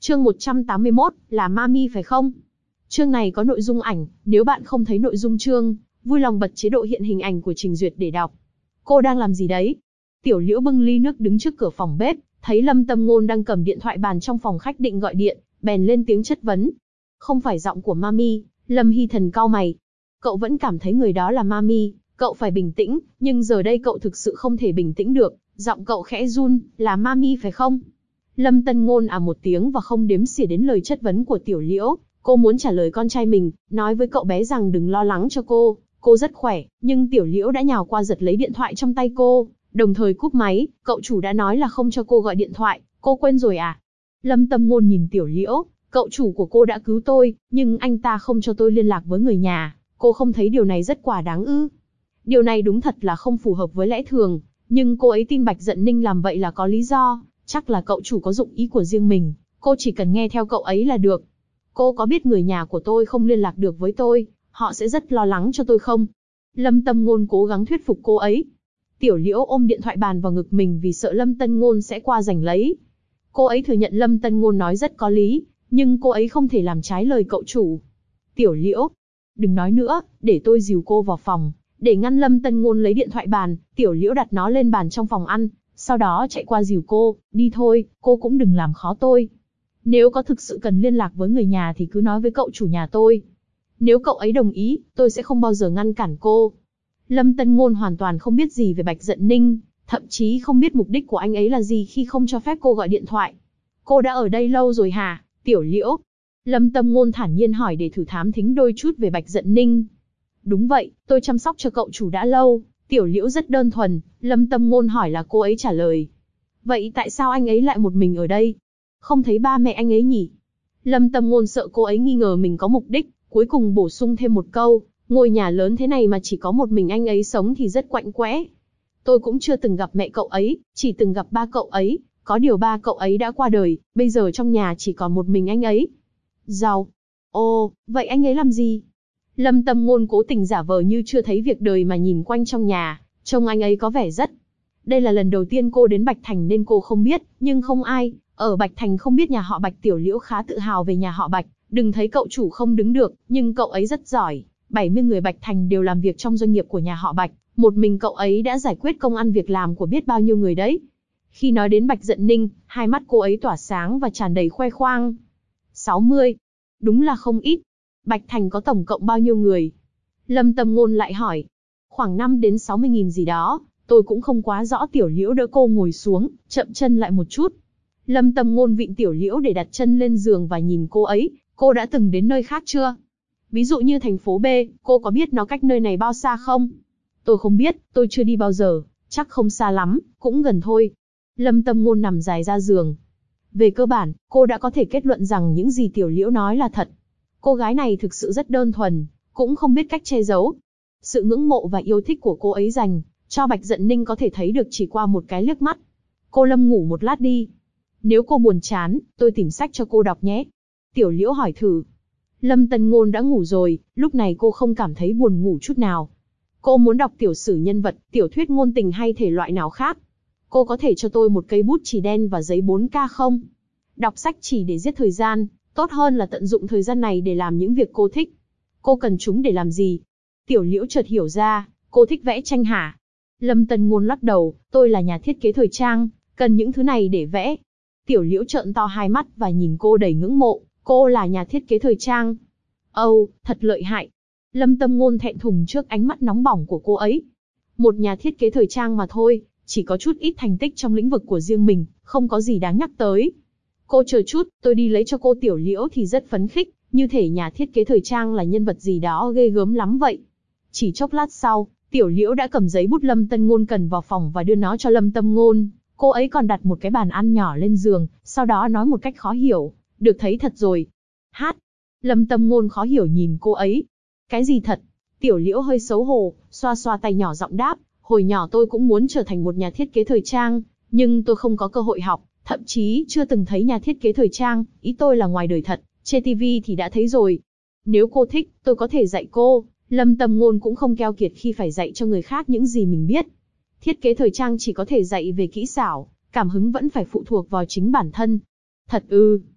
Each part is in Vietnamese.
Chương 181, là Mami phải không? Chương này có nội dung ảnh, nếu bạn không thấy nội dung chương, vui lòng bật chế độ hiện hình ảnh của trình duyệt để đọc. Cô đang làm gì đấy? Tiểu Liễu bưng ly nước đứng trước cửa phòng bếp, thấy Lâm Tâm Ngôn đang cầm điện thoại bàn trong phòng khách định gọi điện, bèn lên tiếng chất vấn. Không phải giọng của Mami, Lâm Hy Thần cau mày. Cậu vẫn cảm thấy người đó là Mami, cậu phải bình tĩnh, nhưng giờ đây cậu thực sự không thể bình tĩnh được, giọng cậu khẽ run, là Mami phải không? Lâm Tân Ngôn một tiếng và không đếm xỉa đến lời chất vấn của Tiểu Liễu, cô muốn trả lời con trai mình, nói với cậu bé rằng đừng lo lắng cho cô rất khỏe, nhưng Tiểu Liễu đã nhào qua giật lấy điện thoại trong tay cô, đồng thời cúp máy, cậu chủ đã nói là không cho cô gọi điện thoại, cô quên rồi à? Lâm Tâm Ngôn nhìn Tiểu Liễu, cậu chủ của cô đã cứu tôi, nhưng anh ta không cho tôi liên lạc với người nhà, cô không thấy điều này rất quá đáng ư? Điều này đúng thật là không phù hợp với lẽ thường, nhưng cô ấy tin Bạch Dận Ninh làm vậy là có lý do, chắc là cậu chủ có dụng ý của riêng mình, cô chỉ cần nghe theo cậu ấy là được. Cô có biết người nhà của tôi không liên lạc được với tôi, họ sẽ rất lo lắng cho tôi không? Lâm Tâm Ngôn cố gắng thuyết phục cô ấy. Tiểu Liễu ôm điện thoại bàn vào ngực mình vì sợ Lâm Tân Ngôn sẽ qua giành lấy. Cô ấy thừa nhận Lâm Tân Ngôn nói rất có lý, nhưng cô ấy không thể làm trái lời cậu chủ. Tiểu Liễu, đừng nói nữa, để tôi dìu cô vào phòng. Để ngăn Lâm Tân Ngôn lấy điện thoại bàn, Tiểu Liễu đặt nó lên bàn trong phòng ăn, sau đó chạy qua dìu cô, đi thôi, cô cũng đừng làm khó tôi. Nếu có thực sự cần liên lạc với người nhà thì cứ nói với cậu chủ nhà tôi. Nếu cậu ấy đồng ý, tôi sẽ không bao giờ ngăn cản cô. Lâm Tân Ngôn hoàn toàn không biết gì về Bạch Dận Ninh, thậm chí không biết mục đích của anh ấy là gì khi không cho phép cô gọi điện thoại. Cô đã ở đây lâu rồi hả, Tiểu Liễu? Lâm Tâm Ngôn thản nhiên hỏi để thử thám thính đôi chút về Bạch Dận Ninh. Đúng vậy, tôi chăm sóc cho cậu chủ đã lâu. Tiểu Liễu rất đơn thuần, Lâm Tâm Ngôn hỏi là cô ấy trả lời. Vậy tại sao anh ấy lại một mình ở đây? Không thấy ba mẹ anh ấy nhỉ? Lâm Tâm Ngôn sợ cô ấy nghi ngờ mình có mục đích, cuối cùng bổ sung thêm một câu, ngôi nhà lớn thế này mà chỉ có một mình anh ấy sống thì rất quạnh quẽ. Tôi cũng chưa từng gặp mẹ cậu ấy, chỉ từng gặp ba cậu ấy, có điều ba cậu ấy đã qua đời, bây giờ trong nhà chỉ còn một mình anh ấy. Giàu. Ồ, vậy anh ấy làm gì? Lâm Tâm Ngôn cố tình giả vờ như chưa thấy việc đời mà nhìn quanh trong nhà, trông anh ấy có vẻ rất. Đây là lần đầu tiên cô đến Bạch Thành nên cô không biết, nhưng không ai ở Bạch Thành không biết nhà họ Bạch. Tiểu Liễu khá tự hào về nhà họ Bạch, đừng thấy cậu chủ không đứng được, nhưng cậu ấy rất giỏi, 70 người Bạch Thành đều làm việc trong doanh nghiệp của nhà họ Bạch, một mình cậu ấy đã giải quyết công ăn việc làm của biết bao nhiêu người đấy. Khi nói đến Bạch Dận Ninh, hai mắt cô ấy tỏa sáng và tràn đầy khoe khoang. 60. Đúng là không ít. Bạch Thành có tổng cộng bao nhiêu người? Lâm Tâm Ngôn lại hỏi. Khoảng 5 đến 60.000 gì đó, tôi cũng không quá rõ. Tiểu Liễu đỡ cô ngồi xuống, chậm chân lại một chút. Lâm Tâm Ngôn vịn Tiểu Liễu để đặt chân lên giường và nhìn cô ấy. Cô đã từng đến nơi khác chưa? Ví dụ như thành phố B, cô có biết nó cách nơi này bao xa không? Tôi không biết, tôi chưa đi bao giờ, chắc không xa lắm, cũng gần thôi. Lâm Tâm Ngôn nằm dài ra giường. Về cơ bản, cô đã có thể kết luận rằng những gì Tiểu Liễu nói là thật. Cô gái này thực sự rất đơn thuần, cũng không biết cách che giấu. Sự ngưỡng mộ và yêu thích của cô ấy dành cho Bạch Dận Ninh có thể thấy được chỉ qua một cái liếc mắt. Cô Lâm ngủ một lát đi. Nếu cô buồn chán, tôi tìm sách cho cô đọc nhé. Tiểu Liễu hỏi thử. Lâm Tân Ngôn đã ngủ rồi, lúc này cô không cảm thấy buồn ngủ chút nào. Cô muốn đọc tiểu sử nhân vật, tiểu thuyết ngôn tình hay thể loại nào khác. Cô có thể cho tôi một cây bút chì đen và giấy 4K không? Đọc sách chỉ để giết thời gian, tốt hơn là tận dụng thời gian này để làm những việc cô thích. Cô cần chúng để làm gì? Tiểu Liễu chợt hiểu ra, cô thích vẽ tranh hả? Lâm Tân Ngôn lắc đầu, tôi là nhà thiết kế thời trang, cần những thứ này để vẽ. Tiểu Liễu trợn to hai mắt và nhìn cô đầy ngưỡng mộ, cô là nhà thiết kế thời trang. Âu, thật lợi hại. Lâm Tâm Ngôn thẹn thùng trước ánh mắt nóng bỏng của cô ấy. Một nhà thiết kế thời trang mà thôi, chỉ có chút ít thành tích trong lĩnh vực của riêng mình, không có gì đáng nhắc tới. Cô chờ chút, tôi đi lấy cho cô. Tiểu Liễu thì rất phấn khích, như thể nhà thiết kế thời trang là nhân vật gì đó ghê gớm lắm vậy. Chỉ chốc lát sau, Tiểu Liễu đã cầm giấy bút Lâm Tân Ngôn cần vào phòng và đưa nó cho Lâm Tâm Ngôn. Cô ấy còn đặt một cái bàn ăn nhỏ lên giường, sau đó nói một cách khó hiểu, được thấy thật rồi. Hát. Lâm Tâm Ngôn khó hiểu nhìn cô ấy. Cái gì thật? Tiểu Liễu hơi xấu hổ, xoa xoa tay nhỏ giọng đáp, hồi nhỏ tôi cũng muốn trở thành một nhà thiết kế thời trang, nhưng tôi không có cơ hội học, thậm chí chưa từng thấy nhà thiết kế thời trang, ý tôi là ngoài đời thật, trên TV thì đã thấy rồi. Nếu cô thích, tôi có thể dạy cô. Lâm Tâm Ngôn cũng không keo kiệt khi phải dạy cho người khác những gì mình biết. Thiết kế thời trang chỉ có thể dạy về kỹ xảo, cảm hứng vẫn phải phụ thuộc vào chính bản thân. Thật ư?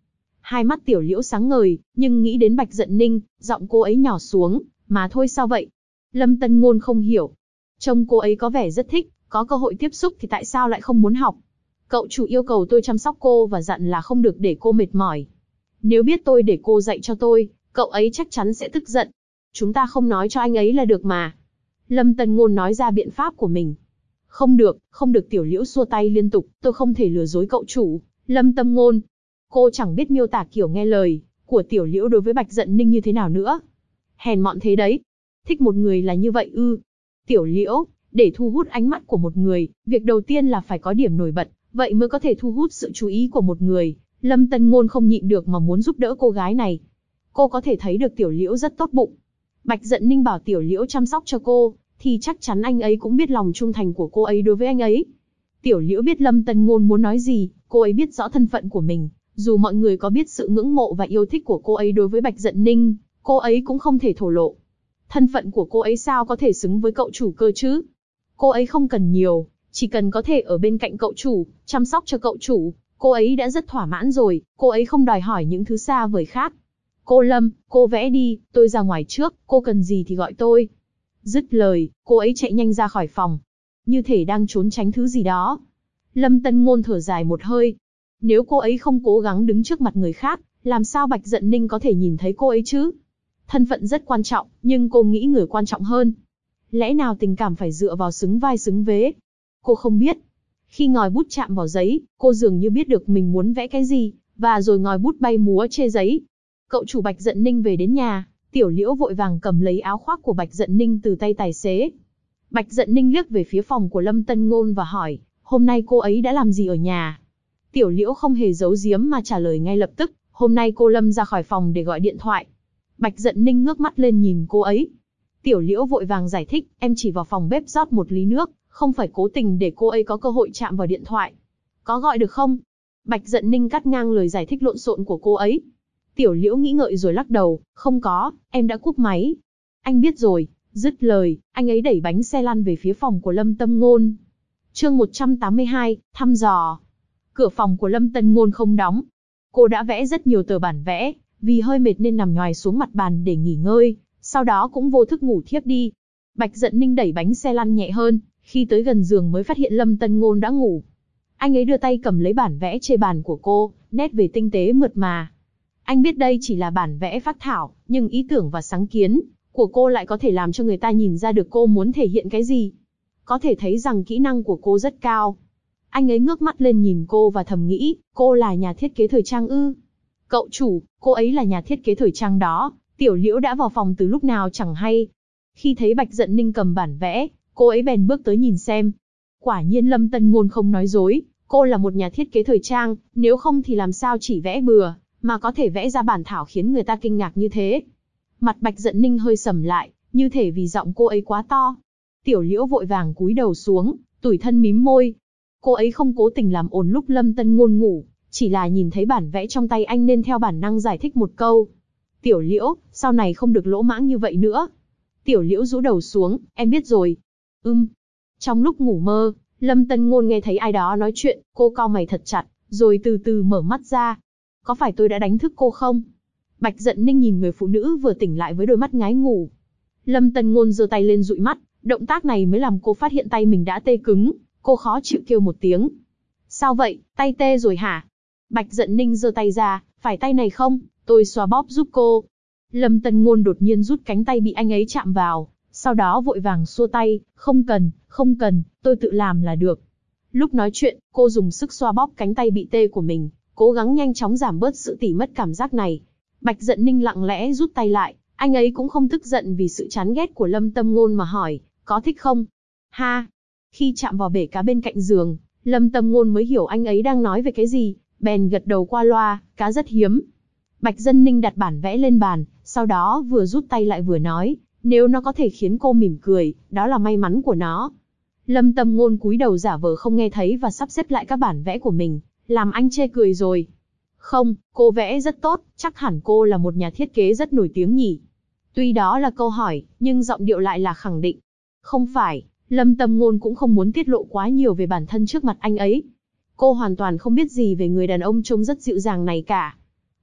Hai mắt Tiểu Liễu sáng ngời, nhưng nghĩ đến Bạch Dận Ninh, giọng cô ấy nhỏ xuống, mà thôi sao vậy? Lâm Tân Ngôn không hiểu. Trông cô ấy có vẻ rất thích, có cơ hội tiếp xúc thì tại sao lại không muốn học? Cậu chủ yêu cầu tôi chăm sóc cô và dặn là không được để cô mệt mỏi. Nếu biết tôi để cô dạy cho tôi, cậu ấy chắc chắn sẽ tức giận. Chúng ta không nói cho anh ấy là được mà. Lâm Tân Ngôn nói ra biện pháp của mình. Không được, không được. Tiểu Liễu xua tay liên tục, tôi không thể lừa dối cậu chủ. Lâm Tân Ngôn, cô chẳng biết miêu tả kiểu nghe lời của Tiểu Liễu đối với Bạch Dận Ninh như thế nào nữa. Hèn mọn thế đấy. Thích một người là như vậy ư? Tiểu Liễu, để thu hút ánh mắt của một người, việc đầu tiên là phải có điểm nổi bật, vậy mới có thể thu hút sự chú ý của một người. Lâm Tân Ngôn không nhịn được mà muốn giúp đỡ cô gái này. Cô có thể thấy được Tiểu Liễu rất tốt bụng. Bạch Dận Ninh bảo Tiểu Liễu chăm sóc cho cô, thì chắc chắn anh ấy cũng biết lòng trung thành của cô ấy đối với anh ấy. Tiểu Liễu biết Lâm Tân Ngôn muốn nói gì, cô ấy biết rõ thân phận của mình. Dù mọi người có biết sự ngưỡng mộ và yêu thích của cô ấy đối với Bạch Dận Ninh, cô ấy cũng không thể thổ lộ. Thân phận của cô ấy sao có thể xứng với cậu chủ cơ chứ? Cô ấy không cần nhiều, chỉ cần có thể ở bên cạnh cậu chủ, chăm sóc cho cậu chủ, cô ấy đã rất thỏa mãn rồi, cô ấy không đòi hỏi những thứ xa vời khác. Cô Lâm, cô vẽ đi, tôi ra ngoài trước, cô cần gì thì gọi tôi. Dứt lời, cô ấy chạy nhanh ra khỏi phòng, như thể đang trốn tránh thứ gì đó. Lâm Tân Ngôn thở dài một hơi. Nếu cô ấy không cố gắng đứng trước mặt người khác, làm sao Bạch Dận Ninh có thể nhìn thấy cô ấy chứ? Thân phận rất quan trọng, nhưng cô nghĩ người quan trọng hơn. Lẽ nào tình cảm phải dựa vào xứng vai xứng vế? Cô không biết. Khi ngòi bút chạm vào giấy, cô dường như biết được mình muốn vẽ cái gì, và rồi ngòi bút bay múa trên giấy. Cậu chủ Bạch Dận Ninh về đến nhà, Tiểu Liễu vội vàng cầm lấy áo khoác của Bạch Dận Ninh từ tay tài xế. Bạch Dận Ninh liếc về phía phòng của Lâm Tân Ngôn và hỏi, hôm nay cô ấy đã làm gì ở nhà? Tiểu Liễu không hề giấu giếm mà trả lời ngay lập tức, hôm nay cô Lâm ra khỏi phòng để gọi điện thoại. Bạch Dận Ninh ngước mắt lên nhìn cô ấy. Tiểu Liễu vội vàng giải thích, em chỉ vào phòng bếp rót một ly nước, không phải cố tình để cô ấy có cơ hội chạm vào điện thoại. Có gọi được không? Bạch Dận Ninh cắt ngang lời giải thích lộn xộn của cô ấy. Tiểu Liễu nghĩ ngợi rồi lắc đầu, không có, em đã cúp máy. Anh biết rồi. Dứt lời, anh ấy đẩy bánh xe lăn về phía phòng của Lâm Tân Ngôn. Chương 182, thăm dò. Cửa phòng của Lâm Tân Ngôn không đóng. Cô đã vẽ rất nhiều tờ bản vẽ, vì hơi mệt nên nằm nhoài xuống mặt bàn để nghỉ ngơi, sau đó cũng vô thức ngủ thiếp đi. Bạch Dận Ninh đẩy bánh xe lăn nhẹ hơn, khi tới gần giường mới phát hiện Lâm Tân Ngôn đã ngủ. Anh ấy đưa tay cầm lấy bản vẽ trên bàn của cô, nét về tinh tế mượt mà. Anh biết đây chỉ là bản vẽ phác thảo, nhưng ý tưởng và sáng kiến của cô lại có thể làm cho người ta nhìn ra được cô muốn thể hiện cái gì. Có thể thấy rằng kỹ năng của cô rất cao. Anh ấy ngước mắt lên nhìn cô và thầm nghĩ, cô là nhà thiết kế thời trang ư? Cậu chủ, cô ấy là nhà thiết kế thời trang đó. Tiểu Liễu đã vào phòng từ lúc nào chẳng hay. Khi thấy Bạch Dận Ninh cầm bản vẽ, cô ấy bèn bước tới nhìn xem. Quả nhiên Lâm Tân Ngôn không nói dối, cô là một nhà thiết kế thời trang, nếu không thì làm sao chỉ vẽ bừa, mà có thể vẽ ra bản thảo khiến người ta kinh ngạc như thế. Mặt Bạch Dận Ninh hơi sầm lại, như thể vì giọng cô ấy quá to. Tiểu Liễu vội vàng cúi đầu xuống, tủi thân mím môi. Cô ấy không cố tình làm ồn lúc Lâm Tân Ngôn ngủ, chỉ là nhìn thấy bản vẽ trong tay anh nên theo bản năng giải thích một câu. Tiểu Liễu, sau này không được lỗ mãng như vậy nữa. Tiểu Liễu rũ đầu xuống, em biết rồi. Trong lúc ngủ mơ, Lâm Tân Ngôn nghe thấy ai đó nói chuyện, cô cau mày thật chặt, rồi từ từ mở mắt ra. Có phải tôi đã đánh thức cô không? Bạch Dận Ninh nhìn người phụ nữ vừa tỉnh lại với đôi mắt ngái ngủ. Lâm Tân Ngôn giơ tay lên dụi mắt, động tác này mới làm cô phát hiện tay mình đã tê cứng, cô khó chịu kêu một tiếng. Sao vậy, tay tê rồi hả? Bạch Dận Ninh giơ tay ra, phải tay này không, tôi xoa bóp giúp cô. Lâm Tân Ngôn đột nhiên rút cánh tay bị anh ấy chạm vào, sau đó vội vàng xua tay, không cần, tôi tự làm là được. Lúc nói chuyện, cô dùng sức xoa bóp cánh tay bị tê của mình, cố gắng nhanh chóng giảm bớt sự tỉ mất cảm giác này. Bạch Dận Ninh lặng lẽ rút tay lại, anh ấy cũng không tức giận vì sự chán ghét của Lâm Tân Ngôn mà hỏi, có thích không? Ha! Khi chạm vào bể cá bên cạnh giường, Lâm Tân Ngôn mới hiểu anh ấy đang nói về cái gì, bèn gật đầu qua loa, cá rất hiếm. Bạch Dận Ninh đặt bản vẽ lên bàn, sau đó vừa rút tay lại vừa nói, nếu nó có thể khiến cô mỉm cười, đó là may mắn của nó. Lâm Tân Ngôn cúi đầu giả vờ không nghe thấy và sắp xếp lại các bản vẽ của mình, làm anh chê cười rồi. Không, cô vẽ rất tốt, chắc hẳn cô là một nhà thiết kế rất nổi tiếng nhỉ. Tuy đó là câu hỏi, nhưng giọng điệu lại là khẳng định. Không phải, Lâm Tân Ngôn cũng không muốn tiết lộ quá nhiều về bản thân trước mặt anh ấy. Cô hoàn toàn không biết gì về người đàn ông trông rất dịu dàng này cả.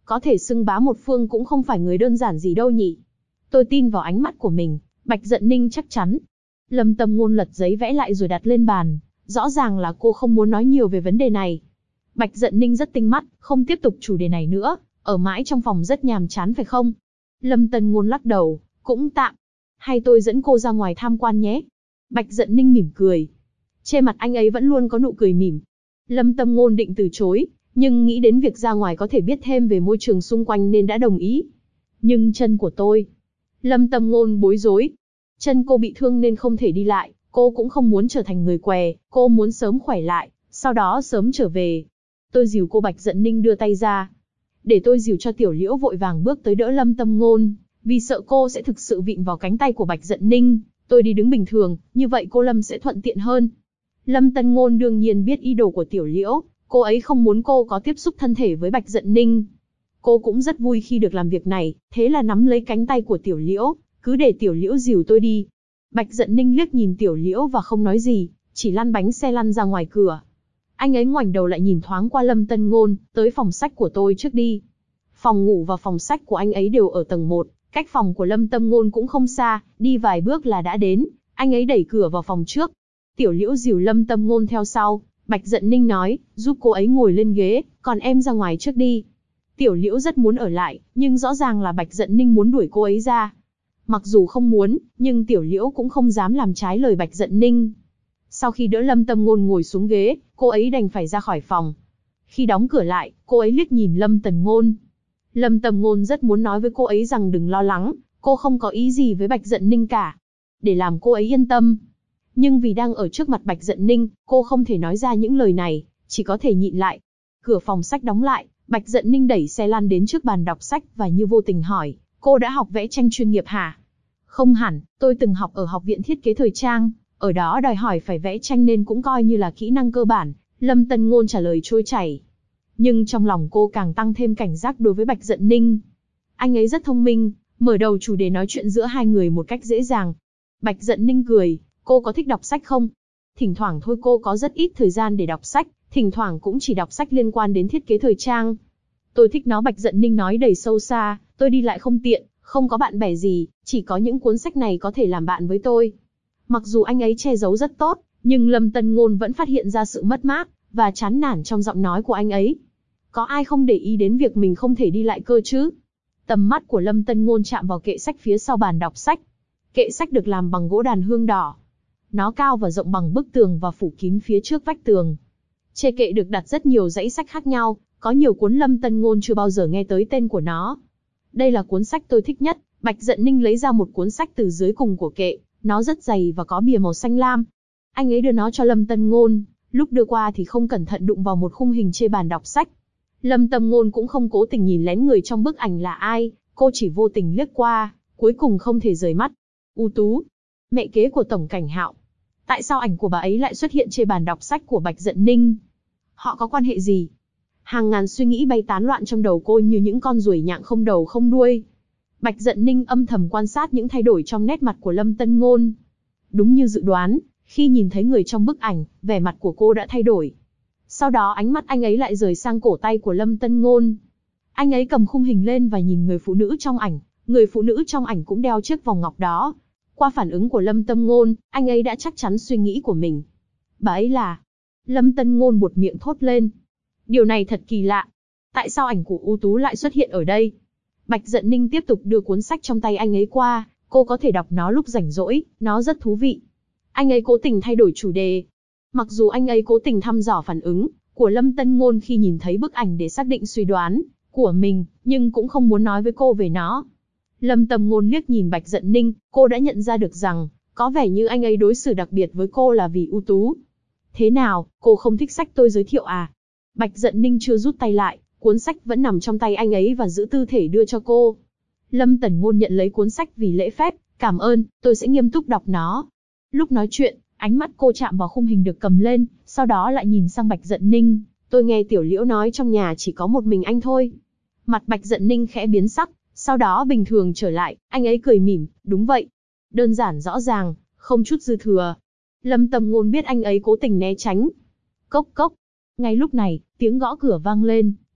có thể xưng bá một phương cũng không phải người đơn giản gì đâu nhỉ. Tôi tin vào ánh mắt của mình, Bạch Dận Ninh chắc chắn. Lâm Tâm Ngôn lật giấy vẽ lại rồi đặt lên bàn, rõ ràng là cô không muốn nói nhiều về vấn đề này. Bạch Dận Ninh rất tinh mắt, không tiếp tục chủ đề này nữa, ở mãi trong phòng rất nhàm chán phải không? Lâm Tân Ngôn lắc đầu, cũng tạm. Hay tôi dẫn cô ra ngoài tham quan nhé? Bạch Dận Ninh mỉm cười. Trên mặt anh ấy vẫn luôn có nụ cười mỉm. Lâm Tâm Ngôn định từ chối, nhưng nghĩ đến việc ra ngoài có thể biết thêm về môi trường xung quanh nên đã đồng ý. Nhưng chân của tôi. Lâm Tâm Ngôn bối rối. Chân cô bị thương nên không thể đi lại, cô cũng không muốn trở thành người què, cô muốn sớm khỏe lại, sau đó sớm trở về. Tôi dìu cô. Bạch Dận Ninh đưa tay ra. Để tôi dìu cho. Tiểu Liễu vội vàng bước tới đỡ Lâm Tâm Ngôn, vì sợ cô sẽ thực sự vịn vào cánh tay của Bạch Dận Ninh. Tôi đi đứng bình thường, như vậy cô Lâm sẽ thuận tiện hơn. Lâm Tân Ngôn đương nhiên biết ý đồ của Tiểu Liễu, cô ấy không muốn cô có tiếp xúc thân thể với Bạch Dận Ninh. Cô cũng rất vui khi được làm việc này, thế là nắm lấy cánh tay của Tiểu Liễu, cứ để Tiểu Liễu dìu tôi đi. Bạch Dận Ninh liếc nhìn Tiểu Liễu và không nói gì, chỉ lăn bánh xe lăn ra ngoài cửa. Anh ấy ngoảnh đầu lại nhìn thoáng qua Lâm Tân Ngôn, tới phòng sách của tôi trước đi. Phòng ngủ và phòng sách của anh ấy đều ở tầng 1, cách phòng của Lâm Tân Ngôn cũng không xa, đi vài bước là đã đến. Anh ấy đẩy cửa vào phòng trước. Tiểu Liễu dìu Lâm Tân Ngôn theo sau. Bạch Dận Ninh nói, giúp cô ấy ngồi lên ghế, còn em ra ngoài trước đi. Tiểu Liễu rất muốn ở lại, nhưng rõ ràng là Bạch Dận Ninh muốn đuổi cô ấy ra. Mặc dù không muốn, nhưng Tiểu Liễu cũng không dám làm trái lời Bạch Dận Ninh. Sau khi đỡ Lâm Tâm Ngôn ngồi xuống ghế, cô ấy đành phải ra khỏi phòng. Khi đóng cửa lại, cô ấy liếc nhìn Lâm Tần Ngôn. Lâm Tần Ngôn rất muốn nói với cô ấy rằng đừng lo lắng, cô không có ý gì với Bạch Dận Ninh cả. Để làm cô ấy yên tâm. Nhưng vì đang ở trước mặt Bạch Dận Ninh, cô không thể nói ra những lời này, chỉ có thể nhịn lại. Cửa phòng sách đóng lại, Bạch Dận Ninh đẩy xe lăn đến trước bàn đọc sách và như vô tình hỏi, cô đã học vẽ tranh chuyên nghiệp hả? Không hẳn, tôi từng học ở Học viện Thiết kế Thời trang, ở đó đòi hỏi phải vẽ tranh nên cũng coi như là kỹ năng cơ bản. Lâm Tân Ngôn trả lời trôi chảy. Nhưng trong lòng cô càng tăng thêm cảnh giác đối với Bạch Dận Ninh. Anh ấy rất thông minh, mở đầu chủ đề nói chuyện giữa hai người một cách dễ dàng. Bạch Dận Ninh cười, cô có thích đọc sách không? Thỉnh thoảng thôi, cô có rất ít thời gian để đọc sách, thỉnh thoảng cũng chỉ đọc sách liên quan đến thiết kế thời trang. Tôi thích nó. Bạch Dận Ninh nói đầy sâu xa, tôi đi lại không tiện, không có bạn bè gì, chỉ có những cuốn sách này có thể làm bạn với tôi. Mặc dù anh ấy che giấu rất tốt, nhưng Lâm Tân Ngôn vẫn phát hiện ra sự mất mát và chán nản trong giọng nói của anh ấy. Có ai không để ý đến việc mình không thể đi lại cơ chứ? Tầm mắt của Lâm Tân Ngôn chạm vào kệ sách phía sau bàn đọc sách. Kệ sách được làm bằng gỗ đàn hương đỏ. Nó cao và rộng bằng bức tường và phủ kín phía trước vách tường. Trên kệ được đặt rất nhiều dãy sách khác nhau, có nhiều cuốn Lâm Tân Ngôn chưa bao giờ nghe tới tên của nó. Đây là cuốn sách tôi thích nhất. Bạch Dận Ninh lấy ra một cuốn sách từ dưới cùng của kệ, nó rất dày và có bìa màu xanh lam. Anh ấy đưa nó cho Lâm Tân Ngôn, lúc đưa qua thì không cẩn thận đụng vào một khung hình trên bàn đọc sách. Lâm Tân Ngôn cũng không cố tình nhìn lén người trong bức ảnh là ai, cô chỉ vô tình liếc qua, cuối cùng không thể rời mắt. U Tú, mẹ kế của Tổng Cảnh Hạo. Tại sao ảnh của bà ấy lại xuất hiện trên bàn đọc sách của Bạch Dận Ninh? Họ có quan hệ gì? Hàng ngàn suy nghĩ bay tán loạn trong đầu cô như những con ruồi nhặng không đầu không đuôi. Bạch Dận Ninh âm thầm quan sát những thay đổi trong nét mặt của Lâm Tân Ngôn. Đúng như dự đoán, khi nhìn thấy người trong bức ảnh, vẻ mặt của cô đã thay đổi. Sau đó ánh mắt anh ấy lại rời sang cổ tay của Lâm Tân Ngôn. Anh ấy cầm khung hình lên và nhìn người phụ nữ trong ảnh. Người phụ nữ trong ảnh cũng đeo chiếc vòng ngọc đó. Qua phản ứng của Lâm Tân Ngôn, anh ấy đã chắc chắn suy nghĩ của mình. Bà ấy là... Lâm Tân Ngôn buột miệng thốt lên. Điều này thật kỳ lạ. Tại sao ảnh của U Tú lại xuất hiện ở đây? Bạch Dận Ninh tiếp tục đưa cuốn sách trong tay anh ấy qua. Cô có thể đọc nó lúc rảnh rỗi, nó rất thú vị. Anh ấy cố tình thay đổi chủ đề. Mặc dù anh ấy cố tình thăm dò phản ứng của Lâm Tân Ngôn khi nhìn thấy bức ảnh để xác định suy đoán của mình, nhưng cũng không muốn nói với cô về nó. Lâm Tân Ngôn liếc nhìn Bạch Dận Ninh, cô đã nhận ra được rằng, có vẻ như anh ấy đối xử đặc biệt với cô là vì ưu tú. Thế nào, cô không thích sách tôi giới thiệu à? Bạch Dận Ninh chưa rút tay lại, cuốn sách vẫn nằm trong tay anh ấy và giữ tư thể đưa cho cô. Lâm Tần Ngôn nhận lấy cuốn sách vì lễ phép, cảm ơn, tôi sẽ nghiêm túc đọc nó. Lúc nói chuyện, ánh mắt cô chạm vào khung hình được cầm lên, sau đó lại nhìn sang Bạch Dận Ninh. Tôi nghe Tiểu Liễu nói trong nhà chỉ có một mình anh thôi. Mặt Bạch Dận Ninh khẽ biến sắc, sau đó bình thường trở lại, anh ấy cười mỉm, đúng vậy. Đơn giản rõ ràng, không chút dư thừa. Lâm Tầm Ngôn biết anh ấy cố tình né tránh. Cốc cốc. Ngay lúc này, tiếng gõ cửa vang lên,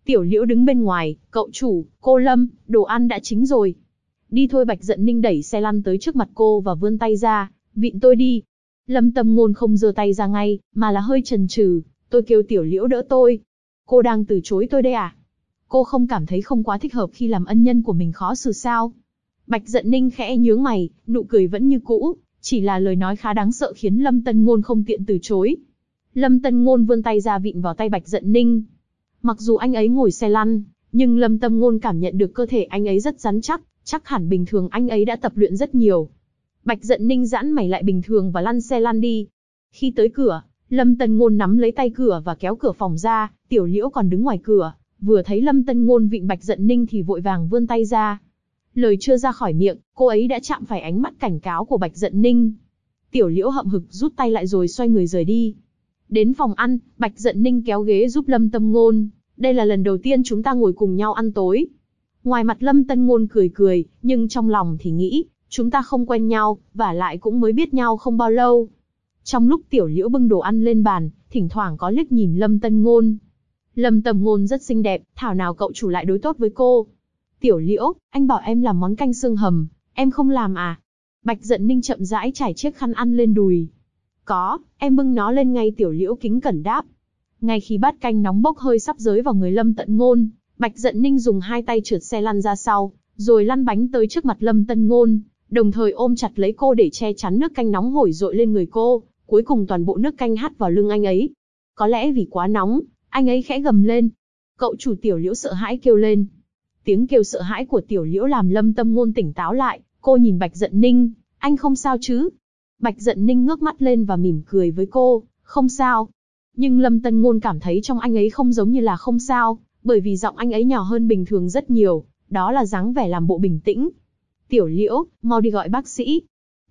Tiểu Liễu đứng bên ngoài, cậu chủ, cô Lâm, đồ ăn đã chín rồi. Đi thôi. Bạch Dận Ninh đẩy xe lăn tới trước mặt cô và vươn tay ra, vịn tôi đi. Lâm Tâm Ngôn không giơ tay ra ngay, mà là hơi chần chừ. Tôi kêu Tiểu Liễu đỡ tôi. Cô đang từ chối tôi đây à? Cô không cảm thấy không quá thích hợp khi làm ân nhân của mình khó xử sao? Bạch Dận Ninh khẽ nhướng mày, nụ cười vẫn như cũ, chỉ là lời nói khá đáng sợ khiến Lâm Tân Ngôn không tiện từ chối. Lâm Tân Ngôn vươn tay ra vịn vào tay Bạch Dận Ninh. Mặc dù anh ấy ngồi xe lăn, nhưng Lâm Tâm Ngôn cảm nhận được cơ thể anh ấy rất rắn chắc, chắc hẳn bình thường anh ấy đã tập luyện rất nhiều. Bạch Dận Ninh giãn mày lại bình thường và lăn xe lăn đi. Khi tới cửa, Lâm Tân Ngôn nắm lấy tay cửa và kéo cửa phòng ra, Tiểu Liễu còn đứng ngoài cửa, vừa thấy Lâm Tân Ngôn vịn Bạch Dận Ninh thì vội vàng vươn tay ra. Lời chưa ra khỏi miệng, cô ấy đã chạm phải ánh mắt cảnh cáo của Bạch Dận Ninh. Tiểu Liễu hậm hực rút tay lại rồi xoay người rời đi. Đến phòng ăn, Bạch Dận Ninh kéo ghế giúp Lâm Tâm Ngôn. Đây là lần đầu tiên chúng ta ngồi cùng nhau ăn tối. Ngoài mặt Lâm Tân Ngôn cười cười, nhưng trong lòng thì nghĩ, chúng ta không quen nhau, và lại cũng mới biết nhau không bao lâu. Trong lúc Tiểu Liễu bưng đồ ăn lên bàn, thỉnh thoảng có liếc nhìn Lâm Tân Ngôn. Lâm Tâm Ngôn rất xinh đẹp, thảo nào cậu chủ lại đối tốt với cô. Tiểu Liễu, anh bảo em làm món canh xương hầm, em không làm à? Bạch Dận Ninh chậm rãi trải chiếc khăn ăn lên đùi. Có, em bưng nó lên ngay. Tiểu Liễu kính cẩn đáp. Ngay khi bát canh nóng bốc hơi sắp rơi vào người Lâm Tận Ngôn, Bạch Dận Ninh dùng hai tay trượt xe lăn ra sau, rồi lăn bánh tới trước mặt Lâm Tân Ngôn, đồng thời ôm chặt lấy cô để che chắn nước canh nóng hổi dội lên người cô, cuối cùng toàn bộ nước canh hắt vào lưng anh ấy. Có lẽ vì quá nóng, anh ấy khẽ gầm lên. Cậu chủ. Tiểu Liễu sợ hãi kêu lên. Tiếng kêu sợ hãi của Tiểu Liễu làm Lâm Tâm Ngôn tỉnh táo lại, cô nhìn Bạch Dận Ninh, anh không sao chứ? Bạch Dận Ninh ngước mắt lên và mỉm cười với cô, không sao. Nhưng Lâm Tân Ngôn cảm thấy trong anh ấy không giống như là không sao, bởi vì giọng anh ấy nhỏ hơn bình thường rất nhiều, đó là dáng vẻ làm bộ bình tĩnh. Tiểu Liễu, mau đi gọi bác sĩ.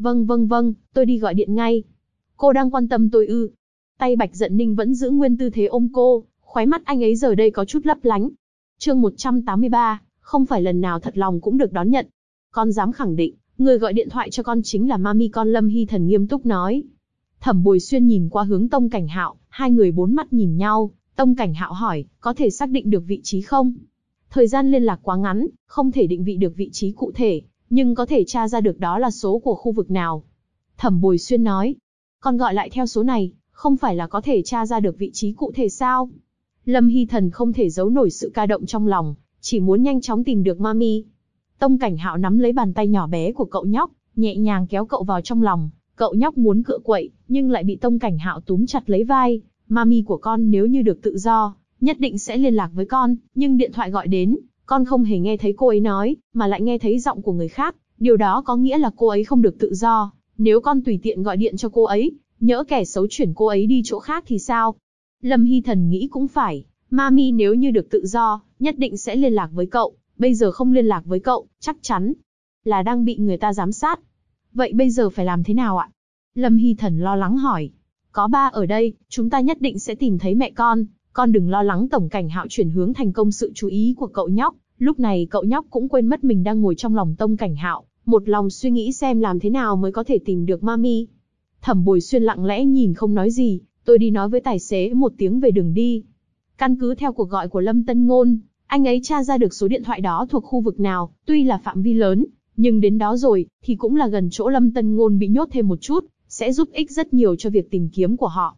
Vâng, tôi đi gọi điện ngay. Cô đang quan tâm tôi ư? Tay Bạch Dận Ninh vẫn giữ nguyên tư thế ôm cô, khóe mắt anh ấy giờ đây có chút lấp lánh. Chương 183, không phải lần nào thật lòng cũng được đón nhận. Con dám khẳng định, người gọi điện thoại cho con chính là mami con. Lâm Hy Thần nghiêm túc nói. Thẩm Bồi Xuyên nhìn qua hướng Tông Cảnh Hạo, hai người bốn mắt nhìn nhau. Tông Cảnh Hạo hỏi, có thể xác định được vị trí không? Thời gian liên lạc quá ngắn, không thể định vị được vị trí cụ thể, nhưng có thể tra ra được đó là số của khu vực nào. Thẩm Bồi Xuyên nói, con gọi lại theo số này, không phải là có thể tra ra được vị trí cụ thể sao? Lâm Hy Thần không thể giấu nổi sự ca động trong lòng, chỉ muốn nhanh chóng tìm được mami. Tông Cảnh Hạo nắm lấy bàn tay nhỏ bé của cậu nhóc, nhẹ nhàng kéo cậu vào trong lòng. Cậu nhóc muốn cựa quậy, nhưng lại bị Tông Cảnh Hạo túm chặt lấy vai. Mami của con nếu như được tự do, nhất định sẽ liên lạc với con, nhưng điện thoại gọi đến, con không hề nghe thấy cô ấy nói, mà lại nghe thấy giọng của người khác. Điều đó có nghĩa là cô ấy không được tự do. Nếu con tùy tiện gọi điện cho cô ấy, nhỡ kẻ xấu chuyển cô ấy đi chỗ khác thì sao? Lâm Hy Thần nghĩ cũng phải, mami nếu như được tự do, nhất định sẽ liên lạc với cậu. Bây giờ không liên lạc với cậu, chắc chắn là đang bị người ta giám sát. Vậy bây giờ phải làm thế nào ạ? Lâm Hy Thần lo lắng hỏi. Có ba ở đây, chúng ta nhất định sẽ tìm thấy mẹ con đừng lo lắng. Tổng Cảnh Hạo chuyển hướng thành công sự chú ý của cậu nhóc. Lúc này cậu nhóc cũng quên mất mình đang ngồi trong lòng Tông Cảnh Hạo, một lòng suy nghĩ xem làm thế nào mới có thể tìm được mami. Thẩm Bồi Xuyên lặng lẽ nhìn không nói gì. Tôi đi nói với tài xế một tiếng về đường đi. Căn cứ theo cuộc gọi của Lâm Tân Ngôn, anh ấy tra ra được số điện thoại đó thuộc khu vực nào, tuy là phạm vi lớn, nhưng đến đó rồi, thì cũng là gần chỗ Lâm Tân Ngôn bị nhốt thêm một chút, sẽ giúp ích rất nhiều cho việc tìm kiếm của họ.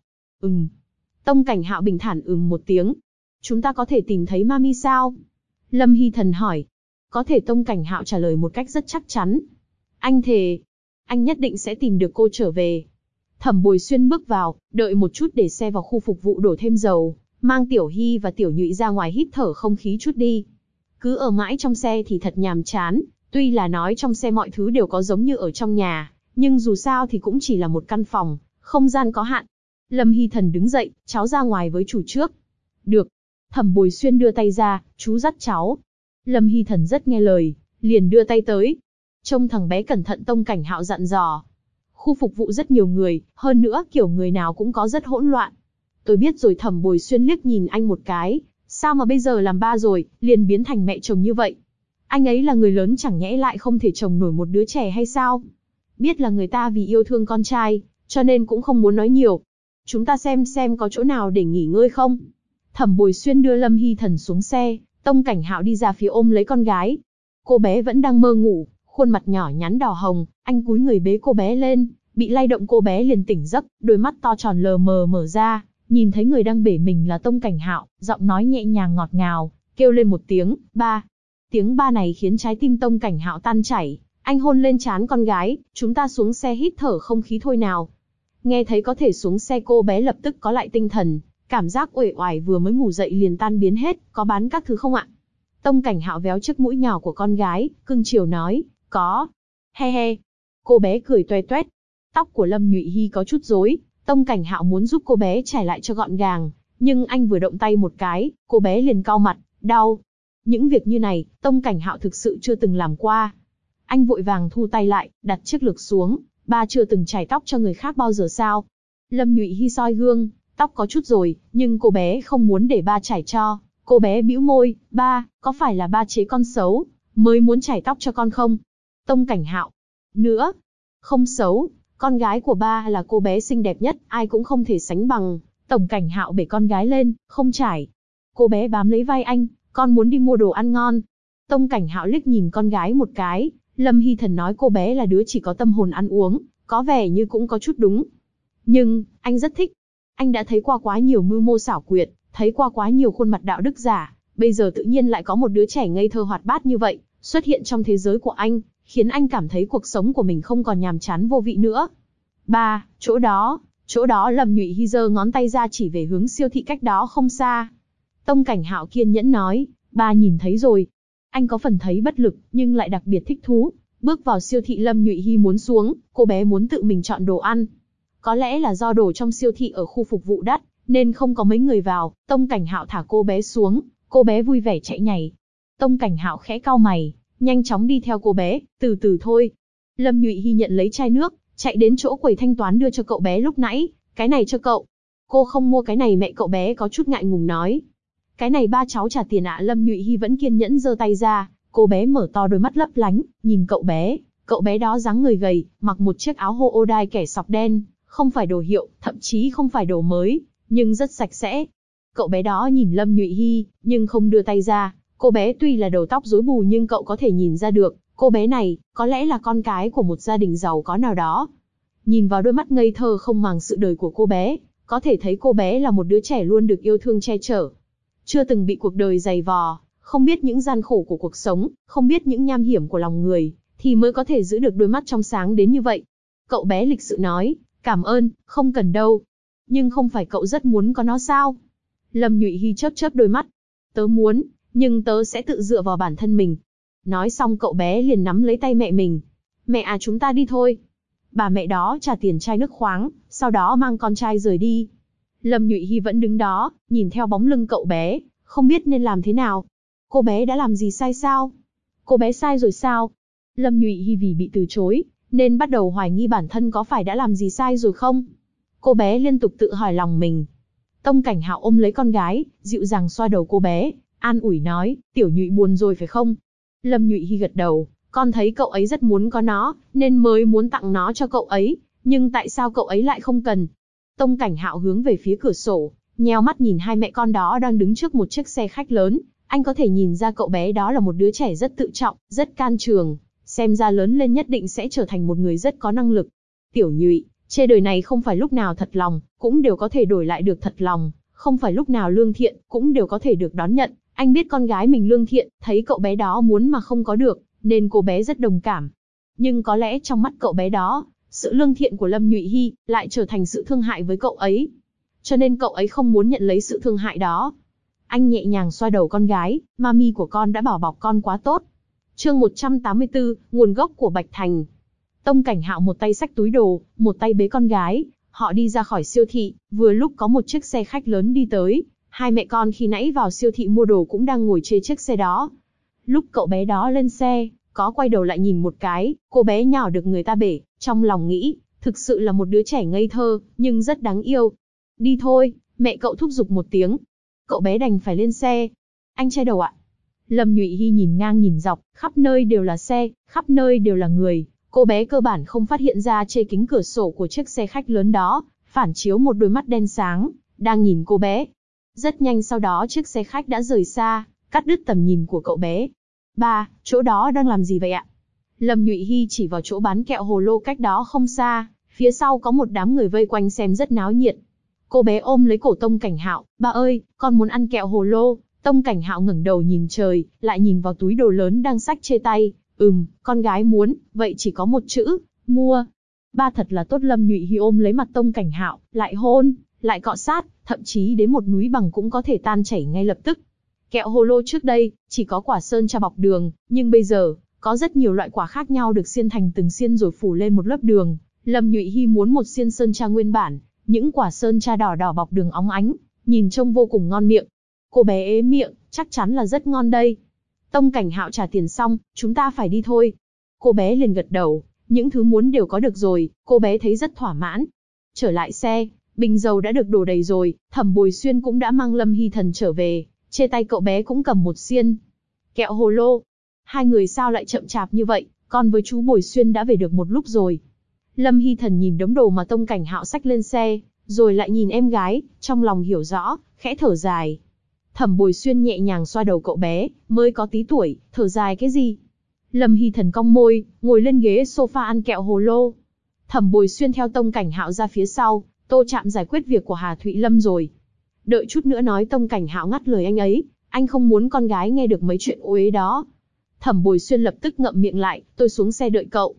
Tông Cảnh Hạo bình thản một tiếng. Chúng ta có thể tìm thấy mami sao? Lâm Hy Thần hỏi. Có thể. Tông Cảnh Hạo trả lời một cách rất chắc chắn. Anh thề, anh nhất định sẽ tìm được cô trở về. Thẩm Bồi Xuyên bước vào, đợi một chút để xe vào khu phục vụ đổ thêm dầu, mang Tiểu Hy và Tiểu Nhụy ra ngoài hít thở không khí chút đi. Cứ ở mãi trong xe thì thật nhàm chán, tuy là nói trong xe mọi thứ đều có giống như ở trong nhà, nhưng dù sao thì cũng chỉ là một căn phòng, không gian có hạn. Lâm Hy Thần đứng dậy, cháu ra ngoài với chủ trước. Được. Thẩm Bồi Xuyên đưa tay ra, chú dắt cháu. Lâm Hy Thần rất nghe lời, liền đưa tay tới. Trông thằng bé cẩn thận. Tông Cảnh Hạo dặn dò. Khu phục vụ rất nhiều người, hơn nữa kiểu người nào cũng có rất hỗn loạn. Tôi biết rồi. Thẩm Bồi Xuyên liếc nhìn anh một cái. Sao mà bây giờ làm ba rồi, liền biến thành mẹ chồng như vậy? Anh ấy là người lớn chẳng nhẽ lại không thể chồng nổi một đứa trẻ hay sao? Biết là người ta vì yêu thương con trai, cho nên cũng không muốn nói nhiều. Chúng ta xem có chỗ nào để nghỉ ngơi không? Thẩm Bồi Xuyên đưa Lâm Hy Thần xuống xe, Tông Cảnh Hạo đi ra phía ôm lấy con gái. Cô bé vẫn đang mơ ngủ, khuôn mặt nhỏ nhắn đỏ hồng, anh cúi người bế cô bé lên, bị lay động cô bé liền tỉnh giấc, đôi mắt to tròn lờ mờ mở ra, nhìn thấy người đang bể mình là Tông Cảnh Hạo, giọng nói nhẹ nhàng ngọt ngào, kêu lên một tiếng, ba. Tiếng ba này khiến trái tim Tông Cảnh Hạo tan chảy, anh hôn lên trán con gái, chúng ta xuống xe hít thở không khí thôi nào. Nghe thấy có thể xuống xe cô bé lập tức có lại tinh thần, cảm giác uể oải vừa mới ngủ dậy liền tan biến hết, có bán các thứ không ạ? Tông Cảnh Hạo véo chiếc mũi nhỏ của con gái, cưng chiều nói, có. He he. Cô bé cười toe toét. Tóc của Lâm Nhụy Hy có chút rối, Tông Cảnh Hạo muốn giúp cô bé trải lại cho gọn gàng, nhưng anh vừa động tay một cái, cô bé liền cau mặt, đau. Những việc như này, Tông Cảnh Hạo thực sự chưa từng làm qua. Anh vội vàng thu tay lại, đặt chiếc lược xuống, ba chưa từng chải tóc cho người khác bao giờ sao? Lâm Nhụy Hy soi gương, tóc có chút rồi, nhưng cô bé không muốn để ba chải cho. Cô bé bĩu môi, ba, có phải là ba chế con xấu, mới muốn chải tóc cho con không? Tông Cảnh Hạo, nữa, không xấu, con gái của ba là cô bé xinh đẹp nhất, ai cũng không thể sánh bằng. Tông Cảnh Hạo bế con gái lên, không chải. Cô bé bám lấy vai anh, con muốn đi mua đồ ăn ngon. Tông Cảnh Hạo liếc nhìn con gái một cái, Lâm Hy Thần nói cô bé là đứa chỉ có tâm hồn ăn uống, có vẻ như cũng có chút đúng. Nhưng, anh rất thích. Anh đã thấy qua quá nhiều mưu mô xảo quyệt, thấy qua quá nhiều khuôn mặt đạo đức giả, bây giờ tự nhiên lại có một đứa trẻ ngây thơ hoạt bát như vậy, xuất hiện trong thế giới của anh, khiến anh cảm thấy cuộc sống của mình không còn nhàm chán vô vị nữa. Ba, chỗ đó Lâm Nhụy Hy giơ ngón tay ra chỉ về hướng siêu thị cách đó không xa. Tông Cảnh Hạo kiên nhẫn nói, ba nhìn thấy rồi. Anh có phần thấy bất lực, nhưng lại đặc biệt thích thú. Bước vào siêu thị Lâm Nhụy Hy muốn xuống, cô bé muốn tự mình chọn đồ ăn. Có lẽ là do đồ trong siêu thị ở khu phục vụ đắt, nên không có mấy người vào. Tông Cảnh Hạo thả cô bé xuống, cô bé vui vẻ chạy nhảy. Tông Cảnh Hạo khẽ cau mày, nhanh chóng đi theo cô bé, từ từ thôi. Lâm Nhụy Hy nhận lấy chai nước, chạy đến chỗ quầy thanh toán đưa cho cậu bé lúc nãy, cái này cho cậu. Cô không mua cái này mẹ, cậu bé có chút ngại ngùng nói. Cái này ba cháu trả tiền ạ. Lâm Nhụy Hy vẫn kiên nhẫn giơ tay ra, cô bé mở to đôi mắt lấp lánh, nhìn cậu bé đó dáng người gầy, mặc một chiếc áo hô ô đai kẻ sọc đen, không phải đồ hiệu, thậm chí không phải đồ mới, nhưng rất sạch sẽ. Cậu bé đó nhìn Lâm Nhụy Hy, nhưng không đưa tay ra, cô bé tuy là đầu tóc rối bù nhưng cậu có thể nhìn ra được, cô bé này, có lẽ là con cái của một gia đình giàu có nào đó. Nhìn vào đôi mắt ngây thơ không màng sự đời của cô bé, có thể thấy cô bé là một đứa trẻ luôn được yêu thương che chở. Chưa từng bị cuộc đời dày vò, không biết những gian khổ của cuộc sống, không biết những nham hiểm của lòng người, thì mới có thể giữ được đôi mắt trong sáng đến như vậy. Cậu bé lịch sự nói, cảm ơn, không cần đâu. Nhưng không phải cậu rất muốn có nó sao? Lâm Nhụy Hy chớp chớp đôi mắt. Tớ muốn, nhưng tớ sẽ tự dựa vào bản thân mình. Nói xong cậu bé liền nắm lấy tay mẹ mình. Mẹ à, chúng ta đi thôi. Bà mẹ đó trả tiền chai nước khoáng, sau đó mang con trai rời đi. Lâm Nhụy Hy vẫn đứng đó, nhìn theo bóng lưng cậu bé, không biết nên làm thế nào. Cô bé đã làm gì sai sao? Cô bé sai rồi sao? Lâm Nhụy Hy vì bị từ chối, nên bắt đầu hoài nghi bản thân có phải đã làm gì sai rồi không? Cô bé liên tục tự hỏi lòng mình. Tông Cảnh Hạo ôm lấy con gái, dịu dàng xoa đầu cô bé, an ủi nói, Tiểu Nhụy buồn rồi phải không? Lâm Nhụy Hy gật đầu, con thấy cậu ấy rất muốn có nó, nên mới muốn tặng nó cho cậu ấy, nhưng tại sao cậu ấy lại không cần? Tông Cảnh Hạo hướng về phía cửa sổ, nheo mắt nhìn hai mẹ con đó đang đứng trước một chiếc xe khách lớn, anh có thể nhìn ra cậu bé đó là một đứa trẻ rất tự trọng, rất can trường, xem ra lớn lên nhất định sẽ trở thành một người rất có năng lực. Tiểu Nhụy, trên đời này không phải lúc nào thật lòng, cũng đều có thể đổi lại được thật lòng, không phải lúc nào lương thiện, cũng đều có thể được đón nhận. Anh biết con gái mình lương thiện, thấy cậu bé đó muốn mà không có được, nên cô bé rất đồng cảm. Nhưng có lẽ trong mắt cậu bé đó, sự lương thiện của Lâm Nhụy Hy lại trở thành sự thương hại với cậu ấy. Cho nên cậu ấy không muốn nhận lấy sự thương hại đó. Anh nhẹ nhàng xoa đầu con gái, mami của con đã bảo bọc con quá tốt. Chương 184, nguồn gốc của Bạch Thành. Tông Cảnh Hạo một tay xách túi đồ, một tay bế con gái. Họ đi ra khỏi siêu thị, vừa lúc có một chiếc xe khách lớn đi tới. Hai mẹ con khi nãy vào siêu thị mua đồ cũng đang ngồi trên chiếc xe đó. Lúc cậu bé đó lên xe, có quay đầu lại nhìn một cái, cô bé nhỏ được người ta bể, trong lòng nghĩ, thực sự là một đứa trẻ ngây thơ, nhưng rất đáng yêu. Đi thôi, mẹ cậu thúc giục một tiếng. Cậu bé đành phải lên xe. Anh trai đầu ạ. Lâm Nhụy Hy nhìn ngang nhìn dọc, khắp nơi đều là xe, khắp nơi đều là người. Cô bé cơ bản không phát hiện ra trên kính cửa sổ của chiếc xe khách lớn đó, phản chiếu một đôi mắt đen sáng, đang nhìn cô bé. Rất nhanh sau đó chiếc xe khách đã rời xa, cắt đứt tầm nhìn của cậu bé. Ba, chỗ đó đang làm gì vậy ạ? Lâm Nhụy Hy chỉ vào chỗ bán kẹo hồ lô cách đó không xa, phía sau có một đám người vây quanh xem rất náo nhiệt. Cô bé ôm lấy cổ Tông Cảnh Hạo, ba ơi, con muốn ăn kẹo hồ lô. Tông Cảnh Hạo ngẩng đầu nhìn trời, lại nhìn vào túi đồ lớn đang xách trên tay. Con gái muốn, vậy chỉ có một chữ, mua. Ba thật là tốt. Lâm Nhụy Hy ôm lấy mặt Tông Cảnh Hạo, lại hôn, lại cọ sát, thậm chí đến một núi bằng cũng có thể tan chảy ngay lập tức. Kẹo hồ lô trước đây, chỉ có quả sơn tra bọc đường, nhưng bây giờ, có rất nhiều loại quả khác nhau được xiên thành từng xiên rồi phủ lên một lớp đường. Lâm Nhụy Hy muốn một xiên sơn tra nguyên bản, những quả sơn tra đỏ đỏ bọc đường óng ánh, nhìn trông vô cùng ngon miệng. Cô bé ế miệng, chắc chắn là rất ngon đây. Tông Cảnh Hạo trả tiền xong, chúng ta phải đi thôi. Cô bé liền gật đầu, những thứ muốn đều có được rồi, cô bé thấy rất thỏa mãn. Trở lại xe, bình dầu đã được đổ đầy rồi, Thẩm Bồi Xuyên cũng đã mang Lâm Hy Thần trở về, trên tay cậu bé cũng cầm một xiên kẹo hồ lô. Hai người sao lại chậm chạp như vậy, con với chú Bồi Xuyên đã về được một lúc rồi. Lâm Hy Thần nhìn đống đồ mà Tông Cảnh Hạo xách lên xe, rồi lại nhìn em gái, trong lòng hiểu rõ, khẽ thở dài. Thẩm Bồi Xuyên nhẹ nhàng xoa đầu cậu bé, mới có tí tuổi, thở dài cái gì? Lâm Hy Thần cong môi, ngồi lên ghế sofa ăn kẹo hồ lô. Thẩm Bồi Xuyên theo Tông Cảnh Hạo ra phía sau, Tô Trạm giải quyết việc của Hà Thụy Lâm rồi. Đợi chút nữa nói. Tông Cảnh Hạo ngắt lời anh ấy, anh không muốn con gái nghe được mấy chuyện ô uế đó. Thẩm Bồi Xuyên lập tức ngậm miệng lại, tôi xuống xe đợi cậu.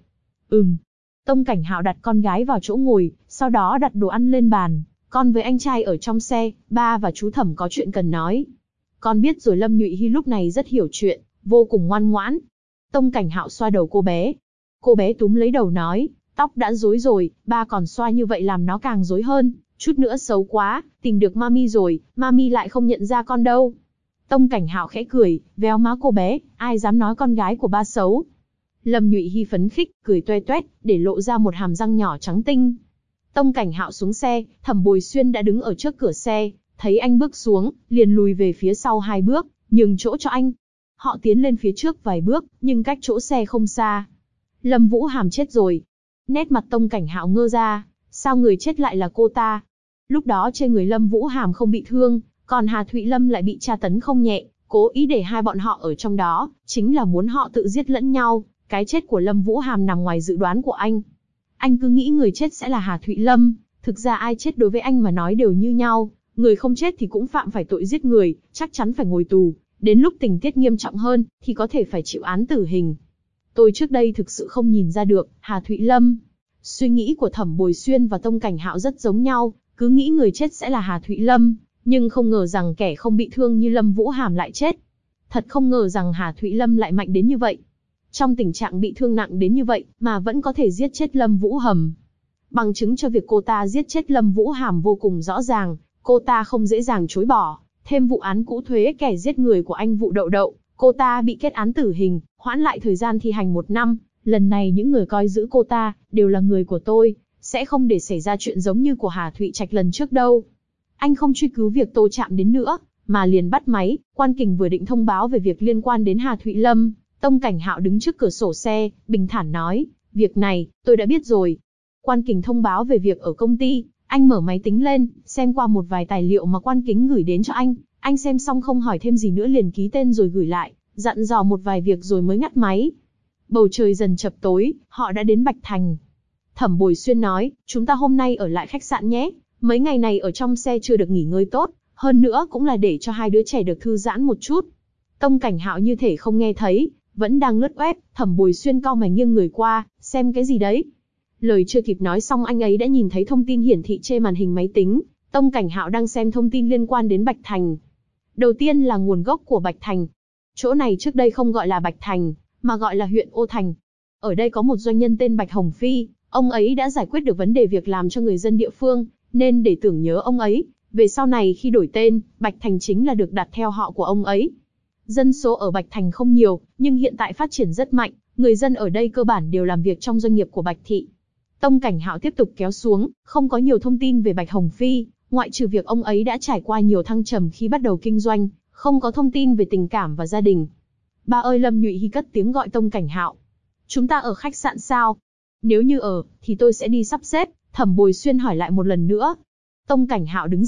Tông Cảnh Hạo đặt con gái vào chỗ ngồi, sau đó đặt đồ ăn lên bàn. Con với anh trai ở trong xe, ba và chú Thẩm có chuyện cần nói. Con biết rồi. Lâm Nhụy Hy lúc này rất hiểu chuyện, vô cùng ngoan ngoãn. Tông Cảnh Hạo xoa đầu cô bé. Cô bé túm lấy đầu nói, tóc đã rối rồi, ba còn xoa như vậy làm nó càng rối hơn, chút nữa xấu quá, tìm được mami rồi, mami lại không nhận ra con đâu. Tông Cảnh Hạo khẽ cười, véo má cô bé, ai dám nói con gái của ba xấu. Lâm Nhụy Hy phấn khích, cười toe toét, để lộ ra một hàm răng nhỏ trắng tinh. Tông Cảnh Hạo xuống xe, Thẩm Bồi Xuyên đã đứng ở trước cửa xe, thấy anh bước xuống, liền lùi về phía sau 2 bước, nhường chỗ cho anh. Họ tiến lên phía trước vài bước, nhưng cách chỗ xe không xa. Lâm Vũ Hàm chết rồi. Nét mặt Tông Cảnh Hạo ngơ ra, sao người chết lại là cô ta? Lúc đó trên người Lâm Vũ Hàm không bị thương, còn Hà Thụy Lâm lại bị tra tấn không nhẹ, cố ý để hai bọn họ ở trong đó, chính là muốn họ tự giết lẫn nhau. Cái chết của Lâm Vũ Hàm nằm ngoài dự đoán của anh. Anh cứ nghĩ người chết sẽ là Hà Thụy Lâm, thực ra ai chết đối với anh mà nói đều như nhau, người không chết thì cũng phạm phải tội giết người, chắc chắn phải ngồi tù, đến lúc tình tiết nghiêm trọng hơn, thì có thể phải chịu án tử hình. Tôi trước đây thực sự không nhìn ra được, Hà Thụy Lâm. Suy nghĩ của Thẩm Bồi Xuyên và Tông Cảnh Hạo rất giống nhau, cứ nghĩ người chết sẽ là Hà Thụy Lâm, nhưng không ngờ rằng kẻ không bị thương như Lâm Vũ Hàm lại chết. Thật không ngờ rằng Hà Thụy Lâm lại mạnh đến như vậy. Trong tình trạng bị thương nặng đến như vậy, mà vẫn có thể giết chết Lâm Vũ Hàm. Bằng chứng cho việc cô ta giết chết Lâm Vũ Hàm vô cùng rõ ràng, cô ta không dễ dàng chối bỏ. Thêm vụ án cũ thuế kẻ giết người của anh Vụ Đậu Đậu, cô ta bị kết án tử hình, hoãn lại thời gian thi hành 1 năm. Lần này những người coi giữ cô ta, đều là người của tôi, sẽ không để xảy ra chuyện giống như của Hà Thụy Trạch lần trước đâu. Anh không truy cứu việc Tô Trạm đến nữa, mà liền bắt máy. Quan Kình vừa định thông báo về việc liên quan đến Hà Thụy Lâm, Tông Cảnh Hạo đứng trước cửa sổ xe, bình thản nói, việc này, tôi đã biết rồi. Quan Kình thông báo về việc ở công ty, anh mở máy tính lên, xem qua một vài tài liệu mà Quan Kính gửi đến cho anh xem xong không hỏi thêm gì nữa liền ký tên rồi gửi lại, dặn dò một vài việc rồi mới ngắt máy. Bầu trời dần chập tối, họ đã đến Bạch Thành. Thẩm Bồi Xuyên nói, chúng ta hôm nay ở lại khách sạn nhé, mấy ngày này ở trong xe chưa được nghỉ ngơi tốt, hơn nữa cũng là để cho hai đứa trẻ được thư giãn một chút. Tông Cảnh Hạo như thể không nghe thấy, vẫn đang lướt web. Thẩm Bồi Xuyên cau mày nghiêng người qua, xem cái gì đấy. Lời chưa kịp nói xong anh ấy đã nhìn thấy thông tin hiển thị trên màn hình máy tính. Tông Cảnh Hạo đang xem thông tin liên quan đến Bạch Thành. Đầu tiên là nguồn gốc của Bạch Thành. Chỗ này trước đây không gọi là Bạch Thành, mà gọi là huyện Ô Thành. Ở đây có một doanh nhân tên Bạch Hồng Phi, ông ấy đã giải quyết được vấn đề việc làm cho người dân địa phương, nên để tưởng nhớ ông ấy, về sau này khi đổi tên, Bạch Thành chính là được đặt theo họ của ông ấy. Dân số ở Bạch Thành không nhiều, nhưng hiện tại phát triển rất mạnh, người dân ở đây cơ bản đều làm việc trong doanh nghiệp của Bạch Thị. Tông Cảnh Hạo tiếp tục kéo xuống, không có nhiều thông tin về Bạch Hồng Phi, ngoại trừ việc ông ấy đã trải qua nhiều thăng trầm khi bắt đầu kinh doanh, không có thông tin về tình cảm và gia đình. Ba ơi, Lâm Nhụy Hy cất tiếng gọi Tông Cảnh Hạo. Chúng ta ở khách sạn sao? Nếu như ở, thì tôi sẽ đi sắp xếp. Thẩm Bồi Xuyên hỏi lại một lần nữa. Tông Cảnh Hạo đứng dậy,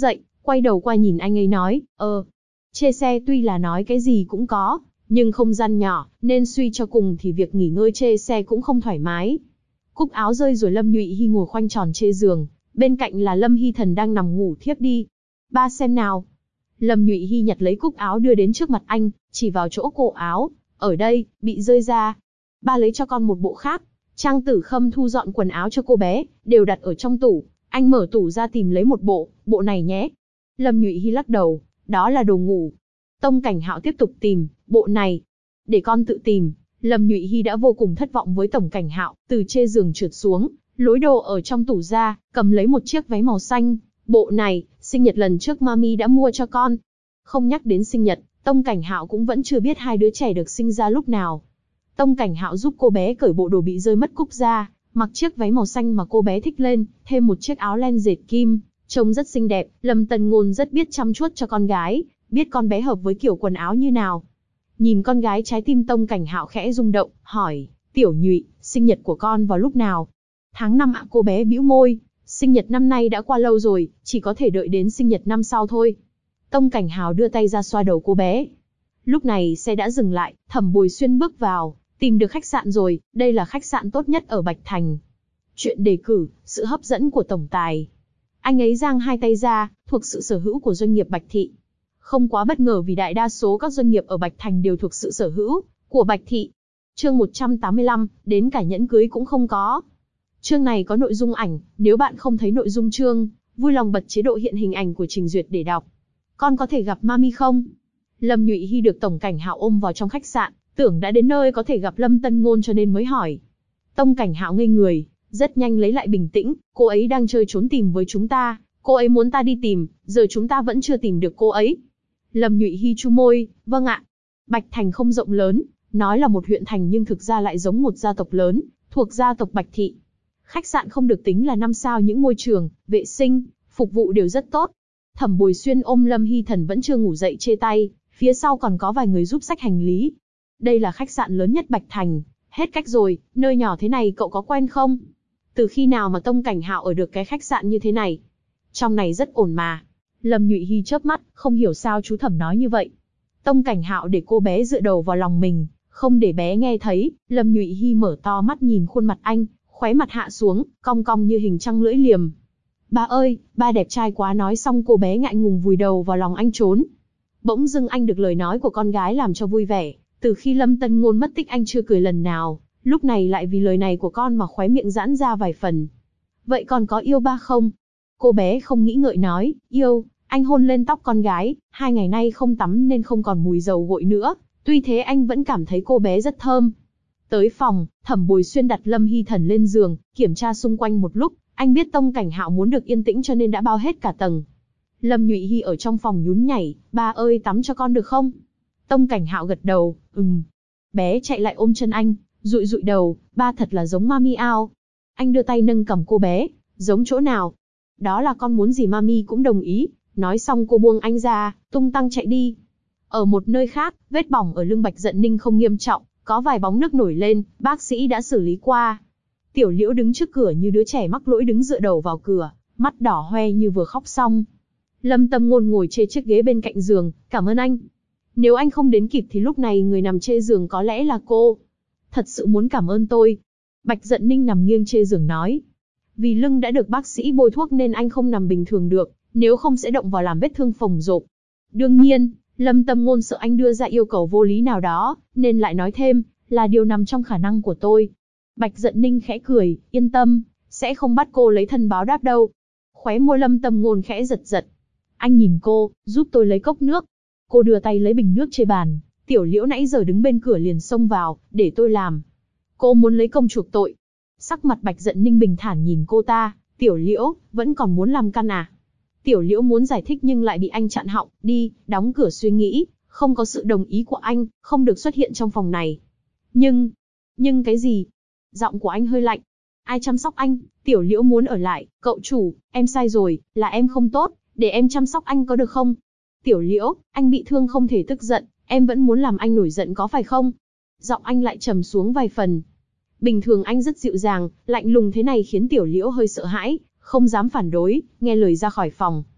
quay đầu qua nhìn anh ấy nói, chê xe tuy là nói cái gì cũng có, nhưng không gian nhỏ, nên suy cho cùng thì việc nghỉ ngơi chê xe cũng không thoải mái. Cúc áo rơi rồi Lâm Nhụy Hy ngồi khoanh tròn chê giường, bên cạnh là Lâm Hy Thần đang nằm ngủ thiếp đi. Ba xem nào. Lâm Nhụy Hy nhặt lấy cúc áo đưa đến trước mặt anh, chỉ vào chỗ cổ áo, ở đây, bị rơi ra. Ba lấy cho con một bộ khác. Trang Tử Khâm thu dọn quần áo cho cô bé, đều đặt ở trong tủ. Anh mở tủ ra tìm lấy một bộ này nhé. Lâm Nhụy Hy lắc đầu, đó là đồ ngủ. Tông Cảnh Hạo tiếp tục tìm, bộ này. Để con tự tìm. Lâm Nhụy Hy đã vô cùng thất vọng với Tổng Cảnh Hạo, từ trên giường trượt xuống, lối đồ ở trong tủ ra, cầm lấy một chiếc váy màu xanh. Bộ này, sinh nhật lần trước Mami đã mua cho con. Không nhắc đến sinh nhật, Tông Cảnh Hạo cũng vẫn chưa biết hai đứa trẻ được sinh ra lúc nào. Tông Cảnh Hạo giúp cô bé cởi bộ đồ bị rơi mất cúc ra, mặc chiếc váy màu xanh mà cô bé thích lên, thêm một chiếc áo len dệt kim, trông rất xinh đẹp. Lâm Tân Ngôn rất biết chăm chút cho con gái, biết con bé hợp với kiểu quần áo như nào. Nhìn con gái trái tim Tông Cảnh Hạo khẽ rung động, hỏi, Tiểu Nhụy, sinh nhật của con vào lúc nào? Tháng 5 ạ. Cô bé bĩu môi, sinh nhật năm nay đã qua lâu rồi, chỉ có thể đợi đến sinh nhật năm sau thôi. Tông Cảnh Hạo đưa tay ra xoa đầu cô bé. Lúc này xe đã dừng lại, Thẩm Bồi Xuyên bước vào, tìm được khách sạn rồi, đây là khách sạn tốt nhất ở Bạch Thành. Chuyện đề cử, sự hấp dẫn của tổng tài. Anh ấy giang hai tay ra, thuộc sự sở hữu của doanh nghiệp Bạch Thị. Không quá bất ngờ vì đại đa số các doanh nghiệp ở Bạch Thành đều thuộc sự sở hữu của Bạch Thị. Chương 185, đến cả nhẫn cưới cũng không có. Chương này có nội dung ảnh, nếu bạn không thấy nội dung chương, vui lòng bật chế độ hiện hình ảnh của Trình Duyệt để đọc. Con có thể gặp Mami không? Lâm Nhụy Hy được Tổng Cảnh Hạo ôm vào trong khách sạn, tưởng đã đến nơi có thể gặp Lâm Tân Ngôn cho nên mới hỏi. Tông Cảnh Hạo ngây người, rất nhanh lấy lại bình tĩnh, cô ấy đang chơi trốn tìm với chúng ta, cô ấy muốn ta đi tìm, giờ chúng ta vẫn chưa tìm được cô ấy. Lâm Nhụy Hy chu môi, vâng ạ. Bạch Thành không rộng lớn, nói là một huyện thành nhưng thực ra lại giống một gia tộc lớn, thuộc gia tộc Bạch Thị. Khách sạn không được tính là 5 sao, những môi trường, vệ sinh, phục vụ đều rất tốt. Thẩm Bồi Xuyên ôm Lâm Hy Thần vẫn chưa ngủ dậy chê tay, phía sau còn có vài người giúp xách hành lý. Đây là khách sạn lớn nhất Bạch Thành, hết cách rồi, nơi nhỏ thế này cậu có quen không? Từ khi nào mà Tông Cảnh Hạo ở được cái khách sạn như thế này? Trong này rất ổn mà. Lâm Nhụy Hy chớp mắt, không hiểu sao chú Thẩm nói như vậy. Tông Cảnh Hạo để cô bé dựa đầu vào lòng mình, không để bé nghe thấy. Lâm Nhụy Hy mở to mắt nhìn khuôn mặt anh, khóe mặt hạ xuống, cong cong như hình trăng lưỡi liềm. Ba ơi, ba đẹp trai quá, nói xong cô bé ngại ngùng vùi đầu vào lòng anh trốn. Bỗng dưng anh được lời nói của con gái làm cho vui vẻ, từ khi Lâm Tân Ngôn mất tích anh chưa cười lần nào, lúc này lại vì lời này của con mà khóe miệng giãn ra vài phần. Vậy con có yêu ba không? Cô bé không nghĩ ngợi nói, yêu. Anh hôn lên tóc con gái, 2 ngày nay không tắm nên không còn mùi dầu gội nữa, tuy thế anh vẫn cảm thấy cô bé rất thơm. Tới phòng, Thẩm Bồi Xuyên đặt Lâm Hy Thần lên giường, kiểm tra xung quanh một lúc, anh biết Tông Cảnh Hạo muốn được yên tĩnh cho nên đã bao hết cả tầng. Lâm Nhụy Hy ở trong phòng nhún nhảy, ba ơi tắm cho con được không? Tông Cảnh Hạo gật đầu, Bé chạy lại ôm chân anh, dụi dụi đầu, ba thật là giống Mami ao. Anh đưa tay nâng cầm cô bé, giống chỗ nào? Đó là con muốn gì Mami cũng đồng ý. Nói xong cô buông anh ra, tung tăng chạy đi. Ở một nơi khác, vết bỏng ở lưng Bạch Dận Ninh không nghiêm trọng, có vài bóng nước nổi lên, bác sĩ đã xử lý qua. Tiểu Liễu đứng trước cửa như đứa trẻ mắc lỗi đứng dựa đầu vào cửa, mắt đỏ hoe như vừa khóc xong. Lâm Tâm Ngôn ngồi trên chiếc ghế bên cạnh giường, cảm ơn anh. Nếu anh không đến kịp thì lúc này người nằm trên giường có lẽ là cô. Thật sự muốn cảm ơn tôi. Bạch Dận Ninh nằm nghiêng trên giường nói. Vì lưng đã được bác sĩ bôi thuốc nên anh không nằm bình thường được, nếu không sẽ động vào làm vết thương phồng rộp. Đương nhiên, Lâm Tâm Ngôn sợ anh đưa ra yêu cầu vô lý nào đó, nên lại nói thêm, là điều nằm trong khả năng của tôi. Bạch Dận Ninh khẽ cười, yên tâm, sẽ không bắt cô lấy thân báo đáp đâu. Khóe môi Lâm Tâm Ngôn khẽ giật giật. Anh nhìn cô, giúp tôi lấy cốc nước. Cô đưa tay lấy bình nước trên bàn, Tiểu Liễu nãy giờ đứng bên cửa liền xông vào, để tôi làm. Cô muốn lấy công chuộc tội. Sắc mặt Bạch Dận Ninh bình thản nhìn cô ta, Tiểu Liễu, vẫn còn muốn làm căn à? Tiểu Liễu muốn giải thích nhưng lại bị anh chặn họng, đi, đóng cửa suy nghĩ, không có sự đồng ý của anh, không được xuất hiện trong phòng này. Nhưng cái gì? Giọng của anh hơi lạnh. Ai chăm sóc anh? Tiểu Liễu muốn ở lại, cậu chủ, em sai rồi, là em không tốt, để em chăm sóc anh có được không? Tiểu Liễu, anh bị thương không thể tức giận, em vẫn muốn làm anh nổi giận có phải không? Giọng anh lại trầm xuống vài phần. Bình thường anh rất dịu dàng, lạnh lùng thế này khiến Tiểu Liễu hơi sợ hãi, không dám phản đối, nghe lời ra khỏi phòng.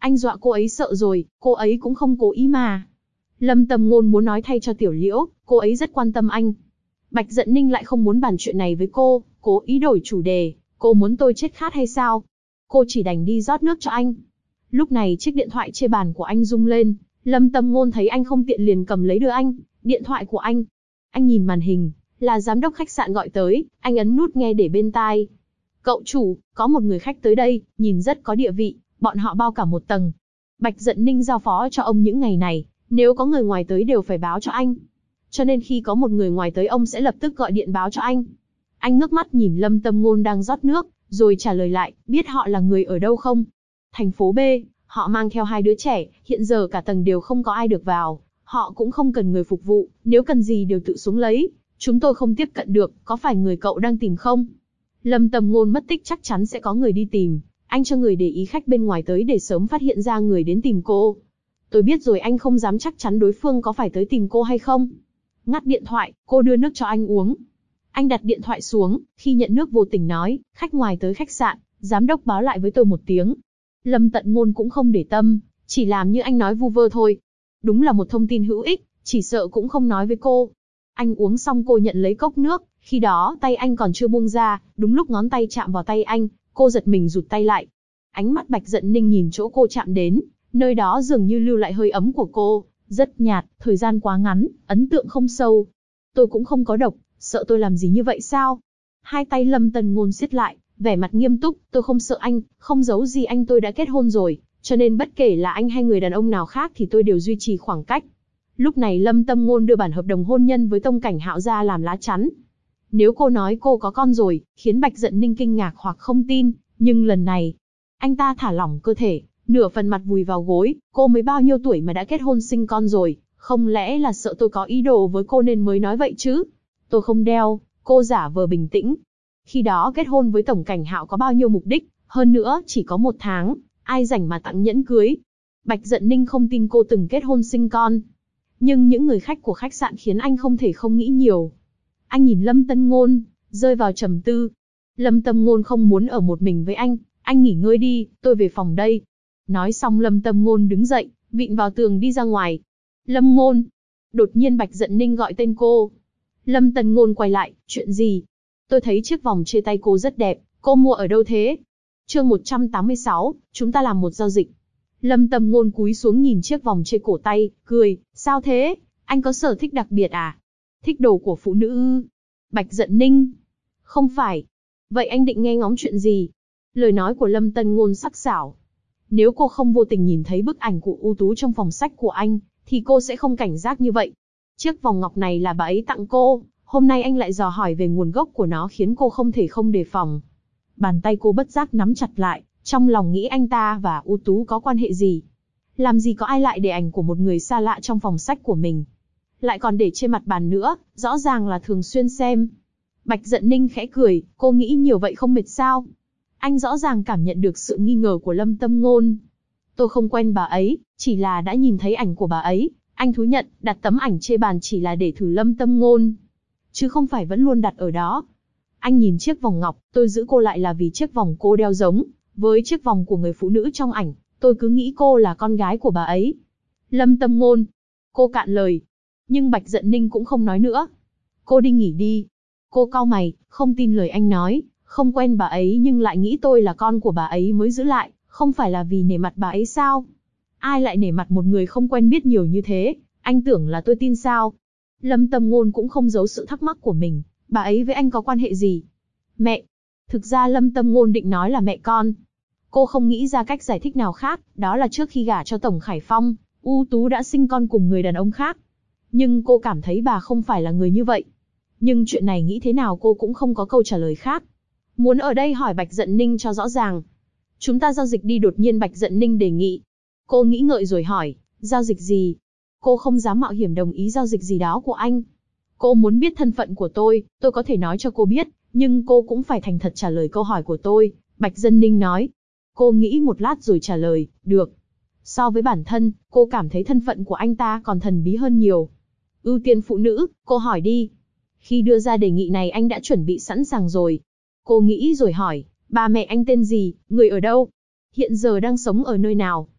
Anh dọa cô ấy sợ rồi, cô ấy cũng không cố ý mà. Lâm Tâm Ngôn muốn nói thay cho Tiểu Liễu, cô ấy rất quan tâm anh. Bạch Dận Ninh lại không muốn bàn chuyện này với cô, cố ý đổi chủ đề, cô muốn tôi chết khát hay sao? Cô chỉ đành đi rót nước cho anh. Lúc này chiếc điện thoại trên bàn của anh rung lên, Lâm Tâm Ngôn thấy anh không tiện liền cầm lấy đưa anh, điện thoại của anh. Anh nhìn màn hình, là giám đốc khách sạn gọi tới, anh ấn nút nghe để bên tai. Cậu chủ, có một người khách tới đây, nhìn rất có địa vị, bọn họ bao cả một tầng. Bạch Dận Ninh giao phó cho ông những ngày này, nếu có người ngoài tới đều phải báo cho anh. Cho nên khi có một người ngoài tới ông sẽ lập tức gọi điện báo cho anh. Anh ngước mắt nhìn Lâm Tâm Ngôn đang rót nước, rồi trả lời lại, biết họ là người ở đâu không? Thành phố B, họ mang theo 2 đứa trẻ, hiện giờ cả tầng đều không có ai được vào. Họ cũng không cần người phục vụ, nếu cần gì đều tự xuống lấy. Chúng tôi không tiếp cận được, có phải người cậu đang tìm không? Lâm Tâm Ngôn mất tích chắc chắn sẽ có người đi tìm. Anh cho người để ý khách bên ngoài tới để sớm phát hiện ra người đến tìm cô. Tôi biết rồi, anh không dám chắc chắn đối phương có phải tới tìm cô hay không. Ngắt điện thoại, cô đưa nước cho anh uống. Anh đặt điện thoại xuống, khi nhận nước vô tình nói, khách ngoài tới khách sạn, giám đốc báo lại với tôi một tiếng. Lâm Tận Ngôn cũng không để tâm, chỉ làm như anh nói vu vơ thôi. Đúng là một thông tin hữu ích, chỉ sợ cũng không nói với cô. Anh uống xong cô nhận lấy cốc nước, khi đó tay anh còn chưa buông ra, đúng lúc ngón tay chạm vào tay anh, cô giật mình rụt tay lại. Ánh mắt Bạch Dận Ninh nhìn chỗ cô chạm đến, nơi đó dường như lưu lại hơi ấm của cô, rất nhạt, thời gian quá ngắn, ấn tượng không sâu. Tôi cũng không có độc, sợ tôi làm gì như vậy sao? Hai tay Lâm Tần Ngôn siết lại, vẻ mặt nghiêm túc, tôi không sợ anh, không giấu gì anh, tôi đã kết hôn rồi, cho nên bất kể là anh hay người đàn ông nào khác thì tôi đều duy trì khoảng cách. Lúc này Lâm Tâm Ngôn đưa bản hợp đồng hôn nhân với Tông Cảnh Hạo ra làm lá chắn. Nếu cô nói cô có con rồi, khiến Bạch Dận Ninh kinh ngạc hoặc không tin, nhưng lần này, anh ta thả lỏng cơ thể, nửa phần mặt vùi vào gối, cô mới bao nhiêu tuổi mà đã kết hôn sinh con rồi, không lẽ là sợ tôi có ý đồ với cô nên mới nói vậy chứ? Tôi không đeo, cô giả vờ bình tĩnh. Khi đó kết hôn với Tổng Cảnh Hạo có bao nhiêu mục đích, hơn nữa chỉ có 1 tháng, ai rảnh mà tặng nhẫn cưới. Bạch Dận Ninh không tin cô từng kết hôn sinh con. Nhưng những người khách của khách sạn khiến anh không thể không nghĩ nhiều. Anh nhìn Lâm Tân Ngôn, rơi vào trầm tư. Lâm Tâm Ngôn không muốn ở một mình với anh nghỉ ngơi đi, tôi về phòng đây. Nói xong Lâm Tâm Ngôn đứng dậy, vịn vào tường đi ra ngoài. Lâm Ngôn. Đột nhiên Bạch Dận Ninh gọi tên cô. Lâm Tân Ngôn quay lại, chuyện gì? Tôi thấy chiếc vòng trên tay cô rất đẹp, cô mua ở đâu thế? Chương 186, chúng ta làm một giao dịch. Lâm Tâm Ngôn cúi xuống nhìn chiếc vòng trên cổ tay, cười, sao thế? Anh có sở thích đặc biệt à? Thích đồ của phụ nữ ư? Bạch Dận Ninh. Không phải. Vậy anh định nghe ngóng chuyện gì? Lời nói của Lâm Tân Ngôn sắc sảo. Nếu cô không vô tình nhìn thấy bức ảnh của ưu tú trong phòng sách của anh, thì cô sẽ không cảnh giác như vậy. Chiếc vòng ngọc này là bà ấy tặng cô, hôm nay anh lại dò hỏi về nguồn gốc của nó khiến cô không thể không đề phòng. Bàn tay cô bất giác nắm chặt lại, trong lòng nghĩ anh ta và ưu tú có quan hệ gì? Làm gì có ai lại để ảnh của một người xa lạ trong phòng sách của mình? Lại còn để trên mặt bàn nữa, rõ ràng là thường xuyên xem. Bạch Dận Ninh khẽ cười, cô nghĩ nhiều vậy không mệt sao? Anh rõ ràng cảm nhận được sự nghi ngờ của Lâm Tâm Ngôn. Tôi không quen bà ấy, chỉ là đã nhìn thấy ảnh của bà ấy. Anh thú nhận, đặt tấm ảnh trên bàn chỉ là để thử Lâm Tâm Ngôn, chứ không phải vẫn luôn đặt ở đó. Anh nhìn chiếc vòng ngọc, tôi giữ cô lại là vì chiếc vòng cô đeo giống với chiếc vòng của người phụ nữ trong ảnh, tôi cứ nghĩ cô là con gái của bà ấy. Lâm Tâm Ngôn. Cô cạn lời. Nhưng Bạch Dận Ninh cũng không nói nữa. Cô đi nghỉ đi. Cô cau mày, không tin lời anh nói, không quen bà ấy nhưng lại nghĩ tôi là con của bà ấy mới giữ lại, không phải là vì nể mặt bà ấy sao? Ai lại nể mặt một người không quen biết nhiều như thế, anh tưởng là tôi tin sao? Lâm Tâm Ngôn cũng không giấu sự thắc mắc của mình, bà ấy với anh có quan hệ gì? Mẹ. Thực ra Lâm Tâm Ngôn định nói là mẹ con. Cô không nghĩ ra cách giải thích nào khác, đó là trước khi gả cho Tổng Khải Phong, ưu tú đã sinh con cùng người đàn ông khác. Nhưng cô cảm thấy bà không phải là người như vậy. Nhưng chuyện này nghĩ thế nào cô cũng không có câu trả lời khác. Muốn ở đây hỏi Bạch Dận Ninh cho rõ ràng. Chúng ta giao dịch đi, đột nhiên Bạch Dận Ninh đề nghị. Cô nghĩ ngợi rồi hỏi, giao dịch gì? Cô không dám mạo hiểm đồng ý giao dịch gì đó của anh. Cô muốn biết thân phận của tôi có thể nói cho cô biết, nhưng cô cũng phải thành thật trả lời câu hỏi của tôi. Bạch Dận Ninh nói. Cô nghĩ một lát rồi trả lời, được. So với bản thân, cô cảm thấy thân phận của anh ta còn thần bí hơn nhiều. Ưu tiên phụ nữ, cô hỏi đi. Khi đưa ra đề nghị này anh đã chuẩn bị sẵn sàng rồi. Cô nghĩ rồi hỏi, ba mẹ anh tên gì, người ở đâu? Hiện giờ đang sống ở nơi nào?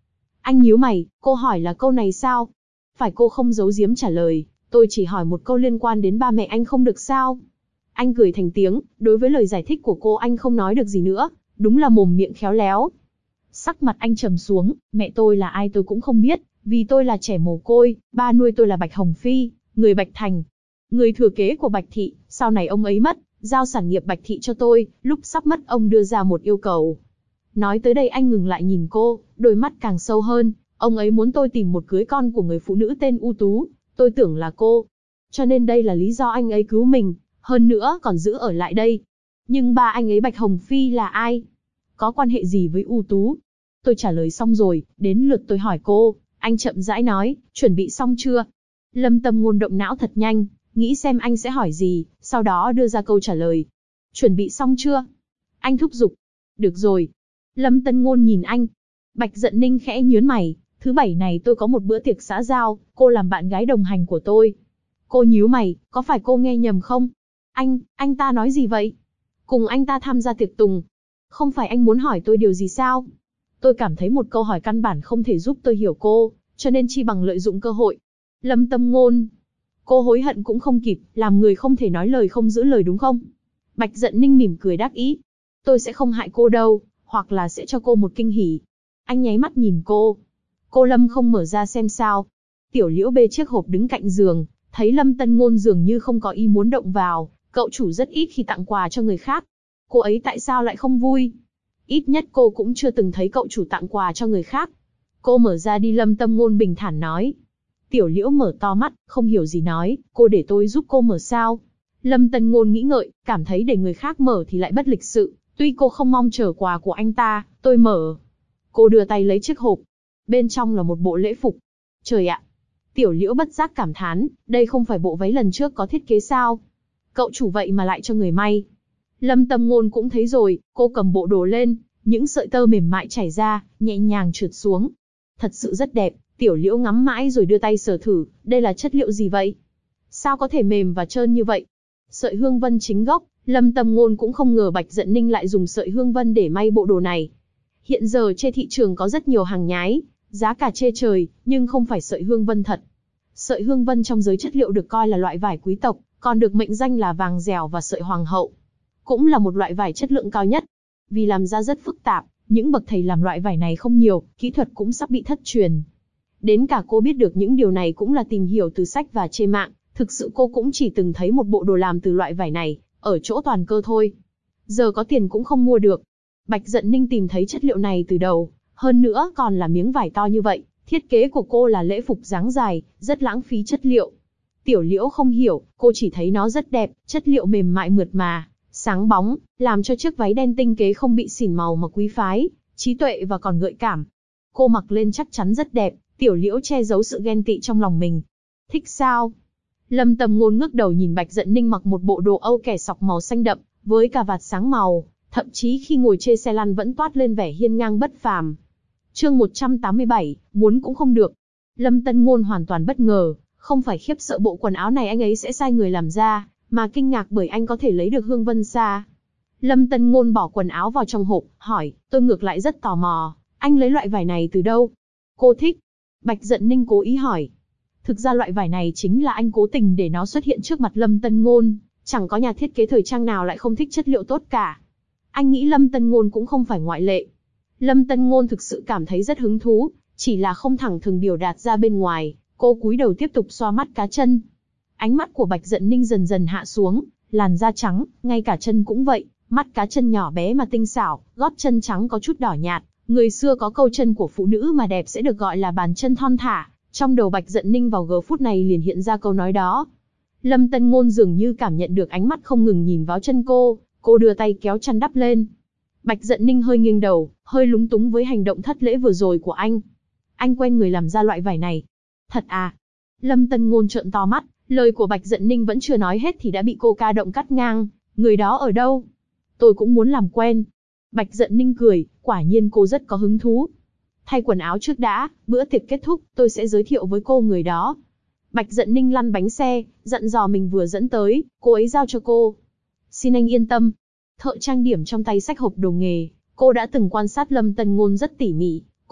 Anh nhíu mày, cô hỏi là câu này sao? Phải, cô không giấu giếm trả lời, tôi chỉ hỏi một câu liên quan đến ba mẹ anh không được sao? Anh cười thành tiếng, đối với lời giải thích của cô anh không nói được gì nữa, đúng là mồm miệng khéo léo. Sắc mặt anh trầm xuống, mẹ tôi là ai tôi cũng không biết, vì tôi là trẻ mồ côi, ba nuôi tôi là Bạch Hồng Phi, người Bạch Thành, người thừa kế của Bạch Thị, sau này ông ấy mất, giao sản nghiệp Bạch Thị cho tôi, lúc sắp mất ông đưa ra một yêu cầu. Nói tới đây anh ngừng lại nhìn cô, đôi mắt càng sâu hơn, ông ấy muốn tôi tìm một cưới con của người phụ nữ tên ưu tú, tôi tưởng là cô. Cho nên đây là lý do anh ấy cứu mình, hơn nữa còn giữ ở lại đây. Nhưng ba anh ấy Bạch Hồng Phi là ai? Có quan hệ gì với ưu tú? Tôi trả lời xong rồi, đến lượt tôi hỏi cô, anh chậm rãi nói, chuẩn bị xong chưa? Lâm Tâm Ngôn động não thật nhanh, nghĩ xem anh sẽ hỏi gì, sau đó đưa ra câu trả lời. Chuẩn bị xong chưa? Anh thúc giục. Được rồi. Lâm Tân Ngôn nhìn anh. Bạch Dận Ninh khẽ nhướng mày, thứ bảy này tôi có một bữa tiệc xã giao, cô làm bạn gái đồng hành của tôi. Cô nhíu mày, có phải cô nghe nhầm không? Anh ta nói gì vậy? Cùng anh ta tham gia tiệc tùng. Không phải anh muốn hỏi tôi điều gì sao? Tôi cảm thấy một câu hỏi căn bản không thể giúp tôi hiểu cô, cho nên chi bằng lợi dụng cơ hội. Lâm Tâm Ngôn. Cô hối hận cũng không kịp, làm người không thể nói lời không giữ lời đúng không? Bạch Dận Ninh mỉm cười đắc ý. Tôi sẽ không hại cô đâu, hoặc là sẽ cho cô một kinh hỉ. Anh nháy mắt nhìn cô. Cô Lâm không mở ra xem sao. Tiểu Liễu bê chiếc hộp đứng cạnh giường, thấy Lâm Tân Ngôn dường như không có ý muốn động vào, cậu chủ rất ít khi tặng quà cho người khác. Cô ấy tại sao lại không vui? Ít nhất cô cũng chưa từng thấy cậu chủ tặng quà cho người khác. Cô mở ra đi, Lâm Tâm Ngôn bình thản nói. Tiểu Liễu mở to mắt, không hiểu gì nói, cô để tôi giúp cô mở sao? Lâm Tân Ngôn nghĩ ngợi, cảm thấy để người khác mở thì lại bất lịch sự, tuy cô không mong chờ quà của anh ta, tôi mở. Cô đưa tay lấy chiếc hộp, bên trong là một bộ lễ phục. Trời ạ! Tiểu Liễu bất giác cảm thán, đây không phải bộ váy lần trước có thiết kế sao? Cậu chủ vậy mà lại cho người may. Lâm Tâm Ngôn cũng thấy rồi, cô cầm bộ đồ lên, những sợi tơ mềm mại chảy ra, nhẹ nhàng trượt xuống. Thật sự rất đẹp, Tiểu Liễu ngắm mãi rồi đưa tay sờ thử, đây là chất liệu gì vậy? Sao có thể mềm và trơn như vậy? Sợi hương vân chính gốc, Lâm Tâm Ngôn cũng không ngờ Bạch Dận Ninh lại dùng sợi hương vân để may bộ đồ này. Hiện giờ trên thị trường có rất nhiều hàng nhái, giá cả chê trời, nhưng không phải sợi hương vân thật. Sợi hương vân trong giới chất liệu được coi là loại vải quý tộc, còn được mệnh danh là vàng dẻo và sợi hoàng hậu. Cũng là một loại vải chất lượng cao nhất. Vì làm ra rất phức tạp, những bậc thầy làm loại vải này không nhiều, kỹ thuật cũng sắp bị thất truyền. Đến cả cô biết được những điều này cũng là tìm hiểu từ sách và trên mạng, thực sự cô cũng chỉ từng thấy một bộ đồ làm từ loại vải này, ở chỗ Toàn Cơ thôi. Giờ có tiền cũng không mua được. Bạch Dận Ninh tìm thấy chất liệu này từ đầu, hơn nữa còn là miếng vải to như vậy, thiết kế của cô là lễ phục dáng dài, rất lãng phí chất liệu. Tiểu Liễu không hiểu, cô chỉ thấy nó rất đẹp, chất liệu mềm mại mượt mà, sáng bóng, làm cho chiếc váy đen tinh kế không bị xỉn màu mà quý phái, trí tuệ và còn gợi cảm. Cô mặc lên chắc chắn rất đẹp, Tiểu Liễu che giấu sự ghen tị trong lòng mình. Thích sao? Lâm Tâm Ngôn ngước đầu nhìn Bạch Dận Ninh mặc một bộ đồ Âu kẻ sọc màu xanh đậm, với cà vạt sáng màu, thậm chí khi ngồi trên xe lăn vẫn toát lên vẻ hiên ngang bất phàm. Chương 187, muốn cũng không được. Lâm Tân Ngôn hoàn toàn bất ngờ, không phải khiếp sợ bộ quần áo này anh ấy sẽ sai người làm ra, mà kinh ngạc bởi anh có thể lấy được hương vân xa. Lâm Tân Ngôn bỏ quần áo vào trong hộp, hỏi, tôi ngược lại rất tò mò, anh lấy loại vải này từ đâu? Cô thích. Bạch Dận Ninh cố ý hỏi. Thực ra loại vải này chính là anh cố tình để nó xuất hiện trước mặt Lâm Tân Ngôn, chẳng có nhà thiết kế thời trang nào lại không thích chất liệu tốt cả. Anh nghĩ Lâm Tân Ngôn cũng không phải ngoại lệ. Lâm Tân Ngôn thực sự cảm thấy rất hứng thú, chỉ là không thẳng thừng biểu đạt ra bên ngoài. Cô cúi đầu tiếp tục xoa mắt cá chân. Ánh mắt của Bạch Dận Ninh dần dần hạ xuống, làn da trắng, ngay cả chân cũng vậy, mắt cá chân nhỏ bé mà tinh xảo, gót chân trắng có chút đỏ nhạt. Người xưa có câu chân của phụ nữ mà đẹp sẽ được gọi là bàn chân thon thả. Trong đầu Bạch Dận Ninh vào giờ phút này liền hiện ra câu nói đó. Lâm Tân Ngôn dường như cảm nhận được ánh mắt không ngừng nhìn vào chân cô đưa tay kéo chăn đắp lên. Bạch Dận Ninh hơi nghiêng đầu, hơi lúng túng với hành động thất lễ vừa rồi của anh. Anh quen người làm ra loại vải này. Thật à? Lâm Tân Ngôn trợn to mắt, lời của Bạch Dận Ninh vẫn chưa nói hết thì đã bị cô ca động cắt ngang. Người đó ở đâu? Tôi cũng muốn làm quen. Bạch Dận Ninh cười, quả nhiên cô rất có hứng thú. Thay quần áo trước đã, bữa tiệc kết thúc, tôi sẽ giới thiệu với cô người đó. Bạch Dận Ninh lăn bánh xe, dặn dò mình vừa dẫn tới, cô ấy giao cho cô. Xin anh yên tâm. Thợ trang điểm trong tay xách hộp đồ nghề, cô đã từng quan sát Lâm Tân Ngôn rất tỉ mỉ,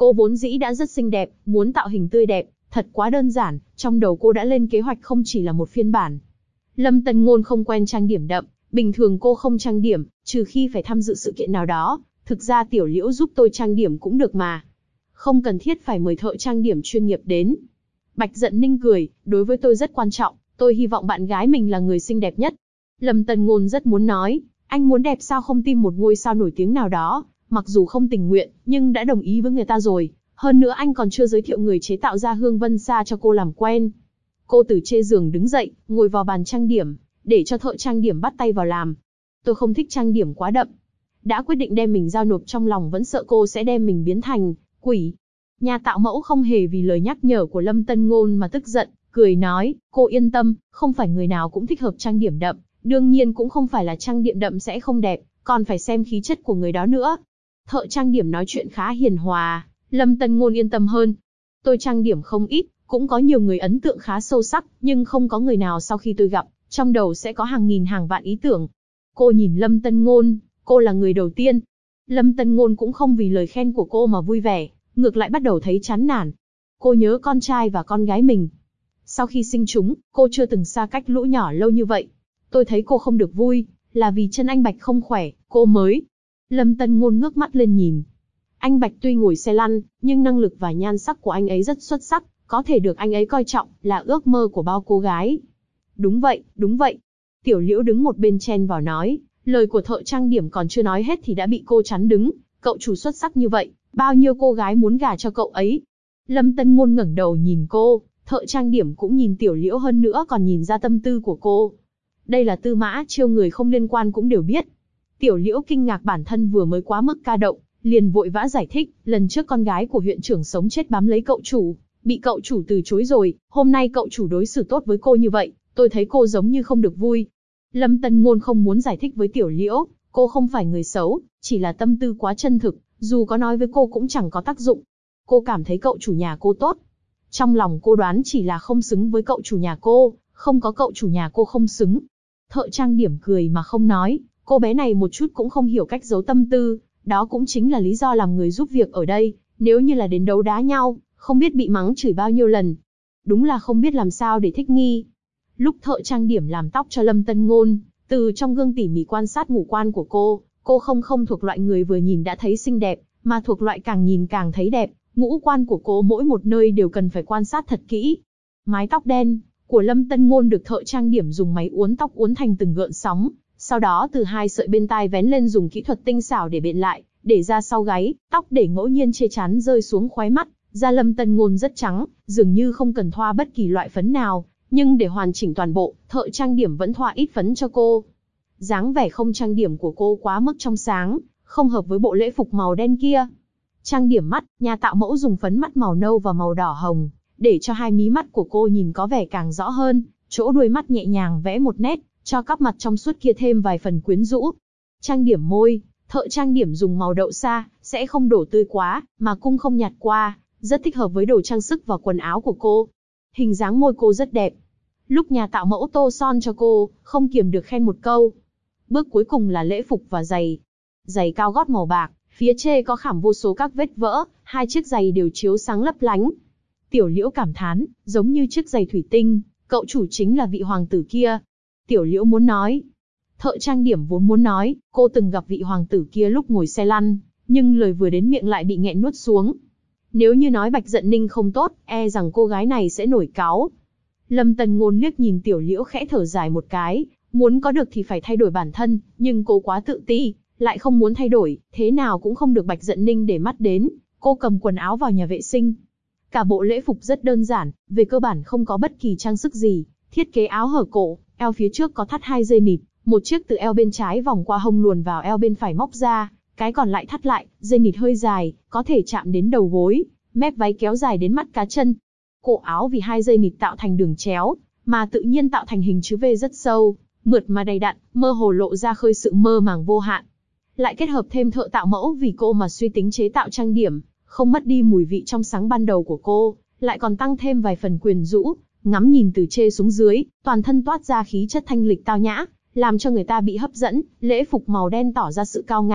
Cô vốn dĩ đã rất xinh đẹp, muốn tạo hình tươi đẹp, thật quá đơn giản, trong đầu cô đã lên kế hoạch không chỉ là một phiên bản. Lâm Tân Ngôn không quen trang điểm đậm, bình thường cô không trang điểm, trừ khi phải tham dự sự kiện nào đó, thực ra Tiểu Liễu giúp tôi trang điểm cũng được mà. Không cần thiết phải mời thợ trang điểm chuyên nghiệp đến. Bạch Dận Ninh cười, đối với tôi rất quan trọng, tôi hy vọng bạn gái mình là người xinh đẹp nhất. Lâm Tân Ngôn rất muốn nói, anh muốn đẹp sao không tìm một ngôi sao nổi tiếng nào đó, mặc dù không tình nguyện, nhưng đã đồng ý với người ta rồi. Hơn nữa anh còn chưa giới thiệu người chế tạo ra hương vân sa cho cô làm quen. Cô từ trên giường đứng dậy, ngồi vào bàn trang điểm, để cho thợ trang điểm bắt tay vào làm. Tôi không thích trang điểm quá đậm. Đã quyết định đem mình giao nộp, trong lòng vẫn sợ cô sẽ đem mình biến thành quỷ. Nhà tạo mẫu không hề vì lời nhắc nhở của Lâm Tân Ngôn mà tức giận, cười nói, cô yên tâm, không phải người nào cũng thích hợp trang điểm đậm, đương nhiên cũng không phải là trang điểm đậm sẽ không đẹp, còn phải xem khí chất của người đó nữa. Thợ trang điểm nói chuyện khá hiền hòa, Lâm Tân Ngôn yên tâm hơn. Tôi trang điểm không ít, cũng có nhiều người ấn tượng khá sâu sắc, nhưng không có người nào sau khi tôi gặp, trong đầu sẽ có hàng nghìn hàng vạn ý tưởng. Cô nhìn Lâm Tân Ngôn, cô là người đầu tiên. Lâm Tân Ngôn cũng không vì lời khen của cô mà vui vẻ, ngược lại bắt đầu thấy chán nản. Cô nhớ con trai và con gái mình. Sau khi sinh chúng, cô chưa từng xa cách lũ nhỏ lâu như vậy. Tôi thấy cô không được vui, là vì chân anh Bạch không khỏe, cô mới. Lâm Tân Ngôn ngước mắt lên nhìn. Anh Bạch tuy ngồi xe lăn, nhưng năng lực và nhan sắc của anh ấy rất xuất sắc, có thể được anh ấy coi trọng, là ước mơ của bao cô gái. Đúng vậy, đúng vậy. Tiểu Liễu đứng một bên chen vào nói, lời của thợ trang điểm còn chưa nói hết thì đã bị cô chắn đứng. Cậu chủ xuất sắc như vậy, bao nhiêu cô gái muốn gả cho cậu ấy. Lâm Tân Ngôn ngẩng đầu nhìn cô, thợ trang điểm cũng nhìn Tiểu Liễu, hơn nữa còn nhìn ra tâm tư của cô. Đây là tư mã chiêu, người không liên quan cũng đều biết. Tiểu Liễu kinh ngạc bản thân vừa mới quá mức ca động, liền vội vã giải thích, lần trước con gái của huyện trưởng sống chết bám lấy cậu chủ, bị cậu chủ từ chối rồi, hôm nay cậu chủ đối xử tốt với cô như vậy, tôi thấy cô giống như không được vui. Lâm Tân Ngôn không muốn giải thích với Tiểu Liễu, cô không phải người xấu, chỉ là tâm tư quá chân thực, dù có nói với cô cũng chẳng có tác dụng. Cô cảm thấy cậu chủ nhà cô tốt. Trong lòng cô đoán chỉ là không xứng với cậu chủ nhà cô, không có cậu chủ nhà cô không xứng. Thợ trang điểm cười mà không nói, cô bé này một chút cũng không hiểu cách giấu tâm tư, đó cũng chính là lý do làm người giúp việc ở đây, nếu như là đến đấu đá nhau, không biết bị mắng chửi bao nhiêu lần. Đúng là không biết làm sao để thích nghi. Lúc thợ trang điểm làm tóc cho Lâm Tân Ngôn, từ trong gương tỉ mỉ quan sát ngũ quan của cô không thuộc loại người vừa nhìn đã thấy xinh đẹp, mà thuộc loại càng nhìn càng thấy đẹp. Ngũ quan của cô mỗi một nơi đều cần phải quan sát thật kỹ. Mái tóc đen của Lâm Tân Ngôn được thợ trang điểm dùng máy uốn tóc uốn thành từng gợn sóng, sau đó từ hai sợi bên tai vén lên dùng kỹ thuật tinh xảo để biện lại, để ra sau gáy, tóc để ngẫu nhiên che chắn rơi xuống khóe mắt. Da Lâm Tân Ngôn rất trắng, dường như không cần thoa bất kỳ loại phấn nào, nhưng để hoàn chỉnh toàn bộ, thợ trang điểm vẫn thoa ít phấn cho cô. Dáng vẻ không trang điểm của cô quá mức trong sáng, không hợp với bộ lễ phục màu đen kia. Trang điểm mắt, nhà tạo mẫu dùng phấn mắt màu nâu và màu đỏ hồng, để cho hai mí mắt của cô nhìn có vẻ càng rõ hơn, chỗ đuôi mắt nhẹ nhàng vẽ một nét, cho cặp mặt trong suốt kia thêm vài phần quyến rũ. Trang điểm môi, thợ trang điểm dùng màu đậu sa, sẽ không đổ tươi quá, mà cũng không nhạt qua, rất thích hợp với đồ trang sức và quần áo của cô. Hình dáng môi cô rất đẹp. Lúc nhà tạo mẫu tô son cho cô, không kiềm được khen một câu. Bước cuối cùng là lễ phục và giày. Giày cao gót màu bạc, phía trên có khảm vô số các vết vỡ, hai chiếc giày đều chiếu sáng lấp lánh. Tiểu Liễu cảm thán, giống như chiếc giày thủy tinh, cậu chủ chính là vị hoàng tử kia. Tiểu Liễu muốn nói. Thợ trang điểm vốn muốn nói, cô từng gặp vị hoàng tử kia lúc ngồi xe lăn, nhưng lời vừa đến miệng lại bị nghẹn nuốt xuống. Nếu như nói Bạch Dận Ninh không tốt, e rằng cô gái này sẽ nổi cáu. Lâm Tân Ngôn liếc nhìn Tiểu Liễu khẽ thở dài một cái, muốn có được thì phải thay đổi bản thân, nhưng cô quá tự ti, lại không muốn thay đổi, thế nào cũng không được Bạch Dận Ninh để mắt đến. Cô cầm quần áo vào nhà vệ sinh. Cả bộ lễ phục rất đơn giản, về cơ bản không có bất kỳ trang sức gì, thiết kế áo hở cổ, eo phía trước có thắt hai dây nịt, một chiếc từ eo bên trái vòng qua hông luồn vào eo bên phải móc ra, cái còn lại thắt lại, dây nịt hơi dài, có thể chạm đến đầu gối, mép váy kéo dài đến mắt cá chân. Cổ áo vì hai dây nịt tạo thành đường chéo, mà tự nhiên tạo thành hình chữ V rất sâu, mượt mà đầy đặn, mơ hồ lộ ra khơi sự mơ màng vô hạn. Lại kết hợp thêm thợ tạo mẫu vì cô mà suy tính chế tạo trang điểm, không mất đi mùi vị trong sáng ban đầu của cô, lại còn tăng thêm vài phần quyến rũ, ngắm nhìn từ trên xuống dưới, toàn thân toát ra khí chất thanh lịch tao nhã, làm cho người ta bị hấp dẫn. Lễ phục màu đen tỏ ra sự cao ngạo,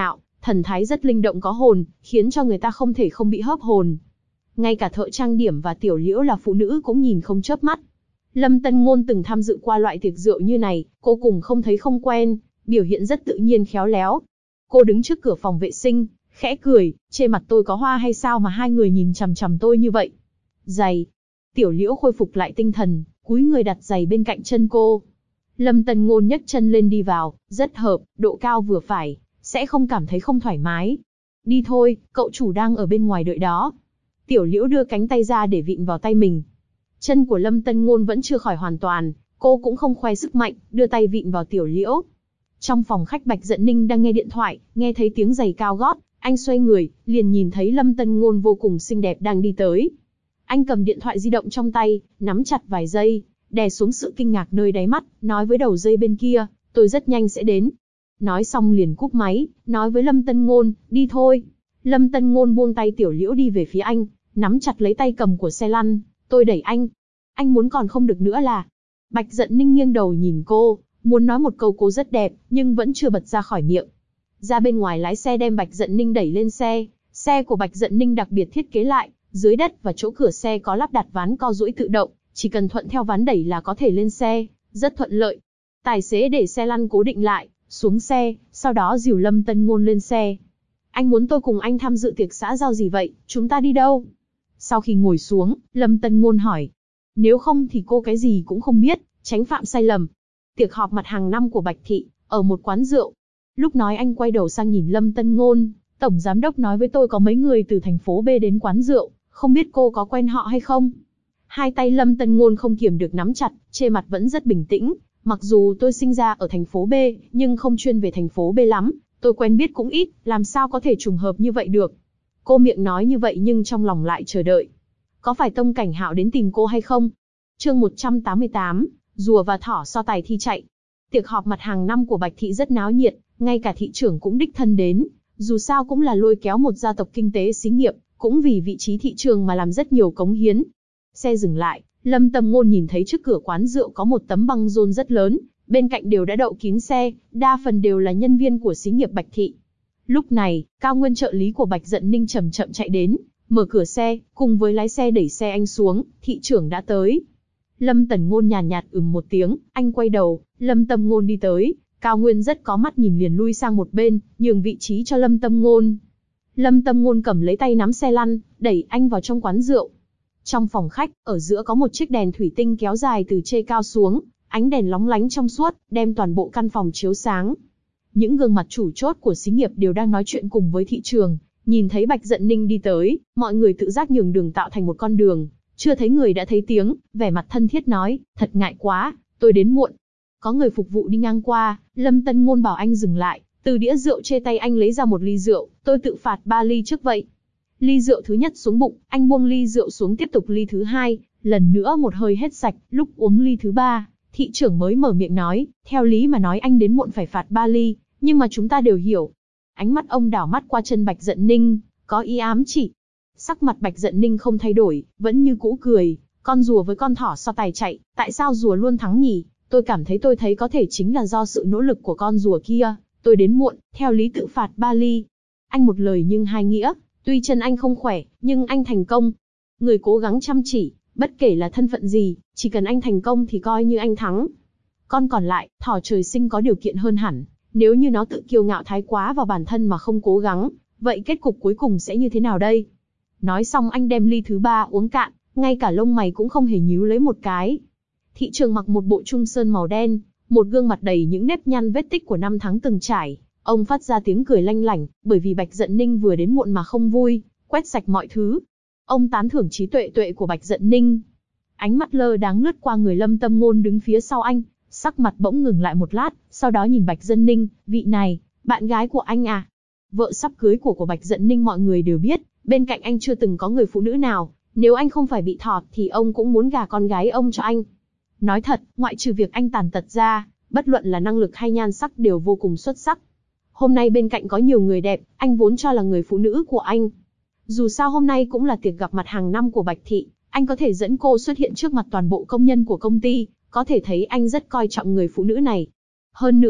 thần thái rất linh động có hồn, khiến cho người ta không thể không bị hớp hồn. Ngay cả thợ trang điểm và Tiểu Liễu là phụ nữ cũng nhìn không chớp mắt. Lâm Tân Ngôn từng tham dự qua loại tiệc rượu như này, cô cùng không thấy không quen, biểu hiện rất tự nhiên khéo léo. Cô đứng trước cửa phòng vệ sinh, khẽ cười, trên mặt tôi có hoa hay sao mà hai người nhìn chằm chằm tôi như vậy? Giày. Tiểu Liễu khôi phục lại tinh thần, cúi người đặt giày bên cạnh chân cô. Lâm Tân Ngôn nhấc chân lên đi vào, rất hợp, độ cao vừa phải, sẽ không cảm thấy không thoải mái. Đi thôi, cậu chủ đang ở bên ngoài đợi đó. Tiểu Liễu đưa cánh tay ra để vịn vào tay mình. Chân của Lâm Tân Ngôn vẫn chưa khỏi hoàn toàn, cô cũng không khoe sức mạnh, đưa tay vịn vào Tiểu Liễu. Trong phòng khách Bạch Dận Ninh đang nghe điện thoại, nghe thấy tiếng giày cao gót, anh xoay người, liền nhìn thấy Lâm Tân Ngôn vô cùng xinh đẹp đang đi tới. Anh cầm điện thoại di động trong tay, nắm chặt vài giây, đè xuống sự kinh ngạc nơi đáy mắt, nói với đầu dây bên kia, tôi rất nhanh sẽ đến. Nói xong liền cúp máy, nói với Lâm Tân Ngôn, đi thôi. Lâm Tân Ngôn buông tay Tiểu Liễu đi về phía anh, nắm chặt lấy tay cầm của xe lăn, tôi đẩy anh. Anh muốn còn không được nữa là... Bạch Dận Ninh nghiêng đầu nhìn cô, muốn nói một câu cô rất đẹp, nhưng vẫn chưa bật ra khỏi miệng. Ra bên ngoài lái xe đem Bạch Dận Ninh đẩy lên xe. Xe của Bạch Dận Ninh đặc biệt thiết kế lại, dưới đất và chỗ cửa xe có lắp đặt ván co duỗi tự động, chỉ cần thuận theo ván đẩy là có thể lên xe, rất thuận lợi. Tài xế để xe lăn cố định lại, xuống xe, sau đó dìu Lâm Tân Ngôn lên xe. Anh muốn tôi cùng anh tham dự tiệc xã giao gì vậy, chúng ta đi đâu? Sau khi ngồi xuống, Lâm Tân Ngôn hỏi. Nếu không thì cô cái gì cũng không biết, tránh phạm sai lầm. Tiệc họp mặt hàng năm của Bạch Thị, ở một quán rượu. Lúc nói anh quay đầu sang nhìn Lâm Tân Ngôn, tổng giám đốc nói với tôi có mấy người từ thành phố B đến quán rượu, không biết cô có quen họ hay không? Hai tay Lâm Tân Ngôn không kiềm được nắm chặt, trên mặt vẫn rất bình tĩnh. Mặc dù tôi sinh ra ở thành phố B, nhưng không chuyên về thành phố B lắm, tôi quen biết cũng ít, làm sao có thể trùng hợp như vậy được. Cô miệng nói như vậy nhưng trong lòng lại chờ đợi. Có phải Tông Cảnh Hạo đến tìm cô hay không? Chương 188, rùa và thỏ so tài thi chạy. Tiệc họp mặt hàng năm của Bạch Thị rất náo nhiệt, ngay cả thị trưởng cũng đích thân đến, dù sao cũng là lôi kéo một gia tộc kinh tế xí nghiệp, cũng vì vị trí thị trường mà làm rất nhiều cống hiến. Xe dừng lại, Lâm Tân Ngôn nhìn thấy trước cửa quán rượu có một tấm băng rôn rất lớn, bên cạnh đều đã đậu kín xe, đa phần đều là nhân viên của xí nghiệp Bạch Thị. Lúc này, Cao Nguyên trợ lý của Bạch Dận Ninh chậm chậm chạy đến, mở cửa xe, cùng với lái xe đẩy xe anh xuống, thị trưởng đã tới. Lâm Tân Ngôn nhàn nhạt một tiếng, anh quay đầu, Lâm Tân Ngôn đi tới, Cao Nguyên rất có mắt nhìn liền lui sang một bên, nhường vị trí cho Lâm Tân Ngôn. Lâm Tân Ngôn cầm lấy tay nắm xe lăn, đẩy anh vào trong quán rượu. Trong phòng khách, ở giữa có một chiếc đèn thủy tinh kéo dài từ trên cao xuống, ánh đèn lóng lánh trong suốt, đem toàn bộ căn phòng chiếu sáng. Những gương mặt chủ chốt của xí nghiệp đều đang nói chuyện cùng với thị trường, nhìn thấy Bạch Dận Ninh đi tới, mọi người tự giác nhường đường tạo thành một con đường, chưa thấy người đã thấy tiếng, vẻ mặt thân thiết nói, thật ngại quá, tôi đến muộn. Có người phục vụ đi ngang qua, Lâm Tân Ngôn bảo anh dừng lại, từ đĩa rượu trên tay anh lấy ra một ly rượu, tôi tự phạt 3 ly trước vậy. Ly rượu thứ nhất xuống bụng, anh buông ly rượu xuống tiếp tục ly thứ hai, lần nữa một hơi hết sạch, lúc uống ly thứ ba, thị trưởng mới mở miệng nói, theo lý mà nói anh đến muộn phải phạt 3 ly, nhưng mà chúng ta đều hiểu. Ánh mắt ông đảo mắt qua chân Bạch Dận Ninh, có ý ám chỉ. Sắc mặt Bạch Dận Ninh không thay đổi, vẫn như cũ cười, con rùa với con thỏ so tài chạy, tại sao rùa luôn thắng nhỉ? Tôi cảm thấy có thể chính là do sự nỗ lực của con rùa kia, tôi đến muộn, theo lý tự phạt 3 ly. Anh một lời nhưng hai nghĩa, tuy chân anh không khỏe, nhưng anh thành công. Người cố gắng chăm chỉ, bất kể là thân phận gì, chỉ cần anh thành công thì coi như anh thắng. Con còn lại, thỏ trời sinh có điều kiện hơn hẳn, nếu như nó tự kiêu ngạo thái quá vào bản thân mà không cố gắng, vậy kết cục cuối cùng sẽ như thế nào đây? Nói xong anh đem ly thứ ba uống cạn, ngay cả lông mày cũng không hề nhíu lấy một cái. Thị trường mặc một bộ trung sơn màu đen, một gương mặt đầy những nếp nhăn vết tích của năm tháng từng trải. Ông phát ra tiếng cười lanh lảnh, bởi vì Bạch Dận Ninh vừa đến muộn mà không vui, quét sạch mọi thứ. Ông tán thưởng trí tuệ của Bạch Dận Ninh. Ánh mắt lơ đãng lướt qua người Lâm Tân Ngôn đứng phía sau anh, sắc mặt bỗng ngừng lại một lát, sau đó nhìn Bạch Dận Ninh, vị này, bạn gái của anh à? Vợ sắp cưới của Bạch Dận Ninh mọi người đều biết, bên cạnh anh chưa từng có người phụ nữ nào, nếu anh không phải bị thọt thì ông cũng muốn gả con gái ông cho anh. Nói thật, ngoại trừ việc anh tàn tật ra, bất luận là năng lực hay nhan sắc đều vô cùng xuất sắc. Hôm nay bên cạnh có nhiều người đẹp, anh vốn cho là người phụ nữ của anh. Dù sao hôm nay cũng là tiệc gặp mặt hàng năm của Bạch Thị, anh có thể dẫn cô xuất hiện trước mặt toàn bộ công nhân của công ty, có thể thấy anh rất coi trọng người phụ nữ này. Hơn nữa,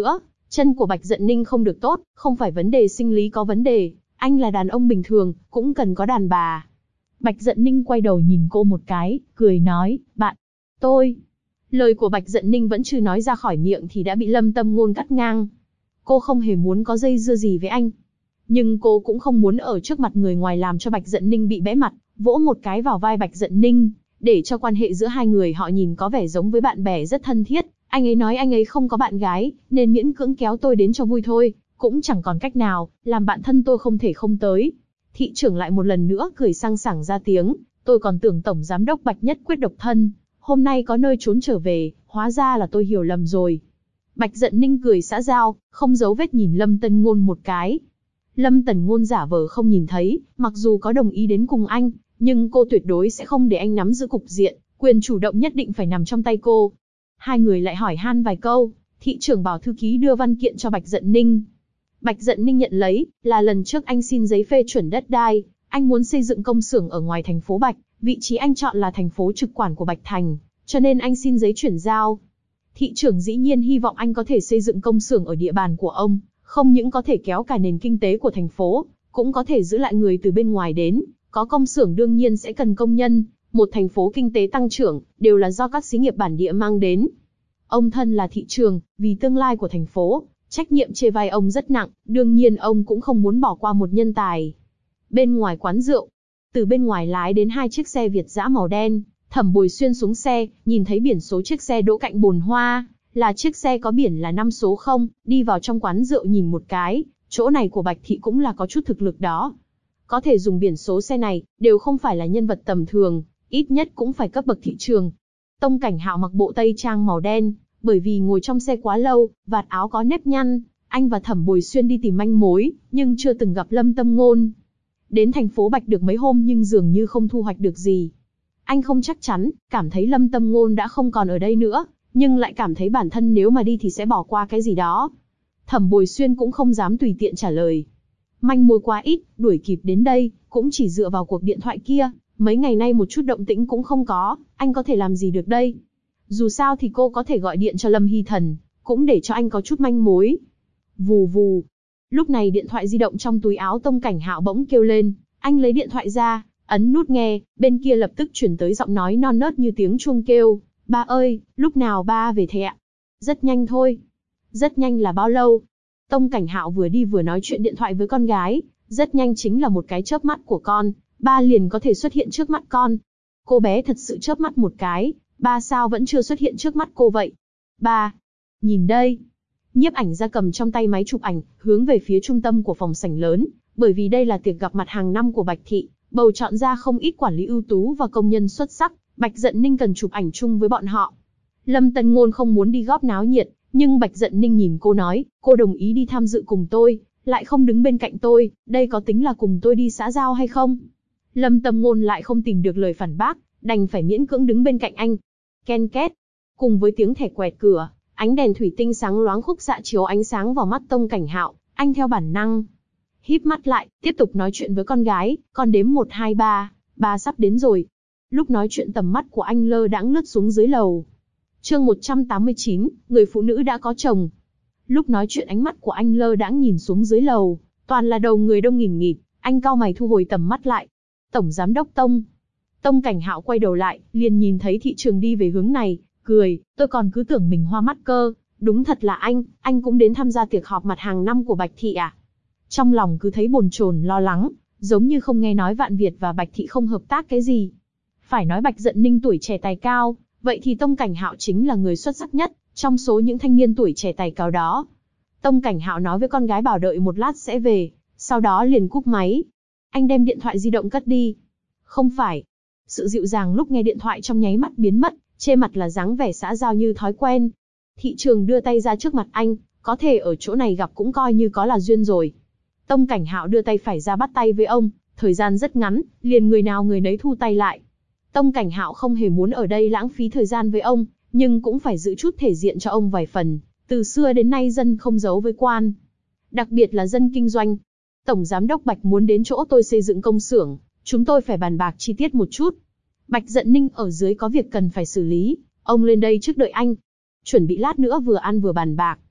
Chân của Bạch Dận Ninh không được tốt, không phải vấn đề sinh lý có vấn đề, anh là đàn ông bình thường, cũng cần có đàn bà. Bạch Dận Ninh quay đầu nhìn cô một cái, cười nói, bạn, tôi. Lời của Bạch Dận Ninh vẫn chưa nói ra khỏi miệng thì đã bị Lâm Tâm Ngôn cắt ngang. Cô không hề muốn có dây dưa gì với anh. Nhưng cô cũng không muốn ở trước mặt người ngoài làm cho Bạch Dận Ninh bị bẽ mặt, vỗ một cái vào vai Bạch Dận Ninh, để cho quan hệ giữa hai người họ nhìn có vẻ giống với bạn bè rất thân thiết. Anh ấy nói anh ấy không có bạn gái, nên miễn cưỡng kéo tôi đến cho vui thôi, cũng chẳng còn cách nào, làm bạn thân tôi không thể không tới. Thị trưởng lại một lần nữa cười sang sảng ra tiếng, tôi còn tưởng tổng giám đốc Bạch nhất quyết độc thân, hôm nay có nơi trốn trở về, hóa ra là tôi hiểu lầm rồi. Bạch Dận Ninh cười xã giao, không giấu vết nhìn Lâm Tần Ngôn một cái. Lâm Tần Ngôn giả vờ không nhìn thấy, mặc dù có đồng ý đến cùng anh, nhưng cô tuyệt đối sẽ không để anh nắm giữ cục diện, quyền chủ động nhất định phải nằm trong tay cô. Hai người lại hỏi han vài câu, thị trưởng bảo thư ký đưa văn kiện cho Bạch Dận Ninh. Bạch Dận Ninh nhận lấy, là lần trước anh xin giấy phê chuẩn đất đai, anh muốn xây dựng công xưởng ở ngoài thành phố Bạch, vị trí anh chọn là thành phố trực quản của Bạch Thành, cho nên anh xin giấy chuyển giao. Thị trưởng dĩ nhiên hy vọng anh có thể xây dựng công xưởng ở địa bàn của ông, không những có thể kéo cả nền kinh tế của thành phố, cũng có thể giữ lại người từ bên ngoài đến, có công xưởng đương nhiên sẽ cần công nhân, một thành phố kinh tế tăng trưởng, đều là do các xí nghiệp bản địa mang đến. Ông thân là thị trường, vì tương lai của thành phố, trách nhiệm trên vai ông rất nặng, đương nhiên ông cũng không muốn bỏ qua một nhân tài. Bên ngoài quán rượu, từ bên ngoài lái đến hai chiếc xe Việt dã màu đen, Thẩm Bồi Xuyên xuống xe, nhìn thấy biển số chiếc xe đỗ cạnh bồn hoa, là chiếc xe có biển là 5 số 0, đi vào trong quán rượu nhìn một cái, chỗ này của Bạch Thị cũng là có chút thực lực đó. Có thể dùng biển số xe này, đều không phải là nhân vật tầm thường, ít nhất cũng phải cấp bậc thị trường. Tông Cảnh Hạo mặc bộ tây trang màu đen, bởi vì ngồi trong xe quá lâu, vạt áo có nếp nhăn, anh và Thẩm Bồi Xuyên đi tìm manh mối, nhưng chưa từng gặp Lâm Tâm Ngôn. Đến thành phố Bạch được mấy hôm nhưng dường như không thu hoạch được gì. Anh không chắc chắn, cảm thấy Lâm Tâm Ngôn đã không còn ở đây nữa, nhưng lại cảm thấy bản thân nếu mà đi thì sẽ bỏ qua cái gì đó. Thẩm Bồi Xuyên cũng không dám tùy tiện trả lời. Manh mối quá ít, đuổi kịp đến đây, cũng chỉ dựa vào cuộc điện thoại kia, mấy ngày nay một chút động tĩnh cũng không có, anh có thể làm gì được đây? Dù sao thì cô có thể gọi điện cho Lâm Hy Thần, cũng để cho anh có chút manh mối. Vù vù. Lúc này điện thoại di động trong túi áo Tông Cảnh Hạo bỗng kêu lên, anh lấy điện thoại ra, ấn nút nghe, bên kia lập tức chuyển tới giọng nói non nớt như tiếng chuông kêu, ba ơi, lúc nào ba về thế ạ? Rất nhanh thôi. Rất nhanh là bao lâu? Tông Cảnh Hạo vừa đi vừa nói chuyện điện thoại với con gái, rất nhanh chính là một cái chớp mắt của con, ba liền có thể xuất hiện trước mắt con. Cô bé thật sự chớp mắt một cái, ba sao vẫn chưa xuất hiện trước mắt cô vậy? Ba, nhìn đây. Nhiếp ảnh ra cầm trong tay máy chụp ảnh, hướng về phía trung tâm của phòng sảnh lớn, bởi vì đây là tiệc gặp mặt hàng năm của Bạch Thị, bầu chọn ra không ít quản lý ưu tú và công nhân xuất sắc, Bạch Dận Ninh cần chụp ảnh chung với bọn họ. Lâm Tần Ngôn không muốn đi góp náo nhiệt, nhưng Bạch Dận Ninh nhìn cô nói, cô đồng ý đi tham dự cùng tôi, lại không đứng bên cạnh tôi, đây có tính là cùng tôi đi xã giao hay không? Lâm Tần Ngôn lại không tìm được lời phản bác, đành phải miễn cưỡng đứng bên cạnh anh. Ken két, cùng với tiếng thẻ quẹt cửa, ánh đèn thủy tinh sáng loáng khúc xạ chiếu ánh sáng vào mắt Tông Cảnh Hạo, anh theo bản năng híp mắt lại, tiếp tục nói chuyện với con gái, con đếm 1 2 3, ba sắp đến rồi. Lúc nói chuyện tầm mắt của anh lơ đãng lướt xuống dưới lầu. Chương 189, người phụ nữ đã có chồng. Lúc nói chuyện ánh mắt của anh lơ đãng nhìn xuống dưới lầu, toàn là đầu người đông nghìn nghịt, anh cau mày thu hồi tầm mắt lại. Tổng giám đốc Tông. Tông Cảnh Hạo quay đầu lại, liền nhìn thấy thị trường đi về hướng này, cười, tôi còn cứ tưởng mình hoa mắt cơ, đúng thật là anh cũng đến tham gia tiệc họp mặt hàng năm của Bạch Thị à? Trong lòng cứ thấy bồn chồn lo lắng, giống như không nghe nói Vạn Việt và Bạch Thị không hợp tác cái gì. Phải nói Bạch Dận Ninh tuổi trẻ tài cao, vậy thì Tông Cảnh Hạo chính là người xuất sắc nhất, trong số những thanh niên tuổi trẻ tài cao đó. Tông Cảnh Hạo nói với con gái bảo đợi một lát sẽ về, sau đó liền cúp máy. Anh đem điện thoại di động cất đi. Không phải. Sự dịu dàng lúc nghe điện thoại trong nháy mắt biến mất, trên mặt là dáng vẻ xã giao như thói quen. Thị trường đưa tay ra trước mặt anh, có thể ở chỗ này gặp cũng coi như có là duyên rồi. Tông Cảnh Hạo đưa tay phải ra bắt tay với ông, thời gian rất ngắn, liền người nào người nấy thu tay lại. Tông Cảnh Hạo không hề muốn ở đây lãng phí thời gian với ông, nhưng cũng phải giữ chút thể diện cho ông vài phần. Từ xưa đến nay dân không giấu với quan, đặc biệt là dân kinh doanh. Tổng giám đốc Bạch muốn đến chỗ tôi xây dựng công xưởng, chúng tôi phải bàn bạc chi tiết một chút. Bạch Dận Ninh ở dưới có việc cần phải xử lý, ông lên đây trước đợi anh. Chuẩn bị lát nữa vừa ăn vừa bàn bạc.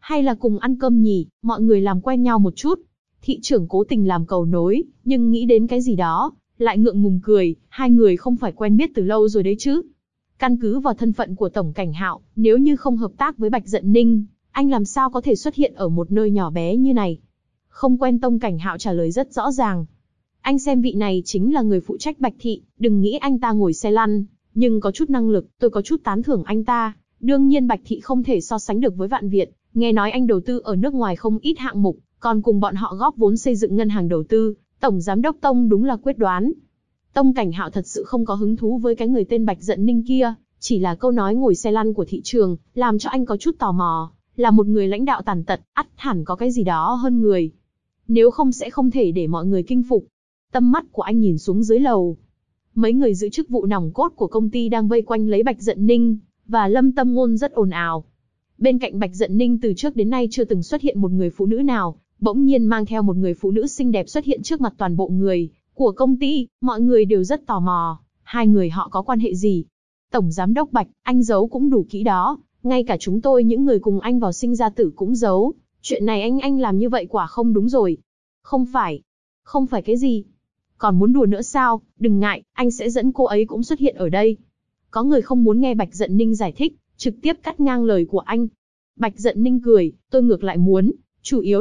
Hay là cùng ăn cơm nhỉ, mọi người làm quen nhau một chút. Thị trưởng cố tình làm cầu nối, nhưng nghĩ đến cái gì đó, lại ngượng ngùng cười, hai người không phải quen biết từ lâu rồi đấy chứ. Căn cứ vào thân phận của Tổng Cảnh Hạo, nếu như không hợp tác với Bạch Dận Ninh, anh làm sao có thể xuất hiện ở một nơi nhỏ bé như này. Không quen. Tông Cảnh Hạo trả lời rất rõ ràng. Anh xem vị này chính là người phụ trách Bạch Thị, đừng nghĩ anh ta ngồi xe lăn, nhưng có chút năng lực, tôi có chút tán thưởng anh ta. Đương nhiên Bạch Thị không thể so sánh được với Vạn Việt, nghe nói anh đầu tư ở nước ngoài không ít hạng mục, còn cùng bọn họ góp vốn xây dựng ngân hàng đầu tư, Tổng Giám đốc Tông đúng là quyết đoán. Tông Cảnh Hạo thật sự không có hứng thú với cái người tên Bạch Dận Ninh kia, chỉ là câu nói ngồi xe lăn của thị trường, làm cho anh có chút tò mò, là một người lãnh đạo tàn tật, ắt hẳn có cái gì đó hơn người. Nếu không sẽ không thể để mọi người kinh phục. Tâm mắt của anh nhìn xuống dưới lầu. Mấy người giữ chức vụ nòng cốt của công ty đang vây quanh lấy Bạch Dận Ninh, và Lâm Tâm Ngôn rất ồn ào. Bên cạnh Bạch Dận Ninh từ trước đến nay chưa từng xuất hiện một người phụ nữ nào, bỗng nhiên mang theo một người phụ nữ xinh đẹp xuất hiện trước mặt toàn bộ người của công ty, mọi người đều rất tò mò, hai người họ có quan hệ gì? Tổng Giám đốc Bạch, anh giấu cũng đủ kỹ đó, ngay cả chúng tôi những người cùng anh vào sinh ra tử cũng giấu, chuyện này anh làm như vậy quả không đúng rồi. Không phải cái gì? Còn muốn đùa nữa sao? Đừng ngại, anh sẽ dẫn cô ấy cũng xuất hiện ở đây. Có người không muốn nghe Bạch Dận Ninh giải thích, trực tiếp cắt ngang lời của anh. Bạch Dận Ninh cười, tôi ngược lại muốn, chủ yếu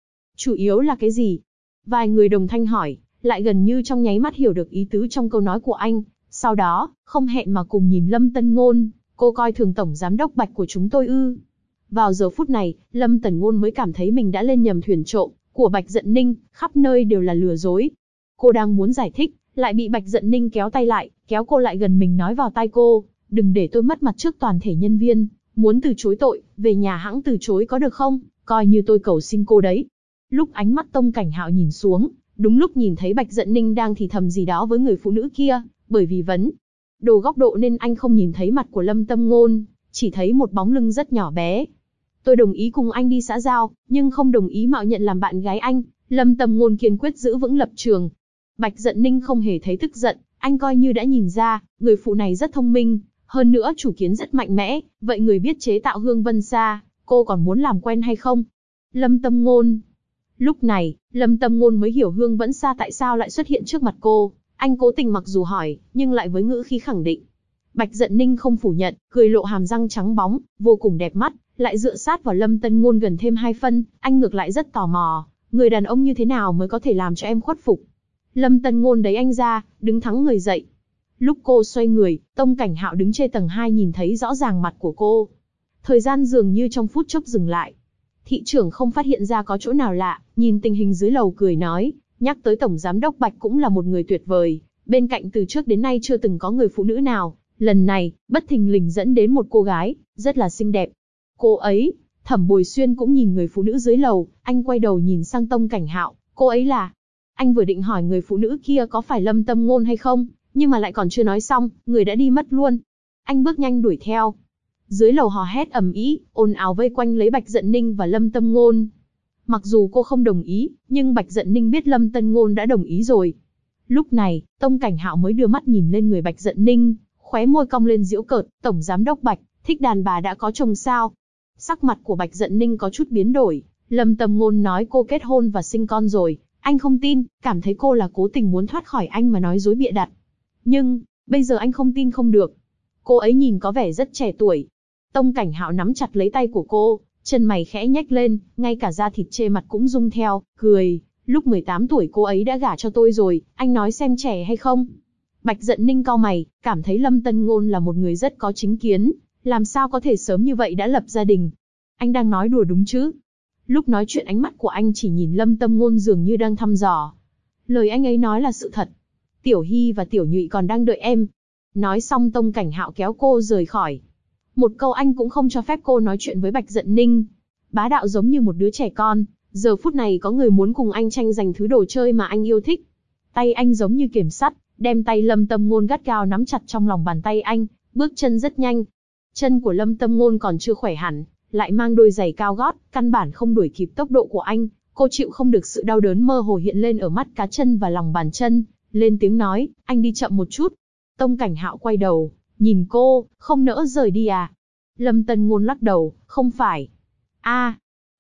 là cái gì? Vài người đồng thanh hỏi, lại gần như trong nháy mắt hiểu được ý tứ trong câu nói của anh, sau đó, không hẹn mà cùng nhìn Lâm Tân Ngôn, cô coi thường Tổng Giám đốc Bạch của chúng tôi ư? Vào giờ phút này, Lâm Tần Ngôn mới cảm thấy mình đã lên nhầm thuyền trộm của Bạch Dận Ninh, khắp nơi đều là lừa dối. Cô đang muốn giải thích, lại bị Bạch Dận Ninh kéo tay lại, kéo cô lại gần mình nói vào tai cô, đừng để tôi mất mặt trước toàn thể nhân viên, muốn từ chối tội, về nhà hãng từ chối có được không, coi như tôi cầu xin cô đấy. Lúc ánh mắt Tông Cảnh Hạo nhìn xuống, đúng lúc nhìn thấy Bạch Dận Ninh đang thì thầm gì đó với người phụ nữ kia, bởi vì vấn đồ góc độ nên anh không nhìn thấy mặt của Lâm Tâm Ngôn, chỉ thấy một bóng lưng rất nhỏ bé. Tôi đồng ý cùng anh đi xã giao, nhưng không đồng ý mạo nhận làm bạn gái anh. Lâm Tâm Ngôn kiên quyết giữ vững lập trường. Bạch Dận Ninh không hề thấy tức giận, anh coi như đã nhìn ra, người phụ này rất thông minh, hơn nữa chủ kiến rất mạnh mẽ, vậy người biết chế tạo hương vân sa, cô còn muốn làm quen hay không? Lâm Tâm Ngôn. Lúc này, Lâm Tâm Ngôn mới hiểu hương vẫn sa tại sao lại xuất hiện trước mặt cô, anh cố tình mặc dù hỏi, nhưng lại với ngữ khí khẳng định. Bạch Dận Ninh không phủ nhận, cười lộ hàm răng trắng bóng, vô cùng đẹp mắt, lại dựa sát vào Lâm Tân Ngôn gần thêm 2 phân, anh ngược lại rất tò mò, người đàn ông như thế nào mới có thể làm cho em khuất phục. Lâm Tân Ngôn đẩy anh ra, đứng thẳng người dậy. Lúc cô xoay người, Tông Cảnh Hạo đứng trên tầng 2 nhìn thấy rõ ràng mặt của cô. Thời gian dường như trong phút chốc dừng lại. Thị trưởng không phát hiện ra có chỗ nào lạ, nhìn tình hình dưới lầu cười nói, nhắc tới Tổng Giám đốc Bạch cũng là một người tuyệt vời, bên cạnh từ trước đến nay chưa từng có người phụ nữ nào, lần này, bất thình lình dẫn đến một cô gái, rất là xinh đẹp. Cô ấy, Thẩm Bồi Xuyên cũng nhìn người phụ nữ dưới lầu, anh quay đầu nhìn sang Tông Cảnh Hạo, cô ấy là... Anh vừa định hỏi người phụ nữ kia có phải Lâm Tâm Ngôn hay không, nhưng mà lại còn chưa nói xong, người đã đi mất luôn. Anh bước nhanh đuổi theo. Dưới lầu hò hét ầm ĩ, ồn ào vây quanh lấy Bạch Dận Ninh và Lâm Tâm Ngôn. Mặc dù cô không đồng ý, nhưng Bạch Dận Ninh biết Lâm Tân Ngôn đã đồng ý rồi. Lúc này, Tông Cảnh Hạo mới đưa mắt nhìn lên người Bạch Dận Ninh, khóe môi cong lên giễu cợt, Tổng Giám đốc Bạch, thích đàn bà đã có chồng sao? Sắc mặt của Bạch Dận Ninh có chút biến đổi, Lâm Tâm Ngôn nói cô kết hôn và sinh con rồi, anh không tin, cảm thấy cô là cố tình muốn thoát khỏi anh mà nói dối bịa đặt. Nhưng, bây giờ anh không tin không được. Cô ấy nhìn có vẻ rất trẻ tuổi. Tông Cảnh Hạo nắm chặt lấy tay của cô, chân mày khẽ nhếch lên, ngay cả da thịt chê mặt cũng rung theo, cười, lúc 18 tuổi cô ấy đã gả cho tôi rồi, anh nói xem trẻ hay không? Bạch Dận Ninh cau mày, cảm thấy Lâm Tân Ngôn là một người rất có chính kiến, làm sao có thể sớm như vậy đã lập gia đình? Anh đang nói đùa đúng chứ? Lúc nói chuyện ánh mắt của anh chỉ nhìn Lâm Tâm Ngôn dường như đang thăm dò. Lời anh ấy nói là sự thật. Tiểu Hy và Tiểu Nhụy còn đang đợi em. Nói xong Tông Cảnh Hạo kéo cô rời khỏi. Một câu anh cũng không cho phép cô nói chuyện với Bạch Dận Ninh. Bá đạo giống như một đứa trẻ con. Giờ phút này có người muốn cùng anh tranh giành thứ đồ chơi mà anh yêu thích. Tay anh giống như kềm sắt, đem tay Lâm Tâm Ngôn gắt gao nắm chặt trong lòng bàn tay anh, bước chân rất nhanh. Chân của Lâm Tâm Ngôn còn chưa khỏe hẳn, lại mang đôi giày cao gót, căn bản không đuổi kịp tốc độ của anh, cô chịu không được sự đau đớn mơ hồ hiện lên ở mắt cá chân và lòng bàn chân, lên tiếng nói, anh đi chậm một chút. Tông Cảnh Hạo quay đầu, nhìn cô, không nỡ rời đi à? Lâm Tân Ngôn lắc đầu, không phải.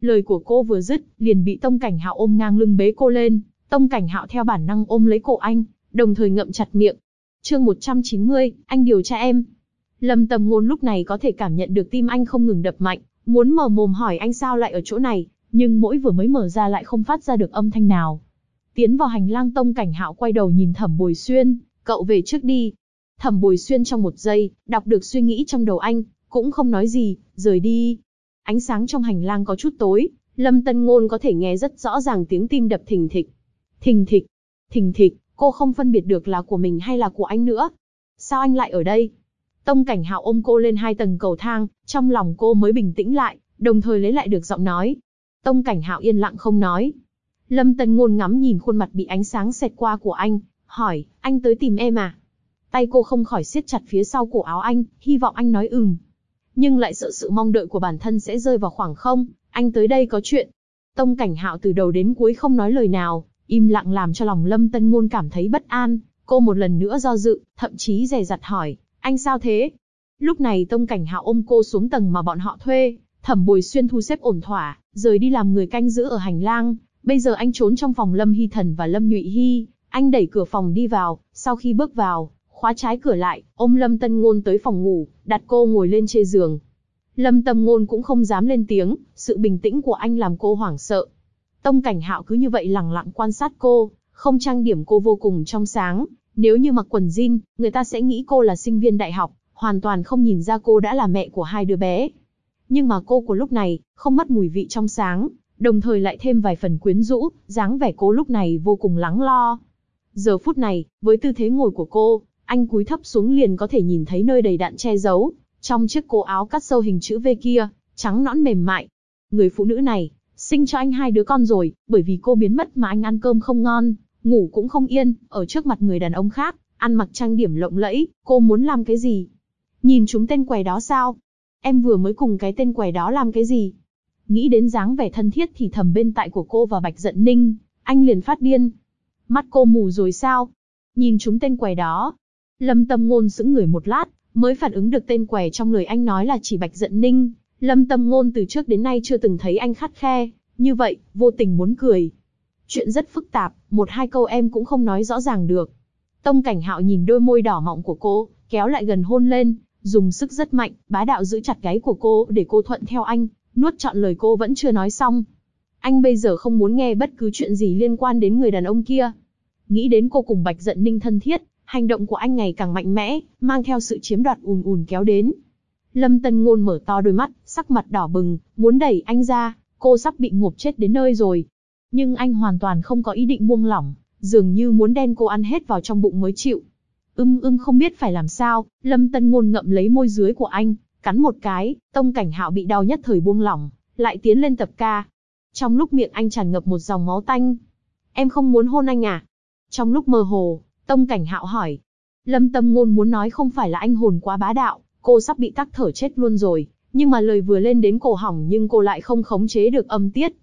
Lời của cô vừa dứt, liền bị Tông Cảnh Hạo ôm ngang lưng bế cô lên. Tông Cảnh Hạo theo bản năng ôm lấy cổ anh, đồng thời ngậm chặt miệng. Chương 190, anh điều tra em. Lâm Tầm Ngôn lúc này có thể cảm nhận được tim anh không ngừng đập mạnh, muốn mở mồm hỏi anh sao lại ở chỗ này, nhưng mỗi vừa mới mở ra lại không phát ra được âm thanh nào. Tiến vào hành lang, Tông Cảnh Hạo quay đầu nhìn Thẩm Bồi Xuyên, cậu về trước đi. Thẩm Bồi Xuyên trong một giây, đọc được suy nghĩ trong đầu anh, cũng không nói gì, rời đi. Ánh sáng trong hành lang có chút tối, Lâm Tân Ngôn có thể nghe rất rõ ràng tiếng tim đập thình thịch. Thình thịch, thình thịch, cô không phân biệt được là của mình hay là của anh nữa. Sao anh lại ở đây? Tông Cảnh Hạo ôm cô lên 2 tầng cầu thang, trong lòng cô mới bình tĩnh lại, đồng thời lấy lại được giọng nói. Tông Cảnh Hạo yên lặng không nói. Lâm Tân Ngôn ngắm nhìn khuôn mặt bị ánh sáng xẹt qua của anh, hỏi, anh tới tìm em à? Tay cô không khỏi siết chặt phía sau cổ áo anh, hy vọng anh nói nhưng lại sợ sự mong đợi của bản thân sẽ rơi vào khoảng không. Anh tới đây có chuyện. Tông Cảnh Hạo từ đầu đến cuối không nói lời nào, im lặng làm cho lòng Lâm Tân Ngôn cảm thấy bất an. Cô một lần nữa do dự, thậm chí dè dặt hỏi, anh sao thế? Lúc này Tông Cảnh Hạo ôm cô xuống tầng mà bọn họ thuê. Thẩm Bồi Xuyên thu xếp ổn thỏa, rời đi làm người canh giữ ở hành lang. Bây giờ anh trốn trong phòng Lâm Hy Thần và Lâm Nhụy Hy. Anh đẩy cửa phòng đi vào, sau khi bước vào, khóa trái cửa lại, ôm Lâm Tân Ngôn tới phòng ngủ, đặt cô ngồi lên trên giường. Lâm Tầm Ngôn cũng không dám lên tiếng, sự bình tĩnh của anh làm cô hoảng sợ. Tông Cảnh Hạo cứ như vậy lặng lặng quan sát cô, không trang điểm cô vô cùng trong sáng. Nếu như mặc quần jean, người ta sẽ nghĩ cô là sinh viên đại học, hoàn toàn không nhìn ra cô đã là mẹ của 2 đứa bé. Nhưng mà cô của lúc này, không mất mùi vị trong sáng, đồng thời lại thêm vài phần quyến rũ, dáng vẻ cô lúc này vô cùng lắng lo. Giờ phút này, với tư thế ngồi của cô, anh cúi thấp xuống liền có thể nhìn thấy nơi đầy đặn che giấu, trong chiếc cổ áo cắt sâu hình chữ V kia, trắng nõn mềm mại. Người phụ nữ này, sinh cho anh 2 đứa con rồi, bởi vì cô biến mất mà anh ăn cơm không ngon, ngủ cũng không yên, ở trước mặt người đàn ông khác, ăn mặc trang điểm lộng lẫy, cô muốn làm cái gì? Nhìn chúng tên què đó sao? Em vừa mới cùng cái tên què đó làm cái gì? Nghĩ đến dáng vẻ thân thiết thì thầm bên tại của cô và Bạch Dận Ninh, anh liền phát điên. Mắt cô mù rồi sao? Nhìn chúng tên què đó. Lâm Tầm Ngôn sững người một lát, mới phản ứng được tên què trong lời anh nói là chỉ Bạch Dận Ninh. Lâm Tầm Ngôn từ trước đến nay chưa từng thấy anh khắt khe như vậy, vô tình muốn cười. Chuyện rất phức tạp, 1-2 câu em cũng không nói rõ ràng được. Tông Cảnh Hạo nhìn đôi môi đỏ mọng của cô, kéo lại gần hôn lên, dùng sức rất mạnh, bá đạo giữ chặt gáy của cô để cô thuận theo anh, nuốt trọn lời cô vẫn chưa nói xong. Anh bây giờ không muốn nghe bất cứ chuyện gì liên quan đến người đàn ông kia. Nghĩ đến cô cùng Bạch Dận Ninh thân thiết, hành động của anh ngày càng mạnh mẽ, mang theo sự chiếm đoạt ùn ùn kéo đến. Lâm Tân Ngôn mở to đôi mắt, sắc mặt đỏ bừng, muốn đẩy anh ra, cô sắp bị ngộp chết đến nơi rồi. Nhưng anh hoàn toàn không có ý định buông lỏng, dường như muốn đen cô ăn hết vào trong bụng mới chịu. Không biết phải làm sao, Lâm Tân Ngôn ngậm lấy môi dưới của anh, cắn một cái. Tông Cảnh Hạo bị đau nhất thời buông lỏng, lại tiến lên tập ca. Trong lúc miệng anh tràn ngập một dòng máu tanh. Em không muốn hôn anh à? Trong lúc mơ hồ, Tông Cảnh Hạo hỏi. Lâm Tân Ngôn muốn nói không phải là anh hồn quá bá đạo, cô sắp bị tắc thở chết luôn rồi, nhưng mà lời vừa lên đến cổ họng nhưng cô lại không khống chế được âm tiết,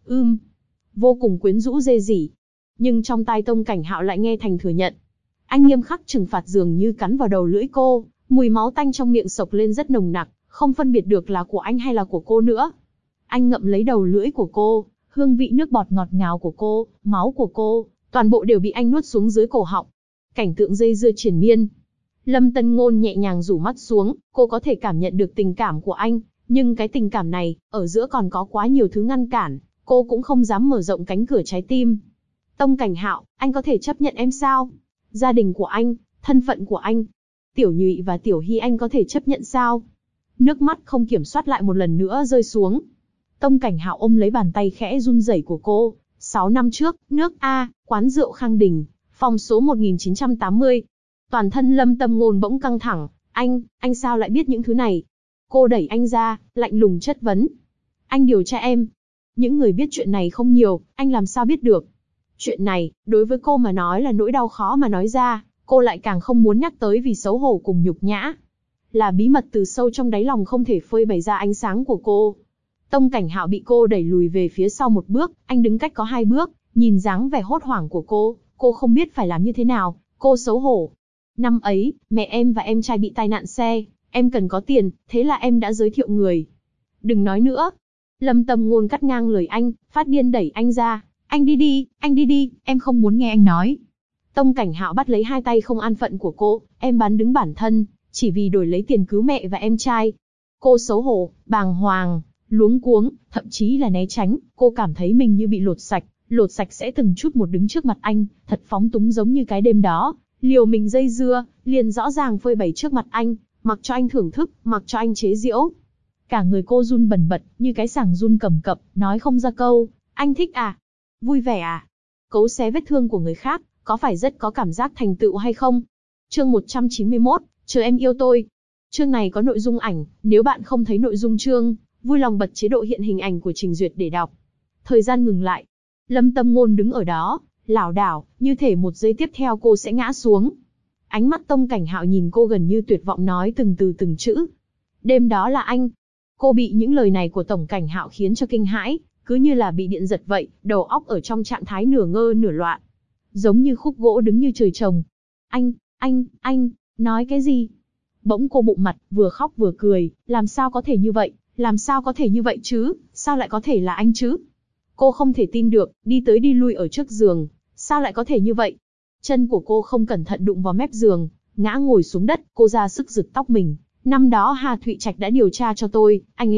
vô cùng quyến rũ rê rỉ. Nhưng trong tai Tông Cảnh Hạo lại nghe thành thừa nhận. Anh nghiêm khắc trừng phạt dường như cắn vào đầu lưỡi cô, mùi máu tanh trong miệng sộc lên rất nồng nặc, không phân biệt được là của anh hay là của cô nữa. Anh ngậm lấy đầu lưỡi của cô, hương vị nước bọt ngọt ngào của cô, máu của cô, toàn bộ đều bị anh nuốt xuống dưới cổ họng. Cảnh tượng dây dưa triền miên. Lâm Tân Ngôn nhẹ nhàng rủ mắt xuống, cô có thể cảm nhận được tình cảm của anh, nhưng cái tình cảm này, ở giữa còn có quá nhiều thứ ngăn cản, cô cũng không dám mở rộng cánh cửa trái tim. Tông Cảnh Hạo, anh có thể chấp nhận em sao? Gia đình của anh, thân phận của anh, Tiểu Nhụy và Tiểu Hy anh có thể chấp nhận sao? Nước mắt không kiểm soát lại một lần nữa rơi xuống. Tông Cảnh Hạo ôm lấy bàn tay khẽ run rẩy của cô. 6 năm trước, nước A, quán rượu Khang Đình, phòng số 1980. Toàn thân Lâm Tầm Ngôn bỗng căng thẳng. Anh sao lại biết những thứ này? Cô đẩy anh ra, lạnh lùng chất vấn. Anh điều tra em. Những người biết chuyện này không nhiều, anh làm sao biết được? Chuyện này, đối với cô mà nói là nỗi đau khó mà nói ra, cô lại càng không muốn nhắc tới vì xấu hổ cùng nhục nhã. Là bí mật từ sâu trong đáy lòng không thể phơi bày ra ánh sáng của cô. Tông Cảnh Hạo bị cô đẩy lùi về phía sau một bước, anh đứng cách có 2 bước, nhìn dáng vẻ hốt hoảng của cô không biết phải làm như thế nào, cô xấu hổ. Năm ấy, mẹ em và em trai bị tai nạn xe, em cần có tiền, thế là em đã giới thiệu người. Đừng nói nữa. Lâm Tâm Ngôn cắt ngang lời anh, phát điên đẩy anh ra. Anh đi đi, em không muốn nghe anh nói. Tông Cảnh Hạo bắt lấy hai tay không an phận của cô, em bán đứng bản thân, chỉ vì đổi lấy tiền cứu mẹ và em trai. Cô xấu hổ, bàng hoàng, luống cuống, thậm chí là né tránh, cô cảm thấy mình như bị lột sạch sẽ từng chút một đứng trước mặt anh, thật phóng túng giống như cái đêm đó, liều mình dây dưa, liền rõ ràng phơi bày trước mặt anh, mặc cho anh thưởng thức, mặc cho anh chế giễu. Cả người cô run bần bật, như cái sàng run cầm cập, nói không ra câu, anh thích à? Vui vẻ à? Cấu xé vết thương của người khác, có phải rất có cảm giác thành tựu hay không? Chương 191, chờ em yêu tôi. Chương này có nội dung ảnh, nếu bạn không thấy nội dung chương, vui lòng bật chế độ hiện hình ảnh của trình duyệt để đọc. Thời gian ngừng lại. Lâm Tâm Ngôn đứng ở đó, lảo đảo, như thể một giây tiếp theo cô sẽ ngã xuống. Ánh mắt Tông Cảnh Hạo nhìn cô gần như tuyệt vọng nói từng từ từng chữ. Đêm đó là anh. Cô bị những lời này của Tổng Cảnh Hạo khiến cho kinh hãi, cứ như là bị điện giật vậy, đầu óc ở trong trạng thái nửa ngơ nửa loạn. Giống như khúc gỗ đứng như trời trồng. Anh, nói cái gì? Bỗng cô bụng mặt, vừa khóc vừa cười, làm sao có thể như vậy, làm sao có thể như vậy chứ, sao lại có thể là anh chứ? Cô không thể tin được, đi tới đi lui ở trước giường, sao lại có thể như vậy? Chân của cô không cẩn thận đụng vào mép giường, ngã ngồi xuống đất, cô ra sức giật tóc mình. Năm đó Hà Thụy Trạch đã điều tra cho tôi, anh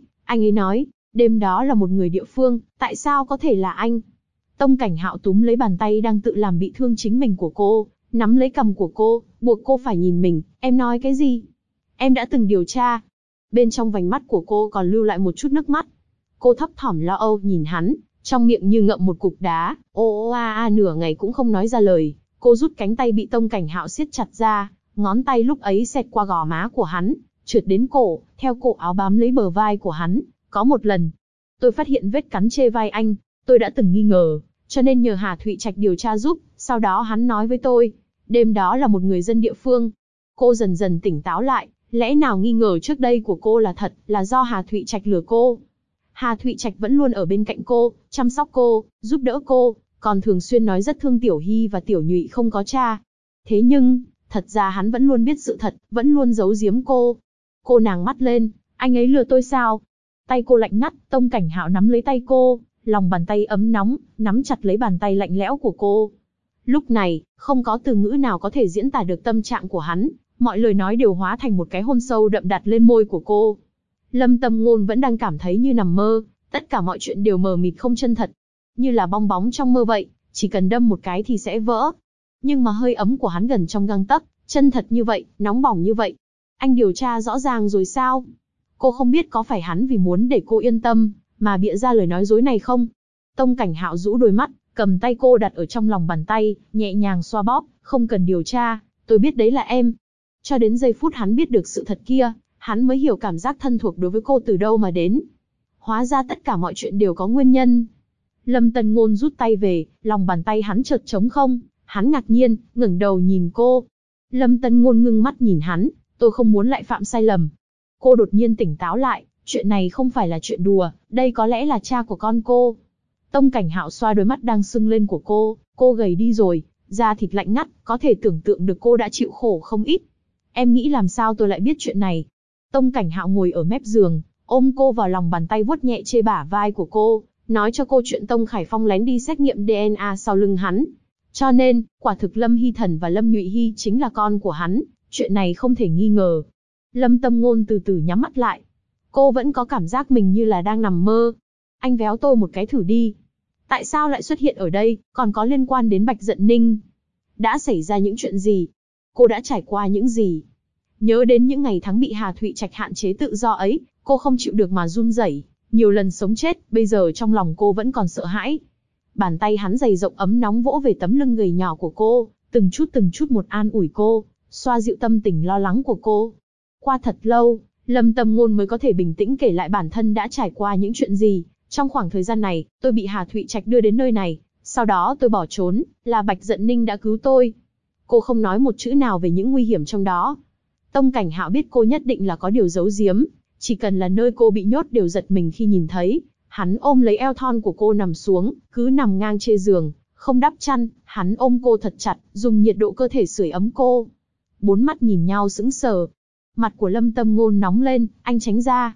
ấy nói, đêm đó là một người địa phương, tại sao có thể là anh? Tông Cảnh Hạo túm lấy bàn tay đang tự làm bị thương chính mình của cô, nắm lấy cằm của cô, buộc cô phải nhìn mình, em nói cái gì? Em đã từng điều tra. Bên trong vành mắt của cô còn lưu lại một chút nước mắt. Cô thấp thỏm lo âu nhìn hắn, trong miệng như ngậm một cục đá, ô nửa ngày cũng không nói ra lời. Cô rút cánh tay bị Tông Cảnh Hạo siết chặt ra, ngón tay lúc ấy xẹt qua gò má của hắn, trượt đến cổ, theo cổ áo bám lấy bờ vai của hắn. Có một lần, tôi phát hiện vết cắn trên vai anh, tôi đã từng nghi ngờ, cho nên nhờ Hà Thụy Trạch điều tra giúp, sau đó hắn nói với tôi, đêm đó là một người dân địa phương. Cô dần dần tỉnh táo lại, lẽ nào nghi ngờ trước đây của cô là thật, là do Hà Thụy Trạch lừa cô? Hà Thụy Trạch vẫn luôn ở bên cạnh cô, chăm sóc cô, giúp đỡ cô, còn thường xuyên nói rất thương Tiểu Hy và Tiểu Nhụy không có cha. Thế nhưng, thật ra hắn vẫn luôn biết sự thật, vẫn luôn giấu giếm cô. Cô nàng mắt lên, anh ấy lừa tôi sao? Tay cô lạnh ngắt, Tông Cảnh Hạo nắm lấy tay cô, lòng bàn tay ấm nóng, nắm chặt lấy bàn tay lạnh lẽo của cô. Lúc này, không có từ ngữ nào có thể diễn tả được tâm trạng của hắn, mọi lời nói đều hóa thành một cái hôn sâu đậm đặt lên môi của cô. Lâm Tâm Ngôn vẫn đang cảm thấy như nằm mơ, tất cả mọi chuyện đều mờ mịt không chân thật, như là bong bóng trong mơ vậy, chỉ cần đâm một cái thì sẽ vỡ. Nhưng mà hơi ấm của hắn gần trong gang tấc, chân thật như vậy, nóng bỏng như vậy. Anh điều tra rõ ràng rồi sao? Cô không biết có phải hắn vì muốn để cô yên tâm, mà bịa ra lời nói dối này không? Tông Cảnh Hạo rũ đôi mắt, cầm tay cô đặt ở trong lòng bàn tay, nhẹ nhàng xoa bóp, không cần điều tra, tôi biết đấy là em. Cho đến giây phút hắn biết được sự thật kia, hắn mới hiểu cảm giác thân thuộc đối với cô từ đâu mà đến. Hóa ra tất cả mọi chuyện đều có nguyên nhân. Lâm Tần Ngôn rút tay về, lòng bàn tay hắn chợt trống không, hắn ngạc nhiên, ngẩng đầu nhìn cô. Lâm Tần Ngôn ngưng mắt nhìn hắn, tôi không muốn lại phạm sai lầm. Cô đột nhiên tỉnh táo lại, chuyện này không phải là chuyện đùa, đây có lẽ là cha của con cô. Tông Cảnh Hạo xoa đôi mắt đang sưng lên của cô gầy đi rồi, da thịt lạnh ngắt, có thể tưởng tượng được cô đã chịu khổ không ít. Em nghĩ làm sao tôi lại biết chuyện này? Tông Cảnh Hạo ngồi ở mép giường, ôm cô vào lòng bàn tay vuốt nhẹ trên bả vai của cô, nói cho cô chuyện Tông Khải Phong lén đi xét nghiệm DNA sau lưng hắn. Cho nên, quả thực Lâm Hy Thần và Lâm Nhụy Hy chính là con của hắn, chuyện này không thể nghi ngờ. Lâm Tâm Ngôn từ từ nhắm mắt lại. Cô vẫn có cảm giác mình như là đang nằm mơ. Anh véo tôi một cái thử đi. Tại sao lại xuất hiện ở đây, còn có liên quan đến Bạch Dận Ninh? Đã xảy ra những chuyện gì? Cô đã trải qua những gì? Nhớ đến những ngày tháng bị Hà Thụy Trạch hạn chế tự do ấy, cô không chịu được mà run rẩy, nhiều lần sống chết, bây giờ trong lòng cô vẫn còn sợ hãi. Bàn tay hắn dày rộng ấm nóng vỗ về tấm lưng gầy nhỏ của cô, từng chút một an ủi cô, xoa dịu tâm tình lo lắng của cô. Qua thật lâu, Lâm Tâm Ngôn mới có thể bình tĩnh kể lại bản thân đã trải qua những chuyện gì. Trong khoảng thời gian này, tôi bị Hà Thụy Trạch đưa đến nơi này, sau đó tôi bỏ trốn, là Bạch Dận Ninh đã cứu tôi. Cô không nói một chữ nào về những nguy hiểm trong đó. Tông Cảnh Hạo biết cô nhất định là có điều giấu giếm, chỉ cần là nơi cô bị nhốt đều giật mình khi nhìn thấy. Hắn ôm lấy eo thon của cô nằm xuống, cứ nằm ngang trên giường, không đắp chăn, hắn ôm cô thật chặt, dùng nhiệt độ cơ thể sưởi ấm cô. Bốn mắt nhìn nhau sững sờ. Mặt của Lâm Tâm Ngôn nóng lên, anh tránh ra.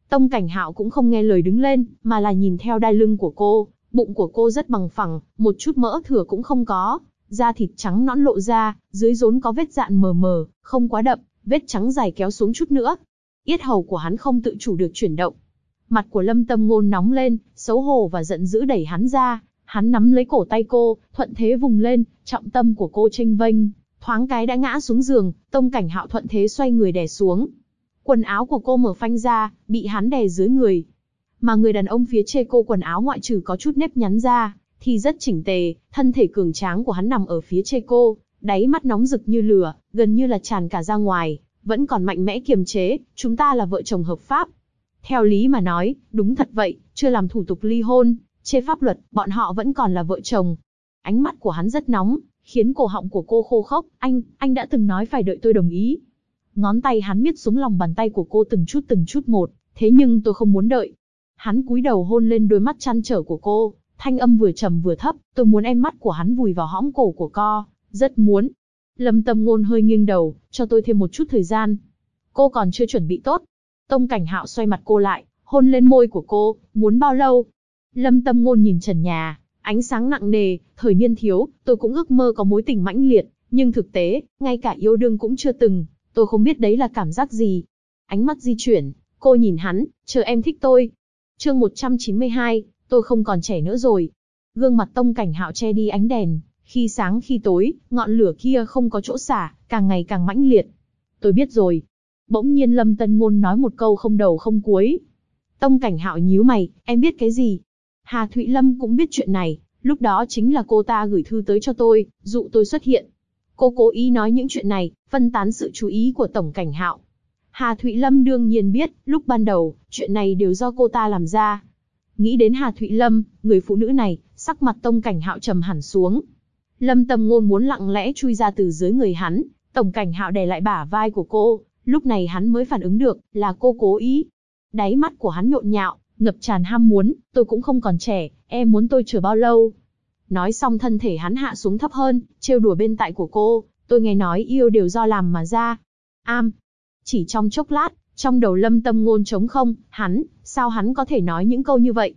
Tông Cảnh Hạo cũng không nghe lời đứng lên, mà là nhìn theo đai lưng của cô. Bụng của cô rất bằng phẳng, một chút mỡ thừa cũng không có, da thịt trắng nõn lộ ra, dưới rốn có vết dạn mờ mờ, không quá đậm, vết trắng dài kéo xuống chút nữa. Yết hầu của hắn không tự chủ được chuyển động. Mặt của Lâm Tâm Ngôn nóng lên, xấu hổ và giận dữ đẩy hắn ra. Hắn nắm lấy cổ tay cô, thuận thế vùng lên, trọng tâm của cô chênh vênh, thoáng cái đã ngã xuống giường. Tông Cảnh Hạo thuận thế xoay người đè xuống. Quần áo của cô mở phanh ra, bị hắn đè dưới người. Mà người đàn ông phía trên cô quần áo ngoại trừ có chút nếp nhắn ra, thì rất chỉnh tề, thân thể cường tráng của hắn nằm ở phía trên cô, đáy mắt nóng rực như lửa, gần như là tràn cả ra ngoài, vẫn còn mạnh mẽ kiềm chế, chúng ta là vợ chồng hợp pháp. Theo lý mà nói, đúng thật vậy, chưa làm thủ tục ly hôn, trên pháp luật, bọn họ vẫn còn là vợ chồng. Ánh mắt của hắn rất nóng, khiến cổ họng của cô khô khốc. Anh đã từng nói phải đợi tôi đồng ý. Ngón tay hắn miết xuống lòng bàn tay của cô từng chút một, thế nhưng tôi không muốn đợi. Hắn cúi đầu hôn lên đôi mắt trăn trở của cô, thanh âm vừa trầm vừa thấp, tôi muốn em. Mắt của hắn vùi vào hõm cổ của cô, rất muốn. Lâm Tâm Ngôn hơi nghiêng đầu, cho tôi thêm một chút thời gian. Cô còn chưa chuẩn bị tốt. Tông Cảnh Hạo xoay mặt cô lại, hôn lên môi của cô, muốn bao lâu? Lâm Tâm Ngôn nhìn trần nhà, ánh sáng nặng nề, thời niên thiếu, tôi cũng ước mơ có mối tình mãnh liệt, nhưng thực tế, ngay cả yêu đương cũng chưa từng, tôi không biết đấy là cảm giác gì. Ánh mắt di chuyển, cô nhìn hắn, chờ em thích tôi. Chương 192, tôi không còn trẻ nữa rồi. Gương mặt Tông Cảnh Hạo che đi ánh đèn, khi sáng khi tối, ngọn lửa kia không có chỗ xả, càng ngày càng mãnh liệt. Tôi biết rồi. Bỗng nhiên Lâm Tân Ngôn nói một câu không đầu không cuối. Tông Cảnh Hạo nhíu mày, em biết cái gì? Hà Thụy Lâm cũng biết chuyện này, lúc đó chính là cô ta gửi thư tới cho tôi, dụ tôi xuất hiện. Cô cố ý nói những chuyện này, phân tán sự chú ý của Tổng Cảnh Hạo. Hà Thụy Lâm đương nhiên biết, lúc ban đầu, chuyện này đều do cô ta làm ra. Nghĩ đến Hà Thụy Lâm, người phụ nữ này, sắc mặt Tông Cảnh Hạo trầm hẳn xuống. Lâm Tâm Ngôn muốn lặng lẽ chui ra từ dưới người hắn, Tổng Cảnh Hạo đè lại bả vai của cô, lúc này hắn mới phản ứng được, là cô cố ý. Đáy mắt của hắn nhộn nhạo, ngập tràn ham muốn, tôi cũng không còn trẻ, em muốn tôi chờ bao lâu? Nói xong thân thể hắn hạ xuống thấp hơn, trêu đùa bên tai của cô, tôi nghe nói yêu đều do làm mà ra. Chỉ trong chốc lát, trong đầu Lâm Tâm Ngôn trống không, sao hắn có thể nói những câu như vậy?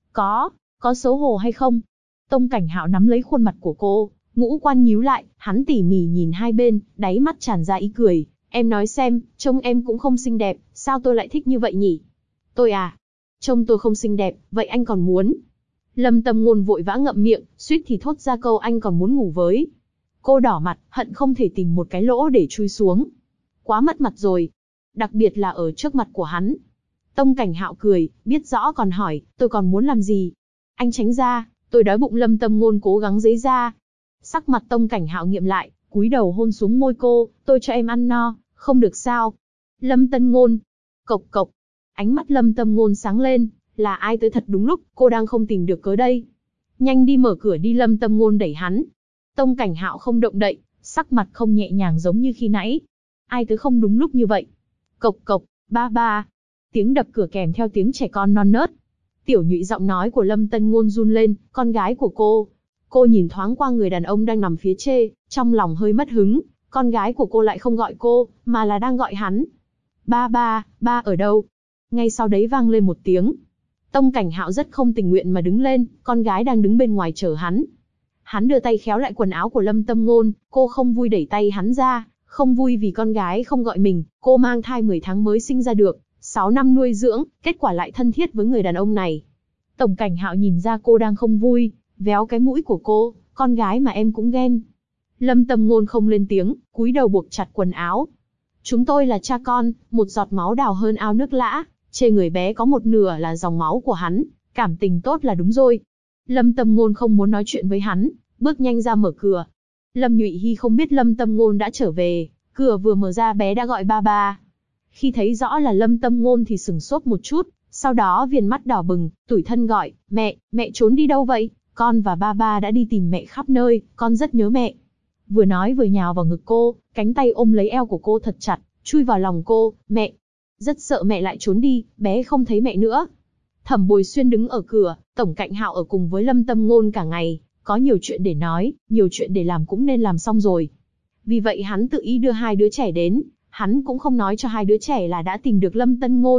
Có xấu hổ hay không? Tông Cảnh Hạo nắm lấy khuôn mặt của cô, ngũ quan nhíu lại, hắn tỉ mỉ nhìn hai bên, đáy mắt tràn ra ý cười. Em nói xem, trông em cũng không xinh đẹp, sao tôi lại thích như vậy nhỉ? Tôi à? Trông tôi không xinh đẹp, vậy anh còn muốn? Lâm Tâm Ngôn vội vã ngậm miệng, suýt thì thốt ra câu anh còn muốn ngủ với. Cô đỏ mặt, hận không thể tìm một cái lỗ để chui xuống. Quá mất mặt rồi. Đặc biệt là ở trước mặt của hắn. Tông Cảnh Hạo cười, biết rõ còn hỏi, tôi còn muốn làm gì? Anh tránh ra, tôi đói bụng. Lâm Tâm Ngôn cố gắng giãy ra. Sắc mặt Tông Cảnh Hạo nghiêm lại, cúi đầu hôn xuống môi cô, tôi cho em ăn no, không được sao? Lâm Tân Ngôn. Cộc cộc. Ánh mắt Lâm Tâm Ngôn sáng lên, là ai tới thật đúng lúc, cô đang không tìm được cớ đây. Nhanh đi mở cửa đi. Lâm Tâm Ngôn đẩy hắn. Tông Cảnh Hạo không động đậy, sắc mặt không nhẹ nhàng giống như khi nãy. Ai tới không đúng lúc như vậy? Cộc cộc, ba ba. Tiếng đập cửa kèm theo tiếng trẻ con non nớt. Tiểu Nhụy giọng nói của Lâm Tân Ngôn run lên, con gái của cô. Cô nhìn thoáng qua người đàn ông đang nằm phía trên, trong lòng hơi mất hứng. Con gái của cô lại không gọi cô, mà là đang gọi hắn. Ba ba, ba ở đâu? Ngay sau đấy vang lên một tiếng. Tông Cảnh Hạo rất không tình nguyện mà đứng lên, con gái đang đứng bên ngoài chờ hắn. Hắn đưa tay khéo lại quần áo của Lâm Tâm Ngôn, cô không vui đẩy tay hắn ra, không vui vì con gái không gọi mình, cô mang thai 10 tháng mới sinh ra được, 6 năm nuôi dưỡng, kết quả lại thân thiết với người đàn ông này. Tổng Cảnh Hạo nhìn ra cô đang không vui, véo cái mũi của cô, con gái mà em cũng ghen. Lâm Tâm Ngôn không lên tiếng, cúi đầu buộc chặt quần áo. Chúng tôi là cha con, một giọt máu đào hơn ao nước lã, trên người bé có một nửa là dòng máu của hắn, cảm tình tốt là đúng rồi. Lâm Tâm Ngôn không muốn nói chuyện với hắn, bước nhanh ra mở cửa. Lâm Nhụy Hy không biết Lâm Tâm Ngôn đã trở về, cửa vừa mở ra bé đã gọi ba ba. Khi thấy rõ là Lâm Tâm Ngôn thì sửng sốt một chút, sau đó viền mắt đỏ bừng, tủi thân gọi, mẹ trốn đi đâu vậy? Con và ba ba đã đi tìm mẹ khắp nơi, con rất nhớ mẹ. Vừa nói vừa nhào vào ngực cô, cánh tay ôm lấy eo của cô thật chặt, chui vào lòng cô, mẹ. Rất sợ mẹ lại trốn đi, bé không thấy mẹ nữa. Thẩm Bồi Xuyên đứng ở cửa, Tổng Cảnh Hạo ở cùng với Lâm Tâm Ngôn cả ngày, có nhiều chuyện để nói, nhiều chuyện để làm cũng nên làm xong rồi. Vì vậy hắn tự ý đưa hai đứa trẻ đến, hắn cũng không nói cho hai đứa trẻ là đã tìm được Lâm Tân Ngôn,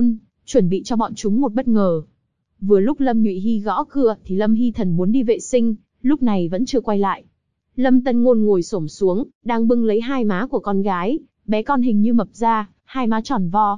chuẩn bị cho bọn chúng một bất ngờ. Vừa lúc Lâm Nhụy Hy gõ cửa thì Lâm Hy Thần muốn đi vệ sinh, lúc này vẫn chưa quay lại. Lâm Tân Ngôn ngồi xổm xuống, đang bưng lấy hai má của con gái, bé con hình như mập ra, hai má tròn vo.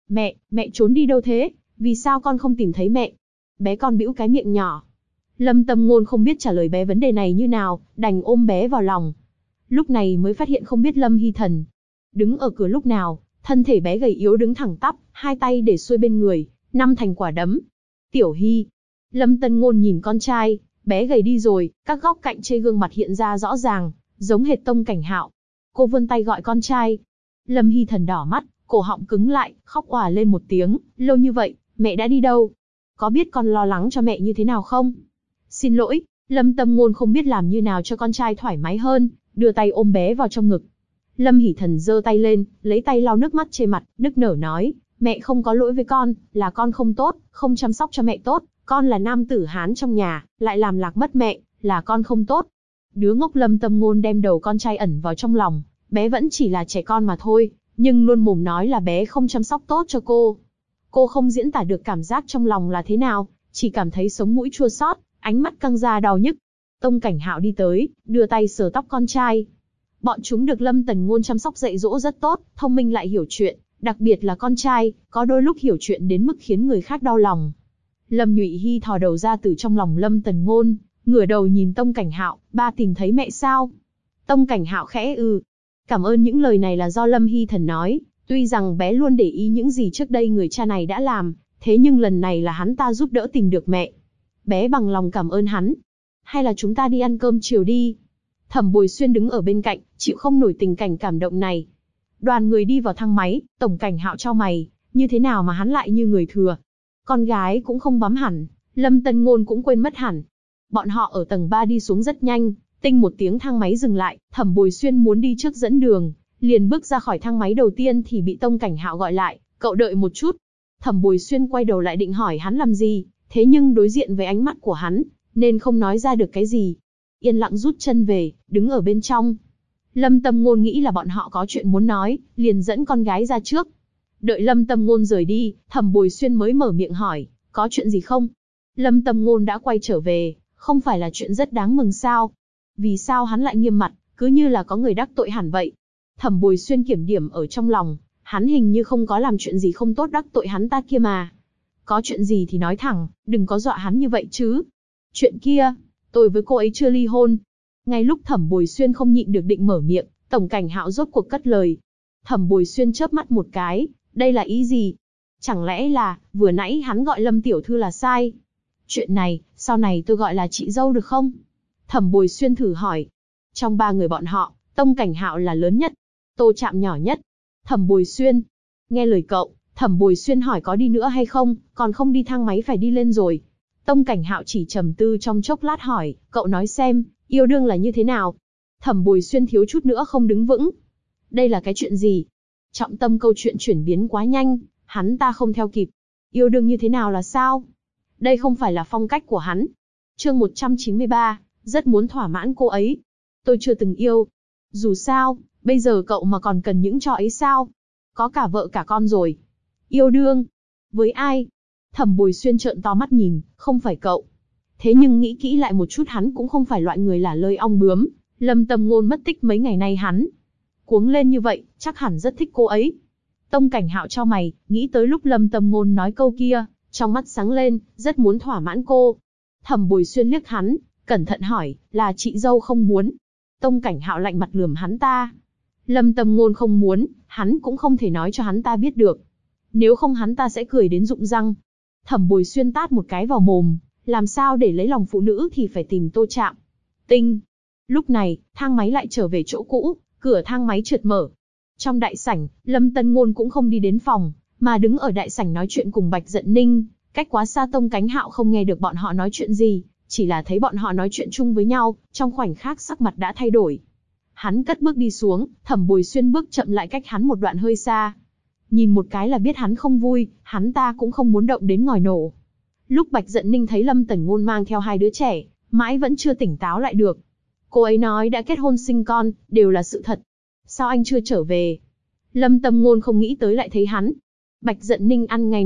Mẹ trốn đi đâu thế? Vì sao con không tìm thấy mẹ? Bé con bĩu cái miệng nhỏ. Lâm Tân Ngôn không biết trả lời bé vấn đề này như nào, đành ôm bé vào lòng. Lúc này mới phát hiện không biết Lâm Hy Thần đứng ở cửa lúc nào, thân thể bé gầy yếu đứng thẳng tắp, hai tay để xuôi bên người, năm thành quả đấm. Tiểu Hy. Lâm Tân Ngôn nhìn con trai, bé gầy đi rồi, các góc cạnh trên gương mặt hiện ra rõ ràng, giống hệt Tông Cảnh Hạo. Cô vươn tay gọi con trai. Lâm Hy Thần đỏ mắt, cổ họng cứng lại, khóc òa lên một tiếng, lâu như vậy, mẹ đã đi đâu? Có biết con lo lắng cho mẹ như thế nào không? Xin lỗi, Lâm Tân Ngôn không biết làm như nào cho con trai thoải mái hơn, đưa tay ôm bé vào trong ngực. Lâm Hỷ Thần giơ tay lên, lấy tay lau nước mắt trên mặt, nức nở nói, mẹ không có lỗi với con, là con không tốt, không chăm sóc cho mẹ tốt, con là nam tử Hán trong nhà, lại làm lạc mất mẹ, là con không tốt. Đứa ngốc Lâm Tân Ngôn đem đầu con trai ẩn vào trong lòng, bé vẫn chỉ là trẻ con mà thôi, nhưng luôn mồm nói là bé không chăm sóc tốt cho cô. Cô không diễn tả được cảm giác trong lòng là thế nào, chỉ cảm thấy sống mũi chua xót, ánh mắt căng ra đau nhức. Tông Cảnh Hạo đi tới, đưa tay sờ tóc con trai. Bọn chúng được Lâm Tần Ngôn chăm sóc dạy dỗ rất tốt, thông minh lại hiểu chuyện, đặc biệt là con trai, có đôi lúc hiểu chuyện đến mức khiến người khác đau lòng. Lâm Nhụy Hy thò đầu ra từ trong lòng Lâm Tần Ngôn, ngửa đầu nhìn Tông Cảnh Hạo, ba tìm thấy mẹ sao? Tông Cảnh Hạo khẽ cảm ơn những lời này là do Lâm Hy Thần nói, tuy rằng bé luôn để ý những gì trước đây người cha này đã làm, thế nhưng lần này là hắn ta giúp đỡ tìm được mẹ. Bé bằng lòng cảm ơn hắn. Hay là chúng ta đi ăn cơm chiều đi? Thẩm Bồi Xuyên đứng ở bên cạnh, chịu không nổi tình cảnh cảm động này. Đoàn người đi vào thang máy, Tổng Cảnh Hạo chau mày, như thế nào mà hắn lại như người thừa? Con gái cũng không bám hẳn, Lâm Tân Ngôn cũng quên mất hẳn. Bọn họ ở tầng 3 đi xuống rất nhanh, tinh một tiếng thang máy dừng lại, Thẩm Bồi Xuyên muốn đi trước dẫn đường, liền bước ra khỏi thang máy đầu tiên thì bị Tông Cảnh Hạo gọi lại, cậu đợi một chút. Thẩm Bồi Xuyên quay đầu lại định hỏi hắn làm gì, thế nhưng đối diện với ánh mắt của hắn, nên không nói ra được cái gì. Yên lặng rút chân về, đứng ở bên trong. Lâm Tâm Ngôn nghĩ là bọn họ có chuyện muốn nói, liền dẫn con gái ra trước. Đợi Lâm Tâm Ngôn rời đi, Thẩm Bồi Xuyên mới mở miệng hỏi, có chuyện gì không? Lâm Tâm Ngôn đã quay trở về, không phải là chuyện rất đáng mừng sao? Vì sao hắn lại nghiêm mặt, cứ như là có người đắc tội hẳn vậy? Thẩm Bồi Xuyên kiểm điểm ở trong lòng, hắn hình như không có làm chuyện gì không tốt đắc tội hắn ta kia mà. Có chuyện gì thì nói thẳng, đừng có dọa hắn như vậy chứ. Chuyện kia, tôi với cô ấy chưa ly hôn. Ngay lúc Thẩm Bồi Xuyên không nhịn được định mở miệng, Tổng Cảnh Hạo rốt cuộc cất lời. Thẩm Bồi Xuyên chớp mắt một cái, đây là ý gì? Chẳng lẽ là, vừa nãy hắn gọi Lâm Tiểu Thư là sai? Chuyện này, sau này tôi gọi là chị dâu được không? Thẩm Bồi Xuyên thử hỏi. Trong ba người bọn họ, Tông Cảnh Hạo là lớn nhất, Tô Trạm nhỏ nhất. Thẩm Bồi Xuyên, nghe lời cậu, Thẩm Bồi Xuyên hỏi có đi nữa hay không, còn không đi thang máy phải đi lên rồi. Tông Cảnh Hạo chỉ trầm tư trong chốc lát hỏi, cậu nói xem, yêu đương là như thế nào? Thẩm Bồi Xuyên thiếu chút nữa không đứng vững. Đây là cái chuyện gì? Trọng tâm câu chuyện chuyển biến quá nhanh, hắn ta không theo kịp. Yêu đương như thế nào là sao? Đây không phải là phong cách của hắn. Chương 193, rất muốn thỏa mãn cô ấy. Tôi chưa từng yêu. Dù sao, bây giờ cậu mà còn cần những trò ấy sao? Có cả vợ cả con rồi. Yêu đương? Với ai? Thẩm Bồi Xuyên trợn to mắt nhìn, không phải cậu. Thế nhưng nghĩ kỹ lại một chút hắn cũng không phải loại người lả lơi ong bướm. Lâm Tâm Ngôn mất tích mấy ngày nay hắn cuống lên như vậy, chắc hẳn rất thích cô ấy. Tông Cảnh Hạo chau mày, nghĩ tới lúc Lâm Tâm Ngôn nói câu kia, trong mắt sáng lên, rất muốn thỏa mãn cô. Thẩm Bồi Xuyên liếc hắn, cẩn thận hỏi, là chị dâu không muốn? Tông Cảnh Hạo lạnh mặt lườm hắn ta. Lâm Tâm Ngôn không muốn, hắn cũng không thể nói cho hắn ta biết được. Nếu không hắn ta sẽ cười đến rụng răng. Thẩm Bồi Xuyên tát một cái vào mồm, làm sao để lấy lòng phụ nữ thì phải tìm Tô Trạm. Tinh. Lúc này, thang máy lại trở về chỗ cũ, cửa thang máy trượt mở. Trong đại sảnh, Lâm Tân Ngôn cũng không đi đến phòng, mà đứng ở đại sảnh nói chuyện cùng Bạch Dận Ninh. Cách quá xa Tông Cảnh Hạo không nghe được bọn họ nói chuyện gì, chỉ là thấy bọn họ nói chuyện chung với nhau, trong khoảnh khắc sắc mặt đã thay đổi. Hắn cất bước đi xuống, Thẩm Bồi Xuyên bước chậm lại cách hắn một đoạn hơi xa. Nhìn một cái là biết hắn không vui, hắn ta cũng không muốn động đến ngòi nổ. Lúc Bạch Dận Ninh thấy Lâm Tần Ngôn mang theo hai đứa trẻ, mãi vẫn chưa tỉnh táo lại được. Cô ấy nói đã kết hôn sinh con, đều là sự thật. Sao anh chưa trở về? Lâm Tâm Ngôn không nghĩ tới lại thấy hắn. Bạch Dận Ninh ăn ngay nói thật,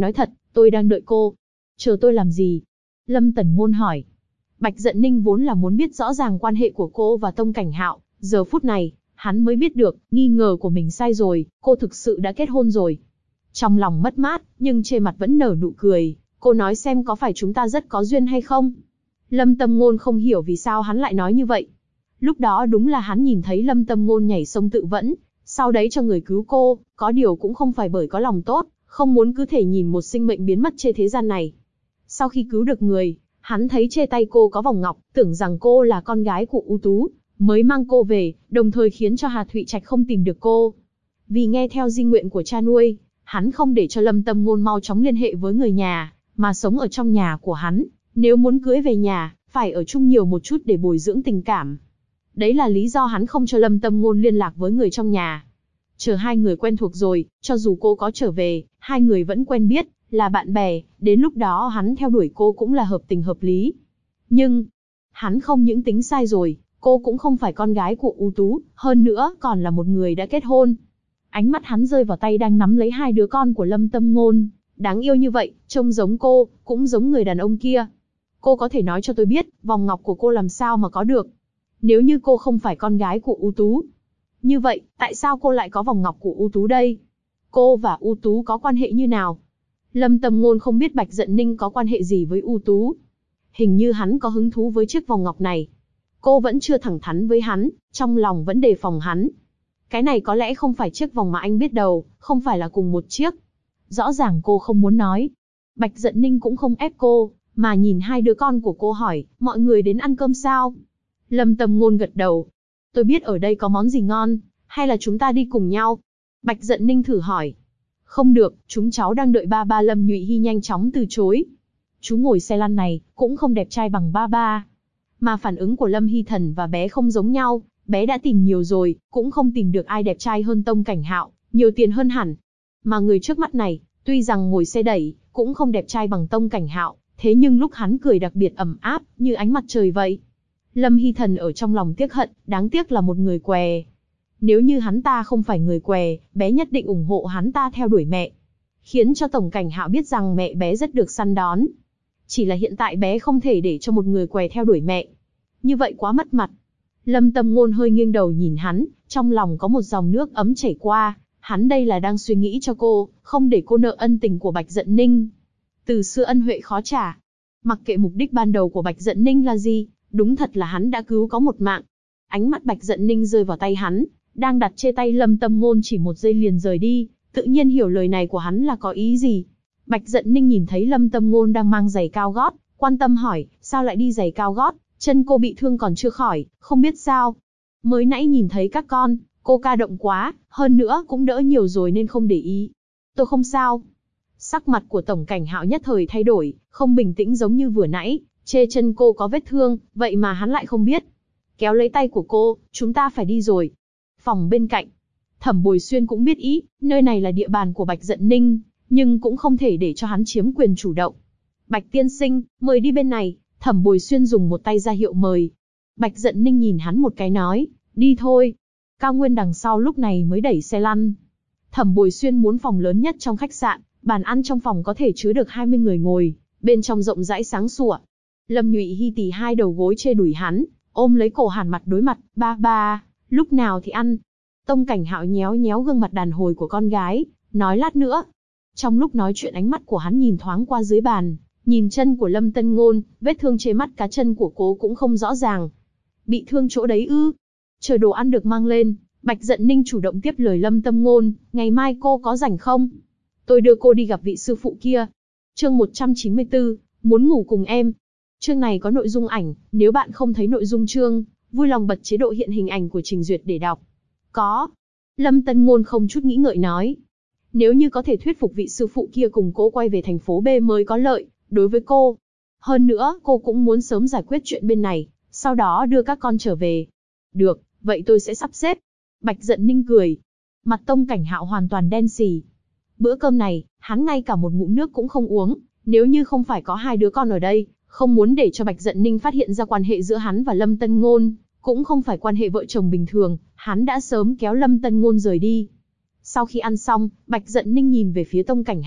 Tôi đang đợi cô. Chờ tôi làm gì? Lâm Tần Ngôn hỏi. Bạch Dận Ninh vốn là muốn biết rõ ràng quan hệ của cô và Tông Cảnh Hạo, giờ phút này, hắn mới biết được, nghi ngờ của mình sai rồi, cô thực sự đã kết hôn rồi. Trong lòng mất mát, nhưng trên mặt vẫn nở nụ cười, cô nói xem có phải chúng ta rất có duyên hay không? Lâm Tâm Ngôn không hiểu vì sao hắn lại nói như vậy. Lúc đó đúng là hắn nhìn thấy Lâm Tâm Ngôn nhảy sông tự vẫn, sau đấy cho người cứu cô, có điều cũng không phải bởi có lòng tốt, không muốn cứ thể nhìn một sinh mệnh biến mất trên thế gian này. Sau khi cứu được người, hắn thấy trên tay cô có vòng ngọc, tưởng rằng cô là con gái của U Tú, mới mang cô về, đồng thời khiến cho Hà Thụy Trạch không tìm được cô. Vì nghe theo di nguyện của cha nuôi, hắn không để cho Lâm Tâm Ngôn mau chóng liên hệ với người nhà, mà sống ở trong nhà của hắn. Nếu muốn cưới về nhà, phải ở chung nhiều một chút để bồi dưỡng tình cảm. Đấy là lý do hắn không cho Lâm Tâm Ngôn liên lạc với người trong nhà. Chờ hai người quen thuộc rồi, cho dù cô có trở về, hai người vẫn quen biết, là bạn bè, đến lúc đó hắn theo đuổi cô cũng là hợp tình hợp lý. Nhưng, hắn không những tính sai rồi, cô cũng không phải con gái của U Tú, hơn nữa còn là một người đã kết hôn. Ánh mắt hắn rơi vào tay đang nắm lấy hai đứa con của Lâm Tâm Ngôn, đáng yêu như vậy, trông giống cô, cũng giống người đàn ông kia. Cô có thể nói cho tôi biết, vòng ngọc của cô làm sao mà có được? Nếu như cô không phải con gái của U Tú, như vậy, tại sao cô lại có vòng ngọc của U Tú đây? Cô và U Tú có quan hệ như nào? Lâm Tâm Ngôn không biết Bạch Dận Ninh có quan hệ gì với U Tú. Hình như hắn có hứng thú với chiếc vòng ngọc này. Cô vẫn chưa thẳng thắn với hắn, trong lòng vẫn đề phòng hắn. Cái này có lẽ không phải chiếc vòng mà anh biết đâu, không phải là cùng một chiếc. Rõ ràng cô không muốn nói. Bạch Dận Ninh cũng không ép cô, mà nhìn hai đứa con của cô hỏi, mọi người đến ăn cơm sao? Lâm Tâm Ngôn gật đầu. Tôi biết ở đây có món gì ngon, hay là chúng ta đi cùng nhau? Bạch Dận Ninh thử hỏi. Không được, chúng cháu đang đợi ba ba. Lâm Nhụy Hy nhanh chóng từ chối. Chú ngồi xe lăn này, cũng không đẹp trai bằng ba ba. Mà phản ứng của Lâm Hy Thần và bé không giống nhau, bé đã tìm nhiều rồi, cũng không tìm được ai đẹp trai hơn Tông Cảnh Hạo, nhiều tiền hơn hẳn. Mà người trước mắt này, tuy rằng ngồi xe đẩy, cũng không đẹp trai bằng Tông Cảnh Hạo, thế nhưng lúc hắn cười đặc biệt ấm áp, như ánh mặt trời vậy. Lâm Hy Thần ở trong lòng tiếc hận, đáng tiếc là một người què. Nếu như hắn ta không phải người què, bé nhất định ủng hộ hắn ta theo đuổi mẹ. Khiến cho Tổng Cảnh Hạo biết rằng mẹ bé rất được săn đón. Chỉ là hiện tại bé không thể để cho một người què theo đuổi mẹ. Như vậy quá mất mặt. Lâm Tâm Ngôn hơi nghiêng đầu nhìn hắn, trong lòng có một dòng nước ấm chảy qua. Hắn đây là đang suy nghĩ cho cô, không để cô nợ ân tình của Bạch Dận Ninh. Từ xưa ân huệ khó trả. Mặc kệ mục đích ban đầu của Bạch Dận Ninh là gì, đúng thật là hắn đã cứu có một mạng. Ánh mắt Bạch Dận Ninh rơi vào tay hắn, đang đặt trên tay Lâm Tâm Ngôn chỉ một giây liền rời đi, tự nhiên hiểu lời này của hắn là có ý gì. Bạch Dận Ninh nhìn thấy Lâm Tâm Ngôn đang mang giày cao gót, quan tâm hỏi, sao lại đi giày cao gót, chân cô bị thương còn chưa khỏi, không biết sao. Mới nãy nhìn thấy các con, cô ca động quá, hơn nữa cũng đỡ nhiều rồi nên không để ý. Tôi không sao. Sắc mặt của Tổng Cảnh Hạo nhất thời thay đổi, không bình tĩnh giống như vừa nãy, chê chân cô có vết thương, vậy mà hắn lại không biết. Kéo lấy tay của cô, chúng ta phải đi rồi. Phòng bên cạnh. Thẩm Bồi Xuyên cũng biết ý, nơi này là địa bàn của Bạch Dận Ninh, nhưng cũng không thể để cho hắn chiếm quyền chủ động. Bạch tiên sinh, mời đi bên này. Thẩm Bồi Xuyên dùng một tay ra hiệu mời. Bạch Dận Ninh nhìn hắn một cái nói, đi thôi. Cao Nguyên đằng sau lúc này mới đẩy xe lăn. Thẩm Bồi Xuyên muốn phòng lớn nhất trong khách sạn, bàn ăn trong phòng có thể chứa được 20 người ngồi, bên trong rộng rãi sáng sủa. Lâm Nhụy Hy tì hai đầu gối chê đuổi hắn, ôm lấy cổ Hàn mặt đối mặt, ba ba, lúc nào thì ăn. Tông Cảnh Hạo nhéo nhéo gương mặt đàn hồi của con gái, nói lát nữa. Trong lúc nói chuyện ánh mắt của hắn nhìn thoáng qua dưới bàn, nhìn chân của Lâm Tân Ngôn, vết thương trên mắt cá chân của cô cũng không rõ ràng. Bị thương chỗ đấy ư? Chờ đồ ăn được mang lên, Bạch Dận Ninh chủ động tiếp lời Lâm Tâm Ngôn, ngày mai cô có rảnh không? Tôi đưa cô đi gặp vị sư phụ kia. Chương 194, muốn ngủ cùng em. Chương này có nội dung ảnh, nếu bạn không thấy nội dung chương, vui lòng bật chế độ hiện hình ảnh của Trình Duyệt để đọc. Có. Lâm Tân Ngôn không chút nghĩ ngợi nói. Nếu như có thể thuyết phục vị sư phụ kia cùng cô quay về thành phố B mới có lợi, đối với cô. Hơn nữa, cô cũng muốn sớm giải quyết chuyện bên này, sau đó đưa các con trở về. Được, vậy tôi sẽ sắp xếp. Bạch Dận Ninh cười. Mặt Tông Cảnh Hạo hoàn toàn đen xì. Bữa cơm này, hắn ngay cả một ngụm nước cũng không uống, nếu như không phải có hai đứa con ở đây, không muốn để cho Bạch Dận Ninh phát hiện ra quan hệ giữa hắn và Lâm Tân Ngôn, cũng không phải quan hệ vợ chồng bình thường, hắn đã sớm kéo Lâm Tân Ngôn rời đi. Sau khi ăn xong, Bạch Dận Ninh nhìn về phía Tông Cảnh Hạo,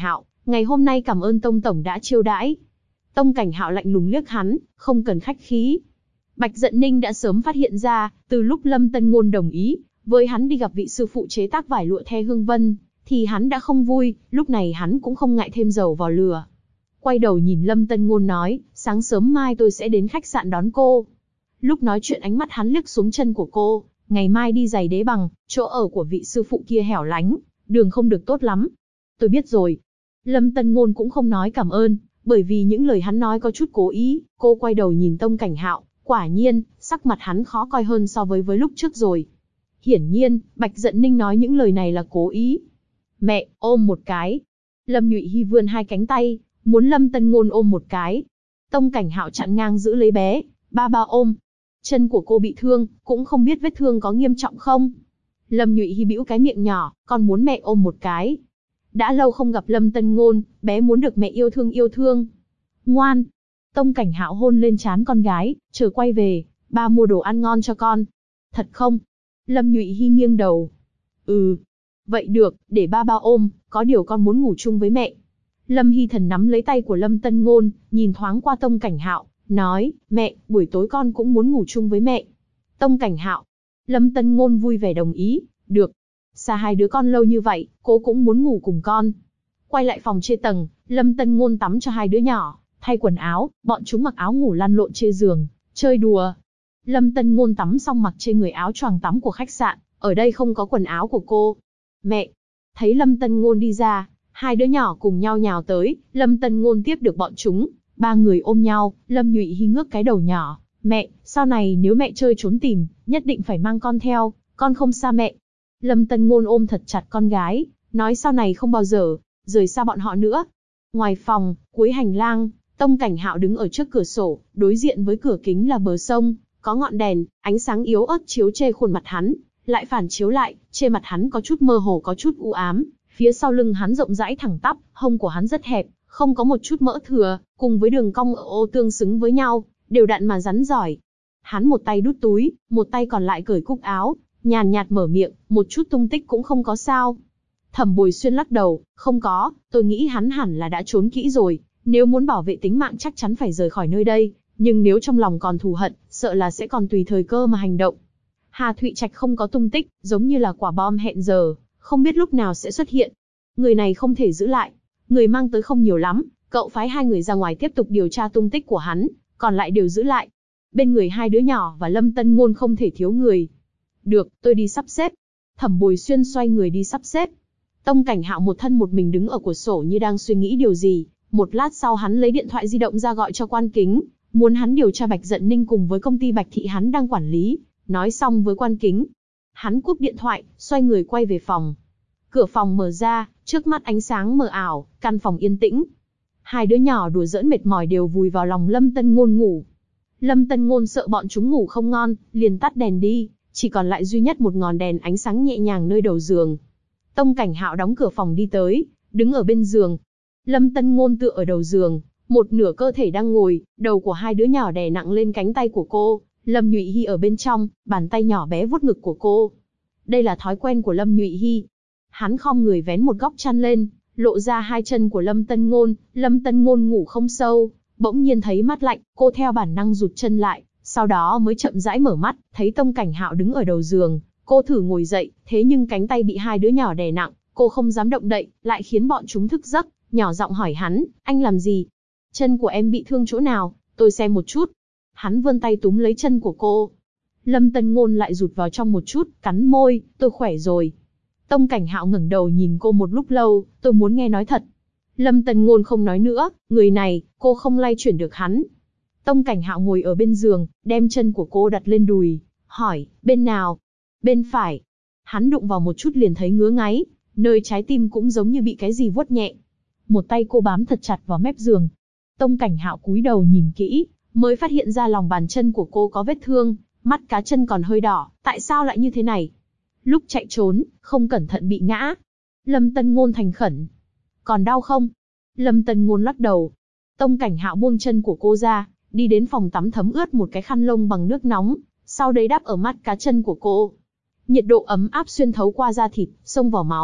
Ngày hôm nay cảm ơn Tông tổng đã chiêu đãi. Tông Cảnh Hạo lạnh lùng liếc hắn, không cần khách khí. Bạch Dận Ninh đã sớm phát hiện ra, từ lúc Lâm Tân Ngôn đồng ý với hắn đi gặp vị sư phụ chế tác vải lụa The Hương Vân, thì hắn đã không vui, lúc này hắn cũng không ngại thêm dầu vào lửa. Quay đầu nhìn Lâm Tân Ngôn nói, sáng sớm mai tôi sẽ đến khách sạn đón cô. Lúc nói chuyện ánh mắt hắn liếc xuống chân của cô, ngày mai đi giày đế bằng, chỗ ở của vị sư phụ kia hẻo lánh, đường không được tốt lắm. Tôi biết rồi. Lâm Tân Ngôn cũng không nói cảm ơn, bởi vì những lời hắn nói có chút cố ý. Cô quay đầu nhìn Tông Cảnh Hạo, quả nhiên, sắc mặt hắn khó coi hơn so với lúc trước rồi. Hiển nhiên, Bạch Dận Ninh nói những lời này là cố ý. Mẹ, ôm một cái. Lâm Nhụy Hy vươn hai cánh tay, muốn Lâm Tân Ngôn ôm một cái. Tông Cảnh Hạo chặn ngang giữ lấy bé, ba ôm. Chân của cô bị thương, cũng không biết vết thương có nghiêm trọng không. Lâm Nhụy Hy bĩu cái miệng nhỏ, con muốn mẹ ôm một cái. Đã lâu không gặp Lâm Tân Ngôn, bé muốn được mẹ yêu thương yêu thương. Ngoan. Tông Cảnh Hạo hôn lên trán con gái, chờ quay về, ba mua đồ ăn ngon cho con. Thật không? Lâm Nhụy Hy nghiêng đầu. Ừ. Vậy được, để ba ôm, có điều con muốn ngủ chung với mẹ. Lâm Hy Thần nắm lấy tay của Lâm Tân Ngôn, nhìn thoáng qua Tông Cảnh Hạo, nói, mẹ, buổi tối con cũng muốn ngủ chung với mẹ. Tông Cảnh Hạo. Lâm Tân Ngôn vui vẻ đồng ý, được. Xa hai đứa con lâu như vậy, cô cũng muốn ngủ cùng con. Quay lại phòng trên tầng, Lâm Tân Ngôn tắm cho hai đứa nhỏ, thay quần áo, bọn chúng mặc áo ngủ lăn lộn trên giường, chơi đùa. Lâm Tân Ngôn tắm xong mặc trên người áo choàng tắm của khách sạn, ở đây không có quần áo của cô. Mẹ. Thấy Lâm Tân Ngôn đi ra, hai đứa nhỏ cùng nhau nhào tới, Lâm Tân Ngôn tiếp được bọn chúng, ba người ôm nhau, Lâm Nhụy Hy ngước cái đầu nhỏ, mẹ, sau này nếu mẹ chơi trốn tìm, nhất định phải mang con theo, con không xa mẹ. Lâm Tân Ngôn ôm thật chặt con gái, nói sau này không bao giờ rời xa bọn họ nữa. Ngoài phòng, cuối hành lang, Tông Cảnh Hạo đứng ở trước cửa sổ, đối diện với cửa kính là bờ sông, có ngọn đèn, ánh sáng yếu ớt chiếu chê khuôn mặt hắn, lại phản chiếu lại, trên mặt hắn có chút mơ hồ có chút u ám, phía sau lưng hắn rộng rãi thẳng tắp, hông của hắn rất hẹp, không có một chút mỡ thừa, cùng với đường cong ở ô tương xứng với nhau, đều đặn mà rắn giỏi. Hắn một tay đút túi, một tay còn lại cởi cúc áo, nhàn nhạt mở miệng, một chút tung tích cũng không có sao. Thẩm Bồi Xuyên lắc đầu, không có, tôi nghĩ hắn hẳn là đã trốn kỹ rồi, nếu muốn bảo vệ tính mạng chắc chắn phải rời khỏi nơi đây, nhưng nếu trong lòng còn thù hận, sợ là sẽ còn tùy thời cơ mà hành động. Hà Thụy Trạch không có tung tích, giống như là quả bom hẹn giờ, không biết lúc nào sẽ xuất hiện. Người này không thể giữ lại, người mang tới không nhiều lắm, cậu phái hai người ra ngoài tiếp tục điều tra tung tích của hắn, còn lại đều giữ lại. Bên người hai đứa nhỏ và Lâm Tân Ngôn không thể thiếu người. Được, tôi đi sắp xếp. Thẩm Bồi Xuyên xoay người đi sắp xếp. Tông Cảnh Hạo một thân một mình đứng ở cửa sổ như đang suy nghĩ điều gì. Một lát sau hắn lấy điện thoại di động ra gọi cho Quan Kính, muốn hắn điều tra Bạch Dận Ninh cùng với công ty Bạch Thị hắn đang quản lý. Nói xong với Quan Kính, hắn cúp điện thoại, xoay người quay về phòng. Cửa phòng mở ra, trước mắt ánh sáng mờ ảo, căn phòng yên tĩnh. Hai đứa nhỏ đùa giỡn mệt mỏi đều vùi vào lòng Lâm Tân Ngôn ngủ. Lâm Tân Ngôn sợ bọn chúng ngủ không ngon, liền tắt đèn đi, chỉ còn lại duy nhất một ngọn đèn ánh sáng nhẹ nhàng nơi đầu giường. Tông Cảnh Hạo đóng cửa phòng đi tới, đứng ở bên giường. Lâm Tân Ngôn tựa ở đầu giường, một nửa cơ thể đang ngồi, đầu của hai đứa nhỏ đè nặng lên cánh tay của cô. Lâm Nhụy Hy ở bên trong, bàn tay nhỏ bé vuốt ngực của cô. Đây là thói quen của Lâm Nhụy Hy. Hắn khom người vén một góc chăn lên, lộ ra hai chân của Lâm Tân Ngôn. Lâm Tân Ngôn ngủ không sâu, bỗng nhiên thấy mát lạnh, cô theo bản năng rụt chân lại, sau đó mới chậm rãi mở mắt, thấy Tông Cảnh Hạo đứng ở đầu giường. Cô thử ngồi dậy, thế nhưng cánh tay bị hai đứa nhỏ đè nặng, cô không dám động đậy, lại khiến bọn chúng thức giấc, nhỏ giọng hỏi hắn, anh làm gì? Chân của em bị thương chỗ nào, tôi xem một chút. Hắn vươn tay túm lấy chân của cô. Lâm Tân Ngôn lại rụt vào trong một chút, cắn môi, tôi khỏe rồi. Tông Cảnh Hạo ngẩng đầu nhìn cô một lúc lâu, tôi muốn nghe nói thật. Lâm Tân Ngôn không nói nữa, người này, cô không lay chuyển được hắn. Tông Cảnh Hạo ngồi ở bên giường, đem chân của cô đặt lên đùi, hỏi, bên nào? Bên phải. Hắn đụng vào một chút liền thấy ngứa ngáy, nơi trái tim cũng giống như bị cái gì vuốt nhẹ. Một tay cô bám thật chặt vào mép giường. Tông Cảnh Hạo cúi đầu nhìn kỹ, mới phát hiện ra lòng bàn chân của cô có vết thương, mắt cá chân còn hơi đỏ, tại sao lại như thế này? Lúc chạy trốn, không cẩn thận bị ngã. Lâm Tân Ngôn thành khẩn. Còn đau không? Lâm Tân Ngôn lắc đầu. Tông Cảnh Hạo buông chân của cô ra, đi đến phòng tắm thấm ướt một cái khăn lông bằng nước nóng, sau đấy đắp ở mắt cá chân của cô. Nhiệt độ ấm áp xuyên thấu qua da thịt, xông vào máu,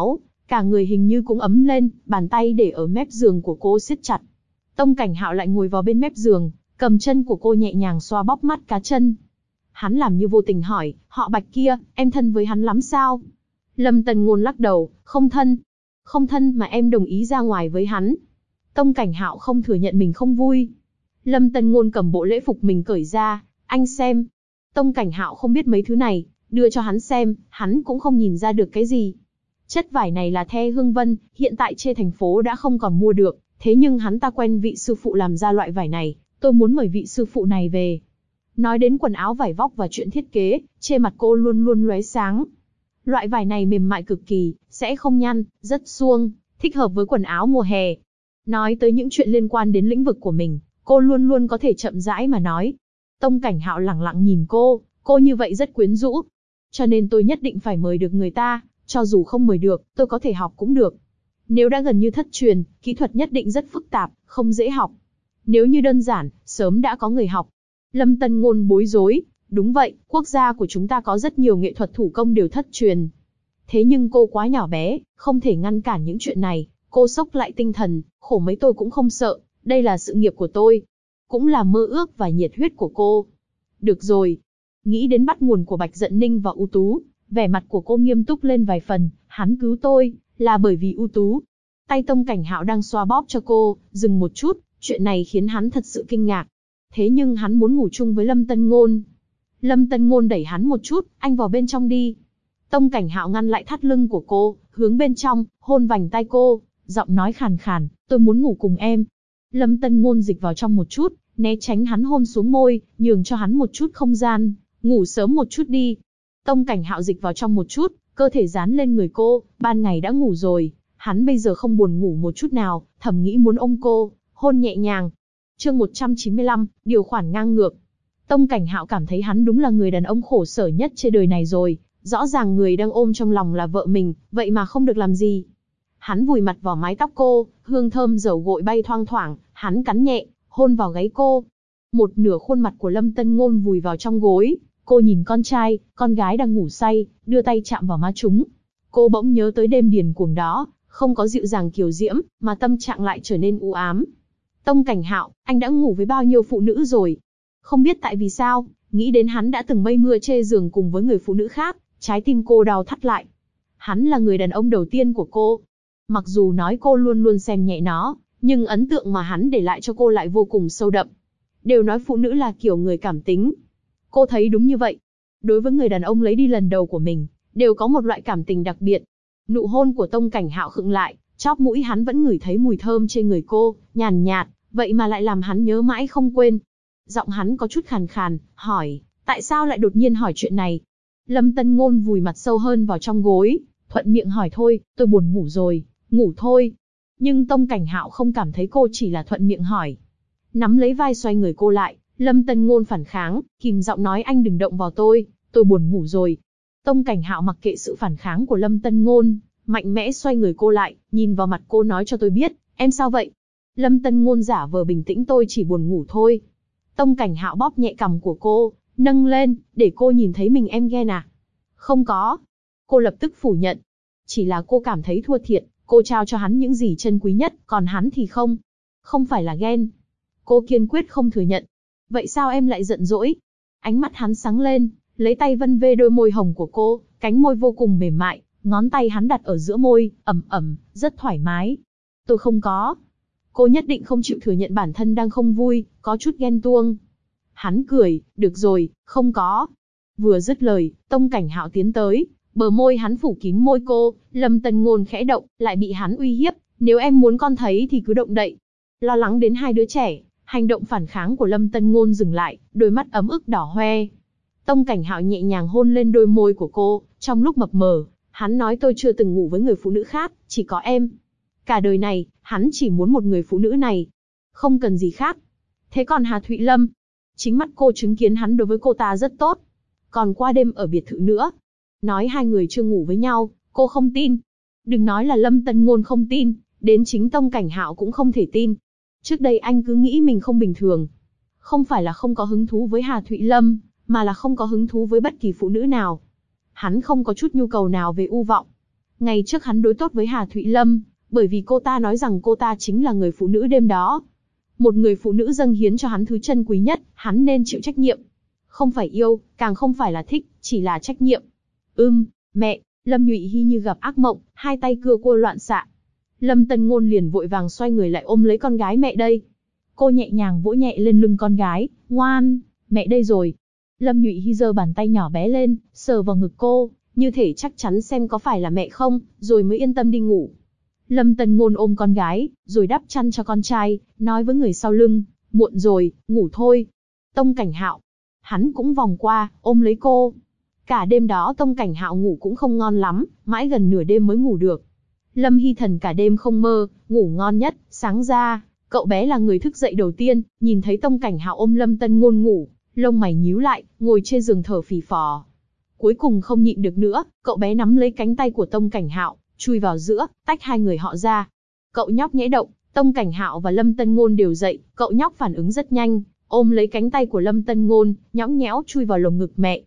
cả người hình như cũng ấm lên, bàn tay để ở mép giường của cô siết chặt. Tông Cảnh Hạo lại ngồi vào bên mép giường, cầm chân của cô nhẹ nhàng xoa bóp mắt cá chân. Hắn làm như vô tình hỏi, họ Bạch kia, em thân với hắn lắm sao? Lâm Tân Ngôn lắc đầu, không thân. Không thân mà em đồng ý ra ngoài với hắn. Tông Cảnh Hạo không thừa nhận mình không vui. Lâm Tân Ngôn cầm bộ lễ phục mình cởi ra, anh xem. Tông Cảnh Hạo không biết mấy thứ này, đưa cho hắn xem, hắn cũng không nhìn ra được cái gì. Chất vải này là The Hương Vân, hiện tại trên thành phố đã không còn mua được, thế nhưng hắn ta quen vị sư phụ làm ra loại vải này, tôi muốn mời vị sư phụ này về. Nói đến quần áo vải vóc và chuyện thiết kế, trên mặt cô luôn luôn lóe sáng. Loại vải này mềm mại cực kỳ, sẽ không nhăn, rất suông, thích hợp với quần áo mùa hè. Nói tới những chuyện liên quan đến lĩnh vực của mình, cô luôn luôn có thể chậm rãi mà nói. Tông Cảnh Hạo lẳng lặng nhìn cô như vậy rất quyến rũ. Cho nên tôi nhất định phải mời được người ta, cho dù không mời được, tôi có thể học cũng được. Nếu đã gần như thất truyền, kỹ thuật nhất định rất phức tạp, không dễ học. Nếu như đơn giản, sớm đã có người học. Lâm Tân Ngôn bối rối, đúng vậy, quốc gia của chúng ta có rất nhiều nghệ thuật thủ công đều thất truyền. Thế nhưng cô quá nhỏ bé, không thể ngăn cản những chuyện này, cô xốc lại tinh thần, khổ mấy tôi cũng không sợ, đây là sự nghiệp của tôi. Cũng là mơ ước và nhiệt huyết của cô. Được rồi. Nghĩ đến bắt nguồn của Bạch Dận Ninh và U Tú, vẻ mặt của cô nghiêm túc lên vài phần, hắn cứu tôi, là bởi vì U Tú. Tay Tông Cảnh Hạo đang xoa bóp cho cô, dừng một chút, chuyện này khiến hắn thật sự kinh ngạc. Thế nhưng hắn muốn ngủ chung với Lâm Tân Ngôn. Lâm Tân Ngôn đẩy hắn một chút, anh vào bên trong đi. Tông Cảnh Hạo ngăn lại thắt lưng của cô, hướng bên trong, hôn vành tay cô, giọng nói khàn khàn, tôi muốn ngủ cùng em. Lâm Tân Ngôn dịch vào trong một chút, né tránh hắn hôn xuống môi, nhường cho hắn một chút không gian, ngủ sớm một chút đi. Tông Cảnh Hạo dịch vào trong một chút, cơ thể dán lên người cô, ban ngày đã ngủ rồi, hắn bây giờ không buồn ngủ một chút nào, thầm nghĩ muốn ôm cô, hôn nhẹ nhàng. Chương 195, điều khoản ngang ngược. Tông Cảnh Hạo cảm thấy hắn đúng là người đàn ông khổ sở nhất trên đời này rồi, rõ ràng người đang ôm trong lòng là vợ mình, vậy mà không được làm gì. Hắn vùi mặt vào mái tóc cô, hương thơm dầu gội bay thoang thoảng, hắn cắn nhẹ, hôn vào gáy cô. Một nửa khuôn mặt của Lâm Tân Ngôn vùi vào trong gối, cô nhìn con trai, con gái đang ngủ say, đưa tay chạm vào má chúng. Cô bỗng nhớ tới đêm điền cuồng đó, không có dịu dàng kiều diễm, mà tâm trạng lại trở nên u ám. Tông Cảnh Hạo, anh đã ngủ với bao nhiêu phụ nữ rồi? Không biết tại vì sao, nghĩ đến hắn đã từng mây mưa chê giường cùng với người phụ nữ khác, trái tim cô đau thắt lại. Hắn là người đàn ông đầu tiên của cô. Mặc dù nói cô luôn luôn xem nhẹ nó, nhưng ấn tượng mà hắn để lại cho cô lại vô cùng sâu đậm. Đều nói phụ nữ là kiểu người cảm tính. Cô thấy đúng như vậy. Đối với người đàn ông lấy đi lần đầu của mình, đều có một loại cảm tình đặc biệt. Nụ hôn của Tông Cảnh Hạo khựng lại, chóp mũi hắn vẫn ngửi thấy mùi thơm trên người cô, nhàn nhạt, vậy mà lại làm hắn nhớ mãi không quên. Giọng hắn có chút khàn khàn, hỏi, tại sao lại đột nhiên hỏi chuyện này? Lâm Tân Ngôn vùi mặt sâu hơn vào trong gối, thuận miệng hỏi thôi, tôi buồn ngủ rồi, ngủ thôi. Nhưng Tông Cảnh Hạo không cảm thấy cô chỉ là thuận miệng hỏi. Nắm lấy vai xoay người cô lại, Lâm Tân Ngôn phản kháng, kìm giọng nói anh đừng động vào tôi buồn ngủ rồi. Tông Cảnh Hạo mặc kệ sự phản kháng của Lâm Tân Ngôn, mạnh mẽ xoay người cô lại, nhìn vào mặt cô nói cho tôi biết, em sao vậy? Lâm Tân Ngôn giả vờ bình tĩnh tôi chỉ buồn ngủ thôi. Tông Cảnh Hạo bóp nhẹ cằm của cô, nâng lên, để cô nhìn thấy mình em ghen à? Không có. Cô lập tức phủ nhận. Chỉ là cô cảm thấy thua thiệt, cô trao cho hắn những gì chân quý nhất, còn hắn thì không. Không phải là ghen. Cô kiên quyết không thừa nhận. Vậy sao em lại giận dỗi? Ánh mắt hắn sáng lên, lấy tay vân vê đôi môi hồng của cô, cánh môi vô cùng mềm mại, ngón tay hắn đặt ở giữa môi, ẩm ẩm, rất thoải mái. Tôi không có. Cô nhất định không chịu thừa nhận bản thân đang không vui, có chút ghen tuông. Hắn cười, được rồi, không có. Vừa dứt lời, Tông Cảnh Hạo tiến tới, bờ môi hắn phủ kín môi cô, Lâm Tân Ngôn khẽ động, lại bị hắn uy hiếp, nếu em muốn con thấy thì cứ động đậy. Lo lắng đến hai đứa trẻ, hành động phản kháng của Lâm Tân Ngôn dừng lại, đôi mắt ấm ức đỏ hoe. Tông Cảnh Hạo nhẹ nhàng hôn lên đôi môi của cô, trong lúc mập mờ, hắn nói tôi chưa từng ngủ với người phụ nữ khác, chỉ có em. Cả đời này, hắn chỉ muốn một người phụ nữ này. Không cần gì khác. Thế còn Hà Thụy Lâm? Chính mắt cô chứng kiến hắn đối với cô ta rất tốt. Còn qua đêm ở biệt thự nữa. Nói hai người chưa ngủ với nhau, cô không tin. Đừng nói là Lâm Tân Ngôn không tin, đến chính Tông Cảnh Hạo cũng không thể tin. Trước đây anh cứ nghĩ mình không bình thường. Không phải là không có hứng thú với Hà Thụy Lâm, mà là không có hứng thú với bất kỳ phụ nữ nào. Hắn không có chút nhu cầu nào về ưu vọng. Ngày trước hắn đối tốt với Hà Thụy Lâm, bởi vì cô ta nói rằng cô ta chính là người phụ nữ đêm đó. Một người phụ nữ dâng hiến cho hắn thứ chân quý nhất, hắn nên chịu trách nhiệm. Không phải yêu, càng không phải là thích, chỉ là trách nhiệm. Mẹ, Lâm Nhụy Hy như gặp ác mộng, hai tay cưa cua loạn xạ. Lâm Tân Ngôn liền vội vàng xoay người lại ôm lấy con gái mẹ đây. Cô nhẹ nhàng vỗ nhẹ lên lưng con gái, ngoan, mẹ đây rồi. Lâm Nhụy Hy giơ bàn tay nhỏ bé lên, sờ vào ngực cô, như thể chắc chắn xem có phải là mẹ không, rồi mới yên tâm đi ngủ. Lâm Tân Ngôn ôm con gái, rồi đắp chăn cho con trai, nói với người sau lưng, muộn rồi, ngủ thôi. Tông Cảnh Hạo, hắn cũng vòng qua, ôm lấy cô. Cả đêm đó Tông Cảnh Hạo ngủ cũng không ngon lắm, mãi gần nửa đêm mới ngủ được. Lâm Hy Thần cả đêm không mơ, ngủ ngon nhất, sáng ra, cậu bé là người thức dậy đầu tiên, nhìn thấy Tông Cảnh Hạo ôm Lâm Tân Ngôn ngủ, lông mày nhíu lại, ngồi trên giường thở phì phò. Cuối cùng không nhịn được nữa, cậu bé nắm lấy cánh tay của Tông Cảnh Hạo, chui vào giữa, tách hai người họ ra. Cậu nhóc nhễ động, Tông Cảnh Hạo và Lâm Tân Ngôn đều dậy, cậu nhóc phản ứng rất nhanh, ôm lấy cánh tay của Lâm Tân Ngôn, nhõng nhẽo chui vào lồng ngực mẹ.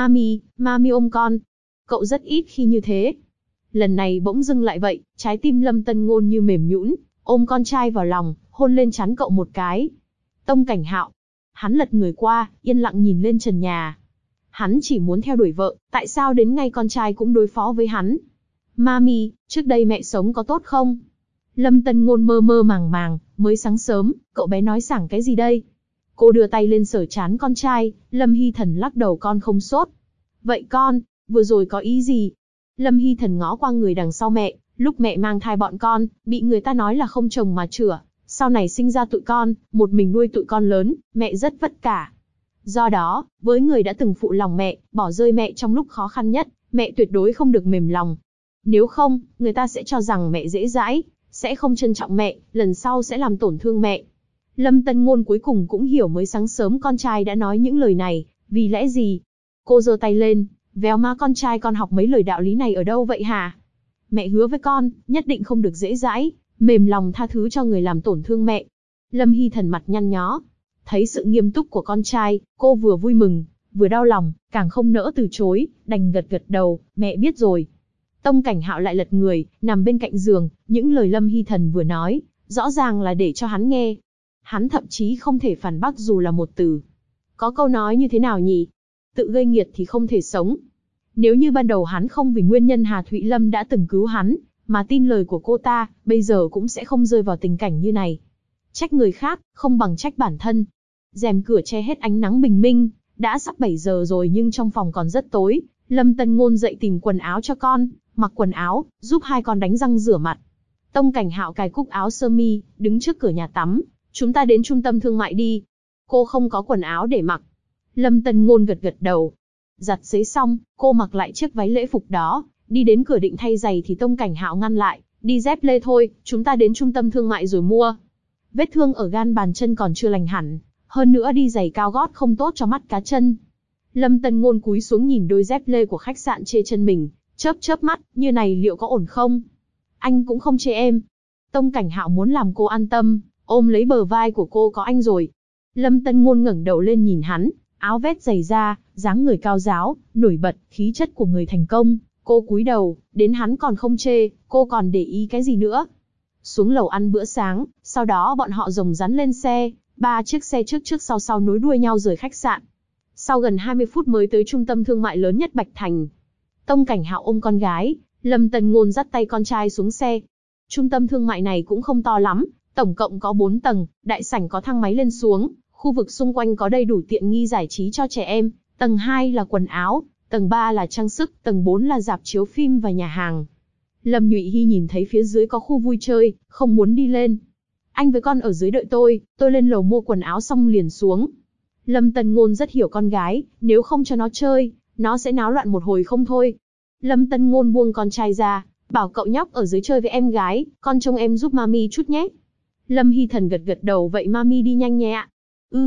Mami ôm con. Cậu rất ít khi như thế. Lần này bỗng dưng lại vậy, trái tim Lâm Tân Ngôn như mềm nhũn, ôm con trai vào lòng, hôn lên trán cậu một cái. Tông Cảnh Hạo, hắn lật người qua, yên lặng nhìn lên trần nhà. Hắn chỉ muốn theo đuổi vợ, tại sao đến ngay con trai cũng đối phó với hắn? Mami, trước đây mẹ sống có tốt không? Lâm Tân Ngôn mơ mơ màng màng, mới sáng sớm, cậu bé nói sảng cái gì đây? Cô đưa tay lên sờ trán con trai, Lâm Hy Thần lắc đầu con không sốt. Vậy con, vừa rồi có ý gì? Lâm Hy Thần ngó qua người đằng sau mẹ, lúc mẹ mang thai bọn con, bị người ta nói là không chồng mà chửa. Sau này sinh ra tụi con, một mình nuôi tụi con lớn, mẹ rất vất vả. Do đó, với người đã từng phụ lòng mẹ, bỏ rơi mẹ trong lúc khó khăn nhất, mẹ tuyệt đối không được mềm lòng. Nếu không, người ta sẽ cho rằng mẹ dễ dãi, sẽ không trân trọng mẹ, lần sau sẽ làm tổn thương mẹ. Lâm Tân Ngôn cuối cùng cũng hiểu mới sáng sớm con trai đã nói những lời này, vì lẽ gì? Cô giơ tay lên, véo má con trai, con học mấy lời đạo lý này ở đâu vậy hả? Mẹ hứa với con, nhất định không được dễ dãi, mềm lòng tha thứ cho người làm tổn thương mẹ. Lâm Hy Thần mặt nhăn nhó, thấy sự nghiêm túc của con trai, cô vừa vui mừng, vừa đau lòng, càng không nỡ từ chối, đành gật gật đầu, mẹ biết rồi. Tông Cảnh Hạo lại lật người, nằm bên cạnh giường, những lời Lâm Hy Thần vừa nói, rõ ràng là để cho hắn nghe. Hắn thậm chí không thể phản bác dù là một từ. Có câu nói như thế nào nhỉ? Tự gây nghiệt thì không thể sống. Nếu như ban đầu hắn không vì nguyên nhân Hà Thụy Lâm đã từng cứu hắn, mà tin lời của cô ta, bây giờ cũng sẽ không rơi vào tình cảnh như này. Trách người khác, không bằng trách bản thân. Rèm cửa che hết ánh nắng bình minh, đã sắp 7 giờ rồi nhưng trong phòng còn rất tối. Lâm Tân Ngôn dậy tìm quần áo cho con, mặc quần áo, giúp hai con đánh răng rửa mặt. Tông Cảnh Hạo cài cúc áo sơ mi, đứng trước cửa nhà tắm. Chúng ta đến trung tâm thương mại đi. Cô không có quần áo để mặc. Lâm Tân Ngôn gật gật đầu. Giặt giấy xong, cô mặc lại chiếc váy lễ phục đó, đi đến cửa định thay giày thì Tông Cảnh Hạo ngăn lại, đi dép lê thôi, chúng ta đến trung tâm thương mại rồi mua. Vết thương ở gan bàn chân còn chưa lành hẳn, hơn nữa đi giày cao gót không tốt cho mắt cá chân. Lâm Tân Ngôn cúi xuống nhìn đôi dép lê của khách sạn chê chân mình, chớp chớp mắt, như này liệu có ổn không? Anh cũng không chê em. Tông Cảnh Hạo muốn làm cô an tâm, ôm lấy bờ vai của cô, có anh rồi. Lâm Tân Ngôn ngẩng đầu lên nhìn hắn, áo vét dày da, dáng người cao ráo, nổi bật, khí chất của người thành công. Cô cúi đầu, đến hắn còn không chê, cô còn để ý cái gì nữa? Xuống lầu ăn bữa sáng, sau đó bọn họ rồng rắn lên xe, 3 chiếc xe trước sau nối đuôi nhau rời khách sạn. Sau gần 20 phút mới tới trung tâm thương mại lớn nhất Bạch Thành. Tông Cảnh Hạo ôm con gái, Lâm Tân Ngôn dắt tay con trai xuống xe. Trung tâm thương mại này cũng không to lắm, tổng cộng có 4 tầng, đại sảnh có thang máy lên xuống, khu vực xung quanh có đầy đủ tiện nghi giải trí cho trẻ em, tầng 2 là quần áo, tầng 3 là trang sức, tầng 4 là rạp chiếu phim và nhà hàng. Lâm Nhụy Hy nhìn thấy phía dưới có khu vui chơi, không muốn đi lên. Anh với con ở dưới đợi tôi lên lầu mua quần áo xong liền xuống. Lâm Tân Ngôn rất hiểu con gái, nếu không cho nó chơi, nó sẽ náo loạn một hồi không thôi. Lâm Tân Ngôn buông con trai ra, bảo cậu nhóc ở dưới chơi với em gái, con trông em giúp mami chút nhé. Lâm Hy Thần gật gật đầu, vậy mami đi nhanh nhé ạ.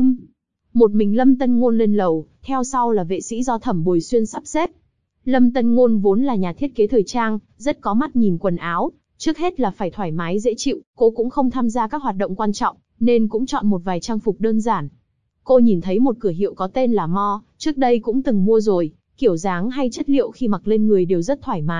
Một mình Lâm Tân Ngôn lên lầu, theo sau là vệ sĩ do Thẩm Bồi Xuyên sắp xếp. Lâm Tân Ngôn vốn là nhà thiết kế thời trang, rất có mắt nhìn quần áo, trước hết là phải thoải mái dễ chịu, cô cũng không tham gia các hoạt động quan trọng, nên cũng chọn một vài trang phục đơn giản. Cô nhìn thấy một cửa hiệu có tên là Mo, trước đây cũng từng mua rồi, kiểu dáng hay chất liệu khi mặc lên người đều rất thoải mái,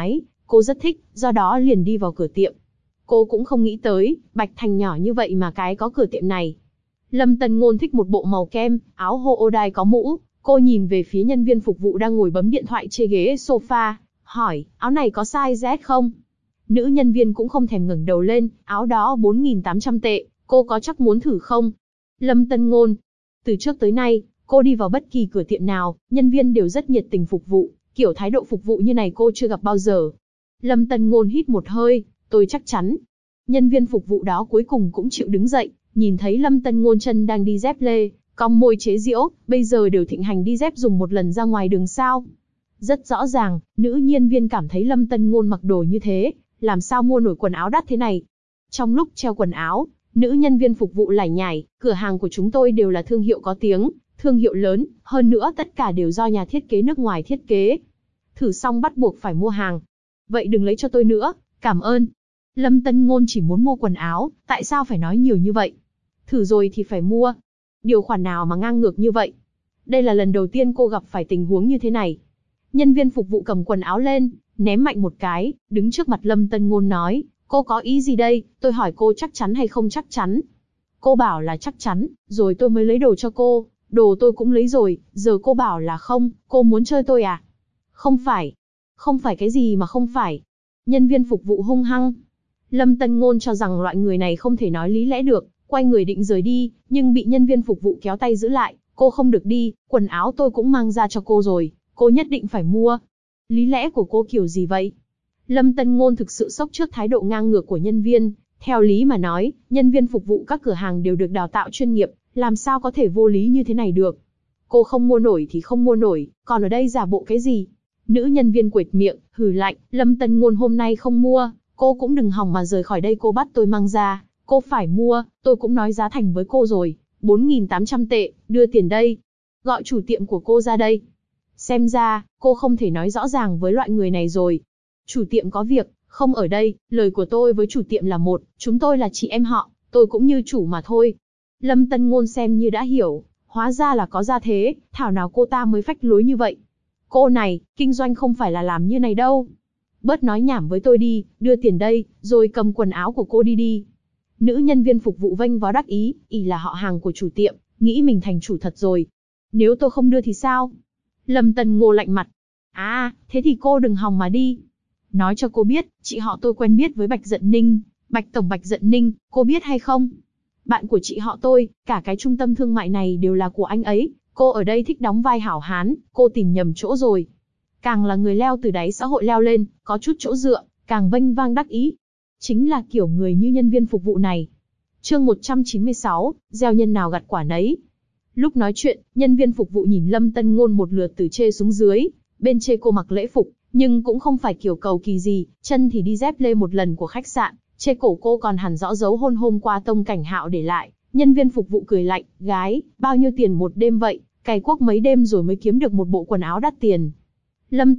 cô rất thích, do đó liền đi vào cửa tiệm. Cô cũng không nghĩ tới, Bạch Thành nhỏ như vậy mà cái có cửa tiệm này. Lâm Tân Ngôn thích một bộ màu kem, áo Hoodai có mũ. Cô nhìn về phía nhân viên phục vụ đang ngồi bấm điện thoại trên ghế sofa, hỏi, áo này có size Z không? Nữ nhân viên cũng không thèm ngẩng đầu lên, áo đó 4.800 tệ, cô có chắc muốn thử không? Lâm Tân Ngôn. Từ trước tới nay, cô đi vào bất kỳ cửa tiệm nào, nhân viên đều rất nhiệt tình phục vụ, kiểu thái độ phục vụ như này cô chưa gặp bao giờ. Lâm Tân Ngôn hít một hơi, tôi chắc chắn. Nhân viên phục vụ đó cuối cùng cũng chịu đứng dậy, nhìn thấy Lâm Tân Ngôn chân đang đi dép lê, cong môi chế giễu, bây giờ đều thịnh hành đi dép dùng một lần ra ngoài đường sao. Rất rõ ràng, nữ nhân viên cảm thấy Lâm Tân Ngôn mặc đồ như thế, làm sao mua nổi quần áo đắt thế này. Trong lúc treo quần áo, nữ nhân viên phục vụ lải nhải, cửa hàng của chúng tôi đều là thương hiệu có tiếng, thương hiệu lớn, hơn nữa tất cả đều do nhà thiết kế nước ngoài thiết kế. Thử xong bắt buộc phải mua hàng. Vậy đừng lấy cho tôi nữa, cảm ơn. Lâm Tân Ngôn chỉ muốn mua quần áo, tại sao phải nói nhiều như vậy? Thử rồi thì phải mua. Điều khoản nào mà ngang ngược như vậy? Đây là lần đầu tiên cô gặp phải tình huống như thế này. Nhân viên phục vụ cầm quần áo lên, ném mạnh một cái, đứng trước mặt Lâm Tân Ngôn nói, cô có ý gì đây, tôi hỏi cô chắc chắn hay không chắc chắn. Cô bảo là chắc chắn, rồi tôi mới lấy đồ cho cô, đồ tôi cũng lấy rồi, giờ cô bảo là không, cô muốn chơi tôi à? Không phải. Không phải cái gì mà không phải. Nhân viên phục vụ hung hăng. Lâm Tân Ngôn cho rằng loại người này không thể nói lý lẽ được, quay người định rời đi, nhưng bị nhân viên phục vụ kéo tay giữ lại, cô không được đi, quần áo tôi cũng mang ra cho cô rồi, cô nhất định phải mua. Lý lẽ của cô kiểu gì vậy? Lâm Tân Ngôn thực sự sốc trước thái độ ngang ngược của nhân viên, theo lý mà nói, nhân viên phục vụ các cửa hàng đều được đào tạo chuyên nghiệp, làm sao có thể vô lý như thế này được. Cô không mua nổi thì không mua nổi, còn ở đây giả bộ cái gì? Nữ nhân viên quệt miệng, hừ lạnh, Lâm Tân Ngôn hôm nay không mua, cô cũng đừng hòng mà rời khỏi đây, cô bắt tôi mang ra, cô phải mua, tôi cũng nói giá thành với cô rồi, 4.800 tệ, đưa tiền đây. Gọi chủ tiệm của cô ra đây. Xem ra, cô không thể nói rõ ràng với loại người này rồi. Chủ tiệm có việc, không ở đây, lời của tôi với chủ tiệm là một, chúng tôi là chị em họ, tôi cũng như chủ mà thôi. Lâm Tân Ngôn xem như đã hiểu, hóa ra là có gia thế, thảo nào cô ta mới phách lối như vậy. Cô này, kinh doanh không phải là làm như này đâu. Bớt nói nhảm với tôi đi, đưa tiền đây, rồi cầm quần áo của cô đi đi. Nữ nhân viên phục vụ vênh váo đắc ý, ỷ là họ hàng của chủ tiệm, nghĩ mình thành chủ thật rồi. Nếu tôi không đưa thì sao? Lâm Tân Ngôn lạnh mặt. À, thế thì cô đừng hòng mà đi. Nói cho cô biết, chị họ tôi quen biết với Bạch Dận Ninh, Bạch Tổng Bạch Dận Ninh, cô biết hay không? Bạn của chị họ tôi, cả cái trung tâm thương mại này đều là của anh ấy. Cô ở đây thích đóng vai hảo hán, cô tìm nhầm chỗ rồi. Càng là người leo từ đáy xã hội leo lên, có chút chỗ dựa, càng vênh vang đắc ý. Chính là kiểu người như nhân viên phục vụ này. Chương 196, gieo nhân nào gặt quả nấy. Lúc nói chuyện, nhân viên phục vụ nhìn Lâm Tân Ngôn một lượt từ trên xuống dưới, bên trên cô mặc lễ phục, nhưng cũng không phải kiểu cầu kỳ gì, chân thì đi dép lê một lần của khách sạn, trên cổ cô còn hẳn rõ dấu hôn hôm qua Tông Cảnh Hạo để lại. Nhân viên phục vụ cười lạnh, gái, bao nhiêu tiền một đêm vậy, cày cuốc mấy đêm rồi mới kiếm được một bộ quần áo đắt tiền. Lâm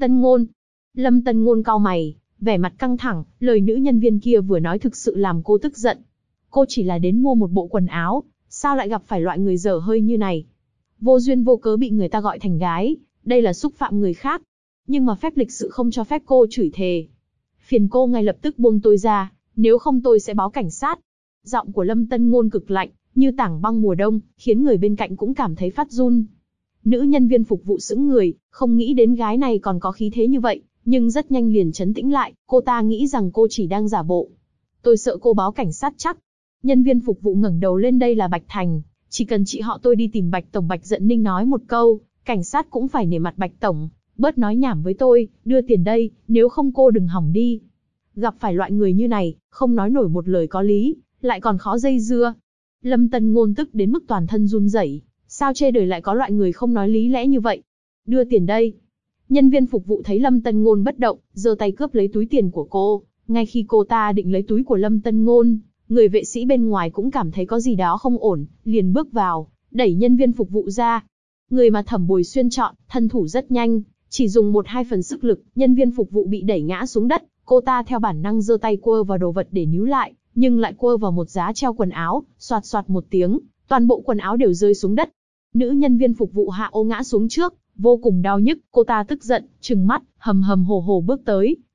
Tân Ngôn cau mày, vẻ mặt căng thẳng, lời nữ nhân viên kia vừa nói thực sự làm cô tức giận. Cô chỉ là đến mua một bộ quần áo, sao lại gặp phải loại người dở hơi như này? Vô duyên vô cớ bị người ta gọi thành gái, đây là xúc phạm người khác. Nhưng mà phép lịch sự không cho phép cô chửi thề. Phiền cô ngay lập tức buông tôi ra, nếu không tôi sẽ báo cảnh sát. Giọng của Lâm Tân Ngôn cực lạnh, như tảng băng mùa đông, khiến người bên cạnh cũng cảm thấy phát run. Nữ nhân viên phục vụ sững người, không nghĩ đến gái này còn có khí thế như vậy, nhưng rất nhanh liền trấn tĩnh lại, cô ta nghĩ rằng cô chỉ đang giả bộ. Tôi sợ cô báo cảnh sát chắc. Nhân viên phục vụ ngẩng đầu lên, đây là Bạch Thành, chỉ cần chị họ tôi đi tìm Bạch Tổng Bạch Dận Ninh nói một câu, cảnh sát cũng phải nể mặt Bạch Tổng. Bớt nói nhảm với tôi, đưa tiền đây, nếu không cô đừng hỏng đi. Gặp phải loại người như này, không nói nổi một lời có lý, lại còn khó dây dưa. Lâm Tân Ngôn tức đến mức toàn thân run rẩy, sao trên đời lại có loại người không nói lý lẽ như vậy? Đưa tiền đây. Nhân viên phục vụ thấy Lâm Tân Ngôn bất động, giơ tay cướp lấy túi tiền của cô. Ngay khi cô ta định lấy túi của Lâm Tân Ngôn, người vệ sĩ bên ngoài cũng cảm thấy có gì đó không ổn, liền bước vào, đẩy nhân viên phục vụ ra. Người mà Thẩm Bồi Xuyên chọn, thân thủ rất nhanh, chỉ dùng 1-2 phần sức lực, nhân viên phục vụ bị đẩy ngã xuống đất. Cô ta theo bản năng giơ tay quơ vào đồ vật để níu lại, nhưng lại quơ vào một giá treo quần áo, xoạt xoạt một tiếng, toàn bộ quần áo đều rơi xuống đất. Nữ nhân viên phục vụ hạ ô ngã xuống trước, vô cùng đau nhức, cô ta tức giận, trừng mắt, hầm hầm hổ hổ bước tới,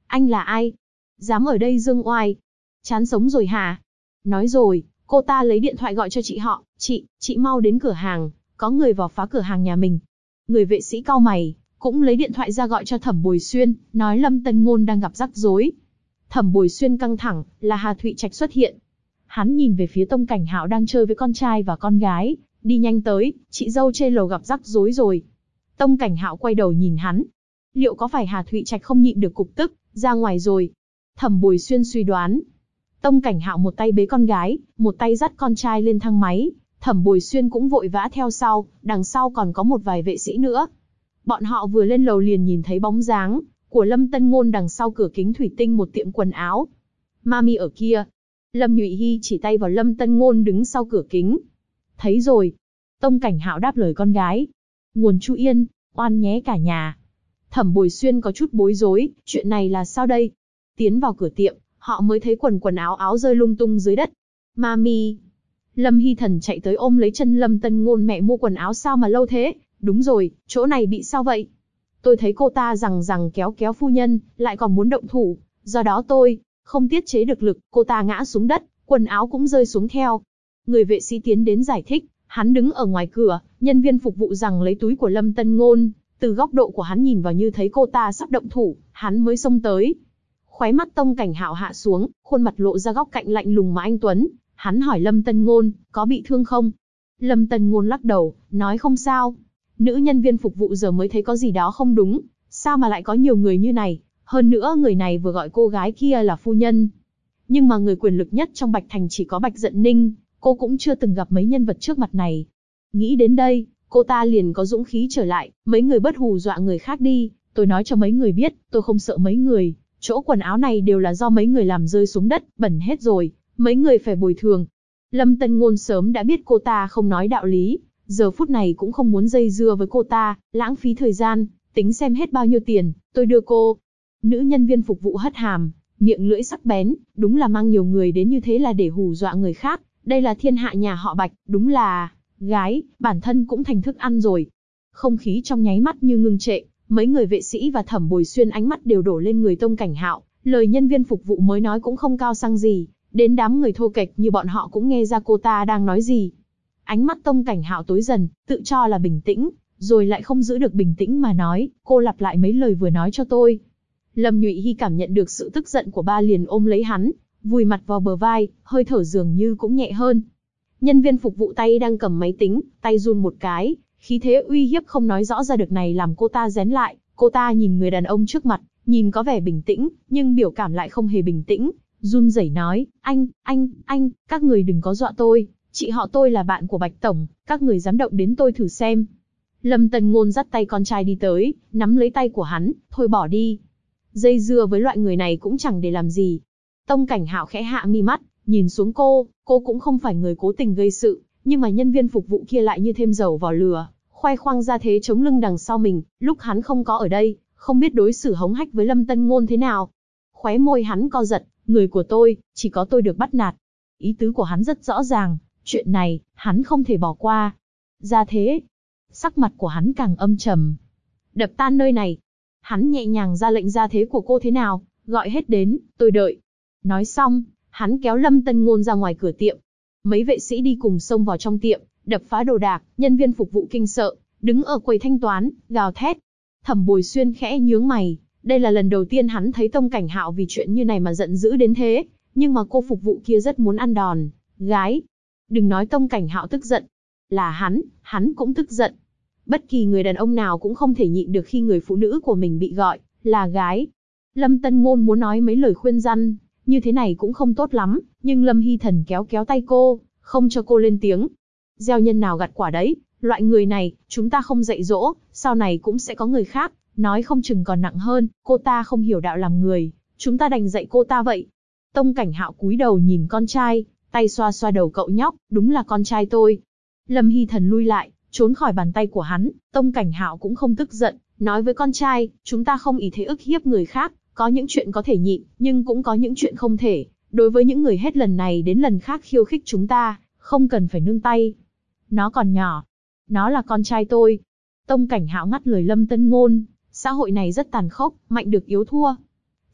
Anh là ai? Dám ở đây dương oai? Chán sống rồi hả? Nói rồi, cô ta lấy điện thoại gọi cho chị họ, chị mau đến cửa hàng, có người vào phá cửa hàng nhà mình. Người vệ sĩ cau mày, cũng lấy điện thoại ra gọi cho Thẩm Bồi Xuyên, nói Lâm Tân Ngôn đang gặp rắc rối. Thẩm Bồi Xuyên căng thẳng, là Hà Thụy Trạch xuất hiện. Hắn nhìn về phía Tông Cảnh Hạo đang chơi với con trai và con gái, đi nhanh tới, chị dâu trên lầu gặp rắc rối rồi. Tông Cảnh Hạo quay đầu nhìn hắn. Liệu có phải Hà Thụy Trạch không nhịn được cục tức, ra ngoài rồi? Thẩm Bồi Xuyên suy đoán. Tông Cảnh Hạo một tay bế con gái, một tay dắt con trai lên thang máy. Thẩm Bồi Xuyên cũng vội vã theo sau, đằng sau còn có một vài vệ sĩ nữa. Bọn họ vừa lên lầu liền nhìn thấy bóng dáng của Lâm Tân Ngôn đằng sau cửa kính thủy tinh một tiệm quần áo. Mami ở kia. Lâm Nhụy Hy chỉ tay vào Lâm Tân Ngôn đứng sau cửa kính. Thấy rồi. Tông Cảnh Hạo đáp lời con gái. Nguồn Chu Yên, oan nhé cả nhà. Thẩm Bồi Xuyên có chút bối rối, chuyện này là sao đây? Tiến vào cửa tiệm, họ mới thấy quần áo rơi lung tung dưới đất. Mami. Lâm Hy Thần chạy tới ôm lấy chân Lâm Tân Ngôn, mẹ mua quần áo sao mà lâu thế? Đúng rồi, chỗ này bị sao vậy? Tôi thấy cô ta rằng kéo phu nhân, lại còn muốn động thủ, do đó tôi không tiết chế được lực, cô ta ngã xuống đất, quần áo cũng rơi xuống theo. Người vệ sĩ tiến đến giải thích, hắn đứng ở ngoài cửa, nhân viên phục vụ rằng lấy túi của Lâm Tân Ngôn, từ góc độ của hắn nhìn vào như thấy cô ta sắp động thủ, hắn mới xông tới. Khóe mắt Tông Cảnh Hạo hạ xuống, khuôn mặt lộ ra góc cạnh lạnh lùng mà anh tuấn. Hắn hỏi Lâm Tân Ngôn, có bị thương không? Lâm Tân Ngôn lắc đầu, nói không sao. Nữ nhân viên phục vụ giờ mới thấy có gì đó không đúng, sao mà lại có nhiều người như này, hơn nữa người này vừa gọi cô gái kia là phu nhân. Nhưng mà người quyền lực nhất trong Bạch Thành chỉ có Bạch Dận Ninh, cô cũng chưa từng gặp mấy nhân vật trước mặt này. Nghĩ đến đây, cô ta liền có dũng khí trở lại, mấy người bớt hù dọa người khác đi, tôi nói cho mấy người biết, tôi không sợ mấy người, chỗ quần áo này đều là do mấy người làm rơi xuống đất, bẩn hết rồi, mấy người phải bồi thường. Lâm Tân Ngôn sớm đã biết cô ta không nói đạo lý, giờ phút này cũng không muốn dây dưa với cô ta, lãng phí thời gian, tính xem hết bao nhiêu tiền, tôi đưa cô. Nữ nhân viên phục vụ hất hàm, miệng lưỡi sắc bén, đúng là mang nhiều người đến như thế là để hù dọa người khác, đây là thiên hạ nhà họ Bạch, đúng là gái, bản thân cũng thành thức ăn rồi. Không khí trong nháy mắt như ngưng trệ, mấy người vệ sĩ và Thẩm Bồi Xuyên ánh mắt đều đổ lên người Tông Cảnh Hạo, lời nhân viên phục vụ mới nói cũng không cao sang gì, đến đám người thô kệch như bọn họ cũng nghe ra cô ta đang nói gì. Ánh mắt Tông Cảnh Hạo tối dần, tự cho là bình tĩnh, rồi lại không giữ được bình tĩnh mà nói, cô lặp lại mấy lời vừa nói cho tôi. Lâm Nhụy Hy cảm nhận được sự tức giận của ba liền ôm lấy hắn, vùi mặt vào bờ vai, hơi thở dường như cũng nhẹ hơn. Nhân viên phục vụ tay đang cầm máy tính, tay run một cái, khí thế uy hiếp không nói rõ ra được này làm cô ta rén lại. Cô ta nhìn người đàn ông trước mặt, nhìn có vẻ bình tĩnh, nhưng biểu cảm lại không hề bình tĩnh, run rẩy nói, anh, các người đừng có dọa tôi, chị họ tôi là bạn của Bạch Tổng, các người dám động đến tôi thử xem. Lâm Tân Ngôn dắt tay con trai đi tới, nắm lấy tay của hắn, thôi bỏ đi. Dây dưa với loại người này cũng chẳng để làm gì. Tông Cảnh Hạo khẽ hạ mi mắt, nhìn xuống cô cũng không phải người cố tình gây sự, nhưng mà nhân viên phục vụ kia lại như thêm dầu vào lửa, khoe khoang ra thế chống lưng đằng sau mình, lúc hắn không có ở đây, không biết đối xử hống hách với Lâm Tân Ngôn thế nào. Khóe môi hắn co giật, người của tôi, chỉ có tôi được bắt nạt. Ý tứ của hắn rất rõ ràng, chuyện này, hắn không thể bỏ qua. Ra thế, sắc mặt của hắn càng âm trầm. Đập tan nơi này. Hắn nhẹ nhàng ra lệnh ra thế của cô thế nào, gọi hết đến, tôi đợi. Nói xong, hắn kéo Lâm Tân Ngôn ra ngoài cửa tiệm. Mấy vệ sĩ đi cùng xông vào trong tiệm, đập phá đồ đạc, nhân viên phục vụ kinh sợ, đứng ở quầy thanh toán, gào thét. Thẩm Bồi Xuyên khẽ nhướng mày, đây là lần đầu tiên hắn thấy Tông Cảnh Hạo vì chuyện như này mà giận dữ đến thế, nhưng mà cô phục vụ kia rất muốn ăn đòn. Gái, đừng nói Tông Cảnh Hạo tức giận, là hắn cũng tức giận. Bất kỳ người đàn ông nào cũng không thể nhịn được khi người phụ nữ của mình bị gọi là gái. Lâm Tân Ngôn muốn nói mấy lời khuyên răn, như thế này cũng không tốt lắm, nhưng Lâm Hy Thần kéo tay cô, không cho cô lên tiếng. Gieo nhân nào gặt quả đấy, loại người này, chúng ta không dạy dỗ, sau này cũng sẽ có người khác, nói không chừng còn nặng hơn, cô ta không hiểu đạo làm người, chúng ta đành dạy cô ta vậy. Tông Cảnh Hạo cúi đầu nhìn con trai, tay xoa xoa đầu cậu nhóc, đúng là con trai tôi. Lâm Hy Thần lui lại, trốn khỏi bàn tay của hắn, Tông Cảnh Hạo cũng không tức giận, nói với con trai, chúng ta không ý thế ức hiếp người khác, có những chuyện có thể nhịn, nhưng cũng có những chuyện không thể. Đối với những người hết lần này đến lần khác khiêu khích chúng ta, không cần phải nương tay. Nó còn nhỏ, nó là con trai tôi. Tông Cảnh Hạo ngắt lời Lâm Tân Ngôn, xã hội này rất tàn khốc, mạnh được yếu thua.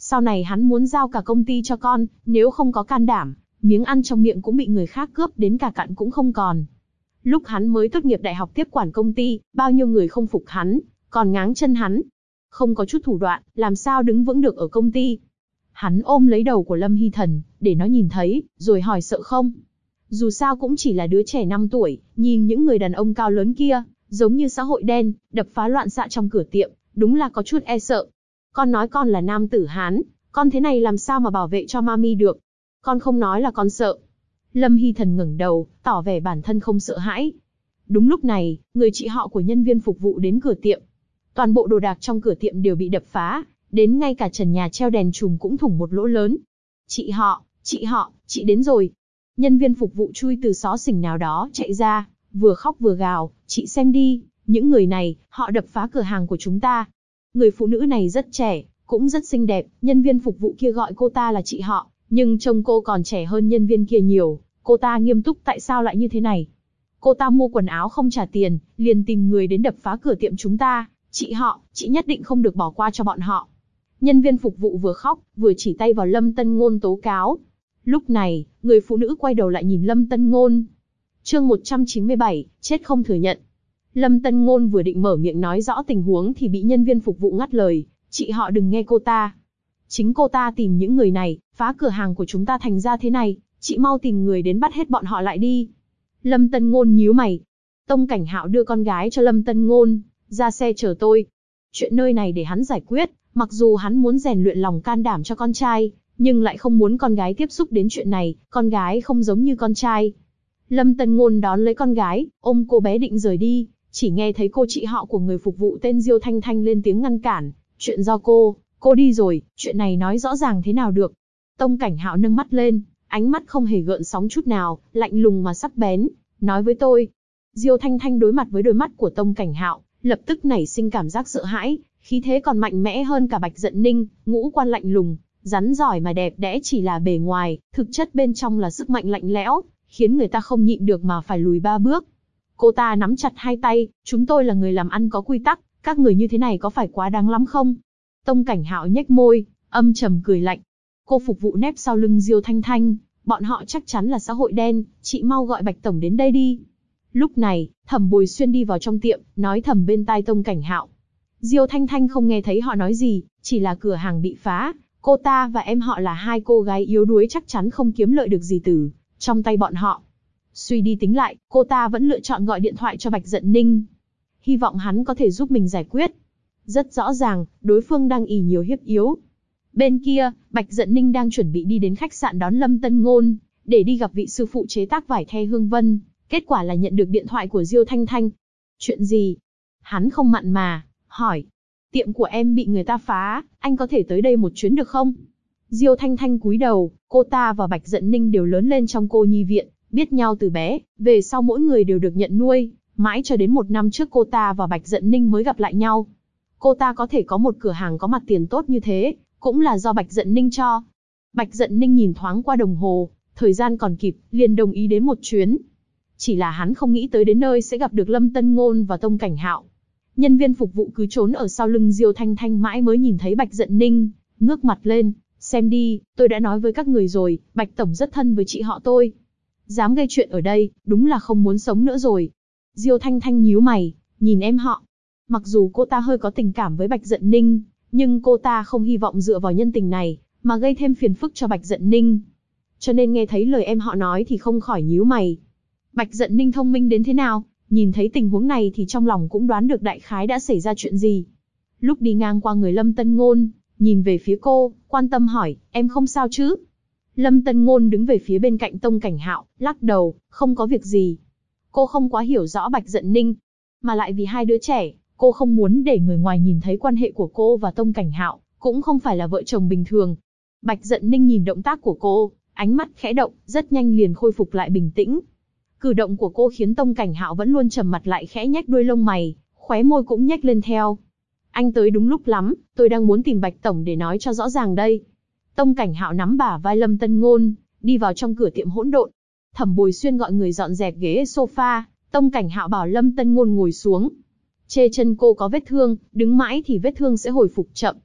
Sau này hắn muốn giao cả công ty cho con, nếu không có can đảm, miếng ăn trong miệng cũng bị người khác cướp đến cả cặn cũng không còn. Lúc hắn mới tốt nghiệp đại học tiếp quản công ty, bao nhiêu người không phục hắn, còn ngáng chân hắn. Không có chút thủ đoạn, làm sao đứng vững được ở công ty. Hắn ôm lấy đầu của Lâm Hy Thần, để nó nhìn thấy, rồi hỏi sợ không. Dù sao cũng chỉ là đứa trẻ 5 tuổi, nhìn những người đàn ông cao lớn kia, giống như xã hội đen, đập phá loạn xạ trong cửa tiệm, đúng là có chút e sợ. Con nói con là nam tử Hán, con thế này làm sao mà bảo vệ cho mami được. Con không nói là con sợ. Lâm Hy Thần ngẩng đầu, tỏ vẻ bản thân không sợ hãi. Đúng lúc này, người chị họ của nhân viên phục vụ đến cửa tiệm. Toàn bộ đồ đạc trong cửa tiệm đều bị đập phá, đến ngay cả trần nhà treo đèn chùm cũng thủng một lỗ lớn. Chị họ, chị đến rồi. Nhân viên phục vụ chui từ xó xỉnh nào đó chạy ra, vừa khóc vừa gào, chị xem đi, những người này, họ đập phá cửa hàng của chúng ta. Người phụ nữ này rất trẻ, cũng rất xinh đẹp, nhân viên phục vụ kia gọi cô ta là chị họ, nhưng trông cô còn trẻ hơn nhân viên kia nhiều. Cô ta nghiêm túc tại sao lại như thế này. Cô ta mua quần áo không trả tiền, liền tìm người đến đập phá cửa tiệm chúng ta. Chị họ, chị nhất định không được bỏ qua cho bọn họ. Nhân viên phục vụ vừa khóc, vừa chỉ tay vào Lâm Tân Ngôn tố cáo. Lúc này, người phụ nữ quay đầu lại nhìn Lâm Tân Ngôn. Chương 197, chết không thừa nhận. Lâm Tân Ngôn vừa định mở miệng nói rõ tình huống thì bị nhân viên phục vụ ngắt lời. Chị họ đừng nghe cô ta. Chính cô ta tìm những người này, phá cửa hàng của chúng ta thành ra thế này. Chị mau tìm người đến bắt hết bọn họ lại đi. Lâm Tân Ngôn nhíu mày. Tông Cảnh Hạo đưa con gái cho Lâm Tân Ngôn. Ra xe chờ tôi. Chuyện nơi này để hắn giải quyết. Mặc dù hắn muốn rèn luyện lòng can đảm cho con trai, nhưng lại không muốn con gái tiếp xúc đến chuyện này. Con gái không giống như con trai. Lâm Tân Ngôn đón lấy con gái, ôm cô bé định rời đi. Chỉ nghe thấy cô chị họ của người phục vụ tên Diêu Thanh Thanh lên tiếng ngăn cản. Chuyện do cô đi rồi, chuyện này nói rõ ràng thế nào được. Tông Cảnh Hạo nâng mắt lên, ánh mắt không hề gợn sóng chút nào, lạnh lùng mà sắc bén. Nói với tôi. Diêu Thanh Thanh đối mặt với đôi mắt của Tông Cảnh Hạo, lập tức nảy sinh cảm giác sợ hãi, khí thế còn mạnh mẽ hơn cả Bạch Dận Ninh, ngũ quan lạnh lùng, rắn giỏi mà đẹp đẽ chỉ là bề ngoài, thực chất bên trong là sức mạnh lạnh lẽo, khiến người ta không nhịn được mà phải lùi 3 bước. Cô ta nắm chặt hai tay, chúng tôi là người làm ăn có quy tắc, các người như thế này có phải quá đáng lắm không? Tông Cảnh Hạo nhếch môi, âm trầm cười lạnh. Cô phục vụ nép sau lưng Diêu Thanh Thanh, bọn họ chắc chắn là xã hội đen, chị mau gọi Bạch tổng đến đây đi. Lúc này, Thẩm Bồi Xuyên đi vào trong tiệm, nói thầm bên tai Tông Cảnh Hạo. Diêu Thanh Thanh không nghe thấy họ nói gì, chỉ là cửa hàng bị phá, cô ta và em họ là hai cô gái yếu đuối chắc chắn không kiếm lợi được gì từ trong tay bọn họ. Suy đi tính lại, cô ta vẫn lựa chọn gọi điện thoại cho Bạch Dận Ninh. Hy vọng hắn có thể giúp mình giải quyết. Rất rõ ràng, đối phương đang ỷ nhiều hiếp yếu. Bên kia, Bạch Dận Ninh đang chuẩn bị đi đến khách sạn đón Lâm Tân Ngôn, để đi gặp vị sư phụ chế tác vải the Hương Vân. Kết quả là nhận được điện thoại của Diêu Thanh Thanh. Chuyện gì? Hắn không mặn mà, hỏi. Tiệm của em bị người ta phá, anh có thể tới đây một chuyến được không? Diêu Thanh Thanh cúi đầu, cô ta và Bạch Dận Ninh đều lớn lên trong cô nhi viện, biết nhau từ bé, về sau mỗi người đều được nhận nuôi, mãi cho đến 1 năm trước cô ta và Bạch Dận Ninh mới gặp lại nhau. Cô ta có thể có một cửa hàng có mặt tiền tốt như thế, cũng là do Bạch Dận Ninh cho. Bạch Dận Ninh nhìn thoáng qua đồng hồ, thời gian còn kịp, liền đồng ý đến một chuyến. Chỉ là hắn không nghĩ tới đến nơi sẽ gặp được Lâm Tân Ngôn và Tông Cảnh Hạo. Nhân viên phục vụ cứ trốn ở sau lưng Diêu Thanh Thanh mãi mới nhìn thấy Bạch Dận Ninh, ngước mặt lên, xem đi, tôi đã nói với các người rồi, Bạch tổng rất thân với chị họ tôi. Dám gây chuyện ở đây, đúng là không muốn sống nữa rồi. Diêu Thanh Thanh nhíu mày, nhìn em họ. Mặc dù cô ta hơi có tình cảm với Bạch Dận Ninh, nhưng cô ta không hy vọng dựa vào nhân tình này, mà gây thêm phiền phức cho Bạch Dận Ninh. Cho nên nghe thấy lời em họ nói thì không khỏi nhíu mày. Bạch Dận Ninh thông minh đến thế nào, nhìn thấy tình huống này thì trong lòng cũng đoán được đại khái đã xảy ra chuyện gì. Lúc đi ngang qua người Lâm Tân Ngôn, nhìn về phía cô, quan tâm hỏi, em không sao chứ? Lâm Tân Ngôn đứng về phía bên cạnh Tông Cảnh Hạo, lắc đầu, không có việc gì. Cô không quá hiểu rõ Bạch Dận Ninh, mà lại vì hai đứa trẻ, cô không muốn để người ngoài nhìn thấy quan hệ của cô và Tông Cảnh Hạo, cũng không phải là vợ chồng bình thường. Bạch Dận Ninh nhìn động tác của cô, ánh mắt khẽ động, rất nhanh liền khôi phục lại bình tĩnh. Cử động của cô khiến Tông Cảnh Hạo vẫn luôn trầm mặt lại khẽ nhếch đuôi lông mày, khóe môi cũng nhếch lên theo. Anh tới đúng lúc lắm, tôi đang muốn tìm Bạch tổng để nói cho rõ ràng đây. Tông Cảnh Hạo nắm bả vai Lâm Tân Ngôn, đi vào trong cửa tiệm hỗn độn. Thẩm Bồi Xuyên gọi người dọn dẹp ghế sofa, Tông Cảnh Hạo bảo Lâm Tân Ngôn ngồi xuống. Chê chân cô có vết thương, đứng mãi thì vết thương sẽ hồi phục chậm.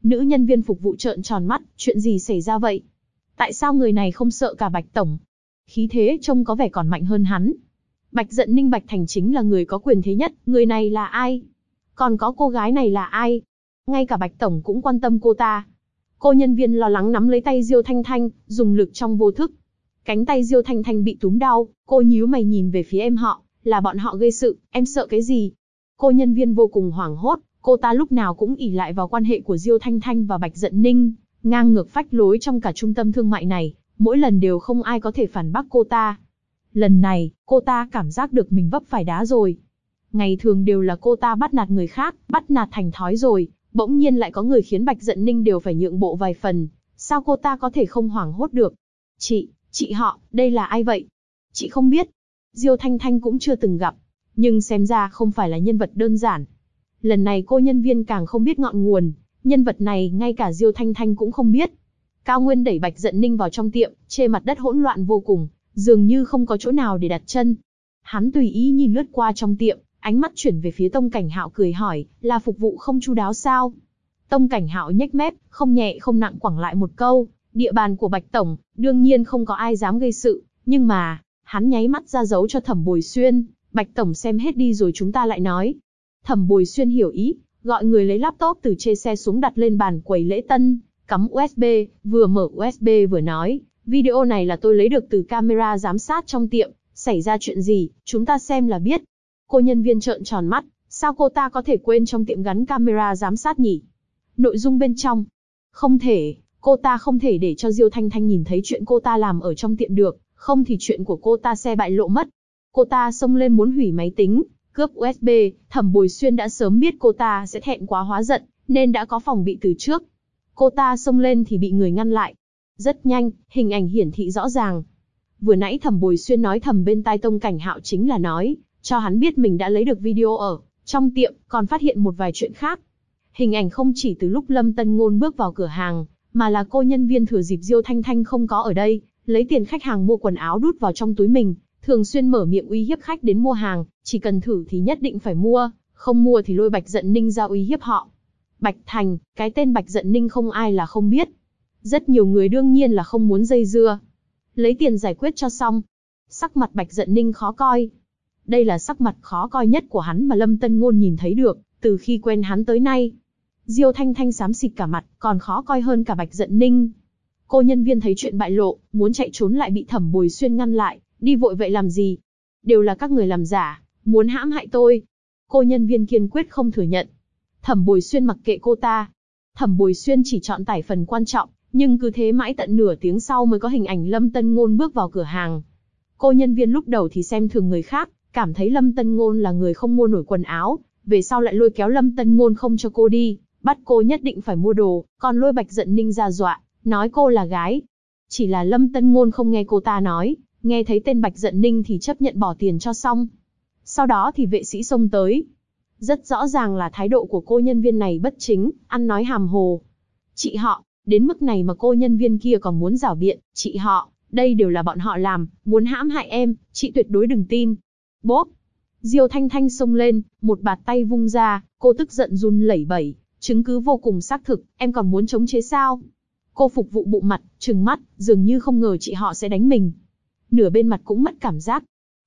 Nữ nhân viên phục vụ trợn tròn mắt, chuyện gì xảy ra vậy? Tại sao người này không sợ cả Bạch tổng? Khí thế trông có vẻ còn mạnh hơn hắn. Bạch Dận Ninh Bạch Thành chính là người có quyền thế nhất, người này là ai? Còn có cô gái này là ai? Ngay cả Bạch tổng cũng quan tâm cô ta. Cô nhân viên lo lắng nắm lấy tay Diêu Thanh Thanh, dùng lực trong vô thức. Cánh tay Diêu Thanh Thanh bị túm đau, cô nhíu mày nhìn về phía em họ, là bọn họ gây sự, em sợ cái gì? Cô nhân viên vô cùng hoảng hốt, cô ta lúc nào cũng ỷ lại vào quan hệ của Diêu Thanh Thanh và Bạch Dận Ninh, ngang ngược phách lối trong cả trung tâm thương mại này, mỗi lần đều không ai có thể phản bác cô ta. Lần này, cô ta cảm giác được mình vấp phải đá rồi. Ngày thường đều là cô ta bắt nạt người khác, bắt nạt thành thói rồi, bỗng nhiên lại có người khiến Bạch Dận Ninh đều phải nhượng bộ vài phần, sao cô ta có thể không hoảng hốt được? Chị họ, đây là ai vậy? Chị không biết. Diêu Thanh Thanh cũng chưa từng gặp, nhưng xem ra không phải là nhân vật đơn giản. Lần này cô nhân viên càng không biết ngọn nguồn, nhân vật này ngay cả Diêu Thanh Thanh cũng không biết. Cao Nguyên đẩy Bạch Dận Ninh vào trong tiệm, trên mặt đất hỗn loạn vô cùng, dường như không có chỗ nào để đặt chân. Hắn tùy ý nhìn lướt qua trong tiệm, ánh mắt chuyển về phía Tông Cảnh Hạo cười hỏi, là phục vụ không chu đáo sao? Tông Cảnh Hạo nhếch mép, không nhẹ không nặng quẳng lại một câu, địa bàn của Bạch tổng, đương nhiên không có ai dám gây sự, nhưng mà, hắn nháy mắt ra dấu cho Thẩm Bồi Xuyên, Bạch tổng xem hết đi rồi chúng ta lại nói. Thẩm Bồi Xuyên hiểu ý, gọi người lấy laptop từ trên xe xuống đặt lên bàn quầy lễ tân, cắm USB, vừa mở USB vừa nói, video này là tôi lấy được từ camera giám sát trong tiệm, xảy ra chuyện gì, chúng ta xem là biết. Cô nhân viên trợn tròn mắt, sao cô ta có thể quên trong tiệm gắn camera giám sát nhỉ? Nội dung bên trong, không thể, cô ta không thể để cho Diêu Thanh Thanh nhìn thấy chuyện cô ta làm ở trong tiệm được, không thì chuyện của cô ta sẽ bại lộ mất. Cô ta xông lên muốn hủy máy tính, cướp USB, Thẩm Bồi Xuyên đã sớm biết cô ta sẽ thẹn quá hóa giận, nên đã có phòng bị từ trước. Cô ta xông lên thì bị người ngăn lại. Rất nhanh, hình ảnh hiển thị rõ ràng. Vừa nãy Thẩm Bồi Xuyên nói thầm bên tai Tông Cảnh Hạo chính là nói, cho hắn biết mình đã lấy được video ở trong tiệm, còn phát hiện một vài chuyện khác. Hình ảnh không chỉ từ lúc Lâm Tân Ngôn bước vào cửa hàng, mà là cô nhân viên thừa dịp Diêu Thanh Thanh không có ở đây, lấy tiền khách hàng mua quần áo đút vào trong túi mình, thường xuyên mở miệng uy hiếp khách đến mua hàng, chỉ cần thử thì nhất định phải mua, không mua thì lôi Bạch Dận Ninh ra uy hiếp họ. Bạch Thành, cái tên Bạch Dận Ninh không ai là không biết. Rất nhiều người đương nhiên là không muốn dây dưa. Lấy tiền giải quyết cho xong. Sắc mặt Bạch Dận Ninh khó coi. Đây là sắc mặt khó coi nhất của hắn mà Lâm Tân Ngôn nhìn thấy được, từ khi quen hắn tới nay. Diêu Thanh Thanh xám xịt cả mặt, còn khó coi hơn cả Bạch Dận Ninh. Cô nhân viên thấy chuyện bại lộ, muốn chạy trốn lại bị Thẩm Bồi Xuyên ngăn lại, đi vội vậy làm gì? Đều là các người làm giả, muốn hãm hại tôi. Cô nhân viên kiên quyết không thừa nhận. Thẩm Bồi Xuyên mặc kệ cô ta. Thẩm Bồi Xuyên chỉ chọn tải phần quan trọng, nhưng cứ thế mãi tận nửa tiếng sau mới có hình ảnh Lâm Tân Ngôn bước vào cửa hàng. Cô nhân viên lúc đầu thì xem thường người khác, cảm thấy Lâm Tân Ngôn là người không mua nổi quần áo, về sau lại lôi kéo Lâm Tân Ngôn không cho cô đi, bắt cô nhất định phải mua đồ, còn lôi Bạch Dận Ninh ra dọa, nói cô là gái. Chỉ là Lâm Tân Ngôn không nghe cô ta nói, nghe thấy tên Bạch Dận Ninh thì chấp nhận bỏ tiền cho xong. Sau đó thì vệ sĩ xông tới. Rất rõ ràng là thái độ của cô nhân viên này bất chính, ăn nói hàm hồ. Chị họ, đến mức này mà cô nhân viên kia còn muốn rảo biện, chị họ, đây đều là bọn họ làm, muốn hãm hại em, chị tuyệt đối đừng tin. Bốp! Diêu Thanh Thanh xông lên, một bạt tay vung ra, cô tức giận run lẩy bẩy, chứng cứ vô cùng xác thực, em còn muốn chống chế sao? Cô phục vụ bụng mặt, trừng mắt, dường như không ngờ chị họ sẽ đánh mình. Nửa bên mặt cũng mất cảm giác.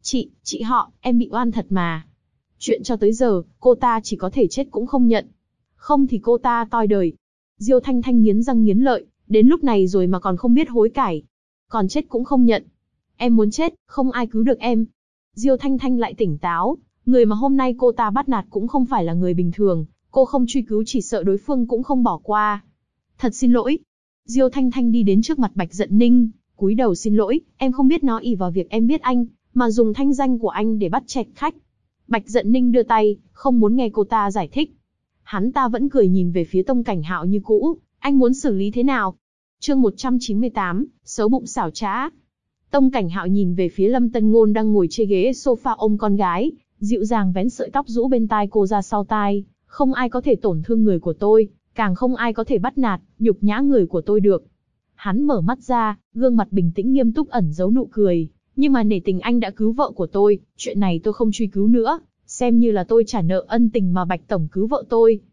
Chị họ, em bị oan thật mà. Chuyện cho tới giờ, cô ta chỉ có thể chết cũng không nhận. Không thì cô ta toi đời. Diêu Thanh Thanh nghiến răng nghiến lợi, đến lúc này rồi mà còn không biết hối cải. Còn chết cũng không nhận. Em muốn chết, không ai cứu được em. Diêu Thanh Thanh lại tỉnh táo, người mà hôm nay cô ta bắt nạt cũng không phải là người bình thường, cô không truy cứu chỉ sợ đối phương cũng không bỏ qua. Thật xin lỗi. Diêu Thanh Thanh đi đến trước mặt Bạch Dận Ninh, cúi đầu xin lỗi, em không biết nó ỷ vào việc em biết anh, mà dùng thanh danh của anh để bắt chẹt khách. Bạch Dận Ninh đưa tay, không muốn nghe cô ta giải thích. Hắn ta vẫn cười nhìn về phía Tông Cảnh Hạo như cũ, anh muốn xử lý thế nào? Chương 198, xấu bụng xảo trá. Tông Cảnh Hạo nhìn về phía Lâm Tân Ngôn đang ngồi trên ghế sofa ôm con gái, dịu dàng vén sợi tóc rũ bên tai cô ra sau tai, không ai có thể tổn thương người của tôi, càng không ai có thể bắt nạt, nhục nhã người của tôi được. Hắn mở mắt ra, gương mặt bình tĩnh nghiêm túc ẩn giấu nụ cười, nhưng mà nể tình anh đã cứu vợ của tôi, chuyện này tôi không truy cứu nữa, xem như là tôi trả nợ ân tình mà Bạch tổng cứu vợ tôi.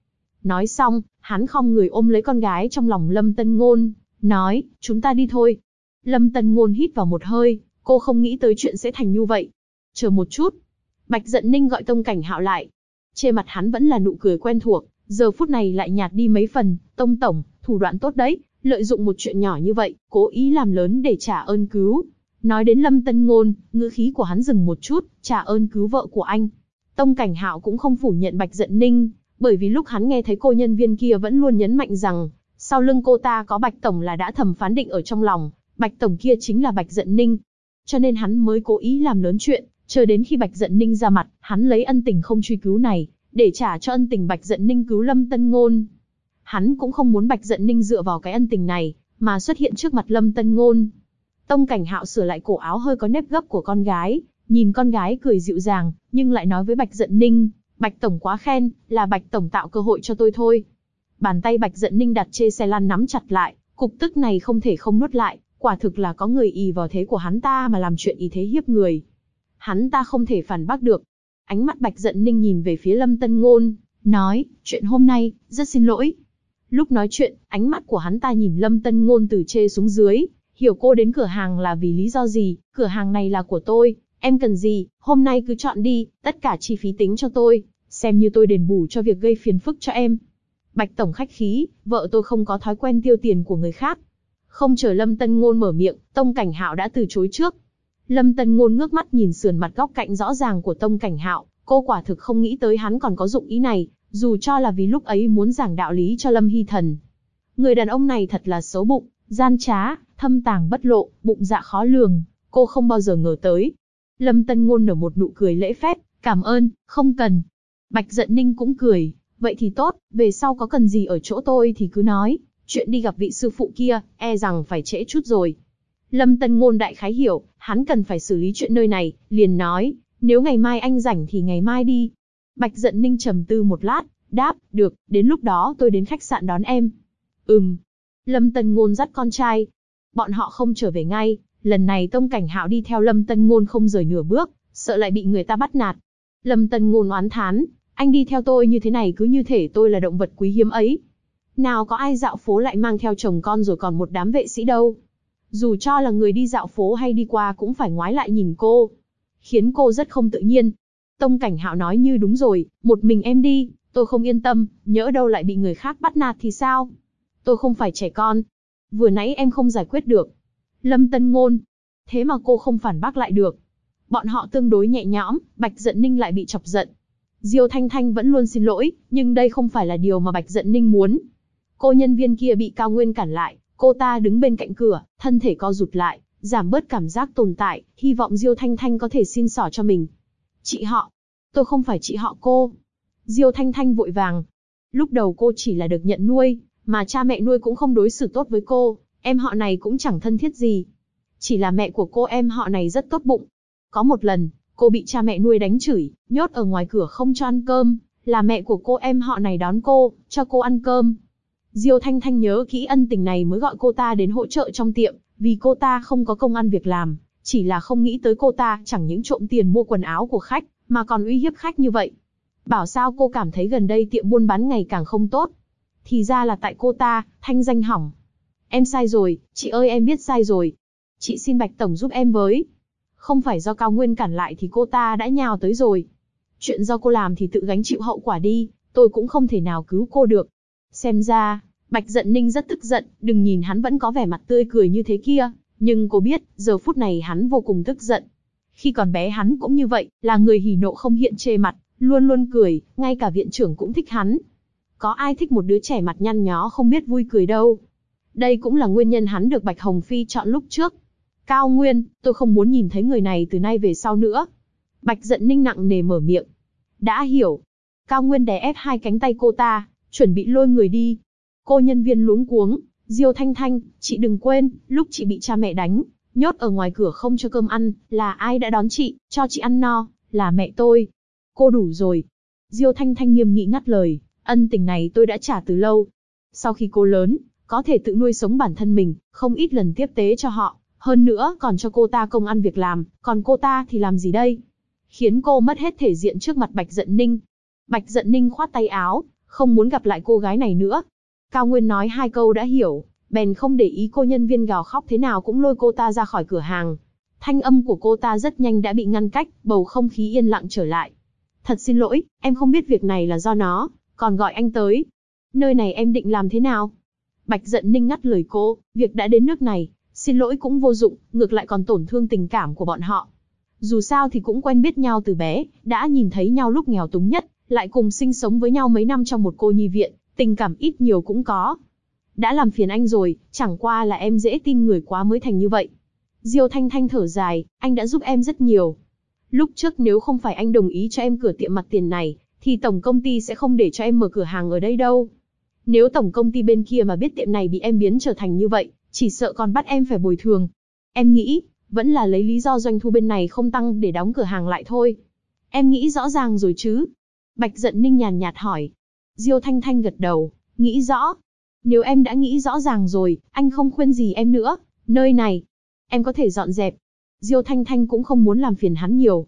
Nói xong, hắn khom người ôm lấy con gái trong lòng Lâm Tân Ngôn, nói, chúng ta đi thôi. Lâm Tân Ngôn hít vào một hơi, cô không nghĩ tới chuyện sẽ thành như vậy. Chờ một chút. Bạch Dận Ninh gọi Tông Cảnh Hạo lại. Trên mặt hắn vẫn là nụ cười quen thuộc, giờ phút này lại nhạt đi mấy phần. Tông tổng, thủ đoạn tốt đấy, lợi dụng một chuyện nhỏ như vậy, cố ý làm lớn để trả ơn cứu. Nói đến Lâm Tân Ngôn, ngữ khí của hắn dừng một chút, trả ơn cứu vợ của anh. Tông Cảnh Hạo cũng không phủ nhận Bạch Dận Ninh, bởi vì lúc hắn nghe thấy cô nhân viên kia vẫn luôn nhấn mạnh rằng, sau lưng cô ta có Bạch tổng là đã thầm phán định ở trong lòng, Bạch tổng kia chính là Bạch Dận Ninh. Cho nên hắn mới cố ý làm lớn chuyện, chờ đến khi Bạch Dận Ninh ra mặt, hắn lấy ân tình không truy cứu này, để trả cho ân tình Bạch Dận Ninh cứu Lâm Tân Ngôn. Hắn cũng không muốn Bạch Dận Ninh dựa vào cái ân tình này, mà xuất hiện trước mặt Lâm Tân Ngôn. Tông Cảnh Hạo sửa lại cổ áo hơi có nếp gấp của con gái, nhìn con gái cười dịu dàng, nhưng lại nói với Bạch Dận Ninh, Bạch tổng quá khen, là Bạch tổng tạo cơ hội cho tôi thôi. Bàn tay Bạch Dận Ninh đặt trên xe lăn nắm chặt lại, cục tức này không thể không nuốt lại, quả thực là có người ỷ vào thế của hắn ta mà làm chuyện ý thế hiếp người. Hắn ta không thể phản bác được. Ánh mắt Bạch Dận Ninh nhìn về phía Lâm Tân Ngôn, nói, chuyện hôm nay, rất xin lỗi. Lúc nói chuyện, ánh mắt của hắn ta nhìn Lâm Tân Ngôn từ trên xuống dưới, hiểu cô đến cửa hàng là vì lý do gì, cửa hàng này là của tôi, em cần gì, hôm nay cứ chọn đi, tất cả chi phí tính cho tôi, xem như tôi đền bù cho việc gây phiền phức cho em. Bạch tổng khách khí, vợ tôi không có thói quen tiêu tiền của người khác. Không chờ Lâm Tân Ngôn mở miệng, Tông Cảnh Hạo đã từ chối trước. Lâm Tân Ngôn ngước mắt nhìn sườn mặt góc cạnh rõ ràng của Tông Cảnh Hạo, cô quả thực không nghĩ tới hắn còn có dụng ý này, dù cho là vì lúc ấy muốn giảng đạo lý cho Lâm Hy Thần. Người đàn ông này thật là xấu bụng, gian trá, thâm tàng bất lộ, bụng dạ khó lường, cô không bao giờ ngờ tới. Lâm Tân Ngôn nở một nụ cười lễ phép, cảm ơn, không cần. Bạch Dận Ninh cũng cười, vậy thì tốt, về sau có cần gì ở chỗ tôi thì cứ nói, chuyện đi gặp vị sư phụ kia, e rằng phải trễ chút rồi. Lâm Tân Ngôn đại khái hiểu, hắn cần phải xử lý chuyện nơi này, liền nói, nếu ngày mai anh rảnh thì ngày mai đi. Bạch Dận Ninh trầm tư một lát, đáp, được, đến lúc đó tôi đến khách sạn đón em. Lâm Tân Ngôn dắt con trai. Bọn họ không trở về ngay, lần này Tông Cảnh Hạo đi theo Lâm Tân Ngôn không rời nửa bước, sợ lại bị người ta bắt nạt. Lâm Tân Ngôn oán thán, anh đi theo tôi như thế này cứ như thể tôi là động vật quý hiếm ấy. Nào có ai dạo phố lại mang theo chồng con rồi còn một đám vệ sĩ đâu. Dù cho là người đi dạo phố hay đi qua cũng phải ngoái lại nhìn cô, khiến cô rất không tự nhiên. Tông Cảnh Hạo nói như đúng rồi, một mình em đi, tôi không yên tâm, nhỡ đâu lại bị người khác bắt nạt thì sao? Tôi không phải trẻ con. Vừa nãy em không giải quyết được. Lâm Tân Ngôn. Thế mà cô không phản bác lại được. Bọn họ tương đối nhẹ nhõm, Bạch Dận Ninh lại bị chọc giận. Diêu Thanh Thanh vẫn luôn xin lỗi, nhưng đây không phải là điều mà Bạch Dận Ninh muốn. Cô nhân viên kia bị Cao Nguyên cản lại, cô ta đứng bên cạnh cửa, thân thể co rụt lại, giảm bớt cảm giác tồn tại, hy vọng Diêu Thanh Thanh có thể xin xỏ cho mình. Chị họ. Tôi không phải chị họ cô. Diêu Thanh Thanh vội vàng. Lúc đầu cô chỉ là được nhận nuôi, mà cha mẹ nuôi cũng không đối xử tốt với cô, em họ này cũng chẳng thân thiết gì. Chỉ là mẹ của cô em họ này rất tốt bụng. Có một lần, cô bị cha mẹ nuôi đánh chửi, nhốt ở ngoài cửa không cho ăn cơm, là mẹ của cô em họ này đón cô, cho cô ăn cơm. Diêu Thanh Thanh nhớ kỹ ân tình này mới gọi cô ta đến hỗ trợ trong tiệm, vì cô ta không có công ăn việc làm, chỉ là không nghĩ tới cô ta chẳng những trộm tiền mua quần áo của khách, mà còn uy hiếp khách như vậy. Bảo sao cô cảm thấy gần đây tiệm buôn bán ngày càng không tốt. Thì ra là tại cô ta, thanh danh hỏng. Em sai rồi, chị ơi em biết sai rồi. Chị xin Bạch tổng giúp em với. Không phải do Cao Nguyên cản lại thì cô ta đã nhào tới rồi. Chuyện do cô làm thì tự gánh chịu hậu quả đi, tôi cũng không thể nào cứu cô được. Xem ra, Bạch Dận Ninh rất tức giận, đừng nhìn hắn vẫn có vẻ mặt tươi cười như thế kia, nhưng cô biết, giờ phút này hắn vô cùng tức giận. Khi còn bé hắn cũng như vậy, là người hỉ nộ không hiện chê mặt, luôn luôn cười, ngay cả viện trưởng cũng thích hắn. Có ai thích một đứa trẻ mặt nhăn nhó không biết vui cười đâu. Đây cũng là nguyên nhân hắn được Bạch Hồng Phi chọn lúc trước. Cao Nguyên, tôi không muốn nhìn thấy người này từ nay về sau nữa. Bạch Dận Ninh nặng nề mở miệng. Đã hiểu. Cao Nguyên đè ép hai cánh tay cô ta, chuẩn bị lôi người đi. Cô nhân viên luống cuống, Diêu Thanh Thanh, chị đừng quên, lúc chị bị cha mẹ đánh, nhốt ở ngoài cửa không cho cơm ăn, là ai đã đón chị, cho chị ăn no, là mẹ tôi. Cô đủ rồi. Diêu Thanh Thanh nghiêm nghị ngắt lời, ân tình này tôi đã trả từ lâu. Sau khi cô lớn, có thể tự nuôi sống bản thân mình, không ít lần tiếp tế cho họ, hơn nữa còn cho cô ta công ăn việc làm, còn cô ta thì làm gì đây? Khiến cô mất hết thể diện trước mặt Bạch Dận Ninh. Bạch Dận Ninh khoát tay áo, không muốn gặp lại cô gái này nữa. Cao Nguyên nói 2 câu đã hiểu, bèn không để ý cô nhân viên gào khóc thế nào cũng lôi cô ta ra khỏi cửa hàng. Thanh âm của cô ta rất nhanh đã bị ngăn cách, bầu không khí yên lặng trở lại. Thật xin lỗi, em không biết việc này là do nó, còn gọi anh tới. Nơi này em định làm thế nào? Bạch Dận Ninh ngắt lời cô, việc đã đến nước này, xin lỗi cũng vô dụng, ngược lại còn tổn thương tình cảm của bọn họ. Dù sao thì cũng quen biết nhau từ bé, đã nhìn thấy nhau lúc nghèo túng nhất, lại cùng sinh sống với nhau mấy năm trong một cô nhi viện, tình cảm ít nhiều cũng có. Đã làm phiền anh rồi, chẳng qua là em dễ tin người quá mới thành như vậy. Diêu Thanh Thanh thở dài, anh đã giúp em rất nhiều. Lúc trước nếu không phải anh đồng ý cho em cửa tiệm mặt tiền này, thì tổng công ty sẽ không để cho em mở cửa hàng ở đây đâu. Nếu tổng công ty bên kia mà biết tiệm này bị em biến trở thành như vậy, chỉ sợ còn bắt em phải bồi thường. Em nghĩ, vẫn là lấy lý do doanh thu bên này không tăng để đóng cửa hàng lại thôi. Em nghĩ rõ ràng rồi chứ? Bạch Dận Ninh nhàn nhạt hỏi. Diêu Thanh Thanh gật đầu, nghĩ rõ. Nếu em đã nghĩ rõ ràng rồi, anh không khuyên gì em nữa. Nơi này, em có thể dọn dẹp. Diêu Thanh Thanh cũng không muốn làm phiền hắn nhiều.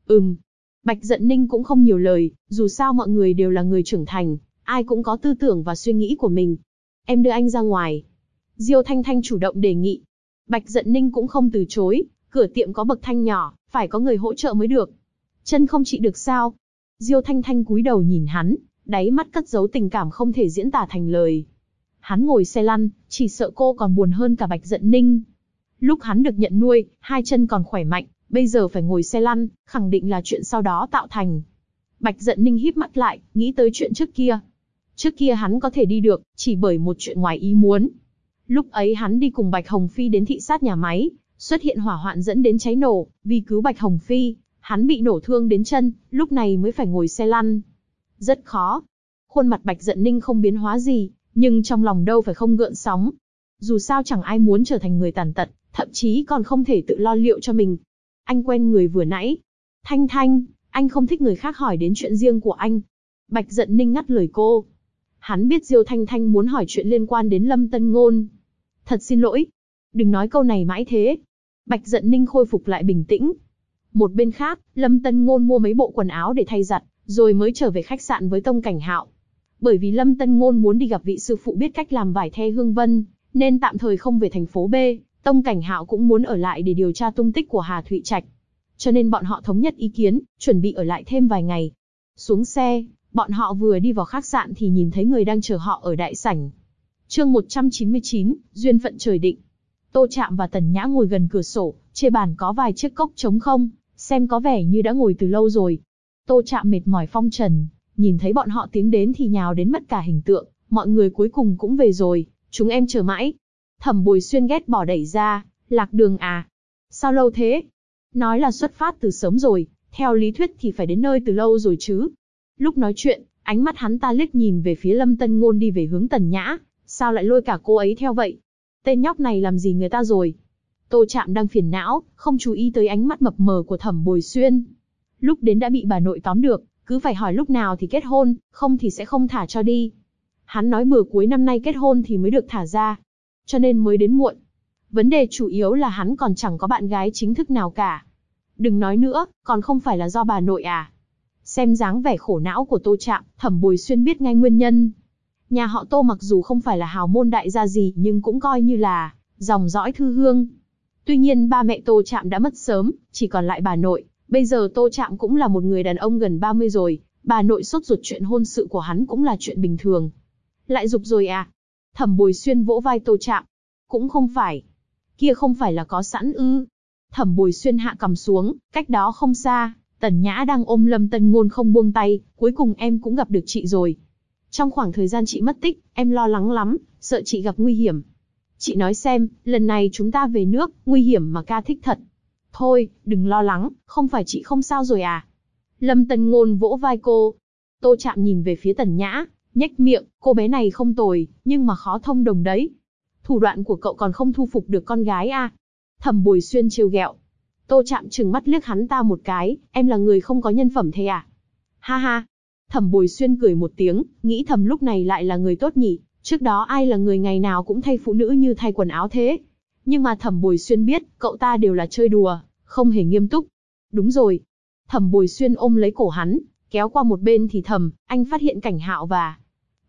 Bạch Dận Ninh cũng không nhiều lời, dù sao mọi người đều là người trưởng thành, ai cũng có tư tưởng và suy nghĩ của mình. Em đưa anh ra ngoài. Diêu Thanh Thanh chủ động đề nghị. Bạch Dận Ninh cũng không từ chối, cửa tiệm có bậc thang nhỏ, phải có người hỗ trợ mới được. Chân không trị được sao? Diêu Thanh Thanh cúi đầu nhìn hắn, đáy mắt cất giấu tình cảm không thể diễn tả thành lời. Hắn ngồi xe lăn, chỉ sợ cô còn buồn hơn cả Bạch Dận Ninh. Lúc hắn được nhận nuôi, 2 chân còn khỏe mạnh, bây giờ phải ngồi xe lăn, khẳng định là chuyện sau đó tạo thành. Bạch Dận Ninh híp mắt lại, nghĩ tới chuyện trước kia. Trước kia hắn có thể đi được, chỉ bởi một chuyện ngoài ý muốn. Lúc ấy hắn đi cùng Bạch Hồng Phi đến thị sát nhà máy, xuất hiện hỏa hoạn dẫn đến cháy nổ, vì cứu Bạch Hồng Phi, hắn bị nổ thương đến chân, lúc này mới phải ngồi xe lăn. Rất khó. Khuôn mặt Bạch Dận Ninh không biến hóa gì, nhưng trong lòng đâu phải không gợn sóng. Dù sao chẳng ai muốn trở thành người tàn tật, thậm chí còn không thể tự lo liệu cho mình. Anh quen người vừa nãy. Thanh Thanh, anh không thích người khác hỏi đến chuyện riêng của anh. Bạch Dận Ninh ngắt lời cô. Hắn biết Diêu Thanh Thanh muốn hỏi chuyện liên quan đến Lâm Tân Ngôn. Thật xin lỗi. Đừng nói câu này mãi thế. Bạch Dận Ninh khôi phục lại bình tĩnh. Một bên khác, Lâm Tân Ngôn mua mấy bộ quần áo để thay giặt, rồi mới trở về khách sạn với Tông Cảnh Hạo. Bởi vì Lâm Tân Ngôn muốn đi gặp vị sư phụ biết cách làm vải the hương vân, nên tạm thời không về thành phố B. Tông Cảnh Hạo cũng muốn ở lại để điều tra tung tích của Hà Thụy Trạch. Cho nên bọn họ thống nhất ý kiến, chuẩn bị ở lại thêm vài ngày. Xuống xe, bọn họ vừa đi vào khách sạn thì nhìn thấy người đang chờ họ ở đại sảnh. Chương 199, duyên phận trời định. Tô Trạm và Tần Nhã ngồi gần cửa sổ, trên bàn có vài chiếc cốc trống không, xem có vẻ như đã ngồi từ lâu rồi. Tô Trạm mệt mỏi phong trần, nhìn thấy bọn họ tiến đến thì nhào đến mất cả hình tượng, mọi người cuối cùng cũng về rồi, chúng em chờ mãi. Thẩm Bồi Xuyên ghét bỏ đẩy ra, lạc đường à? Sao lâu thế? Nói là xuất phát từ sớm rồi, theo lý thuyết thì phải đến nơi từ lâu rồi chứ. Lúc nói chuyện, ánh mắt hắn ta liếc nhìn về phía Lâm Tân Ngôn đi về hướng Tần Nhã, sao lại lôi cả cô ấy theo vậy? Tên nhóc này làm gì người ta rồi? Tô Trạm đang phiền não, không chú ý tới ánh mắt mập mờ của Thẩm Bồi Xuyên. Lúc đến đã bị bà nội tóm được, cứ phải hỏi lúc nào thì kết hôn, không thì sẽ không thả cho đi. Hắn nói bữa cuối năm nay kết hôn thì mới được thả ra, cho nên mới đến muộn. Vấn đề chủ yếu là hắn còn chẳng có bạn gái chính thức nào cả. Đừng nói nữa, còn không phải là do bà nội à? Xem dáng vẻ khổ não của Tô Trạm, Thẩm Bồi Xuyên biết ngay nguyên nhân. Nhà họ Tô mặc dù không phải là hào môn đại gia gì nhưng cũng coi như là dòng dõi thư hương. Tuy nhiên ba mẹ Tô Trạm đã mất sớm, chỉ còn lại bà nội. Bây giờ Tô Trạm cũng là một người đàn ông gần 30 rồi, bà nội sốt ruột chuyện hôn sự của hắn cũng là chuyện bình thường. Lại giục rồi à? Thẩm Bồi Xuyên vỗ vai Tô Trạm. Cũng không phải. Kia không phải là có sẵn ư? Thẩm Bồi Xuyên hạ cằm xuống, cách đó không xa, Tần Nhã đang ôm Lâm Tân Ngôn không buông tay, cuối cùng em cũng gặp được chị rồi. Trong khoảng thời gian chị mất tích, em lo lắng lắm, sợ chị gặp nguy hiểm. Chị nói xem, lần này chúng ta về nước, nguy hiểm mà ca thích thật. Thôi, đừng lo lắng, không phải chị không sao rồi à? Lâm Tân Ngôn vỗ vai cô. Tô Trạm nhìn về phía Tần Nhã, nhếch miệng, cô bé này không tồi, nhưng mà khó thông đồng đấy. Thủ đoạn của cậu còn không thu phục được con gái à? Thẩm Bồi Xuyên trêu ghẹo. Tô Trạm trừng mắt liếc hắn ta một cái, em là người không có nhân phẩm thế à? Ha ha. Thẩm Bồi Xuyên cười một tiếng, nghĩ thầm lúc này lại là người tốt nhỉ, trước đó ai là người ngày nào cũng thay phụ nữ như thay quần áo thế. Nhưng mà Thẩm Bồi Xuyên biết, cậu ta đều là chơi đùa, không hề nghiêm túc. Đúng rồi. Thẩm Bồi Xuyên ôm lấy cổ hắn, kéo qua một bên thì thầm, anh phát hiện Cảnh Hạo và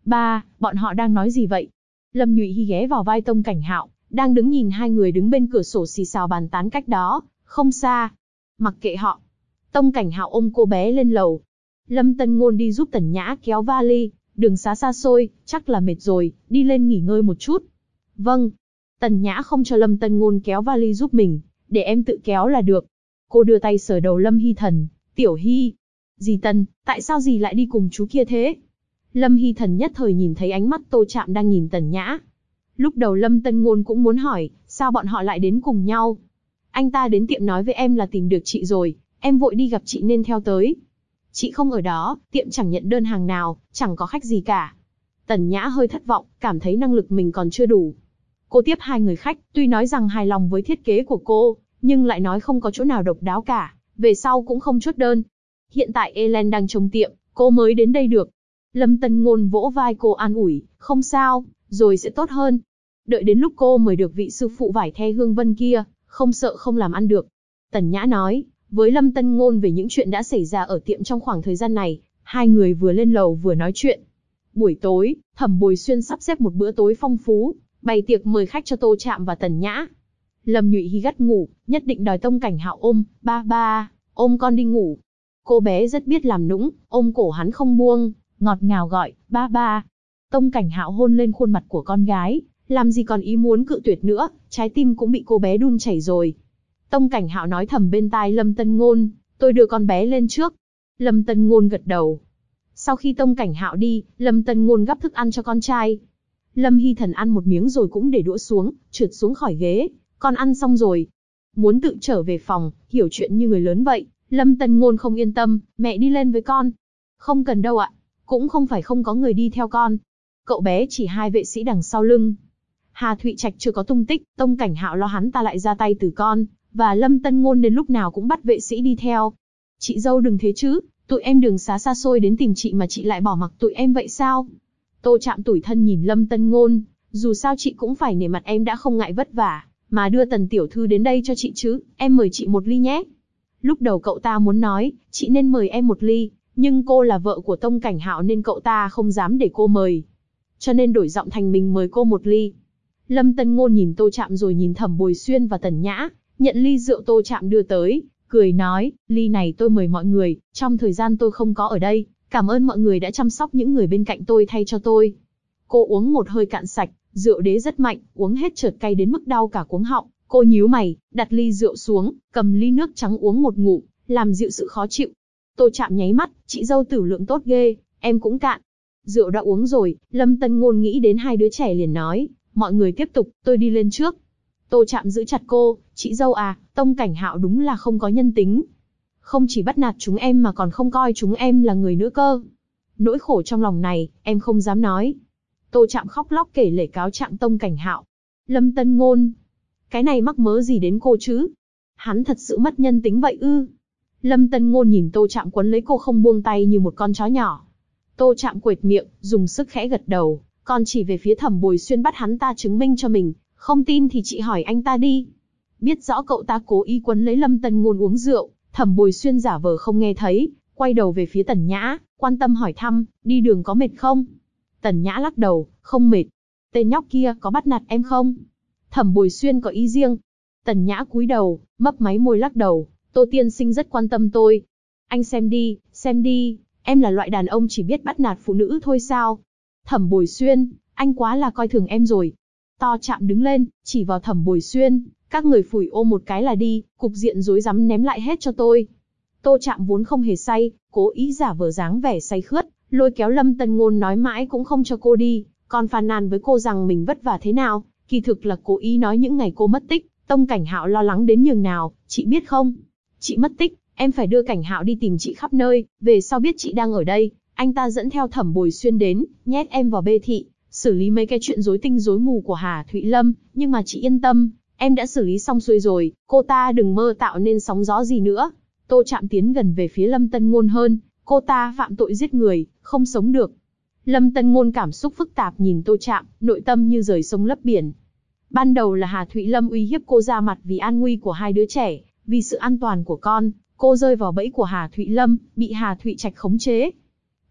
Ba, bọn họ đang nói gì vậy? Lâm Nhụy Hy ghé vào vai Tông Cảnh Hạo, đang đứng nhìn hai người đứng bên cửa sổ xì xào bàn tán cách đó, không xa. Mặc kệ họ. Tông Cảnh Hạo ôm cô bé lên lầu. Lâm Tân Ngôn đi giúp Tần Nhã kéo vali, đường xá xa xôi, chắc là mệt rồi, đi lên nghỉ ngơi một chút. Vâng. Tần Nhã không cho Lâm Tân Ngôn kéo vali giúp mình, để em tự kéo là được. Cô đưa tay sờ đầu Lâm Hy Thần, Tiểu Hy. Dì Tần, tại sao dì lại đi cùng chú kia thế? Lâm Hy Thần nhất thời nhìn thấy ánh mắt Tô Trạm đang nhìn Tần Nhã. Lúc đầu Lâm Tân Ngôn cũng muốn hỏi, sao bọn họ lại đến cùng nhau? Anh ta đến tiệm nói với em là tìm được chị rồi, em vội đi gặp chị nên theo tới. Chị không ở đó, tiệm chẳng nhận đơn hàng nào, chẳng có khách gì cả. Tần Nhã hơi thất vọng, cảm thấy năng lực mình còn chưa đủ. Cô tiếp hai người khách, tuy nói rằng hài lòng với thiết kế của cô, nhưng lại nói không có chỗ nào độc đáo cả, về sau cũng không chốt đơn. Hiện tại Ellen đang trông tiệm, cô mới đến đây được. Lâm Tân Ngôn vỗ vai cô an ủi, không sao, rồi sẽ tốt hơn. Đợi đến lúc cô mời được vị sư phụ vải the Hương Vân kia, không sợ không làm ăn được. Tần Nhã nói với Lâm Tân Ngôn về những chuyện đã xảy ra ở tiệm trong khoảng thời gian này, hai người vừa lên lầu vừa nói chuyện. Buổi tối, Thẩm Bồi Xuyên sắp xếp một bữa tối phong phú, bày tiệc mời khách cho Tô Trạm và Tần Nhã. Lâm Nhụy Hy gắt ngủ, nhất định đòi Tông Cảnh Hạo ôm, ba, ôm con đi ngủ. Cô bé rất biết làm nũng, ôm cổ hắn không buông, ngọt ngào gọi, ba. Tông Cảnh Hạo hôn lên khuôn mặt của con gái, làm gì còn ý muốn cự tuyệt nữa, trái tim cũng bị cô bé đun chảy rồi. Tông Cảnh Hạo nói thầm bên tai Lâm Tân Ngôn, tôi đưa con bé lên trước. Lâm Tân Ngôn gật đầu. Sau khi Tông Cảnh Hạo đi, Lâm Tân Ngôn gắp thức ăn cho con trai. Lâm Hy Thần ăn một miếng rồi cũng để đũa xuống, trượt xuống khỏi ghế. Con ăn xong rồi. Muốn tự trở về phòng, hiểu chuyện như người lớn vậy. Lâm Tân Ngôn không yên tâm, mẹ đi lên với con. Không cần đâu ạ, cũng không phải không có người đi theo con. Cậu bé chỉ hai vệ sĩ đằng sau lưng. Hà Thụy Trạch chưa có tung tích, Tông Cảnh Hạo lo hắn ta lại ra tay từ con, và Lâm Tân Ngôn đến lúc nào cũng bắt vệ sĩ đi theo. Chị dâu đừng thế chứ, tụi em đường xá xa xôi đến tìm chị mà chị lại bỏ mặc tụi em vậy sao? Tô Trạm tủi thân nhìn Lâm Tân Ngôn, dù sao chị cũng phải nể mặt em đã không ngại vất vả, mà đưa Tần tiểu thư đến đây cho chị chứ, em mời chị một ly nhé. Lúc đầu cậu ta muốn nói, chị nên mời em một ly, nhưng cô là vợ của Tông Cảnh Hạo nên cậu ta không dám để cô mời. Cho nên đổi giọng thành mình mời cô một ly. Lâm Tân Ngôn nhìn Tô Trạm rồi nhìn Thẩm Bồi Xuyên và Tần Nhã, nhận ly rượu Tô Trạm đưa tới, cười nói, ly này tôi mời mọi người, trong thời gian tôi không có ở đây, cảm ơn mọi người đã chăm sóc những người bên cạnh tôi thay cho tôi. Cô uống một hơi cạn sạch, rượu đế rất mạnh, uống hết chợt cay đến mức đau cả cuống họng. Cô nhíu mày, đặt ly rượu xuống, cầm ly nước trắng uống một ngụm, làm dịu sự khó chịu. Tô Trạm nháy mắt, chị dâu tửu lượng tốt ghê, em cũng cạn. Rượu đã uống rồi, Lâm Tân Ngôn nghĩ đến hai đứa trẻ liền nói, mọi người tiếp tục, tôi đi lên trước. Tô Trạm giữ chặt cô, chị dâu à, Tông Cảnh Hạo đúng là không có nhân tính. Không chỉ bắt nạt chúng em mà còn không coi chúng em là người nữa cơ. Nỗi khổ trong lòng này, em không dám nói. Tô Trạm khóc lóc kể lể cáo trạng Tông Cảnh Hạo. Lâm Tân Ngôn, cái này mắc mớ gì đến cô chứ? Hắn thật sự mất nhân tính vậy ư? Lâm Tân Ngôn nhìn Tô Trạm quấn lấy cô không buông tay như một con chó nhỏ. Tô Trạm quệt miệng, dùng sức khẽ gật đầu, còn chỉ về phía Thẩm Bồi Xuyên bắt hắn ta chứng minh cho mình, không tin thì chị hỏi anh ta đi. Biết rõ cậu ta cố ý quấn lấy Lâm Tân Ngôn uống rượu, Thẩm Bồi Xuyên giả vờ không nghe thấy, quay đầu về phía Tần Nhã, quan tâm hỏi thăm, đi đường có mệt không? Tần Nhã lắc đầu, không mệt. Tên nhóc kia có bắt nạt em không? Thẩm Bồi Xuyên có ý riêng. Tần Nhã cúi đầu, mấp máy môi lắc đầu, Tô tiên sinh rất quan tâm tôi. Anh xem đi, em là loại đàn ông chỉ biết bắt nạt phụ nữ thôi sao? Thẩm Bồi Xuyên, anh quá là coi thường em rồi. To Trạm đứng lên, chỉ vào Thẩm Bồi Xuyên, các người phủi ôm một cái là đi, cục diện rối rắm ném lại hết cho tôi. Tô Trạm vốn không hề say, cố ý giả vờ dáng vẻ say khướt, lôi kéo Lâm Tân Ngôn nói mãi cũng không cho cô đi, còn phàn nàn với cô rằng mình vất vả thế nào, kỳ thực là cố ý nói những ngày cô mất tích, Tông Cảnh Hạo lo lắng đến nhường nào, chị biết không? Chị mất tích, em phải đưa Cảnh Hạo đi tìm chị khắp nơi, về sau biết chị đang ở đây, anh ta dẫn theo Thẩm Bồi Xuyên đến, nhét em vào bê thị, xử lý mấy cái chuyện rối tinh rối mù của Hà Thụy Lâm, nhưng mà chị yên tâm, em đã xử lý xong xuôi rồi, cô ta đừng mơ tạo nên sóng gió gì nữa. Tô Trạm tiến gần về phía Lâm Tân Ngôn hơn, cô ta phạm tội giết người, không sống được. Lâm Tân Ngôn cảm xúc phức tạp nhìn Tô Trạm, nội tâm như rời sông lấp biển. Ban đầu là Hà Thụy Lâm uy hiếp cô ra mặt vì an nguy của hai đứa trẻ, vì sự an toàn của con, cô rơi vào bẫy của Hà Thụy Lâm, bị Hà Thụy Trạch khống chế.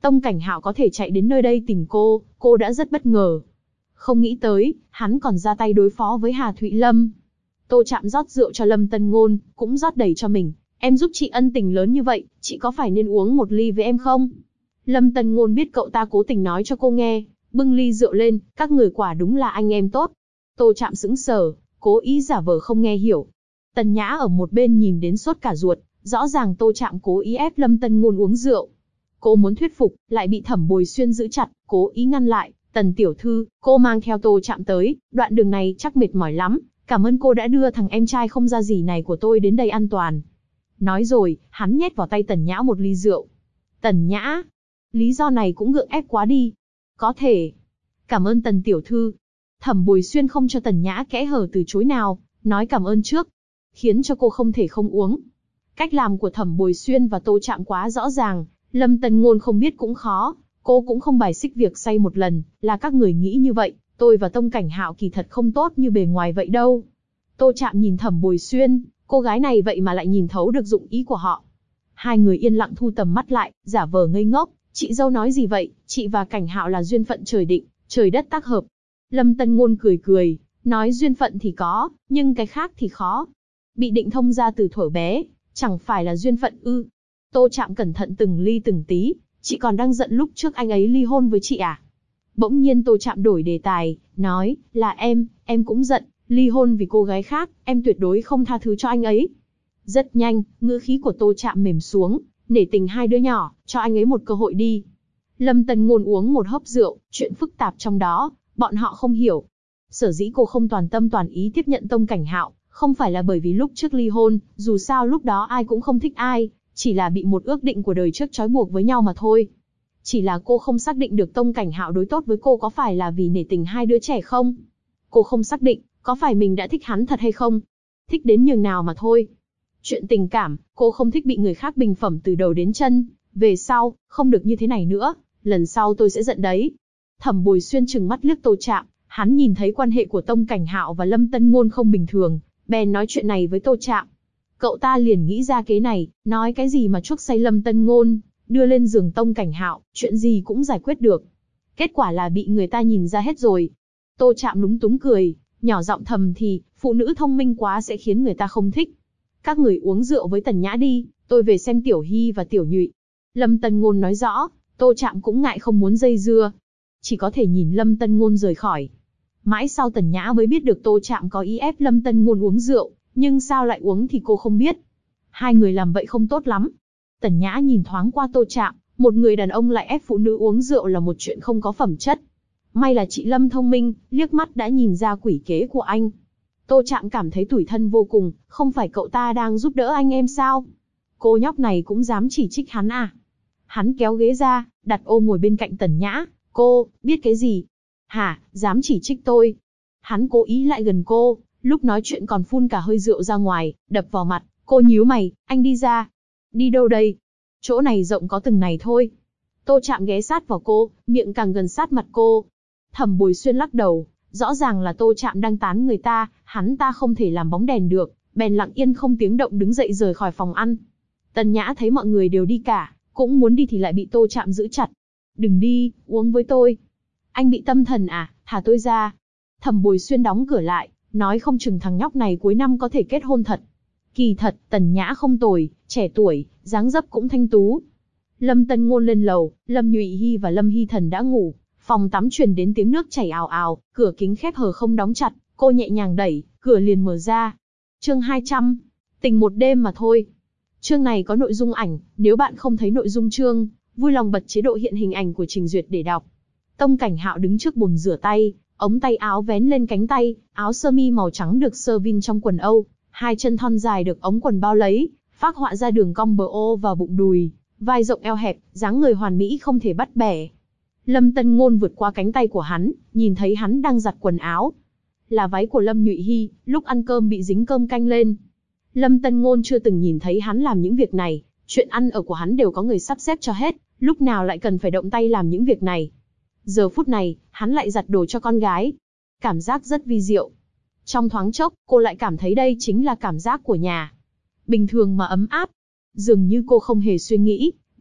Tông Cảnh Hạo có thể chạy đến nơi đây tìm cô đã rất bất ngờ. Không nghĩ tới, hắn còn ra tay đối phó với Hà Thụy Lâm. Tô Trạm rót rượu cho Lâm Tân Ngôn, cũng rót đầy cho mình. Em giúp chị ân tình lớn như vậy, chị có phải nên uống một ly với em không? Lâm Tân Ngôn biết cậu ta cố tình nói cho cô nghe, bưng ly rượu lên, các người quả đúng là anh em tốt. Tô Trạm sững sờ, cố ý giả vờ không nghe hiểu. Tần Nhã ở một bên nhìn đến sốt cả ruột, rõ ràng Tô Trạm cố ý ép Lâm Tân Ngôn uống rượu. Cô muốn thuyết phục, lại bị Thẩm Bồi Xuyên giữ chặt, cố ý ngăn lại. Tần tiểu thư, cô mang theo Tô Trạm tới, đoạn đường này chắc mệt mỏi lắm. Cảm ơn cô đã đưa thằng em trai không ra gì này của tôi đến đây an toàn. Nói rồi, hắn nhét vào tay Tần Nhã một ly rượu. Tần Nhã, lý do này cũng gượng ép quá đi. Có thể. Cảm ơn Tần tiểu thư. Thẩm Bồi Xuyên không cho Tần Nhã kẽ hở từ chối nào, nói cảm ơn trước, khiến cho cô không thể không uống. Cách làm của Thẩm Bồi Xuyên và Tô Trạm quá rõ ràng, Lâm Tân Ngôn không biết cũng khó, cô cũng không bài xích việc say một lần, là các người nghĩ như vậy, tôi và Tông Cảnh Hạo kỳ thật không tốt như bề ngoài vậy đâu. Tô Trạm nhìn Thẩm Bồi Xuyên, cô gái này vậy mà lại nhìn thấu được dụng ý của họ. Hai người yên lặng thu tầm mắt lại, giả vờ ngây ngốc, chị dâu nói gì vậy, chị và Cảnh Hạo là duyên phận trời định, trời đất tác hợp. Lâm Tân Ngôn cười cười, nói duyên phận thì có, nhưng cái khác thì khó. Bị định thông ra từ thuở bé, chẳng phải là duyên phận ư? Tô Trạm cẩn thận từng ly từng tí, chị còn đang giận lúc trước anh ấy ly hôn với chị à? Bỗng nhiên Tô Trạm đổi đề tài, nói, là em cũng giận, ly hôn vì cô gái khác, em tuyệt đối không tha thứ cho anh ấy. Rất nhanh, ngữ khí của Tô Trạm mềm xuống, nể tình hai đứa nhỏ, cho anh ấy một cơ hội đi. Lâm Tân Ngôn uống một hớp rượu, chuyện phức tạp trong đó, bọn họ không hiểu. Sở dĩ cô không toàn tâm toàn ý tiếp nhận Tông Cảnh Hạo, không phải là bởi vì lúc trước ly hôn, dù sao lúc đó ai cũng không thích ai, chỉ là bị một ước định của đời trước trói buộc với nhau mà thôi. Chỉ là cô không xác định được Tông Cảnh Hạo đối tốt với cô có phải là vì nể tình hai đứa trẻ không? Cô không xác định, có phải mình đã thích hắn thật hay không? Thích đến nhường nào mà thôi. Chuyện tình cảm, cô không thích bị người khác bình phẩm từ đầu đến chân. Về sau, không được như thế này nữa, lần sau tôi sẽ giận đấy. Thẩm Bồi Xuyên trừng mắt liếc Tô Trạm, hắn nhìn thấy quan hệ của Tông Cảnh Hạo và Lâm Tân Ngôn không bình thường, bèn nói chuyện này với Tô Trạm. Cậu ta liền nghĩ ra kế này, nói cái gì mà chuốc say Lâm Tân Ngôn, đưa lên giường Tông Cảnh Hạo, chuyện gì cũng giải quyết được. Kết quả là bị người ta nhìn ra hết rồi. Tô Trạm lúng túng cười, nhỏ giọng thầm thì, phụ nữ thông minh quá sẽ khiến người ta không thích. Các người uống rượu với Tần Nhã đi, tôi về xem Tiểu Hy và Tiểu Nhụy. Lâm Tân Ngôn nói rõ, Tô Trạm cũng ngại không muốn dây dưa, chỉ có thể nhìn Lâm Tân Ngôn rời khỏi. Mãi sau Tần Nhã mới biết được Tô Trạm có ý ép Lâm Tân Ngôn uống rượu, nhưng sao lại uống thì cô không biết. Hai người làm vậy không tốt lắm. Tần Nhã nhìn thoáng qua Tô Trạm, một người đàn ông lại ép phụ nữ uống rượu là một chuyện không có phẩm chất. May là chị Lâm thông minh, liếc mắt đã nhìn ra quỷ kế của anh. Tô Trạm cảm thấy tủi thân vô cùng, không phải cậu ta đang giúp đỡ anh em sao? Cô nhóc này cũng dám chỉ trích hắn à? Hắn kéo ghế ra, đặt ô ngồi bên cạnh Tần Nhã. Cô, biết cái gì? Hả, dám chỉ trích tôi? Hắn cố ý lại gần cô, lúc nói chuyện còn phun cả hơi rượu ra ngoài, đập vào mặt. Cô nhíu mày, anh đi ra. Đi đâu đây? Chỗ này rộng có từng này thôi. Tô Trạm ghé sát vào cô, miệng càng gần sát mặt cô. Thẩm Bồi Xuyên lắc đầu, rõ ràng là Tô Trạm đang tán người ta, hắn ta không thể làm bóng đèn được, bèn lặng yên không tiếng động đứng dậy rời khỏi phòng ăn. Tần Nhã thấy mọi người đều đi cả, cũng muốn đi thì lại bị Tô Trạm giữ chặt. Đừng đi, uống với tôi. Anh bị tâm thần à, thả tôi ra. Thẩm Bồi Xuyên đóng cửa lại, nói không chừng thằng nhóc này cuối năm có thể kết hôn thật. Kỳ thật, Tần Nhã không tồi, trẻ tuổi, dáng dấp cũng thanh tú. Lâm Tân Ngôn lên lầu, Lâm Nhụy Hy và Lâm Hy Thần đã ngủ. Phòng tắm truyền đến tiếng nước chảy ào ào, cửa kính khép hờ không đóng chặt, cô nhẹ nhàng đẩy, cửa liền mở ra. Chương 200, tình một đêm mà thôi. Chương này có nội dung ảnh, nếu bạn không thấy nội dung chương, vui lòng bật chế độ hiện hình ảnh của trình duyệt để đọc. Tông Cảnh Hạo đứng trước bồn rửa tay, ống tay áo vén lên cánh tay, áo sơ mi màu trắng được sơ vin trong quần âu, hai chân thon dài được ống quần bao lấy, phác họa ra đường cong bờ ô và bụng đùi, vai rộng eo hẹp, dáng người hoàn mỹ không thể bắt bẻ. Lâm Tân Ngôn vượt qua cánh tay của hắn, nhìn thấy hắn đang giặt quần áo. Là váy của Lâm Nhụy Hy, lúc ăn cơm bị dính cơm canh lên. Lâm Tân Ngôn chưa từng nhìn thấy hắn làm những việc này, chuyện ăn ở của hắn đều có người sắp xếp cho hết, lúc nào lại cần phải động tay làm những việc này. Giờ phút này, hắn lại giặt đồ cho con gái. Cảm giác rất vi diệu. Trong thoáng chốc, cô lại cảm thấy đây chính là cảm giác của nhà. Bình thường mà ấm áp. Dường như cô không hề suy nghĩ,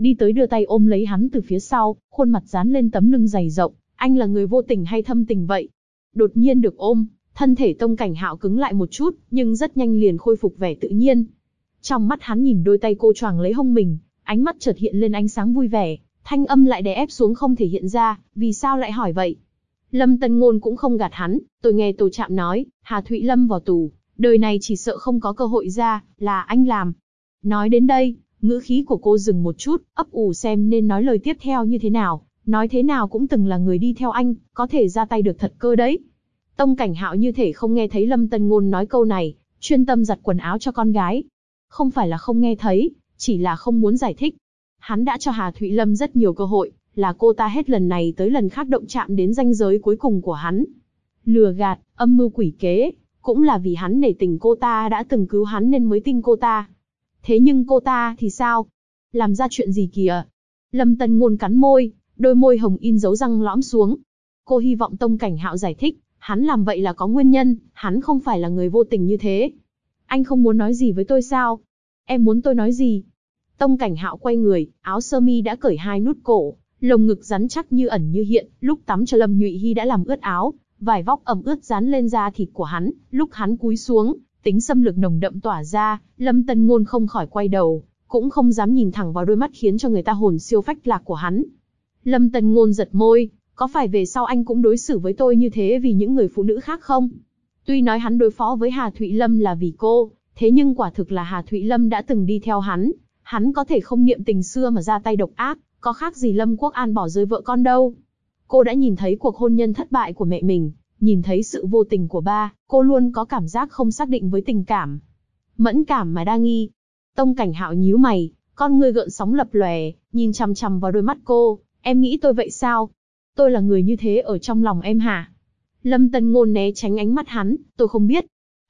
đi tới đưa tay ôm lấy hắn từ phía sau, khuôn mặt dán lên tấm lưng dày rộng. Anh là người vô tình hay thâm tình vậy? Đột nhiên được ôm, thân thể Tông Cảnh Hạo cứng lại một chút, nhưng rất nhanh liền khôi phục vẻ tự nhiên. Trong mắt hắn nhìn đôi tay cô choàng lấy hông mình, ánh mắt chợt hiện lên ánh sáng vui vẻ, thanh âm lại đè ép xuống không thể hiện ra, vì sao lại hỏi vậy? Lâm Tân Ngôn cũng không gạt hắn, tôi nghe Tô Trạm nói, Hà Thụy Lâm vào tù, đời này chỉ sợ không có cơ hội ra, là anh làm. Nói đến đây, ngữ khí của cô dừng một chút, ấp ủ xem nên nói lời tiếp theo như thế nào, nói thế nào cũng từng là người đi theo anh, có thể ra tay được thật cơ đấy. Tông Cảnh Hạo như thể không nghe thấy Lâm Tân Ngôn nói câu này, chuyên tâm giặt quần áo cho con gái. Không phải là không nghe thấy, chỉ là không muốn giải thích. Hắn đã cho Hà Thụy Lâm rất nhiều cơ hội, là cô ta hết lần này tới lần khác động chạm đến ranh giới cuối cùng của hắn. Lừa gạt, âm mưu quỷ kế, cũng là vì hắn nể tình cô ta đã từng cứu hắn nên mới tin cô ta. Thế nhưng cô ta thì sao? Làm ra chuyện gì kìa? Lâm Tân Ngôn cắn môi, đôi môi hồng in dấu răng lõm xuống. Cô hy vọng Tông Cảnh Hạo giải thích, hắn làm vậy là có nguyên nhân, hắn không phải là người vô tình như thế. Anh không muốn nói gì với tôi sao? Em muốn tôi nói gì? Tông Cảnh Hạo quay người, áo sơ mi đã cởi 2 nút cổ, lồng ngực rắn chắc như ẩn như hiện, lúc tắm cho Lâm Nhụy Hy đã làm ướt áo, vải vóc ẩm ướt dán lên da thịt của hắn, lúc hắn cúi xuống, tính xâm lược nồng đậm tỏa ra, Lâm Tân Ngôn không khỏi quay đầu, cũng không dám nhìn thẳng vào đôi mắt khiến cho người ta hồn siêu phách lạc của hắn. Lâm Tân Ngôn giật môi, có phải về sau anh cũng đối xử với tôi như thế vì những người phụ nữ khác không? Tuy nói hắn đối phó với Hà Thụy Lâm là vì cô, thế nhưng quả thực là Hà Thụy Lâm đã từng đi theo hắn có thể không niệm tình xưa mà ra tay độc ác, có khác gì Lâm Quốc An bỏ rơi vợ con đâu. Cô đã nhìn thấy cuộc hôn nhân thất bại của mẹ mình, nhìn thấy sự vô tình của ba, cô luôn có cảm giác không xác định với tình cảm. Mẫn cảm mà đa nghi. Tông Cảnh Hạo nhíu mày, con ngươi gợn sóng lập lòe, nhìn chằm chằm vào đôi mắt cô, em nghĩ tôi vậy sao? Tôi là người như thế ở trong lòng em hả? Lâm Tân Ngôn né tránh ánh mắt hắn, tôi không biết.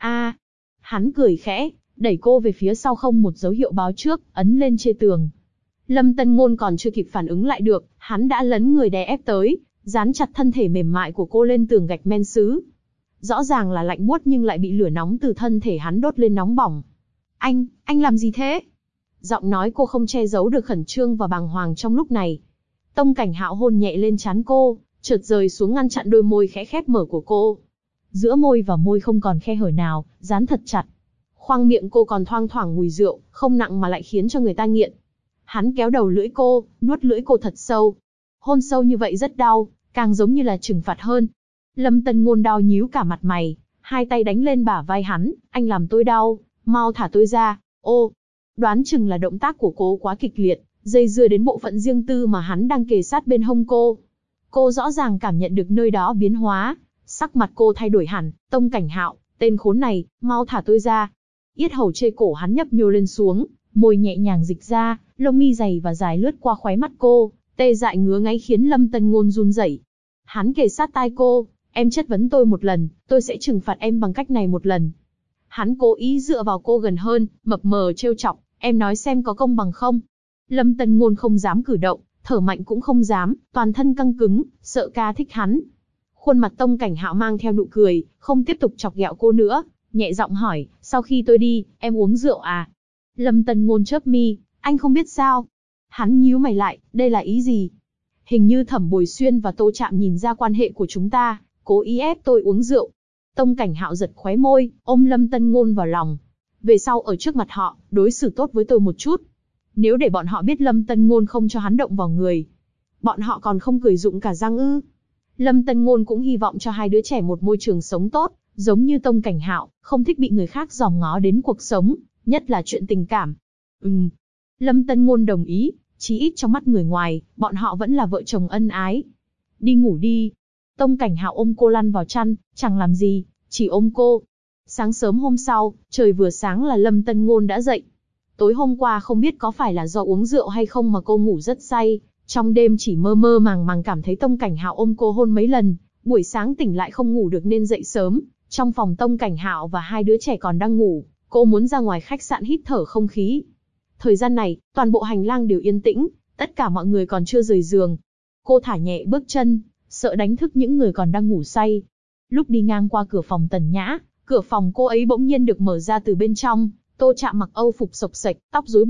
Hắn cười khẽ, đẩy cô về phía sau không một dấu hiệu báo trước, ấn lên trên tường. Lâm Tân Ngôn còn chưa kịp phản ứng lại được, hắn đã lấn người đè ép tới, dán chặt thân thể mềm mại của cô lên tường gạch men sứ. Rõ ràng là lạnh buốt nhưng lại bị lửa nóng từ thân thể hắn đốt lên nóng bỏng. Anh làm gì thế? Giọng nói cô không che giấu được khẩn trương và bàng hoàng trong lúc này. Tông Cảnh Hạo hôn nhẹ lên trán cô, chợt rời xuống ngăn chặn đôi môi khẽ khép mở của cô. Giữa môi và môi không còn khe hở nào, dán thật chặt. Khoang miệng cô còn thoang thoảng mùi rượu, không nặng mà lại khiến cho người ta nghiện. Hắn kéo đầu lưỡi cô, nuốt lưỡi cô thật sâu. Hôn sâu như vậy rất đau, càng giống như là trừng phạt hơn. Lâm Tân Ngôn đau nhíu cả mặt mày, hai tay đánh lên bả vai hắn, anh làm tôi đau, mau thả tôi ra. Ô, đoán chừng là động tác của cô quá kịch liệt, dây dưa đến bộ phận riêng tư mà hắn đang kề sát bên hông cô. Cô rõ ràng cảm nhận được nơi đó biến hóa, sắc mặt cô thay đổi hẳn. Tông Cảnh Hạo, tên khốn này, mau thả tôi ra. Yết hầu chê cổ hắn nhấp nhô lên xuống, môi nhẹ nhàng dịch ra, lông mi dày và dài lướt qua khóe mắt cô, tê dại ngứa ngáy khiến Lâm Tân Ngôn run rẩy. Hắn kề sát tai cô, em chất vấn tôi một lần, tôi sẽ trừng phạt em bằng cách này một lần. Hắn cố ý dựa vào cô gần hơn, mập mờ trêu chọc, em nói xem có công bằng không? Lâm Tân Ngôn không dám cử động, thở mạnh cũng không dám, toàn thân căng cứng, sợ ca thích hắn. Khuôn mặt Tông Cảnh Hạo mang theo nụ cười, không tiếp tục chọc ghẹo cô nữa, nhẹ giọng hỏi, sau khi tôi đi, em uống rượu à? Lâm Tân Ngôn chớp mi, anh không biết sao? Hắn nhíu mày lại, đây là ý gì? Hình như Thẩm Bồi Xuyên và Tô Trạm nhìn ra quan hệ của chúng ta, cố ý ép tôi uống rượu. Tông Cảnh Hạo giật khóe môi, ôm Lâm Tân Ngôn vào lòng. Về sau ở trước mặt họ, đối xử tốt với tôi một chút. Nếu để bọn họ biết Lâm Tân Ngôn không cho hắn động vào người, bọn họ còn không cười rụng cả răng ư? Lâm Tân Ngôn cũng hy vọng cho hai đứa trẻ một môi trường sống tốt, giống như Tông Cảnh Hạo, không thích bị người khác dòm ngó đến cuộc sống, nhất là chuyện tình cảm. Lâm Tân Ngôn đồng ý, chí ít trong mắt người ngoài, bọn họ vẫn là vợ chồng ân ái. Đi ngủ đi. Tông Cảnh Hạo ôm cô lăn vào chăn, chẳng làm gì, chỉ ôm cô. Sáng sớm hôm sau, trời vừa sáng là Lâm Tân Ngôn đã dậy. Tối hôm qua không biết có phải là do uống rượu hay không mà cô ngủ rất say, trong đêm chỉ mơ mơ màng màng cảm thấy Tông Cảnh Hạo ôm cô hôn mấy lần, buổi sáng tỉnh lại không ngủ được nên dậy sớm. Trong phòng Tông Cảnh Hạo và hai đứa trẻ còn đang ngủ, cô muốn ra ngoài khách sạn hít thở không khí. Thời gian này, toàn bộ hành lang đều yên tĩnh, tất cả mọi người còn chưa rời giường. Cô thả nhẹ bước chân, sợ đánh thức những người còn đang ngủ say. Lúc đi ngang qua cửa phòng Tần Nhã, cửa phòng cô ấy bỗng nhiên được mở ra từ bên trong. Tô Trạm mặc âu phục xộc xệch, tóc rối bù,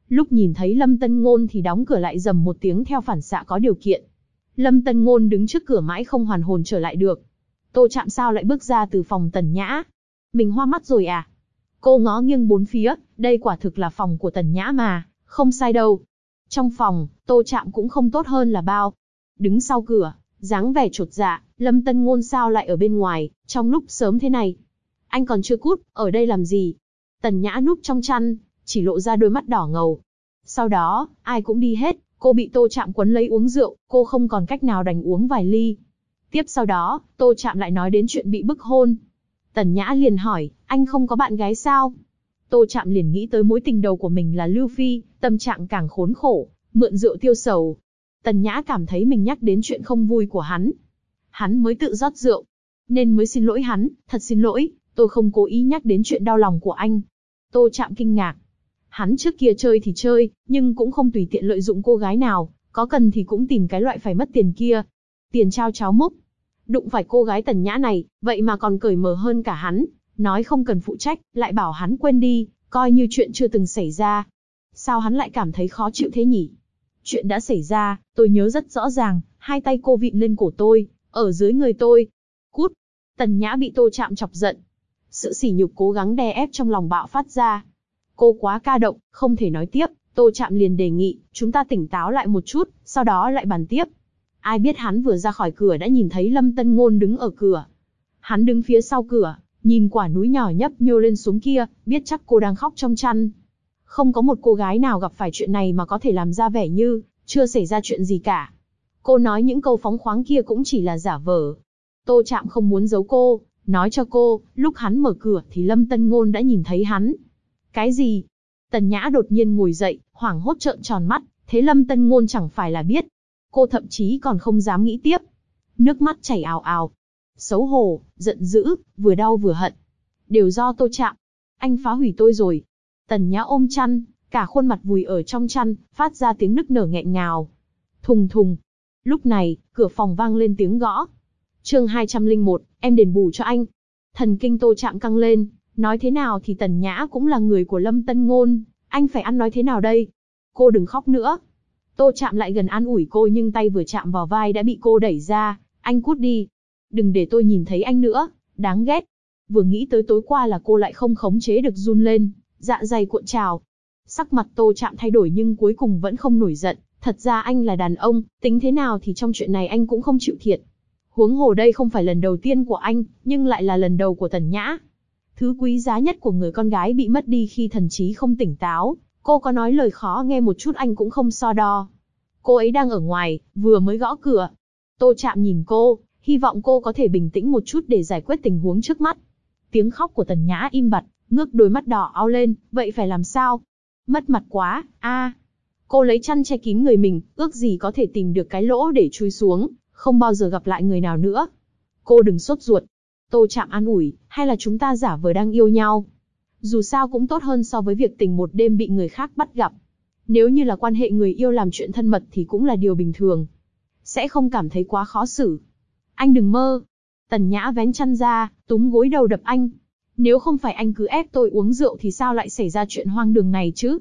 Lúc nhìn thấy Lâm Tân Ngôn thì đóng cửa lại rầm một tiếng theo phản xạ có điều kiện. Lâm Tân Ngôn đứng trước cửa mãi không hoàn hồn trở lại được. Tô Trạm sao lại bước ra từ phòng Tần Nhã? Mình hoa mắt rồi à? Cô ngó nghiêng bốn phía, đây quả thực là phòng của Tần Nhã mà, không sai đâu. Trong phòng, Tô Trạm cũng không tốt hơn là bao. Đứng sau cửa, dáng vẻ chột dạ, Lâm Tân Ngôn sao lại ở bên ngoài, trong lúc sớm thế này? Anh còn chưa cút, ở đây làm gì? Tần Nhã núp trong chăn, chỉ lộ ra đôi mắt đỏ ngầu. Sau đó, ai cũng đi hết, cô bị Tô Trạm quấn lấy uống rượu, cô không còn cách nào đành uống vài ly. Tiếp sau đó, Tô Trạm lại nói đến chuyện bị bức hôn. Tần Nhã liền hỏi, anh không có bạn gái sao? Tô Trạm liền nghĩ tới mối tình đầu của mình là Lưu Phi, tâm trạng càng khốn khổ, mượn rượu tiêu sầu. Tần Nhã cảm thấy mình nhắc đến chuyện không vui của hắn. Hắn mới tự rót rượu, nên mới xin lỗi hắn, thật xin lỗi, tôi không cố ý nhắc đến chuyện đau lòng của anh. Tô Trạm kinh ngạc. Hắn trước kia chơi thì chơi, nhưng cũng không tùy tiện lợi dụng cô gái nào, có cần thì cũng tìm cái loại phải mất tiền kia. Tiền trao cháo múc. Đụng phải cô gái Tần Nhã này, vậy mà còn cởi mở hơn cả hắn, nói không cần phụ trách, lại bảo hắn quên đi, coi như chuyện chưa từng xảy ra. Sao hắn lại cảm thấy khó chịu thế nhỉ? Chuyện đã xảy ra, tôi nhớ rất rõ ràng, hai tay cô vịn lên cổ tôi, ở dưới người tôi. Cút! Tần Nhã bị Tô Trạm chọc giận. Sự sỉ nhục cố gắng đè ép trong lòng bạo phát ra. Cô quá ca động, không thể nói tiếp, Tô Trạm liền đề nghị, chúng ta tỉnh táo lại một chút, sau đó lại bàn tiếp. Ai biết hắn vừa ra khỏi cửa đã nhìn thấy Lâm Tân Ngôn đứng ở cửa. Hắn đứng phía sau cửa, nhìn quả núi nhỏ nhấp nhô lên xuống kia, biết chắc cô đang khóc trong chăn. Không có một cô gái nào gặp phải chuyện này mà có thể làm ra vẻ như chưa xảy ra chuyện gì cả. Cô nói những câu phóng khoáng kia cũng chỉ là giả vờ. Tô Trạm không muốn giấu cô, nói cho cô, lúc hắn mở cửa thì Lâm Tân Ngôn đã nhìn thấy hắn. Cái gì? Tần Nhã đột nhiên ngồi dậy, hoảng hốt trợn tròn mắt, thế Lâm Tân Ngôn chẳng phải là biết. Cô thậm chí còn không dám nghĩ tiếp. Nước mắt chảy ào ào. Xấu hổ, giận dữ, vừa đau vừa hận. Đều do Tô Trạm. Anh phá hủy tôi rồi. Tần Nhã ôm chăn, cả khuôn mặt vùi ở trong chăn, phát ra tiếng nức nở nghẹn ngào. Thùng thùng. Lúc này, cửa phòng vang lên tiếng gõ. Chương 201, em đền bù cho anh. Thần kinh Tô Trạm căng lên, nói thế nào thì Tần Nhã cũng là người của Lâm Tân Ngôn, anh phải ăn nói thế nào đây? Cô đừng khóc nữa. Tô Trạm lại gần an ủi cô nhưng tay vừa chạm vào vai đã bị cô đẩy ra, anh cút đi. Đừng để tôi nhìn thấy anh nữa, đáng ghét. Vừa nghĩ tới tối qua là cô lại không khống chế được run lên, dạ dày cuộn trào. Sắc mặt Tô Trạm thay đổi nhưng cuối cùng vẫn không nổi giận, thật ra anh là đàn ông, tính thế nào thì trong chuyện này anh cũng không chịu thiệt. Huống hồ đây không phải lần đầu tiên của anh, nhưng lại là lần đầu của Tần Nhã. Thứ quý giá nhất của người con gái bị mất đi khi thần trí không tỉnh táo, cô có nói lời khó nghe một chút anh cũng không so đo. Cô ấy đang ở ngoài, vừa mới gõ cửa. Tô Trạm nhìn cô, hy vọng cô có thể bình tĩnh một chút để giải quyết tình huống trước mắt. Tiếng khóc của Tần Nhã im bặt, ngước đôi mắt đỏ ao lên, vậy phải làm sao? Mất mặt quá, a. Cô lấy chăn che kín người mình, ước gì có thể tìm được cái lỗ để chui xuống, không bao giờ gặp lại người nào nữa. Cô đừng sốt ruột. Tô Trạm an ủi, hay là chúng ta giả vờ đang yêu nhau. Dù sao cũng tốt hơn so với việc tình một đêm bị người khác bắt gặp. Nếu như là quan hệ người yêu làm chuyện thân mật thì cũng là điều bình thường. Sẽ không cảm thấy quá khó xử. Anh đừng mơ. Tần Nhã vén chăn ra, túm gối đầu đập anh. Nếu không phải anh cứ ép tôi uống rượu thì sao lại xảy ra chuyện hoang đường này chứ?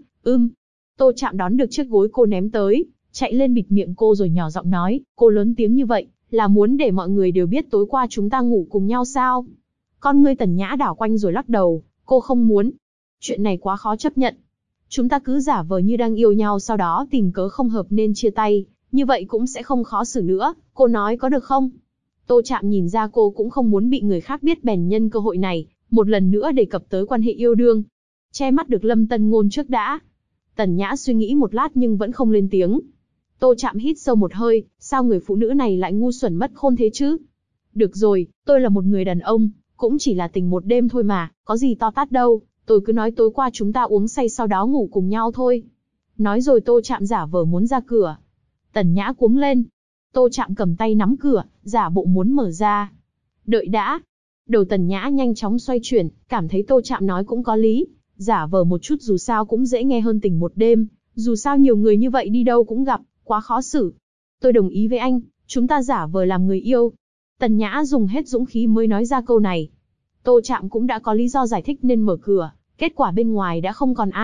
Tô Trạm đón được chiếc gối cô ném tới, chạy lên bịt miệng cô rồi nhỏ giọng nói, cô lớn tiếng như vậy, là muốn để mọi người đều biết tối qua chúng ta ngủ cùng nhau sao? Con ngươi Tần Nhã đảo quanh rồi lắc đầu, cô không muốn. Chuyện này quá khó chấp nhận. Chúng ta cứ giả vờ như đang yêu nhau sau đó tìm cớ không hợp nên chia tay, như vậy cũng sẽ không khó xử nữa, cô nói có được không? Tô Trạm nhìn ra cô cũng không muốn bị người khác biết bèn nhân cơ hội này, một lần nữa đề cập tới quan hệ yêu đương. Che mắt được Lâm Tân Ngôn trước đã. Tần Nhã suy nghĩ một lát nhưng vẫn không lên tiếng. Tô Trạm hít sâu một hơi, sao người phụ nữ này lại ngu xuẩn mất khôn thế chứ? Được rồi, tôi là một người đàn ông, cũng chỉ là tình một đêm thôi mà, có gì to tát đâu, tôi cứ nói tối qua chúng ta uống say sau đó ngủ cùng nhau thôi. Nói rồi Tô Trạm giả vờ muốn ra cửa. Tần Nhã cuống lên. Tô Trạm cầm tay nắm cửa, giả bộ muốn mở ra. Đợi đã. Đầu Tần Nhã nhanh chóng xoay chuyển, cảm thấy Tô Trạm nói cũng có lý. Giả vờ một chút dù sao cũng dễ nghe hơn tình một đêm, dù sao nhiều người như vậy đi đâu cũng gặp, quá khó xử. Tôi đồng ý với anh, chúng ta giả vờ làm người yêu. Tần Nhã dùng hết dũng khí mới nói ra câu này. Tô Trạm cũng đã có lý do giải thích nên mở cửa, kết quả bên ngoài đã không còn ai,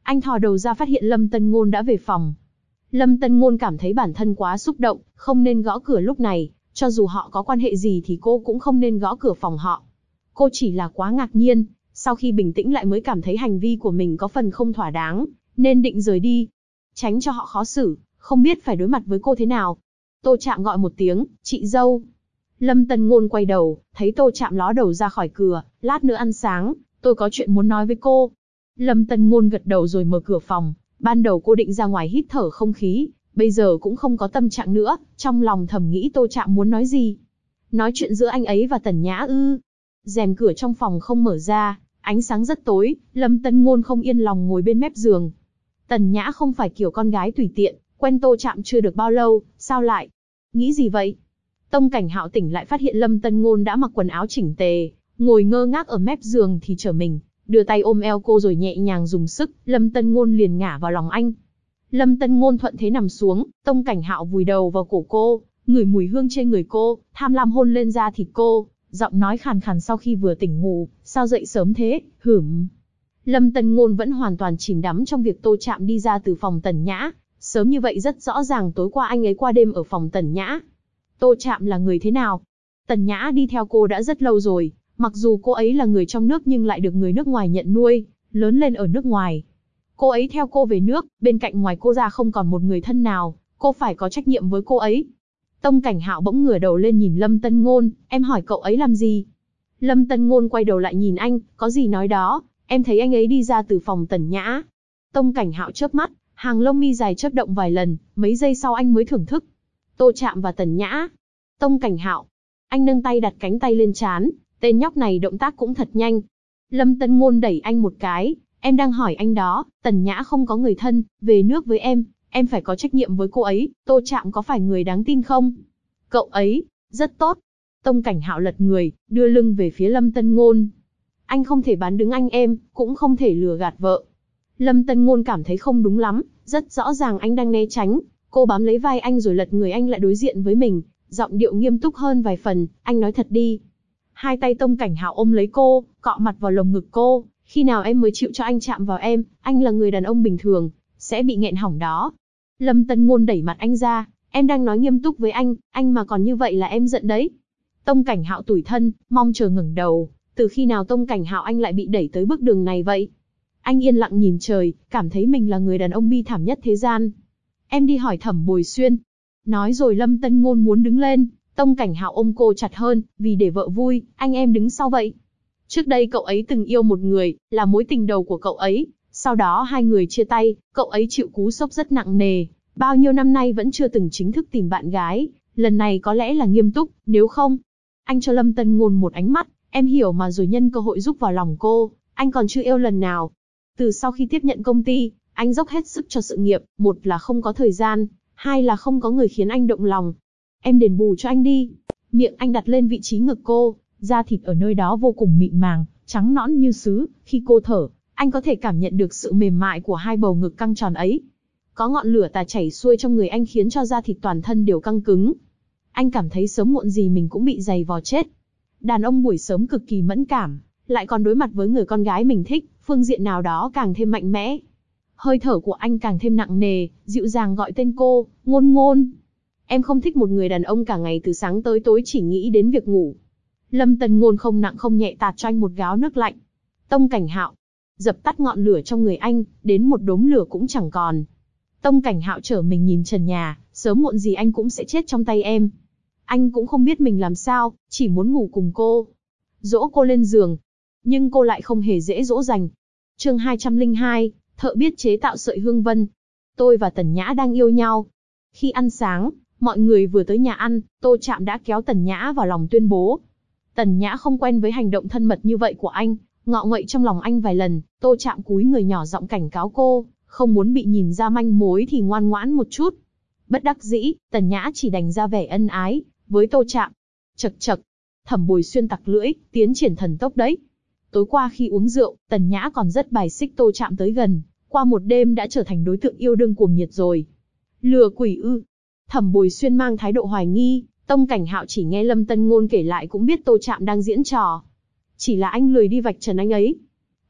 Anh thò đầu ra phát hiện Lâm Tân Ngôn đã về phòng. Lâm Tân Ngôn cảm thấy bản thân quá xúc động, không nên gõ cửa lúc này, cho dù họ có quan hệ gì thì cô cũng không nên gõ cửa phòng họ. Cô chỉ là quá ngạc nhiên, sau khi bình tĩnh lại mới cảm thấy hành vi của mình có phần không thỏa đáng, nên định rời đi. Tránh cho họ khó xử, không biết phải đối mặt với cô thế nào. Tô Trạm gọi một tiếng, chị dâu. Lâm Tân Ngôn quay đầu, thấy Tô Trạm ló đầu ra khỏi cửa, lát nữa ăn sáng, tôi có chuyện muốn nói với cô. Lâm Tân Ngôn gật đầu rồi mở cửa phòng, ban đầu cô định ra ngoài hít thở không khí, bây giờ cũng không có tâm trạng nữa, trong lòng thầm nghĩ Tô Trạm muốn nói gì. Nói chuyện giữa anh ấy và Tần Nhã ư? Rèm cửa trong phòng không mở ra, ánh sáng rất tối, Lâm Tân Ngôn không yên lòng ngồi bên mép giường. Tần Nhã không phải kiểu con gái tùy tiện, quen Tô Trạm chưa được bao lâu, sao lại? Nghĩ gì vậy? Tông Cảnh Hạo tỉnh lại phát hiện Lâm Tân Ngôn đã mặc quần áo chỉnh tề, ngồi ngơ ngác ở mép giường thì trở mình, đưa tay ôm eo cô rồi nhẹ nhàng dùng sức, Lâm Tân Ngôn liền ngả vào lòng anh. Lâm Tân Ngôn thuận thế nằm xuống, Tông Cảnh Hạo vùi đầu vào cổ cô, ngửi mùi hương trên người cô, tham lam hôn lên da thịt cô, giọng nói khàn khàn sau khi vừa tỉnh ngủ, sao dậy sớm thế, hửm. Lâm Tân Ngôn vẫn hoàn toàn chìm đắm trong việc Tô Trạm đi ra từ phòng Tần Nhã, sớm như vậy rất rõ ràng tối qua anh ấy qua đêm ở phòng Tần Nhã. Tô Trạm là người thế nào? Tần Nhã đi theo cô đã rất lâu rồi, mặc dù cô ấy là người trong nước nhưng lại được người nước ngoài nhận nuôi, lớn lên ở nước ngoài. Cô ấy theo cô về nước, bên cạnh ngoài cô ra không còn một người thân nào, cô phải có trách nhiệm với cô ấy. Tông Cảnh Hạo bỗng ngửa đầu lên nhìn Lâm Tân Ngôn, em hỏi cậu ấy làm gì? Lâm Tân Ngôn quay đầu lại nhìn anh, có gì nói đó, em thấy anh ấy đi ra từ phòng Tần Nhã. Tông Cảnh Hạo chớp mắt, hàng lông mi dài chớp động vài lần, mấy giây sau anh mới thưởng thức. Tô Trạm và Tần Nhã. Tông Cảnh Hạo. Anh nâng tay đặt cánh tay lên trán, tên nhóc này động tác cũng thật nhanh. Lâm Tân Ngôn đẩy anh một cái, em đang hỏi anh đó, Tần Nhã không có người thân, về nước với em phải có trách nhiệm với cô ấy, Tô Trạm có phải người đáng tin không? Cậu ấy, rất tốt. Tông Cảnh Hạo lật người, đưa lưng về phía Lâm Tân Ngôn. Anh không thể bán đứng anh em, cũng không thể lừa gạt vợ. Lâm Tân Ngôn cảm thấy không đúng lắm, rất rõ ràng anh đang né tránh. Cô bám lấy vai anh rồi lật người anh lại đối diện với mình, giọng điệu nghiêm túc hơn vài phần, anh nói thật đi. Hai tay Tông Cảnh Hạo ôm lấy cô, cọ mặt vào lồng ngực cô, khi nào em mới chịu cho anh chạm vào em, anh là người đàn ông bình thường, sẽ bị nghẹn hỏng đó. Lâm Tân Ngôn đẩy mặt anh ra, em đang nói nghiêm túc với anh mà còn như vậy là em giận đấy. Tông Cảnh Hạo tủi thân, mong chờ ngẩng đầu, từ khi nào Tông Cảnh Hạo anh lại bị đẩy tới bước đường này vậy? Anh yên lặng nhìn trời, cảm thấy mình là người đàn ông bi thảm nhất thế gian. Em đi hỏi Thẩm Bồi Xuyên. Nói rồi Lâm Tân Ngôn muốn đứng lên, Tông Cảnh Hạo ôm cô chặt hơn, vì để vợ vui, anh em đứng sau vậy. Trước đây cậu ấy từng yêu một người, là mối tình đầu của cậu ấy, sau đó hai người chia tay, cậu ấy chịu cú sốc rất nặng nề, bao nhiêu năm nay vẫn chưa từng chính thức tìm bạn gái, lần này có lẽ là nghiêm túc, nếu không. Anh cho Lâm Tân Ngôn một ánh mắt, em hiểu mà rồi nhân cơ hội giúp vào lòng cô, anh còn chưa yêu lần nào. Từ sau khi tiếp nhận công ty, anh dốc hết sức cho sự nghiệp, một là không có thời gian, hai là không có người khiến anh động lòng. Em đền bù cho anh đi. Miệng anh đặt lên vị trí ngực cô, da thịt ở nơi đó vô cùng mịn màng, trắng nõn như sứ, khi cô thở, anh có thể cảm nhận được sự mềm mại của hai bầu ngực căng tròn ấy. Có ngọn lửa tà chảy xuôi trong người anh khiến cho da thịt toàn thân đều căng cứng. Anh cảm thấy sớm muộn gì mình cũng bị giày vò chết. Đàn ông buổi sớm cực kỳ mẫn cảm, lại còn đối mặt với người con gái mình thích, phương diện nào đó càng thêm mạnh mẽ. Hơi thở của anh càng thêm nặng nề, dịu dàng gọi tên cô, Ngôn Ngôn. Em không thích một người đàn ông cả ngày từ sáng tới tối chỉ nghĩ đến việc ngủ. Lâm Tân Ngôn không nặng không nhẹ tạt cho anh một gáo nước lạnh. Tông Cảnh Hạo dập tắt ngọn lửa trong người anh, đến một đốm lửa cũng chẳng còn. Tông Cảnh Hạo trở mình nhìn trần nhà, sớm muộn gì anh cũng sẽ chết trong tay em. Anh cũng không biết mình làm sao, chỉ muốn ngủ cùng cô, dỗ cô lên giường. Nhưng cô lại không hề dễ dỗ dành. Chương 202, thợ biết chế tạo sợi hương vân. Tôi và Tần Nhã đang yêu nhau. Khi ăn sáng, mọi người vừa tới nhà ăn, Tô Trạm đã kéo Tần Nhã vào lòng tuyên bố. Tần Nhã không quen với hành động thân mật như vậy của anh, ngọ nguậy trong lòng anh vài lần, Tô Trạm cúi người nhỏ giọng cảnh cáo cô, không muốn bị nhìn ra manh mối thì ngoan ngoãn một chút. Bất đắc dĩ, Tần Nhã chỉ đành ra vẻ ân ái với Tô Trạm. Chậc chậc, Thẩm Bồi Xuyên tặc lưỡi, tiến triển thần tốc đấy. Tối qua khi uống rượu, Tần Nhã còn rất bài xích Tô Trạm tới gần, qua một đêm đã trở thành đối tượng yêu đương cuồng nhiệt rồi. Lừa quỷ ư? Thẩm Bồi Xuyên mang thái độ hoài nghi, Tông Cảnh Hạo chỉ nghe Lâm Tân Ngôn kể lại cũng biết Tô Trạm đang diễn trò. Chỉ là anh lười đi vạch trần anh ấy.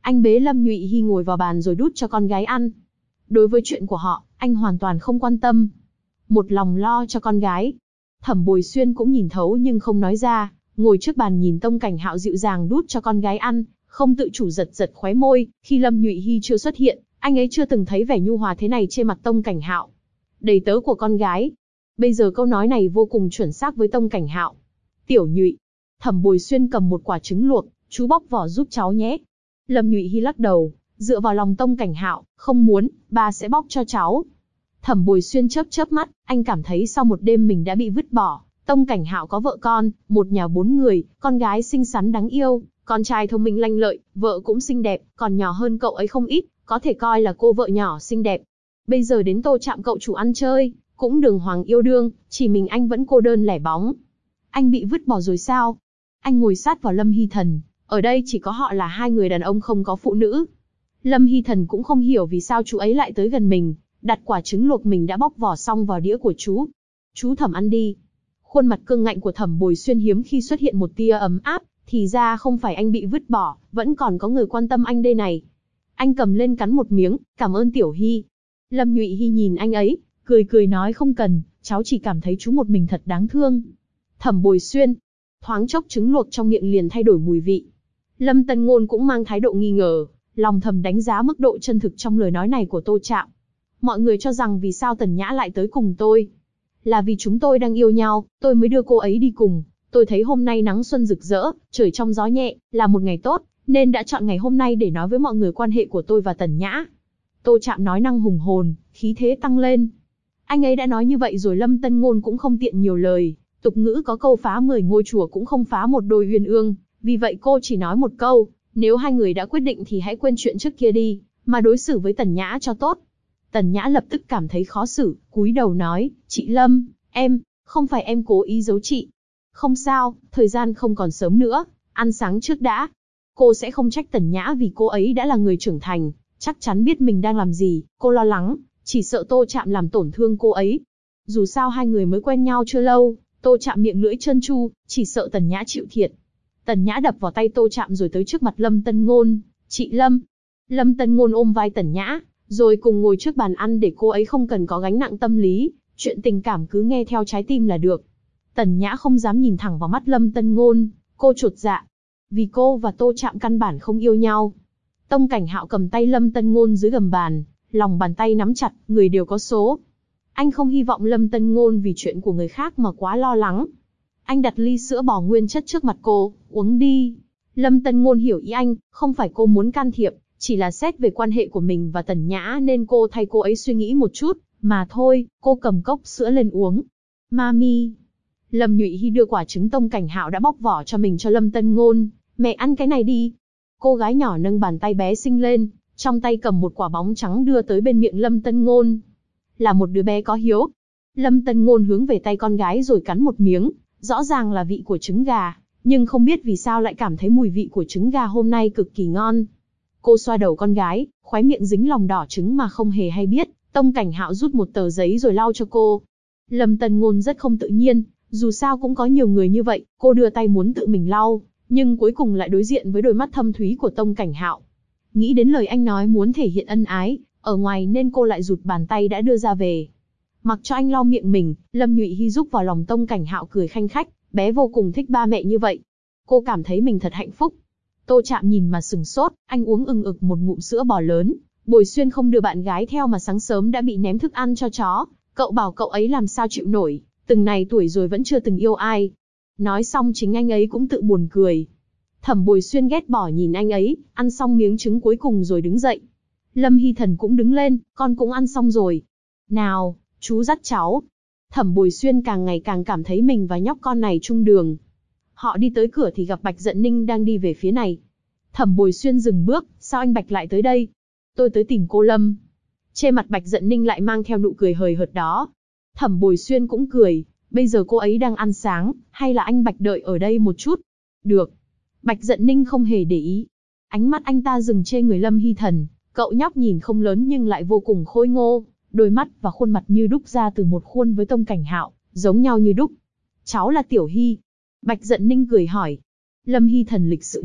Anh bế Lâm Nhụy Hy ngồi vào bàn rồi đút cho con gái ăn. Đối với chuyện của họ, anh hoàn toàn không quan tâm. Một lòng lo cho con gái. Thẩm Bồi Xuyên cũng nhìn thấu nhưng không nói ra, ngồi trước bàn nhìn Tông Cảnh Hạo dịu dàng đút cho con gái ăn, không tự chủ giật giật khóe môi, khi Lâm Nhụy Hy chưa xuất hiện, anh ấy chưa từng thấy vẻ nhu hòa thế này trên mặt Tông Cảnh Hạo. Đầy tớ của con gái. Bây giờ câu nói này vô cùng chuẩn xác với Tông Cảnh Hạo. Tiểu Nhụy. Thẩm Bồi Xuyên cầm một quả trứng luộc, chú bóc vỏ giúp cháu nhé. Lâm Nhụy Hy lắc đầu, dựa vào lòng Tông Cảnh Hạo, không muốn, ba sẽ bóc cho cháu. Thẩm Bồi Xuyên chớp chớp mắt, anh cảm thấy sau một đêm mình đã bị vứt bỏ. Tông Cảnh Hạo có vợ con, một nhà 4 người, con gái xinh xắn đáng yêu, con trai thông minh lanh lợi, vợ cũng xinh đẹp, còn nhỏ hơn cậu ấy không ít, có thể coi là cô vợ nhỏ xinh đẹp. Bây giờ đến Tô Trạm cậu chủ ăn chơi, cũng đường hoàng yêu đương, chỉ mình anh vẫn cô đơn lẻ bóng. Anh bị vứt bỏ rồi sao? Anh ngồi sát vào Lâm Hy Thần, ở đây chỉ có họ là hai người đàn ông không có phụ nữ. Lâm Hy Thần cũng không hiểu vì sao chú ấy lại tới gần mình, đặt quả trứng luộc mình đã bóc vỏ xong vào đĩa của chú. Chú Thẩm ăn đi. Khuôn mặt cương ngạnh của Thẩm Bồi Xuyên hiếm khi xuất hiện một tia ấm áp, thì ra không phải anh bị vứt bỏ, vẫn còn có người quan tâm anh đây này. Anh cầm lên cắn một miếng, cảm ơn Tiểu Hy. Lâm Nhụy Hy nhìn anh ấy, cười cười nói không cần, cháu chỉ cảm thấy chú một mình thật đáng thương. Thẩm Bồi Xuyên, thoáng chốc trứng luộc trong miệng liền thay đổi mùi vị. Lâm Tân Ngôn cũng mang thái độ nghi ngờ, lòng thầm đánh giá mức độ chân thực trong lời nói này của Tô Trạm. Mọi người cho rằng vì sao Tần Nhã lại tới cùng tôi? Là vì chúng tôi đang yêu nhau, tôi mới đưa cô ấy đi cùng. Tôi thấy hôm nay nắng xuân rực rỡ, trời trong gió nhẹ, là một ngày tốt, nên đã chọn ngày hôm nay để nói với mọi người quan hệ của tôi và Tần Nhã. Tô Trạm nói năng hùng hồn, khí thế tăng lên. Anh ấy đã nói như vậy rồi Lâm Tân Ngôn cũng không tiện nhiều lời. Tục ngữ có câu phá 10 ngôi chùa cũng không phá một đôi uyên ương, vì vậy cô chỉ nói một câu, nếu hai người đã quyết định thì hãy quên chuyện trước kia đi, mà đối xử với Tần Nhã cho tốt. Tần Nhã lập tức cảm thấy khó xử, cúi đầu nói, chị Lâm, không phải em cố ý giấu chị. Không sao, thời gian không còn sớm nữa, ăn sáng trước đã. Cô sẽ không trách Tần Nhã vì cô ấy đã là người trưởng thành, chắc chắn biết mình đang làm gì, cô lo lắng, chỉ sợ Tô Trạm làm tổn thương cô ấy. Dù sao hai người mới quen nhau chưa lâu, Tô Trạm miệng lưỡi trơn tru, chỉ sợ Tần Nhã chịu thiệt. Tần Nhã đập vào tay Tô Trạm rồi tới trước mặt Lâm Tân Ngôn, chị Lâm. Lâm Tân Ngôn ôm vai Tần Nhã, rồi cùng ngồi trước bàn ăn để cô ấy không cần có gánh nặng tâm lý, chuyện tình cảm cứ nghe theo trái tim là được. Tần Nhã không dám nhìn thẳng vào mắt Lâm Tân Ngôn, cô chột dạ. Vì cô và Tô Trạm căn bản không yêu nhau. Tông Cảnh Hạo cầm tay Lâm Tân Ngôn dưới gầm bàn, lòng bàn tay nắm chặt, người đều có số. Anh không hy vọng Lâm Tân Ngôn vì chuyện của người khác mà quá lo lắng. Anh đặt ly sữa bò nguyên chất trước mặt cô, uống đi. Lâm Tân Ngôn hiểu ý anh, không phải cô muốn can thiệp, chỉ là xét về quan hệ của mình và Tần Nhã nên cô thay cô ấy suy nghĩ một chút, mà thôi. Cô cầm cốc sữa lên uống. Mami. Lâm Nhụy Hy đưa quả trứng Tông Cảnh Hạo đã bóc vỏ cho mình cho Lâm Tân Ngôn, mẹ ăn cái này đi. Cô gái nhỏ nâng bàn tay bé xinh lên, trong tay cầm một quả bóng trắng đưa tới bên miệng Lâm Tân Ngôn. Là một đứa bé có hiếu. Lâm Tân Ngôn hướng về tay con gái rồi cắn một miếng, rõ ràng là vị của trứng gà, nhưng không biết vì sao lại cảm thấy mùi vị của trứng gà hôm nay cực kỳ ngon. Cô xoa đầu con gái, khóe miệng dính lòng đỏ trứng mà không hề hay biết. Tông Cảnh Hạo rút một tờ giấy rồi lau cho cô. Lâm Tân Ngôn rất không tự nhiên, dù sao cũng có nhiều người như vậy, cô đưa tay muốn tự mình lau, nhưng cuối cùng lại đối diện với đôi mắt thâm thúy của Tông Cảnh Hạo. Nghĩ đến lời anh nói muốn thể hiện ân ái, ở ngoài nên cô lại rụt bàn tay đã đưa ra về. Mặc cho anh lau miệng mình, Lâm Nhụy Hy rúc vào lòng Tông Cảnh Hạo cười khanh khách, bé vô cùng thích ba mẹ như vậy. Cô cảm thấy mình thật hạnh phúc. Tô Trạm nhìn mà sừng sốt, anh uống ừng ực một ngụm sữa bò lớn. Bồi Xuyên không đưa bạn gái theo mà sáng sớm đã bị ném thức ăn cho chó. Cậu bảo cậu ấy làm sao chịu nổi, từng này tuổi rồi vẫn chưa từng yêu ai. Nói xong chính anh ấy cũng tự buồn cười. Thẩm Bồi Xuyên ghét bỏ nhìn anh ấy, ăn xong miếng trứng cuối cùng rồi đứng dậy. Lâm Hy Thần cũng đứng lên, con cũng ăn xong rồi. Nào, chú dắt cháu. Thẩm Bồi Xuyên càng ngày càng cảm thấy mình và nhóc con này chung đường. Họ đi tới cửa thì gặp Bạch Dận Ninh đang đi về phía này. Thẩm Bồi Xuyên dừng bước, sao anh Bạch lại tới đây? Tôi tới tìm cô Lâm. Trên mặt Bạch Dận Ninh lại mang theo nụ cười hời hợt đó. Thẩm Bồi Xuyên cũng cười, bây giờ cô ấy đang ăn sáng, hay là anh Bạch đợi ở đây một chút? Được. Bạch Dận Ninh không hề để ý. Ánh mắt anh ta dừng trên người Lâm Hy Thần, cậu nhóc nhìn không lớn nhưng lại vô cùng khôi ngô, đôi mắt và khuôn mặt như đúc ra từ một khuôn với Tông Cảnh Hạo, giống nhau như đúc. Cháu là Tiểu Hy. Bạch Dận Ninh cười hỏi. Lâm Hy Thần lịch sự đáp,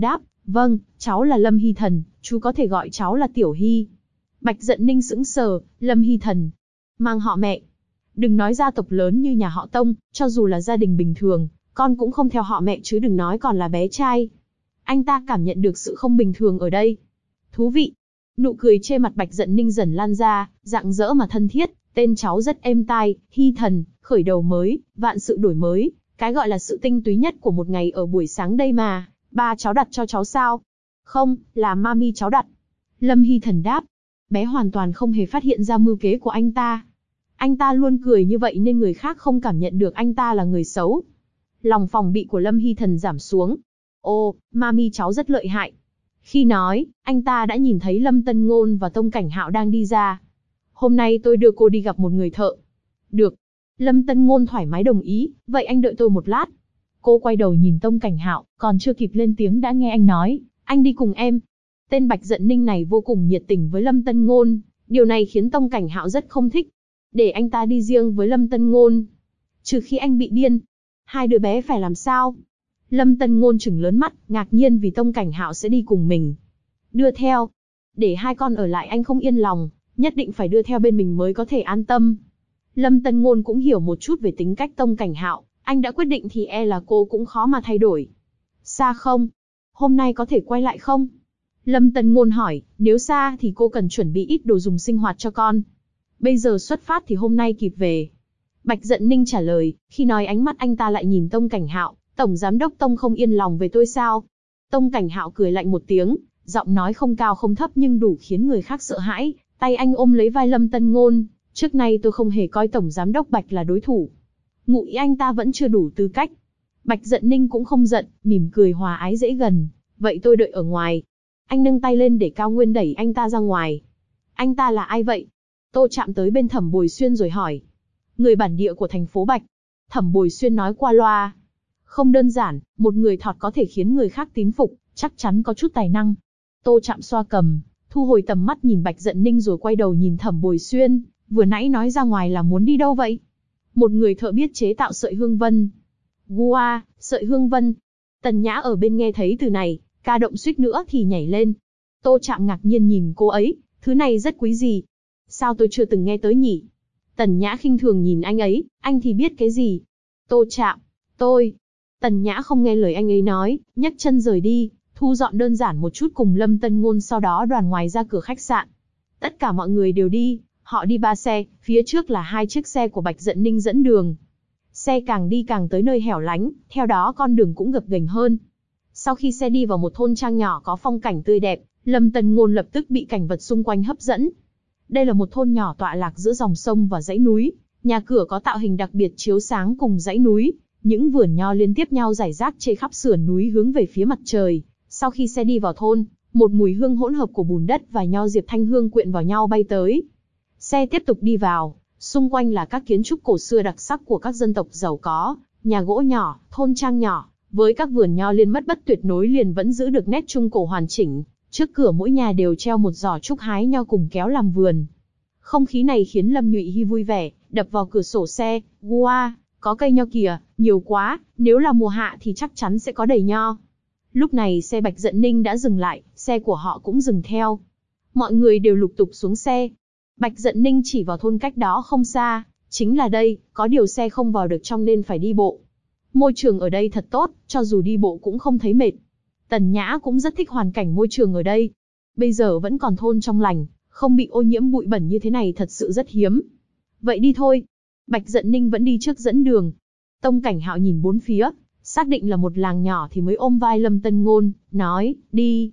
Vâng, cháu là Lâm Hy Thần, chú có thể gọi cháu là Tiểu Hy. Bạch Dận Ninh sững sờ, Lâm Hy Thần. Mang họ mẹ. Đừng nói gia tộc lớn như nhà họ Tông, cho dù là gia đình bình thường, con cũng không theo họ mẹ chứ đừng nói còn là bé trai. Anh ta cảm nhận được sự không bình thường ở đây. Thú vị. Nụ cười trên mặt Bạch Dận Ninh dần lan ra, rạng rỡ mà thân thiết, tên cháu rất êm tai, Hy Thần, khởi đầu mới, vạn sự đổi mới, cái gọi là sự tinh túy nhất của một ngày ở buổi sáng đây mà, ba cháu đặt cho cháu sao? Không, là mami cháu đặt. Lâm Hy Thần đáp. Bé hoàn toàn không hề phát hiện ra mưu kế của anh ta. Anh ta luôn cười như vậy nên người khác không cảm nhận được anh ta là người xấu. Lòng phòng bị của Lâm Hy Thần giảm xuống. Ô, mami cháu rất lợi hại. Khi nói, anh ta đã nhìn thấy Lâm Tân Ngôn và Tông Cảnh Hạo đang đi ra. Hôm nay tôi đưa cô đi gặp một người thợ. Được. Lâm Tân Ngôn thoải mái đồng ý, vậy anh đợi tôi một lát. Cô quay đầu nhìn Tông Cảnh Hạo, còn chưa kịp lên tiếng đã nghe anh nói, anh đi cùng em. Tên Bạch Dận Ninh này vô cùng nhiệt tình với Lâm Tân Ngôn, điều này khiến Tông Cảnh Hạo rất không thích. Để anh ta đi riêng với Lâm Tân Ngôn. Trừ khi anh bị điên. Hai đứa bé phải làm sao? Lâm Tân Ngôn trừng lớn mắt, ngạc nhiên vì Tông Cảnh Hạo sẽ đi cùng mình. Đưa theo. Để hai con ở lại anh không yên lòng, nhất định phải đưa theo bên mình mới có thể an tâm. Lâm Tân Ngôn cũng hiểu một chút về tính cách Tông Cảnh Hạo, anh đã quyết định thì e là cô cũng khó mà thay đổi. Xa không? Hôm nay có thể quay lại không? Lâm Tân Ngôn hỏi, nếu xa thì cô cần chuẩn bị ít đồ dùng sinh hoạt cho con. Bây giờ xuất phát thì hôm nay kịp về. Bạch Dận Ninh trả lời, khi nói ánh mắt anh ta lại nhìn Tông Cảnh Hạo, Tổng Giám đốc Tông không yên lòng về tôi sao? Tông Cảnh Hạo cười lạnh một tiếng, giọng nói không cao không thấp nhưng đủ khiến người khác sợ hãi, tay anh ôm lấy vai Lâm Tân Ngôn, trước nay tôi không hề coi Tổng Giám đốc Bạch là đối thủ. Ngụ ý anh ta vẫn chưa đủ tư cách. Bạch Dận Ninh cũng không giận, mỉm cười hòa ái dễ gần, vậy tôi đợi ở ngoài. Anh nâng tay lên để Cao Nguyên đẩy anh ta ra ngoài. Anh ta là ai vậy? Tô Trạm tới bên Thẩm Bồi Xuyên rồi hỏi. Người bản địa của thành phố Bạch. Thẩm Bồi Xuyên nói qua loa. Không đơn giản, một người thọt có thể khiến người khác tín phục, chắc chắn có chút tài năng. Tô Trạm xoa cằm, thu hồi tầm mắt nhìn Bạch Dận Ninh rồi quay đầu nhìn Thẩm Bồi Xuyên, vừa nãy nói ra ngoài là muốn đi đâu vậy? Một người thợ biết chế tạo sợi hương vân. Gua, sợi hương vân. Tần Nhã ở bên nghe thấy từ này, ca động suýt nữa thì nhảy lên. Tô Trạm ngạc nhiên nhìn cô ấy, thứ này rất quý gì? Sao tôi chưa từng nghe tới nhỉ? Tần Nhã khinh thường nhìn anh ấy, anh thì biết cái gì? Tô Trạm, tôi. Tần Nhã không nghe lời anh ấy nói, nhấc chân rời đi, thu dọn đơn giản một chút cùng Lâm Tân Ngôn sau đó đoàn ngoài ra cửa khách sạn. Tất cả mọi người đều đi, họ đi 3 xe, phía trước là 2 chiếc xe của Bạch Dận Ninh dẫn đường. Xe càng đi càng tới nơi hẻo lánh, theo đó con đường cũng gập ghềnh hơn. Sau khi xe đi vào một thôn trang nhỏ có phong cảnh tươi đẹp, Lâm Tân Ngôn lập tức bị cảnh vật xung quanh hấp dẫn. Đây là một thôn nhỏ tọa lạc giữa dòng sông và dãy núi, nhà cửa có tạo hình đặc biệt chiếu sáng cùng dãy núi, những vườn nho liên tiếp nhau rải rác trên khắp sườn núi hướng về phía mặt trời. Sau khi xe đi vào thôn, một mùi hương hỗn hợp của bùn đất và nho diệp thanh hương quyện vào nhau bay tới. Xe tiếp tục đi vào, xung quanh là các kiến trúc cổ xưa đặc sắc của các dân tộc giàu có, nhà gỗ nhỏ, thôn trang nhỏ, với các vườn nho liên mất bất tuyệt nối liền vẫn giữ được nét trung cổ hoàn chỉnh. Trước cửa mỗi nhà đều treo một giỏ trúc hái nho cùng kéo làm vườn. Không khí này khiến Lâm Nhụy Hy vui vẻ, đập vào cửa sổ xe, "Wow, có cây nho kìa, nhiều quá, nếu là mùa hạ thì chắc chắn sẽ có đầy nho." Lúc này xe Bạch Dận Ninh đã dừng lại, xe của họ cũng dừng theo. Mọi người đều lục tục xuống xe. Bạch Dận Ninh chỉ vào thôn cách đó không xa, chính là đây, có điều xe không vào được trong nên phải đi bộ. Môi trường ở đây thật tốt, cho dù đi bộ cũng không thấy mệt. Tần Nhã cũng rất thích hoàn cảnh môi trường ở đây. Bây giờ vẫn còn thôn trong lành, không bị ô nhiễm bụi bẩn như thế này thật sự rất hiếm. Vậy đi thôi. Bạch Dận Ninh vẫn đi trước dẫn đường. Tông Cảnh Hạo nhìn bốn phía, xác định là một làng nhỏ thì mới ôm vai Lâm Tân Ngôn, nói, đi.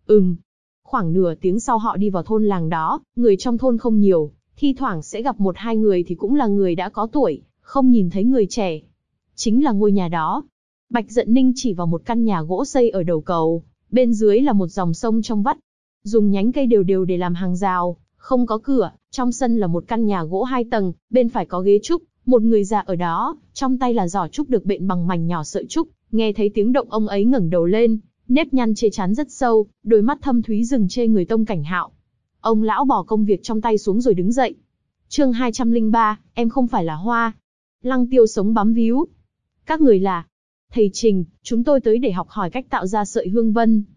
Khoảng nửa tiếng sau họ đi vào thôn làng đó, người trong thôn không nhiều, thi thoảng sẽ gặp 1-2 người thì cũng là người đã có tuổi, không nhìn thấy người trẻ. Chính là ngôi nhà đó. Bạch Dận Ninh chỉ vào một căn nhà gỗ xây ở đầu cầu, bên dưới là một dòng sông trong vắt. Dùng nhánh cây đều đều để làm hàng rào, không có cửa, trong sân là một căn nhà gỗ 2 tầng, bên phải có ghế trúc, một người già ở đó, trong tay là giỏ trúc được bện bằng mảnh nhỏ sợi trúc, nghe thấy tiếng động ông ấy ngẩng đầu lên, nếp nhăn trên trán rất sâu, đôi mắt thâm thúy dừng trên người Tông Cảnh Hạo. Ông lão bỏ công việc trong tay xuống rồi đứng dậy. Chương 203, em không phải là Hoa. Lăng Tiêu sống bám víu. Các người là? Thầy Trình, chúng tôi tới để học hỏi cách tạo ra sợi hương vân.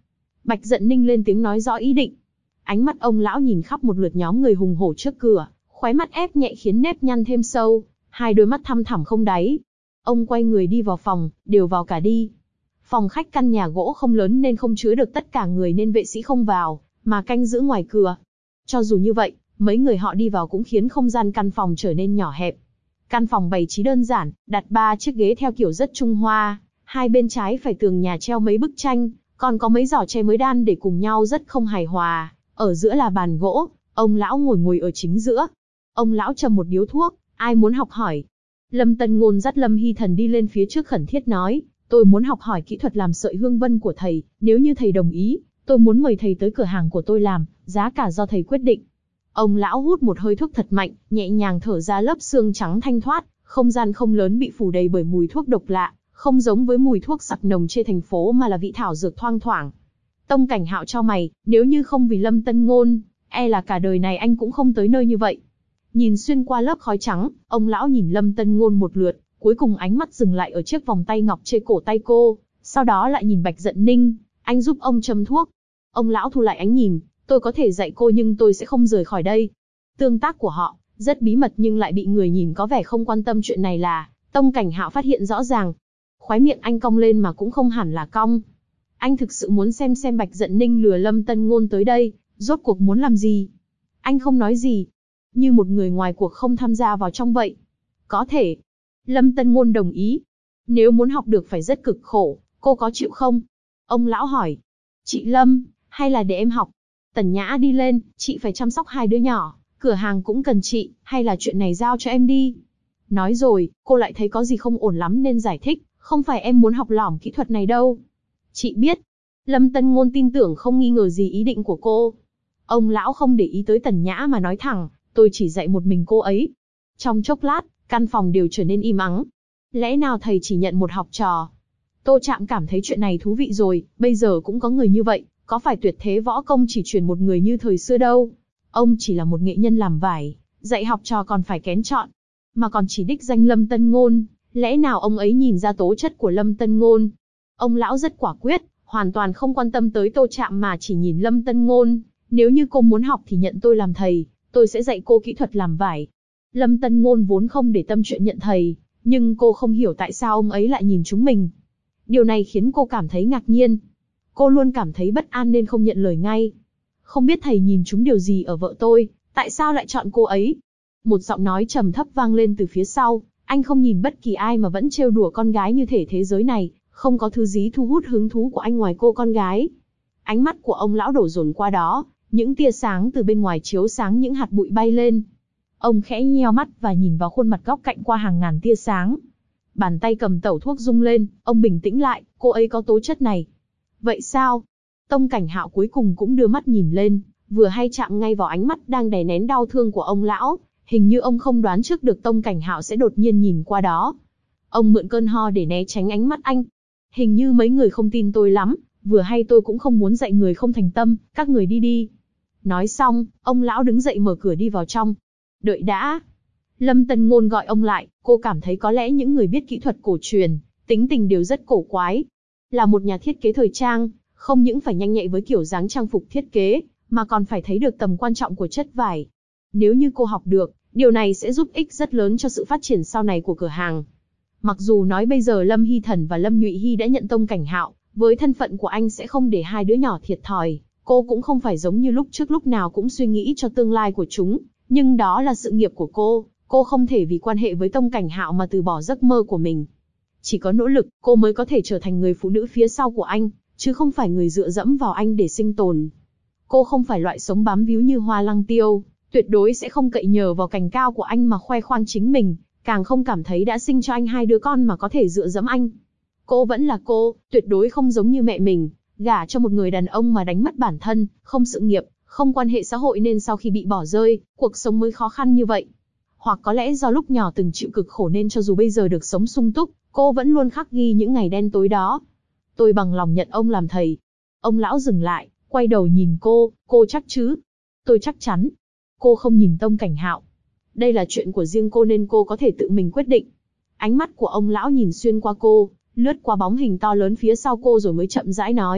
Bạch Dận Ninh lên tiếng nói rõ ý định. Ánh mắt ông lão nhìn khắp một lượt nhóm người hùng hổ trước cửa, khóe mắt ép nhẹ khiến nếp nhăn thêm sâu, hai đôi mắt thăm thẳm không đáy. Ông quay người đi vào phòng, đều vào cả đi. Phòng khách căn nhà gỗ không lớn nên không chứa được tất cả người nên vệ sĩ không vào, mà canh giữ ngoài cửa. Cho dù như vậy, mấy người họ đi vào cũng khiến không gian căn phòng trở nên nhỏ hẹp. Căn phòng bày trí đơn giản, đặt 3 chiếc ghế theo kiểu rất Trung Hoa, hai bên trái phải tường nhà treo mấy bức tranh, còn có mấy giỏ tre mới đan để cùng nhau rất không hài hòa. Ở giữa là bàn gỗ, ông lão ngồi ở chính giữa. Ông lão châm một điếu thuốc, ai muốn học hỏi. Lâm Tân Ngôn dắt Lâm Hy Thần đi lên phía trước khẩn thiết nói, tôi muốn học hỏi kỹ thuật làm sợi hương vân của thầy, nếu như thầy đồng ý, tôi muốn mời thầy tới cửa hàng của tôi làm, giá cả do thầy quyết định. Ông lão hút một hơi thuốc thật mạnh, nhẹ nhàng thở ra lớp xương trắng thanh thoát, không gian không lớn bị phủ đầy bởi mùi thuốc độc lạ, không giống với mùi thuốc sặc nồng trên thành phố mà là vị thảo dược thoang thoảng. Tông Cảnh Hạo cho mày, nếu như không vì Lâm Tân Ngôn, e là cả đời này anh cũng không tới nơi như vậy. Nhìn xuyên qua lớp khói trắng, ông lão nhìn Lâm Tân Ngôn một lượt, cuối cùng ánh mắt dừng lại ở chiếc vòng tay ngọc trên cổ tay cô, sau đó lại nhìn Bạch Dận Ninh, anh giúp ông châm thuốc. Ông lão thu lại ánh nhìn, tôi có thể dạy cô nhưng tôi sẽ không rời khỏi đây. Tương tác của họ, rất bí mật nhưng lại bị người nhìn có vẻ không quan tâm chuyện này là, Tông Cảnh Hạo phát hiện rõ ràng. Khóe miệng anh cong lên mà cũng không hẳn là cong. Anh thực sự muốn xem Bạch Dận Ninh lừa Lâm Tân Ngôn tới đây, rốt cuộc muốn làm gì. Anh không nói gì, như một người ngoài cuộc không tham gia vào trong vậy. Có thể. Lâm Tân Ngôn đồng ý. Nếu muốn học được phải rất cực khổ, cô có chịu không? Ông lão hỏi. Chị Lâm, hay là để em học? Tần Nhã đi lên, chị phải chăm sóc hai đứa nhỏ, cửa hàng cũng cần chị, hay là chuyện này giao cho em đi. Nói rồi, cô lại thấy có gì không ổn lắm nên giải thích, không phải em muốn học lỏm kỹ thuật này đâu. Chị biết. Lâm Tân Ngôn tin tưởng không nghi ngờ gì ý định của cô. Ông lão không để ý tới Tần Nhã mà nói thẳng, tôi chỉ dạy một mình cô ấy. Trong chốc lát, căn phòng đều trở nên im ắng. Lẽ nào thầy chỉ nhận một học trò? Tô Trạm cảm thấy chuyện này thú vị rồi, bây giờ cũng có người như vậy, có phải tuyệt thế võ công chỉ truyền một người như thời xưa đâu. Ông chỉ là một nghệ nhân làm vải, dạy học trò còn phải kén chọn, mà còn chỉ đích danh Lâm Tân Ngôn, lẽ nào ông ấy nhìn ra tố chất của Lâm Tân Ngôn? Ông lão rất quả quyết, hoàn toàn không quan tâm tới Tô Trạm mà chỉ nhìn Lâm Tân Ngôn, nếu như cô muốn học thì nhận tôi làm thầy, tôi sẽ dạy cô kỹ thuật làm vải. Lâm Tân Ngôn vốn không để tâm chuyện nhận thầy, nhưng cô không hiểu tại sao ông ấy lại nhìn chúng mình. Điều này khiến cô cảm thấy ngạc nhiên. Cô luôn cảm thấy bất an nên không nhận lời ngay. Không biết thầy nhìn chúng điều gì ở vợ tôi, tại sao lại chọn cô ấy? Một giọng nói trầm thấp vang lên từ phía sau, anh không nhìn bất kỳ ai mà vẫn trêu đùa con gái như thể thế giới này, không có thứ gì thu hút hứng thú của anh ngoài cô con gái. Ánh mắt của ông lão đổ dồn qua đó, những tia sáng từ bên ngoài chiếu sáng những hạt bụi bay lên. Ông khẽ nheo mắt và nhìn vào khuôn mặt góc cạnh qua hàng ngàn tia sáng. Bàn tay cầm tẩu thuốc rung lên, ông bình tĩnh lại, cô ấy có tố chất này. Vậy sao? Tông Cảnh Hạo cuối cùng cũng đưa mắt nhìn lên, vừa hay chạm ngay vào ánh mắt đang đè nén đau thương của ông lão. Hình như ông không đoán trước được Tông Cảnh Hạo sẽ đột nhiên nhìn qua đó. Ông mượn cơn ho để né tránh ánh mắt anh. Hình như mấy người không tin tôi lắm, vừa hay tôi cũng không muốn dạy người không thành tâm, các người đi đi. Nói xong, ông lão đứng dậy mở cửa đi vào trong. Đợi đã. Lâm Tân Ngôn gọi ông lại, cô cảm thấy có lẽ những người biết kỹ thuật cổ truyền, tính tình đều rất cổ quái. Là một nhà thiết kế thời trang, không những phải nhanh nhạy với kiểu dáng trang phục thiết kế, mà còn phải thấy được tầm quan trọng của chất vải. Nếu như cô học được, điều này sẽ giúp ích rất lớn cho sự phát triển sau này của cửa hàng. Mặc dù nói bây giờ Lâm Hy Thần và Lâm Nhụy Hy đã nhận Tông Cảnh Hạo, với thân phận của anh sẽ không để hai đứa nhỏ thiệt thòi, cô cũng không phải giống như lúc trước lúc nào cũng suy nghĩ cho tương lai của chúng, nhưng đó là sự nghiệp của cô không thể vì quan hệ với Tông Cảnh Hạo mà từ bỏ giấc mơ của mình. Chỉ có nỗ lực, cô mới có thể trở thành người phụ nữ phía sau của anh, chứ không phải người dựa dẫm vào anh để sinh tồn. Cô không phải loại sống bám víu như Hoa Lăng Tiêu, tuyệt đối sẽ không cậy nhờ vào cành cao của anh mà khoe khoang chính mình, càng không cảm thấy đã sinh cho anh hai đứa con mà có thể dựa dẫm anh. Cô vẫn là cô, tuyệt đối không giống như mẹ mình, gả cho một người đàn ông mà đánh mất bản thân, không sự nghiệp, không quan hệ xã hội nên sau khi bị bỏ rơi, cuộc sống mới khó khăn như vậy. Hoặc có lẽ do lúc nhỏ từng chịu cực khổ nên cho dù bây giờ được sống sung túc, cô vẫn luôn khắc ghi những ngày đen tối đó. Tôi bằng lòng nhận ông làm thầy. Ông lão dừng lại, quay đầu nhìn cô chắc chứ? Tôi chắc chắn. Cô không nhìn Tông Cảnh Hạo. Đây là chuyện của riêng cô nên cô có thể tự mình quyết định. Ánh mắt của ông lão nhìn xuyên qua cô, lướt qua bóng hình to lớn phía sau cô rồi mới chậm rãi nói,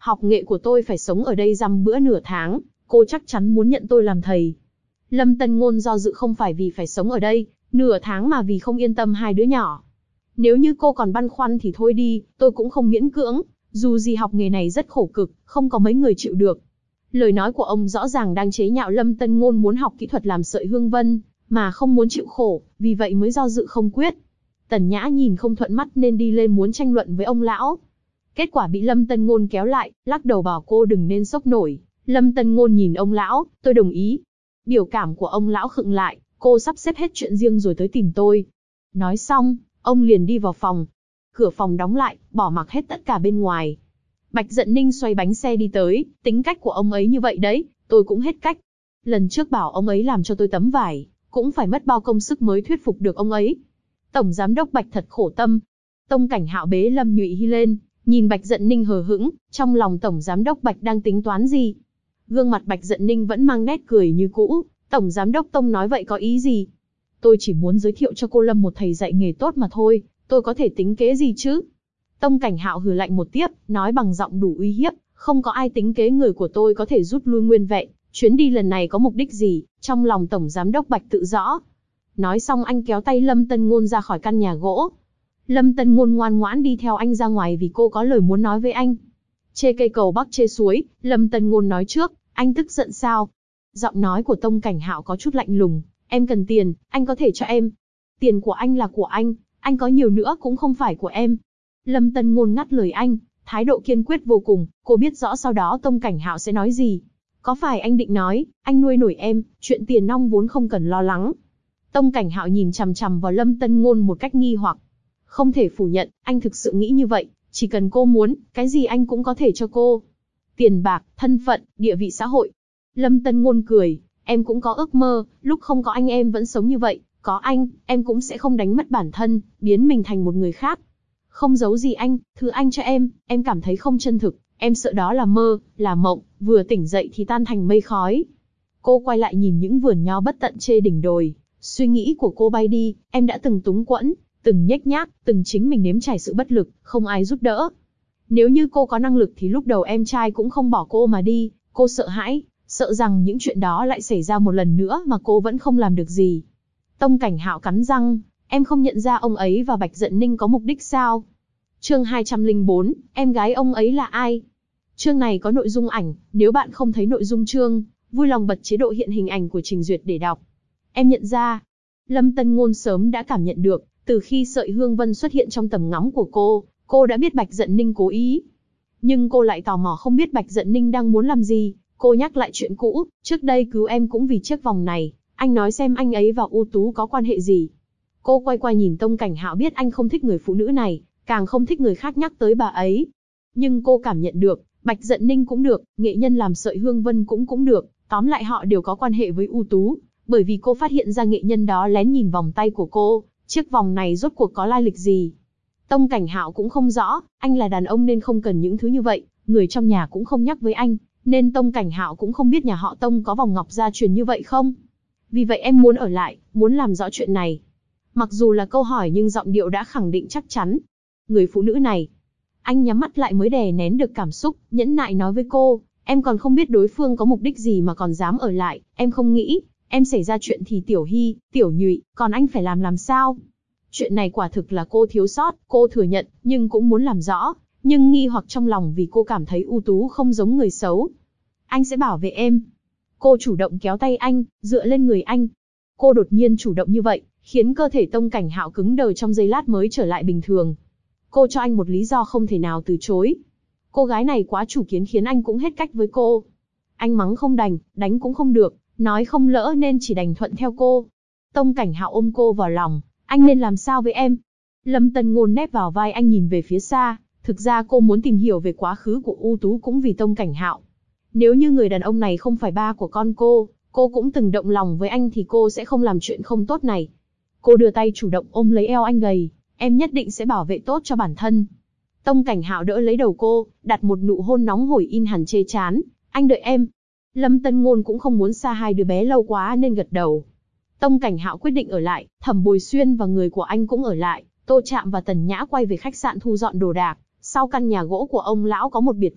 Học nghệ của tôi phải sống ở đây dăm bữa nửa tháng, cô chắc chắn muốn nhận tôi làm thầy. Lâm Tân Ngôn do dự không phải vì phải sống ở đây nửa tháng mà vì không yên tâm hai đứa nhỏ. Nếu như cô còn băn khoăn thì thôi đi, tôi cũng không miễn cưỡng, dù gì học nghề này rất khổ cực, không có mấy người chịu được. Lời nói của ông rõ ràng đang chế nhạo Lâm Tân Ngôn muốn học kỹ thuật làm sợi hương vân, mà không muốn chịu khổ, vì vậy mới do dự không quyết. Tần Nhã nhìn không thuận mắt nên đi lên muốn tranh luận với ông lão. Kết quả bị Lâm Tân Ngôn kéo lại, lắc đầu bảo cô đừng nên sốc nổi. Lâm Tân Ngôn nhìn ông lão, tôi đồng ý. Biểu cảm của ông lão khựng lại, cô sắp xếp hết chuyện riêng rồi tới tìm tôi. Nói xong, ông liền đi vào phòng. Cửa phòng đóng lại, bỏ mặc hết tất cả bên ngoài. Bạch Dận Ninh xoay bánh xe đi tới, tính cách của ông ấy như vậy đấy, tôi cũng hết cách. Lần trước bảo ông ấy làm cho tôi tấm vải, cũng phải mất bao công sức mới thuyết phục được ông ấy. Tổng giám đốc Bạch thật khổ tâm. Tông Cảnh Hạo bế Lâm Nhụy Hy lên, nhìn Bạch Dận Ninh hờ hững, trong lòng tổng giám đốc Bạch đang tính toán gì? Gương mặt Bạch Dận Ninh vẫn mang nét cười như cũ, tổng giám đốc Tông nói vậy có ý gì? Tôi chỉ muốn giới thiệu cho cô Lâm một thầy dạy nghề tốt mà thôi, tôi có thể tính kế gì chứ? Tông Cảnh Hạo hừ lạnh một tiếp, nói bằng giọng đủ uy hiếp, không có ai tính kế người của tôi có thể rút lui nguyên vẹn, chuyến đi lần này có mục đích gì, trong lòng tổng giám đốc Bạch tự rõ. Nói xong anh kéo tay Lâm Tân Ngôn ra khỏi căn nhà gỗ. Lâm Tân Ngôn ngoan ngoãn đi theo anh ra ngoài vì cô có lời muốn nói với anh. Chê cây cầu bắc chê suối, Lâm Tân Ngôn nói trước, anh tức giận sao? Giọng nói của Tông Cảnh Hạo có chút lạnh lùng, em cần tiền, anh có thể cho em. Tiền của anh là của anh có nhiều nữa cũng không phải của em. Lâm Tân Ngôn ngắt lời anh, thái độ kiên quyết vô cùng, cô biết rõ sau đó Tông Cảnh Hạo sẽ nói gì. Có phải anh định nói, anh nuôi nổi em, chuyện tiền nong vốn không cần lo lắng. Tông Cảnh Hạo nhìn chằm chằm vào Lâm Tân Ngôn một cách nghi hoặc. Không thể phủ nhận, anh thực sự nghĩ như vậy, chỉ cần cô muốn, cái gì anh cũng có thể cho cô. Tiền bạc, thân phận, địa vị xã hội. Lâm Tân Ngôn cười, em cũng có ước mơ, lúc không có anh em vẫn sống như vậy, có anh, em cũng sẽ không đánh mất bản thân, biến mình thành một người khác. Không giấu gì anh, thứ anh cho em cảm thấy không chân thực, em sợ đó là mơ, là mộng, vừa tỉnh dậy thì tan thành mây khói. Cô quay lại nhìn những vườn nho bất tận trên đỉnh đồi, suy nghĩ của cô bay đi, em đã từng túng quẫn, từng nhếch nhác, từng chính mình nếm trải sự bất lực, không ai giúp đỡ. Nếu như cô có năng lực thì lúc đầu em trai cũng không bỏ cô mà đi, cô sợ hãi, sợ rằng những chuyện đó lại xảy ra một lần nữa mà cô vẫn không làm được gì. Tông Cảnh Hạo cắn răng, em không nhận ra ông ấy và Bạch Dận Ninh có mục đích sao? Chương 204, em gái ông ấy là ai? Chương này có nội dung ảnh, nếu bạn không thấy nội dung chương, vui lòng bật chế độ hiện hình ảnh của trình duyệt để đọc. Em nhận ra, Lâm Tân Ngôn sớm đã cảm nhận được, từ khi sợi hương vân xuất hiện trong tầm ngắm của cô đã biết Bạch Dận Ninh cố ý. Nhưng cô lại tò mò không biết Bạch Dận Ninh đang muốn làm gì, cô nhắc lại chuyện cũ, trước đây cứu em cũng vì chiếc vòng này, anh nói xem anh ấy và U Tú có quan hệ gì. Cô quay qua nhìn Tông Cảnh Hạo biết anh không thích người phụ nữ này, càng không thích người khác nhắc tới bà ấy. Nhưng cô cảm nhận được, Bạch Dận Ninh cũng được, nghệ nhân làm sợi hương vân cũng được, tóm lại họ đều có quan hệ với U Tú, bởi vì cô phát hiện ra nghệ nhân đó lén nhìn vòng tay của cô, chiếc vòng này rốt cuộc có lai lịch gì. Tông Cảnh Hạo cũng không rõ, anh là đàn ông nên không cần những thứ như vậy, người trong nhà cũng không nhắc với anh, nên Tông Cảnh Hạo cũng không biết nhà họ Tông có vòng ngọc gia truyền như vậy không. Vì vậy em muốn ở lại, muốn làm rõ chuyện này. Mặc dù là câu hỏi nhưng giọng điệu đã khẳng định chắc chắn. Người phụ nữ này, anh nhắm mắt lại mới đè nén được cảm xúc, nhẫn nại nói với cô, em còn không biết đối phương có mục đích gì mà còn dám ở lại, em không nghĩ, em xảy ra chuyện thì Tiểu Hy, Tiểu Nhụy, còn anh phải làm sao? Chuyện này quả thực là cô thiếu sót, cô thừa nhận, nhưng cũng muốn làm rõ, nhưng nghi hoặc trong lòng vì cô cảm thấy U Tú không giống người xấu. Anh sẽ bảo vệ em. Cô chủ động kéo tay anh, dựa lên người anh. Cô đột nhiên chủ động như vậy, khiến cơ thể Tông Cảnh Hạo cứng đờ trong giây lát mới trở lại bình thường. Cô cho anh một lý do không thể nào từ chối. Cô gái này quá chủ kiến khiến anh cũng hết cách với cô. Anh mắng không đành, đánh cũng không được, nói không lỡ nên chỉ đành thuận theo cô. Tông Cảnh Hạo ôm cô vào lòng, anh nên làm sao với em? Lâm Tân Ngôn nép vào vai anh nhìn về phía xa, thực ra cô muốn tìm hiểu về quá khứ của U Tú cũng vì Tông Cảnh Hạo. Nếu như người đàn ông này không phải ba của con cô cũng từng động lòng với anh thì cô sẽ không làm chuyện không tốt này. Cô đưa tay chủ động ôm lấy eo anh gầy, em nhất định sẽ bảo vệ tốt cho bản thân. Tông Cảnh Hạo đỡ lấy đầu cô, đặt một nụ hôn nóng hổi in hẳn chê chán, anh đợi em. Lâm Tân Ngôn cũng không muốn xa hai đứa bé lâu quá nên gật đầu. Tông Cảnh Hạo quyết định ở lại, Thẩm Bồi Xuyên và người của anh cũng ở lại, Tô Trạm và Tần Nhã quay về khách sạn thu dọn đồ đạc. Sau căn nhà gỗ của ông lão có một biệt viện,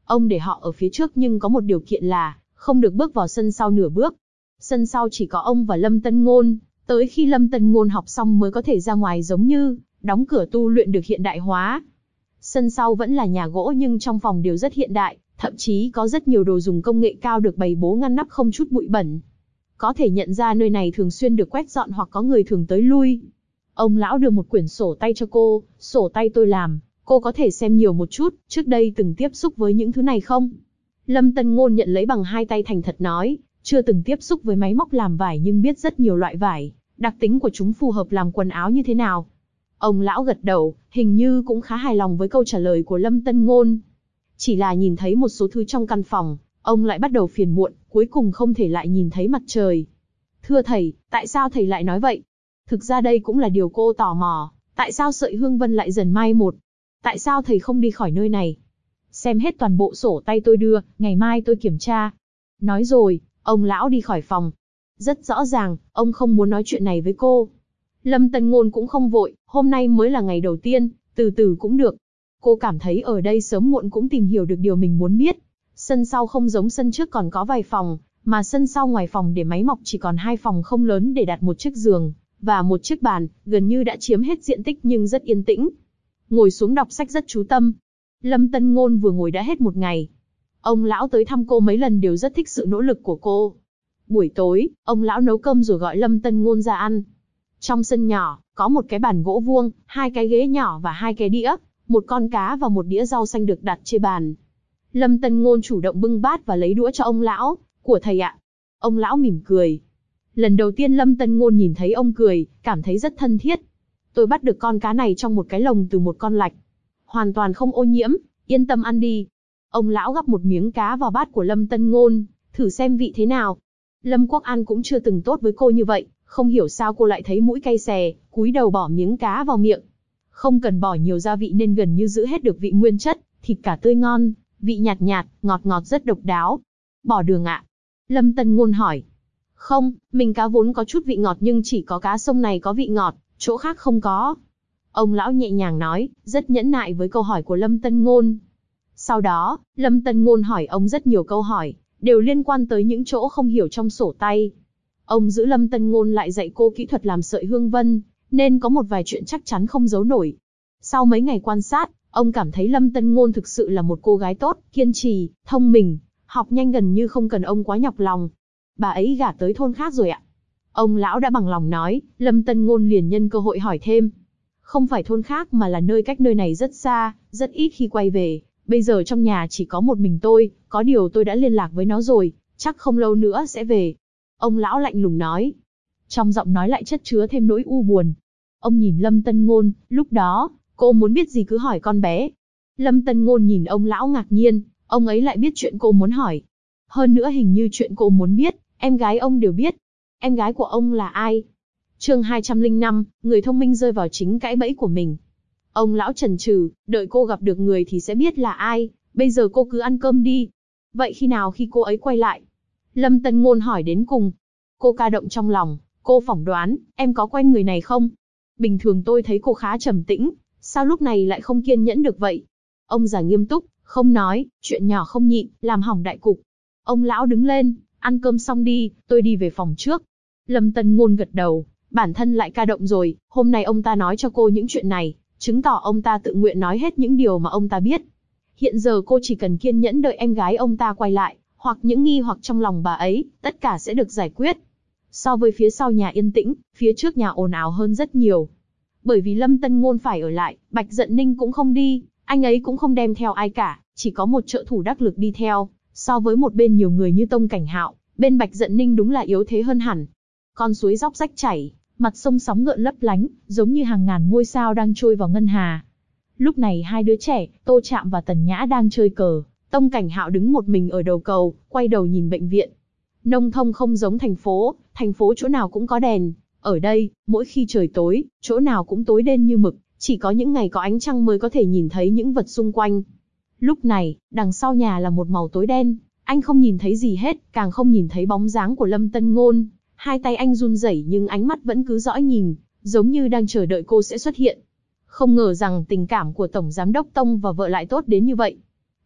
Ông để họ ở phía trước nhưng có một điều kiện là, không được bước vào sân sau nửa bước. Sân sau chỉ có ông và Lâm Tân Ngôn, tới khi Lâm Tân Ngôn học xong mới có thể ra ngoài, giống như đóng cửa tu luyện được hiện đại hóa. Sân sau vẫn là nhà gỗ nhưng trong phòng đều rất hiện đại, thậm chí có rất nhiều đồ dùng công nghệ cao được bày bố ngăn nắp không chút bụi bẩn. Có thể nhận ra nơi này thường xuyên được quét dọn hoặc có người thường tới lui. Ông lão đưa một quyển sổ tay cho cô, sổ tay tôi làm, cô có thể xem nhiều một chút, trước đây từng tiếp xúc với những thứ này không? Lâm Tân Ngôn nhận lấy bằng hai tay thành thật nói, chưa từng tiếp xúc với máy móc làm vải nhưng biết rất nhiều loại vải, đặc tính của chúng phù hợp làm quần áo như thế nào. Ông lão gật đầu, hình như cũng khá hài lòng với câu trả lời của Lâm Tân Ngôn. Chỉ là nhìn thấy một số thứ trong căn phòng, ông lại bắt đầu phiền muộn, cuối cùng không thể lại nhìn thấy mặt trời. Thưa thầy, tại sao thầy lại nói vậy? Thực ra đây cũng là điều cô tò mò, tại sao sợi hương vân lại dần mai một? Tại sao thầy không đi khỏi nơi này? Xem hết toàn bộ sổ tay tôi đưa, ngày mai tôi kiểm tra. Nói rồi, ông lão đi khỏi phòng. Rất rõ ràng, ông không muốn nói chuyện này với cô. Lâm Tân Ngôn cũng không vội, hôm nay mới là ngày đầu tiên, từ từ cũng được. Cô cảm thấy ở đây sớm muộn cũng tìm hiểu được điều mình muốn biết. Sân sau không giống sân trước còn có vài phòng, mà sân sau ngoài phòng để máy mọc chỉ còn 2 phòng không lớn để đặt một chiếc giường và một chiếc bàn, gần như đã chiếm hết diện tích nhưng rất yên tĩnh. Ngồi xuống đọc sách rất chú tâm. Lâm Tân Ngôn vừa ngồi đã hết một ngày. Ông lão tới thăm cô mấy lần đều rất thích sự nỗ lực của cô. Buổi tối, ông lão nấu cơm rồi gọi Lâm Tân Ngôn ra ăn. Trong sân nhỏ, có một cái bàn gỗ vuông, 2 cái ghế nhỏ và 2 cái đĩa, một con cá và một đĩa rau xanh được đặt trên bàn. Lâm Tân Ngôn chủ động bưng bát và lấy đũa cho ông lão, của thầy ạ. Ông lão mỉm cười. Lần đầu tiên Lâm Tân Ngôn nhìn thấy ông cười, cảm thấy rất thân thiết. Tôi bắt được con cá này trong một cái lồng từ một con lạch. Hoàn toàn không ô nhiễm, yên tâm ăn đi. Ông lão gắp một miếng cá vào bát của Lâm Tân Ngôn, thử xem vị thế nào. Lâm Quốc An cũng chưa từng tốt với cô như vậy, không hiểu sao cô lại thấy mũi cay xè, cúi đầu bỏ miếng cá vào miệng. Không cần bỏ nhiều gia vị nên gần như giữ hết được vị nguyên chất, thịt cả tươi ngon, vị nhạt nhạt, ngọt ngọt rất độc đáo. Bỏ đường ạ? Lâm Tân Ngôn hỏi. Không, mình cá vốn có chút vị ngọt nhưng chỉ có cá sông này có vị ngọt, chỗ khác không có. Ông lão nhẹ nhàng nói, rất nhẫn nại với câu hỏi của Lâm Tân Ngôn. Sau đó, Lâm Tân Ngôn hỏi ông rất nhiều câu hỏi, đều liên quan tới những chỗ không hiểu trong sổ tay. Ông giữ Lâm Tân Ngôn lại dạy cô kỹ thuật làm sợi hương vân, nên có một vài chuyện chắc chắn không giấu nổi. Sau mấy ngày quan sát, ông cảm thấy Lâm Tân Ngôn thực sự là một cô gái tốt, kiên trì, thông minh, học nhanh gần như không cần ông quá nhọc lòng. Bà ấy gả tới thôn khác rồi ạ. Ông lão đã bằng lòng nói, Lâm Tân Ngôn liền nhân cơ hội hỏi thêm. Không phải thôn khác mà là nơi cách nơi này rất xa, rất ít khi quay về. Bây giờ trong nhà chỉ có một mình tôi, có điều tôi đã liên lạc với nó rồi, chắc không lâu nữa sẽ về. Ông lão lạnh lùng nói. Trong giọng nói lại chất chứa thêm nỗi u buồn. Ông nhìn Lâm Tân Ngôn, lúc đó, cô muốn biết gì cứ hỏi con bé. Lâm Tân Ngôn nhìn ông lão ngạc nhiên, ông ấy lại biết chuyện cô muốn hỏi. Hơn nữa hình như chuyện cô muốn biết, em gái ông đều biết. Em gái của ông là ai? Chương 205, người thông minh rơi vào chính cãi bẫy của mình. Ông lão chần chừ, đợi cô gặp được người thì sẽ biết là ai, bây giờ cô cứ ăn cơm đi. Vậy khi nào khi cô ấy quay lại? Lâm Tân Ngôn hỏi đến cùng. Cô ca động trong lòng, cô phỏng đoán, em có quen người này không? Bình thường tôi thấy cô khá trầm tĩnh, sao lúc này lại không kiên nhẫn được vậy? Ông già nghiêm túc, không nói, chuyện nhỏ không nhịn, làm hỏng đại cục. Ông lão đứng lên, ăn cơm xong đi, tôi đi về phòng trước. Lâm Tân Ngôn gật đầu, bản thân lại ca động rồi, hôm nay ông ta nói cho cô những chuyện này, chứng tỏ ông ta tự nguyện nói hết những điều mà ông ta biết. Hiện giờ cô chỉ cần kiên nhẫn đợi em gái ông ta quay lại, hoặc những nghi hoặc trong lòng bà ấy, tất cả sẽ được giải quyết. So với phía sau nhà yên tĩnh, phía trước nhà ồn ào hơn rất nhiều. Bởi vì Lâm Tân Ngôn phải ở lại, Bạch Dận Ninh cũng không đi, anh ấy cũng không đem theo ai cả, chỉ có một trợ thủ đắc lực đi theo. So với một bên nhiều người như Tông Cảnh Hạo, bên Bạch Dận Ninh đúng là yếu thế hơn hẳn. Con suối róc rách chảy, mặt sông sóng gợn lấp lánh, giống như hàng ngàn ngôi sao đang trôi vào ngân hà. Lúc này hai đứa trẻ, Tô Trạm và Tần Nhã đang chơi cờ, Tông Cảnh Hạo đứng một mình ở đầu cầu, quay đầu nhìn bệnh viện. Nông thôn không giống thành phố chỗ nào cũng có đèn. Ở đây, mỗi khi trời tối, chỗ nào cũng tối đen như mực, chỉ có những ngày có ánh trăng mới có thể nhìn thấy những vật xung quanh. Lúc này, đằng sau nhà là một màu tối đen, anh không nhìn thấy gì hết, càng không nhìn thấy bóng dáng của Lâm Tân Ngôn. Hai tay anh run rẩy nhưng ánh mắt vẫn cứ dõi nhìn, giống như đang chờ đợi cô sẽ xuất hiện. Không ngờ rằng tình cảm của Tổng Giám đốc Tông và vợ lại tốt đến như vậy.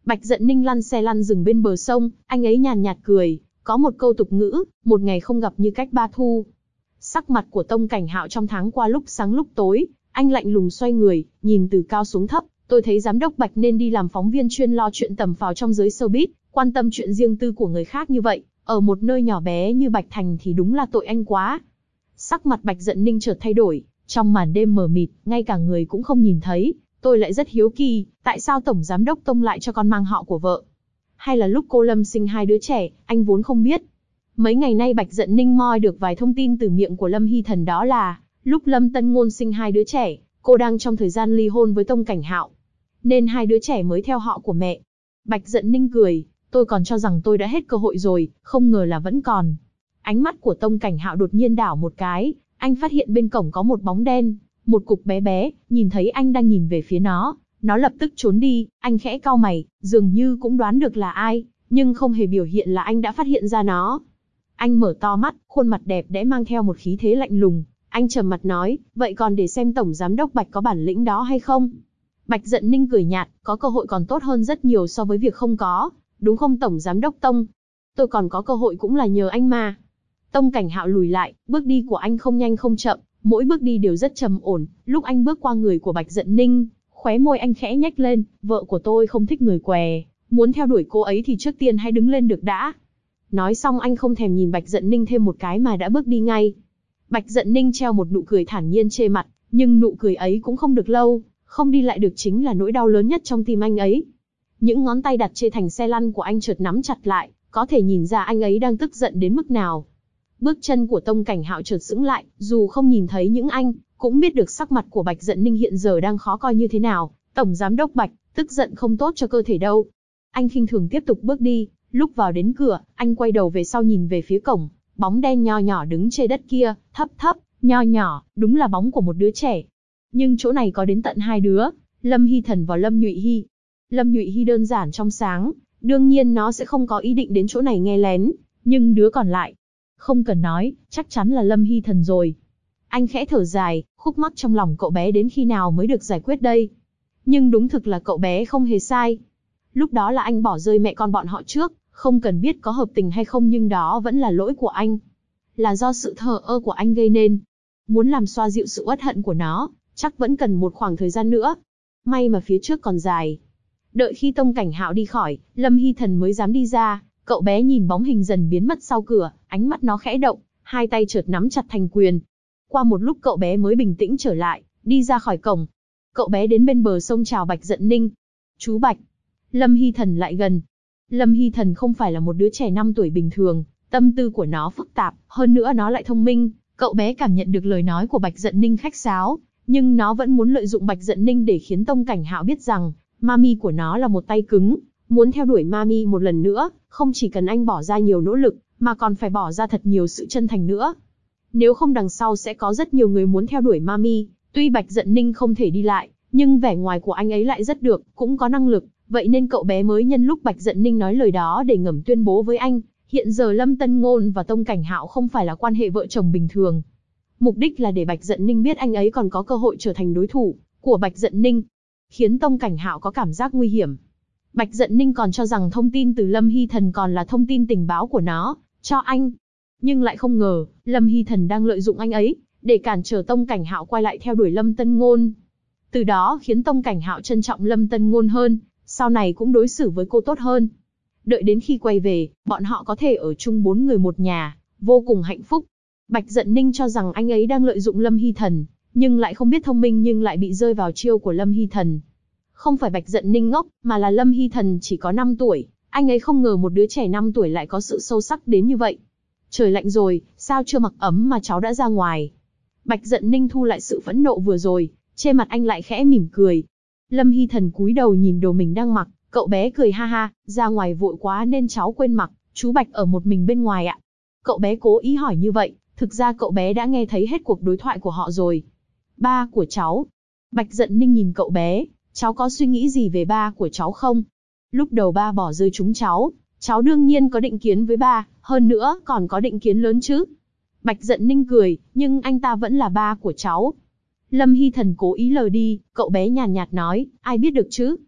Bạch Dận Ninh lăn xe lăn dừng bên bờ sông, anh ấy nhàn nhạt cười, có một câu tục ngữ, một ngày không gặp như cách ba thu. Sắc mặt của Tông Cảnh Hạo trong tháng qua lúc sáng lúc tối, anh lạnh lùng xoay người, nhìn từ cao xuống thấp, tôi thấy giám đốc Bạch nên đi làm phóng viên chuyên lo chuyện tầm phào trong giới showbiz, quan tâm chuyện riêng tư của người khác như vậy, ở một nơi nhỏ bé như Bạch Thành thì đúng là tội anh quá. Sắc mặt Bạch Dận Ninh chợt thay đổi, trong màn đêm mờ mịt, ngay cả người cũng không nhìn thấy, tôi lại rất hiếu kỳ, tại sao Tổng Giám đốc Tông lại cho con mang họ của vợ? Hay là lúc cô Lâm sinh 2 đứa trẻ, anh vốn không biết? Mấy ngày nay Bạch Dận Ninh moi được vài thông tin từ miệng của Lâm Hy Thần, đó là, lúc Lâm Tân Ngôn sinh 2 đứa trẻ, cô đang trong thời gian ly hôn với Tông Cảnh Hạo, nên 2 đứa trẻ mới theo họ của mẹ. Bạch Dận Ninh cười, tôi còn cho rằng tôi đã hết cơ hội rồi, không ngờ là vẫn còn. Ánh mắt của Tông Cảnh Hạo đột nhiên đảo một cái, anh phát hiện bên cổng có một bóng đen, một cục bé bé, nhìn thấy anh đang nhìn về phía nó lập tức trốn đi, anh khẽ cau mày, dường như cũng đoán được là ai, nhưng không hề biểu hiện là anh đã phát hiện ra nó. Anh mở to mắt, khuôn mặt đẹp đẽ mang theo một khí thế lạnh lùng, anh trầm mặt nói, vậy còn để xem Tổng Giám đốc Bạch có bản lĩnh đó hay không? Bạch Dận Ninh cười nhạt, có cơ hội còn tốt hơn rất nhiều so với việc không có, đúng không Tổng Giám đốc Tông? Tôi còn có cơ hội cũng là nhờ anh mà. Tông Cảnh Hạo lùi lại, bước đi của anh không nhanh không chậm, mỗi bước đi đều rất trầm ổn. Lúc anh bước qua người của Bạch Dận Ninh, khóe môi anh khẽ nhếch lên, vợ của tôi không thích người què, muốn theo đuổi cô ấy thì trước tiên hãy đứng lên được đã. Nói xong anh không thèm nhìn Bạch Dận Ninh thêm một cái mà đã bước đi ngay. Bạch Dận Ninh treo một nụ cười thản nhiên trên mặt, nhưng nụ cười ấy cũng không được lâu, không đi lại được chính là nỗi đau lớn nhất trong tim anh ấy. Những ngón tay đặt trên thành xe lăn của anh chợt nắm chặt lại, có thể nhìn ra anh ấy đang tức giận đến mức nào. Bước chân của Tông Cảnh Hạo chợt sững lại, dù không nhìn thấy những anh, cũng biết được sắc mặt của Bạch Dận Ninh hiện giờ đang khó coi như thế nào. Tổng Giám đốc Bạch, tức giận không tốt cho cơ thể đâu. Anh khinh thường tiếp tục bước đi, lúc vào đến cửa, anh quay đầu về sau nhìn về phía cổng, bóng đen nho nhỏ đứng trên đất kia, thấp thấp, nho nhỏ, đúng là bóng của một đứa trẻ. Nhưng chỗ này có đến tận 2 đứa, Lâm Hy Thần và Lâm Nhụy Hy. Lâm Nhụy Hy đơn giản trong sáng, đương nhiên nó sẽ không có ý định đến chỗ này nghe lén, nhưng đứa còn lại, không cần nói, chắc chắn là Lâm Hy Thần rồi. Anh khẽ thở dài, khúc mắc trong lòng cậu bé đến khi nào mới được giải quyết đây? Nhưng đúng thực là cậu bé không hề sai. Lúc đó là anh bỏ rơi mẹ con bọn họ trước, không cần biết có hợp tình hay không nhưng đó vẫn là lỗi của anh. Là do sự thờ ơ của anh gây nên. Muốn làm xoa dịu sự uất hận của nó, chắc vẫn cần một khoảng thời gian nữa. May mà phía trước còn dài. Đợi khi Tông Cảnh Hạo đi khỏi, Lâm Hy Thần mới dám đi ra. Cậu bé nhìn bóng hình dần biến mất sau cửa, ánh mắt nó khẽ động, hai tay chợt nắm chặt thành quyền. Qua một lúc cậu bé mới bình tĩnh trở lại, đi ra khỏi cổng. Cậu bé đến bên bờ sông chào Bạch Dận Ninh. Chú Bạch. Lâm Hy Thần lại gần. Lâm Hy Thần không phải là một đứa trẻ 5 tuổi bình thường, tâm tư của nó phức tạp, hơn nữa nó lại thông minh. Cậu bé cảm nhận được lời nói của Bạch Dận Ninh khách sáo, nhưng nó vẫn muốn lợi dụng Bạch Dận Ninh để khiến Tông Cảnh Hạo biết rằng, mami của nó là một tay cứng. Muốn theo đuổi mami một lần nữa, không chỉ cần anh bỏ ra nhiều nỗ lực, mà còn phải bỏ ra thật nhiều sự chân thành nữa. Nếu không đằng sau sẽ có rất nhiều người muốn theo đuổi mami. Tuy Bạch Dận Ninh không thể đi lại, nhưng vẻ ngoài của anh ấy lại rất được, cũng có năng lực. Vậy nên cậu bé mới nhân lúc Bạch Dận Ninh nói lời đó để ngầm tuyên bố với anh, hiện giờ Lâm Tân Ngôn và Tông Cảnh Hạo không phải là quan hệ vợ chồng bình thường. Mục đích là để Bạch Dận Ninh biết anh ấy còn có cơ hội trở thành đối thủ của Bạch Dận Ninh, khiến Tông Cảnh Hạo có cảm giác nguy hiểm. Bạch Dận Ninh còn cho rằng thông tin từ Lâm Hy Thần còn là thông tin tình báo của nó, cho anh. Nhưng lại không ngờ, Lâm Hy Thần đang lợi dụng anh ấy, để cản trở Tông Cảnh Hạo quay lại theo đuổi Lâm Tân Ngôn. Từ đó khiến Tông Cảnh Hạo trân trọng Lâm Tân Ngôn hơn, sau này cũng đối xử với cô tốt hơn. Đợi đến khi quay về, bọn họ có thể ở chung 4 người một nhà, vô cùng hạnh phúc. Bạch Dận Ninh cho rằng anh ấy đang lợi dụng Lâm Hy Thần, nhưng lại không biết thông minh nhưng lại bị rơi vào chiêu của Lâm Hy Thần. Không phải Bạch Dận Ninh ngốc, mà là Lâm Hy Thần chỉ có 5 tuổi, anh ấy không ngờ một đứa trẻ 5 tuổi lại có sự sâu sắc đến như vậy. Trời lạnh rồi, sao chưa mặc ấm mà cháu đã ra ngoài? Bạch Dận Ninh thu lại sự phẫn nộ vừa rồi, trên mặt anh lại khẽ mỉm cười. Lâm Hy Thần cúi đầu nhìn đồ mình đang mặc, cậu bé cười ha ha, ra ngoài vội quá nên cháu quên mặc, chú Bạch ở một mình bên ngoài ạ. Cậu bé cố ý hỏi như vậy, thực ra cậu bé đã nghe thấy hết cuộc đối thoại của họ rồi. Ba của cháu. Bạch Dận Ninh nhìn cậu bé, cháu có suy nghĩ gì về ba của cháu không? Lúc đầu ba bỏ rơi chúng cháu đương nhiên có định kiến với ba, hơn nữa còn có định kiến lớn chứ. Bạch Dận Ninh cười, nhưng anh ta vẫn là ba của cháu. Lâm Hy Thần cố ý lờ đi, cậu bé nhàn nhạt nói, ai biết được chứ?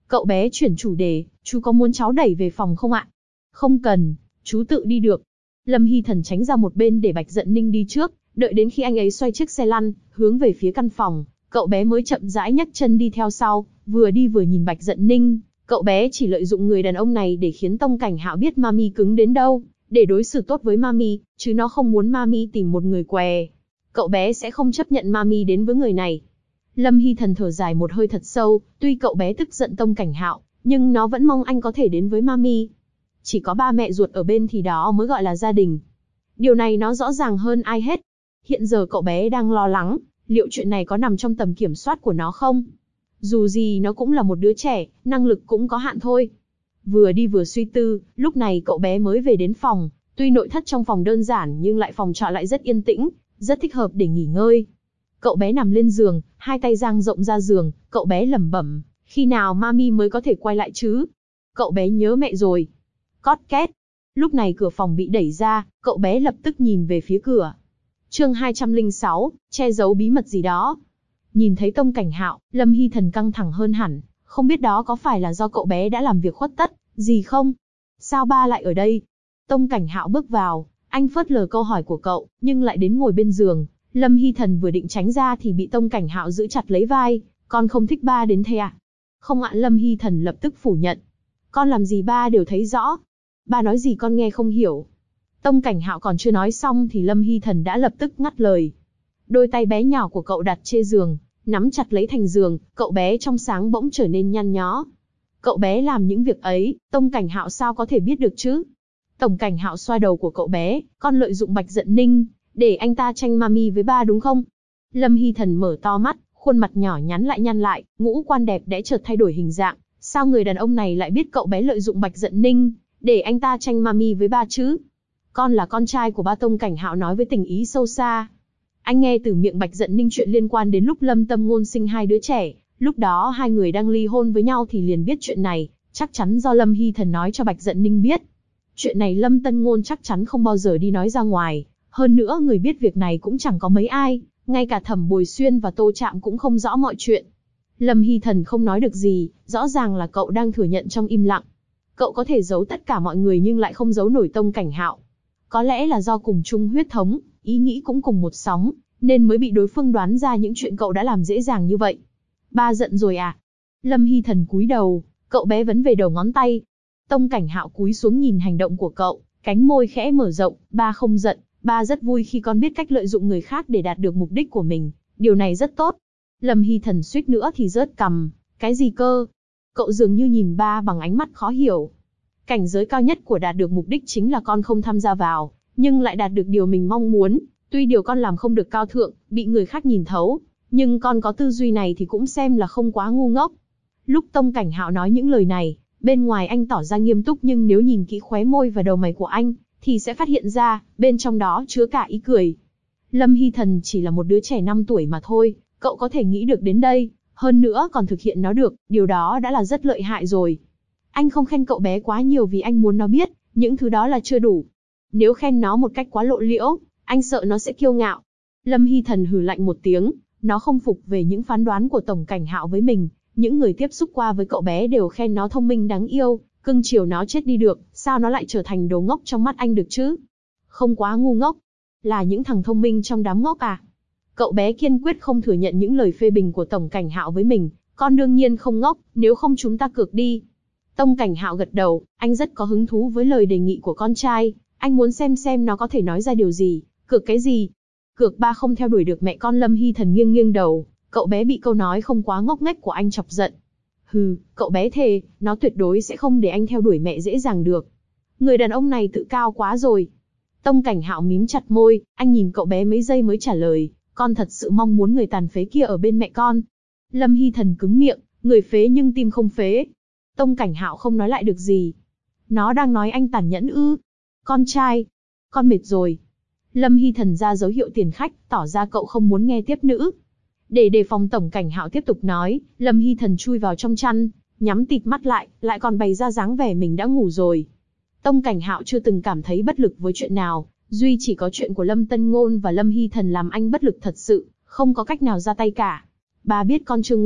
Cậu bé chuyển chủ đề, chú có muốn cháu đẩy về phòng không ạ? Không cần, chú tự đi được. Lâm Hy Thần tránh ra một bên để Bạch Dận Ninh đi trước, đợi đến khi anh ấy xoay chiếc xe lăn, hướng về phía căn phòng, cậu bé mới chậm rãi nhấc chân đi theo sau, vừa đi vừa nhìn Bạch Dận Ninh. Cậu bé chỉ lợi dụng người đàn ông này để khiến Tông Cảnh Hạo biết Mami cứng đến đâu, để đối xử tốt với Mami, chứ nó không muốn Mami tìm một người què. Cậu bé sẽ không chấp nhận Mami đến với người này. Lâm Hy Thần thở dài một hơi thật sâu, tuy cậu bé tức giận Tông Cảnh Hạo, nhưng nó vẫn mong anh có thể đến với Mami. Chỉ có ba mẹ ruột ở bên thì đó mới gọi là gia đình. Điều này nó rõ ràng hơn ai hết. Hiện giờ cậu bé đang lo lắng, liệu chuyện này có nằm trong tầm kiểm soát của nó không? Dù gì nó cũng là một đứa trẻ, năng lực cũng có hạn thôi. Vừa đi vừa suy tư, lúc này cậu bé mới về đến phòng. Tuy nội thất trong phòng đơn giản nhưng phòng trọ lại rất yên tĩnh, rất thích hợp để nghỉ ngơi. Cậu bé nằm lên giường, hai tay dang rộng ra giường, cậu bé lẩm bẩm, khi nào Mami mới có thể quay lại chứ? Cậu bé nhớ mẹ rồi. Cót két. Lúc này cửa phòng bị đẩy ra, cậu bé lập tức nhìn về phía cửa. Chương 206, che giấu bí mật gì đó. Nhìn thấy Tông Cảnh Hạo, Lâm Hy Thần căng thẳng hơn hẳn, không biết đó có phải là do cậu bé đã làm việc khuất tất gì không? Sao ba lại ở đây? Tông Cảnh Hạo bước vào, anh phớt lờ câu hỏi của cậu, nhưng lại đến ngồi bên giường. Lâm Hy Thần vừa định tránh ra thì bị Tông Cảnh Hạo giữ chặt lấy vai. Con không thích ba đến thế à? Không ạ, Lâm Hy Thần lập tức phủ nhận. Con làm gì ba đều thấy rõ. Ba nói gì con nghe không hiểu. Tông Cảnh Hạo còn chưa nói xong thì Lâm Hy Thần đã lập tức ngắt lời. Đôi tay bé nhỏ của cậu đặt trên giường, nắm chặt lấy thành giường, cậu bé trong sáng bỗng trở nên nhăn nhó. Cậu bé làm những việc ấy, Tông Cảnh Hạo sao có thể biết được chứ? Tổng Cảnh Hạo xoa đầu của cậu bé, con lợi dụng Bạch Dận Ninh, để anh ta tranh Mami với ba đúng không? Lâm Hy Thần mở to mắt, khuôn mặt nhỏ nhắn lại nhăn lại, ngũ quan đẹp đẽ chợt thay đổi hình dạng. Sao người đàn ông này lại biết cậu bé lợi dụng Bạch Dận Ninh, để anh ta tranh Mami với ba chứ? Con là con trai của ba, Tông Cảnh Hạo nói với tình ý sâu xa. Anh nghe từ miệng Bạch Dận Ninh chuyện liên quan đến lúc Lâm Tâm Ngôn sinh hai đứa trẻ, lúc đó hai người đang ly hôn với nhau thì liền biết chuyện này, chắc chắn do Lâm Hy Thần nói cho Bạch Dận Ninh biết. Chuyện này Lâm Tân Ngôn chắc chắn không bao giờ đi nói ra ngoài, hơn nữa người biết việc này cũng chẳng có mấy ai, ngay cả Thẩm Bồi Xuyên và Tô Trạm cũng không rõ mọi chuyện. Lâm Hy Thần không nói được gì, rõ ràng là cậu đang thừa nhận trong im lặng. Cậu có thể giấu tất cả mọi người nhưng lại không giấu nổi Tông Cảnh Hạo. Có lẽ là do cùng chung huyết thống, ý nghĩ cũng cùng một sóng, nên mới bị đối phương đoán ra những chuyện cậu đã làm dễ dàng như vậy. Ba giận rồi à? Lâm Hy Thần cúi đầu, cậu bé vấn về đầu ngón tay. Tông Cảnh Hạo cúi xuống nhìn hành động của cậu, cánh môi khẽ mở rộng, ba không giận, ba rất vui khi con biết cách lợi dụng người khác để đạt được mục đích của mình, điều này rất tốt. Lâm Hy Thần suýt nữa thì rớt cằm, cái gì cơ? Cậu dường như nhìn ba bằng ánh mắt khó hiểu. Cảnh giới cao nhất của đạt được mục đích chính là con không tham gia vào, nhưng lại đạt được điều mình mong muốn. Tuy điều con làm không được cao thượng, bị người khác nhìn thấu, nhưng con có tư duy này thì cũng xem là không quá ngu ngốc. Lúc Tông Cảnh Hạo nói những lời này, bên ngoài anh tỏ ra nghiêm túc nhưng nếu nhìn kỹ khóe môi và đầu mày của anh, thì sẽ phát hiện ra, bên trong đó chứa cả ý cười. Lâm Hy Thần chỉ là một đứa trẻ 5 tuổi mà thôi, cậu có thể nghĩ được đến đây, hơn nữa còn thực hiện nó được, điều đó đã là rất lợi hại rồi. Anh không khen cậu bé quá nhiều vì anh muốn nó biết, những thứ đó là chưa đủ. Nếu khen nó một cách quá lộ liễu, anh sợ nó sẽ kiêu ngạo. Lâm Hy Thần hừ lạnh một tiếng, nó không phục về những phán đoán của Tổng Cảnh Hạo với mình. Những người tiếp xúc qua với cậu bé đều khen nó thông minh đáng yêu, cưng chiều nó chết đi được, sao nó lại trở thành đồ ngốc trong mắt anh được chứ? Không quá ngu ngốc, là những thằng thông minh trong đám ngốc à? Cậu bé kiên quyết không thừa nhận những lời phê bình của Tổng Cảnh Hạo với mình, con đương nhiên không ngốc, nếu không chúng ta cược đi. Tông Cảnh Hạo gật đầu, anh rất có hứng thú với lời đề nghị của con trai, anh muốn xem nó có thể nói ra điều gì, cược cái gì? Cược ba không theo đuổi được mẹ con. Lâm Hy Thần nghiêng nghiêng đầu, cậu bé bị câu nói không quá ngốc nghếch của anh chọc giận. Hừ, cậu bé thề, nó tuyệt đối sẽ không để anh theo đuổi mẹ dễ dàng được. Người đàn ông này tự cao quá rồi. Tông Cảnh Hạo mím chặt môi, anh nhìn cậu bé mấy giây mới trả lời, con thật sự mong muốn người tàn phế kia ở bên mẹ con. Lâm Hy Thần cứng miệng, người phế nhưng tim không phế. Tông Cảnh Hạo không nói lại được gì. Nó đang nói anh tàn nhẫn ư? Con trai, con mệt rồi. Lâm Hy Thần ra dấu hiệu tiền khách, tỏ ra cậu không muốn nghe tiếp nữa. Để đề phòng Tổng Cảnh Hạo tiếp tục nói, Lâm Hy Thần chui vào trong chăn, nhắm tịt mắt lại còn bày ra dáng vẻ mình đã ngủ rồi. Tông Cảnh Hạo chưa từng cảm thấy bất lực với chuyện nào, duy chỉ có chuyện của Lâm Tân Ngôn và Lâm Hy Thần làm anh bất lực thật sự, không có cách nào ra tay cả. Ba biết con chưa ngủ,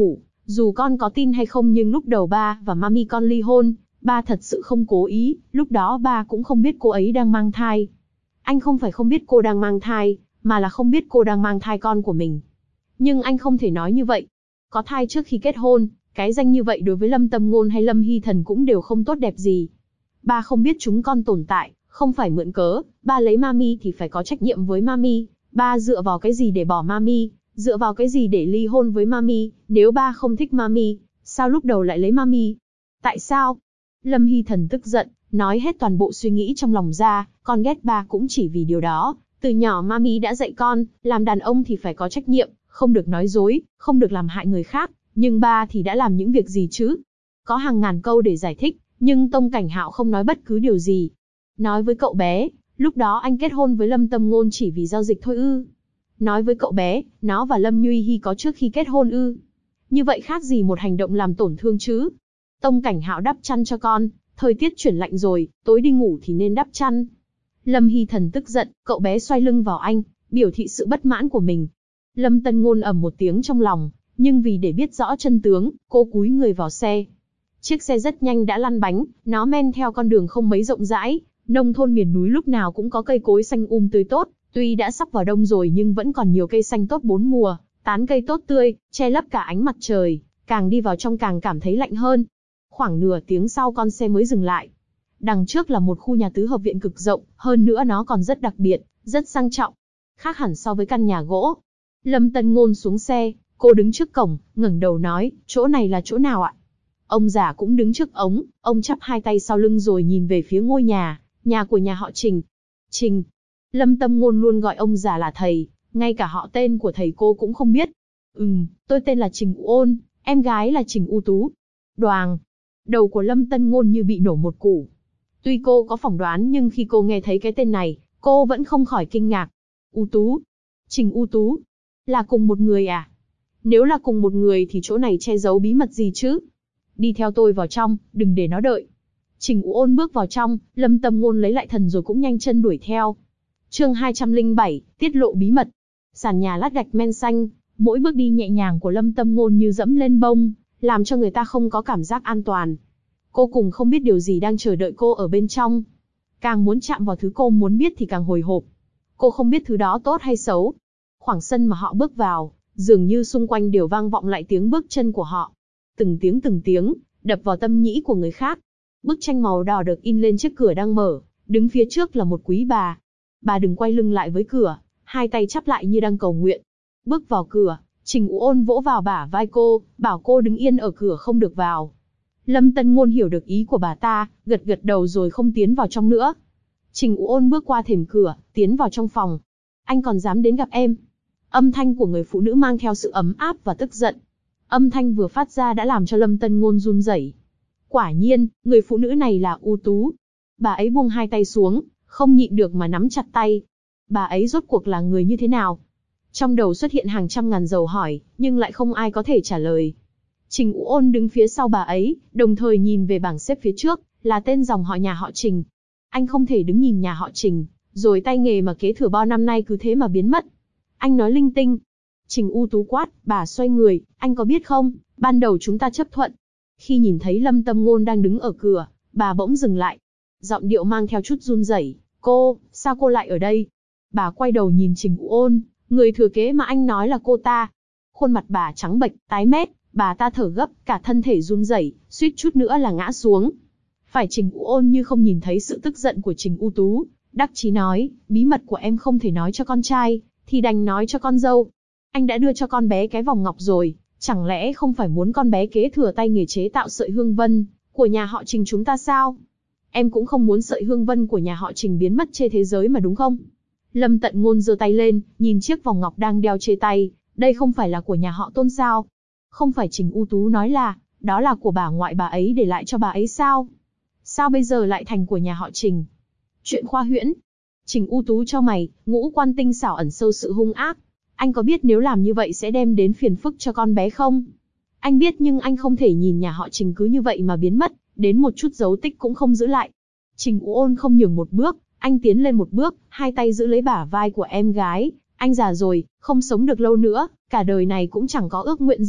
Dù con có tin hay không nhưng lúc đầu ba và mami con ly hôn, ba thật sự không cố ý, lúc đó ba cũng không biết cô ấy đang mang thai. Anh không phải không biết cô đang mang thai, mà là không biết cô đang mang thai con của mình. Nhưng anh không thể nói như vậy. Có thai trước khi kết hôn, cái danh như vậy đối với Lâm Tâm Ngôn hay Lâm Hy Thần cũng đều không tốt đẹp gì. Ba không biết chúng con tồn tại, không phải mượn cớ, ba lấy mami thì phải có trách nhiệm với mami, ba dựa vào cái gì để bỏ mami, dựa vào cái gì để ly hôn với mami, nếu ba không thích mami, sao lúc đầu lại lấy mami? Tại sao? Lâm Hy Thần tức giận, nói hết toàn bộ suy nghĩ trong lòng ra, con ghét ba cũng chỉ vì điều đó. Từ nhỏ mami đã dạy con, làm đàn ông thì phải có trách nhiệm, không được nói dối, không được làm hại người khác, nhưng ba thì đã làm những việc gì chứ? Có hàng ngàn câu để giải thích, nhưng Tông Cảnh Hạo không nói bất cứ điều gì. Nói với cậu bé, lúc đó anh kết hôn với Lâm Tâm Ngôn chỉ vì giao dịch thôi ư? Nói với cậu bé, nó và Lâm Nhuy Hi có trước khi kết hôn ư? Như vậy khác gì một hành động làm tổn thương chứ? Tông Cảnh Hạo đắp chăn cho con, thời tiết chuyển lạnh rồi, tối đi ngủ thì nên đắp chăn. Lâm Hy Thần tức giận, cậu bé xoay lưng vào anh, biểu thị sự bất mãn của mình. Lâm Tân Ngôn ầm một tiếng trong lòng, nhưng vì để biết rõ chân tướng, cô cúi người vào xe. Chiếc xe rất nhanh đã lăn bánh, nó men theo con đường không mấy rộng rãi, nông thôn miền núi lúc nào cũng có cây cối xanh tươi tốt, tuy đã sắp vào đông rồi nhưng vẫn còn nhiều cây xanh tốt bốn mùa, tán cây tốt tươi, che lấp cả ánh mặt trời, càng đi vào trong càng cảm thấy lạnh hơn. Khoảng nửa tiếng sau con xe mới dừng lại. Đằng trước là một khu nhà tứ hợp viện cực rộng, hơn nữa nó còn rất đặc biệt, rất sang trọng. Khác hẳn so với căn nhà gỗ. Lâm Tân Ngôn xuống xe, cô đứng trước cổng, ngẩng đầu nói, chỗ này là chỗ nào ạ? Ông già cũng đứng trước ống, ông chắp hai tay sau lưng rồi nhìn về phía ngôi nhà của nhà họ Trình. Trình. Lâm Tâm Ngôn luôn gọi ông già là thầy, ngay cả họ tên của thầy cô cũng không biết. Tôi tên là Trình U Ôn, em gái là Trình U Tú. Đoàng. Đầu của Lâm Tân Ngôn như bị nổ một củ. Tuy cô có phỏng đoán nhưng khi cô nghe thấy cái tên này, cô vẫn không khỏi kinh ngạc. U Tú. Trình U Tú. Là cùng một người à? Nếu là cùng một người thì chỗ này che giấu bí mật gì chứ? Đi theo tôi vào trong, đừng để nó đợi. Trình U Ôn bước vào trong, Lâm Tâm Ngôn lấy lại thần rồi cũng nhanh chân đuổi theo. Chương 207, tiết lộ bí mật. Sàn nhà lát gạch men xanh, mỗi bước đi nhẹ nhàng của Lâm Tâm Ngôn như dẫm lên bông, làm cho người ta không có cảm giác an toàn. Cô cùng không biết điều gì đang chờ đợi cô ở bên trong. Càng muốn chạm vào thứ cô muốn biết thì càng hồi hộp. Cô không biết thứ đó tốt hay xấu. Khoảng sân mà họ bước vào, dường như xung quanh đều vang vọng lại tiếng bước chân của họ. Từng tiếng, đập vào tâm nhĩ của người khác. Bức tranh màu đỏ được in lên chiếc cửa đang mở, đứng phía trước là một quý bà. Bà đừng quay lưng lại với cửa, hai tay chắp lại như đang cầu nguyện. Bước vào cửa, Trình U Ôn vỗ vào bả vai cô, bảo cô đứng yên ở cửa không được vào. Lâm Tân Ngôn hiểu được ý của bà ta, gật gật đầu rồi không tiến vào trong nữa. Trình U Ôn bước qua thềm cửa, tiến vào trong phòng. Anh còn dám đến gặp em? Âm thanh của người phụ nữ mang theo sự ấm áp và tức giận. Âm thanh vừa phát ra đã làm cho Lâm Tân Ngôn run rẩy. Quả nhiên, người phụ nữ này là U Tú. Bà ấy buông hai tay xuống, không nhịn được mà nắm chặt tay. Bà ấy rốt cuộc là người như thế nào? Trong đầu xuất hiện hàng trăm ngàn dấu hỏi, nhưng lại không ai có thể trả lời. Trình U Ôn đứng phía sau bà ấy, đồng thời nhìn về bảng xếp phía trước, là tên dòng họ nhà họ Trình. Anh không thể đứng nhìn nhà họ Trình, rồi tay nghề mà kế thừa bao năm nay cứ thế mà biến mất. Anh nói linh tinh. Trình U Tú quát, bà xoay người, anh có biết không, ban đầu chúng ta chấp thuận. Khi nhìn thấy Lâm Tâm Ngôn đang đứng ở cửa, bà bỗng dừng lại. Giọng điệu mang theo chút run rẩy, sao cô lại ở đây? Bà quay đầu nhìn Trình U Ôn, người thừa kế mà anh nói là cô ta. Khuôn mặt bà trắng bệch, tái mét, bà ta thở gấp, cả thân thể run rẩy, suýt chút nữa là ngã xuống. Phải Trình U Ôn như không nhìn thấy sự tức giận của Trình U Tú, đắc chí nói, bí mật của em không thể nói cho con trai, thì đành nói cho con dâu. Anh đã đưa cho con bé cái vòng ngọc rồi, chẳng lẽ không phải muốn con bé kế thừa tay nghề chế tạo sợi hương vân của nhà họ Trình chúng ta sao? Em cũng không muốn sợi hương vân của nhà họ Trình biến mất trên thế giới mà đúng không? Lâm Tận Ngôn giơ tay lên, nhìn chiếc vòng ngọc đang đeo trên tay, đây không phải là của nhà họ Tôn sao? Không phải Trình U Tú nói là, đó là của bà ngoại bà ấy để lại cho bà ấy sao? Sao bây giờ lại thành của nhà họ Trình? Chuyện khoa huyễn. Trình U Tú cho mày, ngũ quan tinh xảo ẩn sâu sự hung ác. Anh có biết nếu làm như vậy sẽ đem đến phiền phức cho con bé không? Anh biết nhưng anh không thể nhìn nhà họ Trình cứ như vậy mà biến mất, đến một chút dấu tích cũng không giữ lại. Trình U Ôn không nhường một bước, anh tiến lên một bước, hai tay giữ lấy bả vai của em gái. Anh già rồi, không sống được lâu nữa, cả đời này cũng chẳng có ước nguyện gì,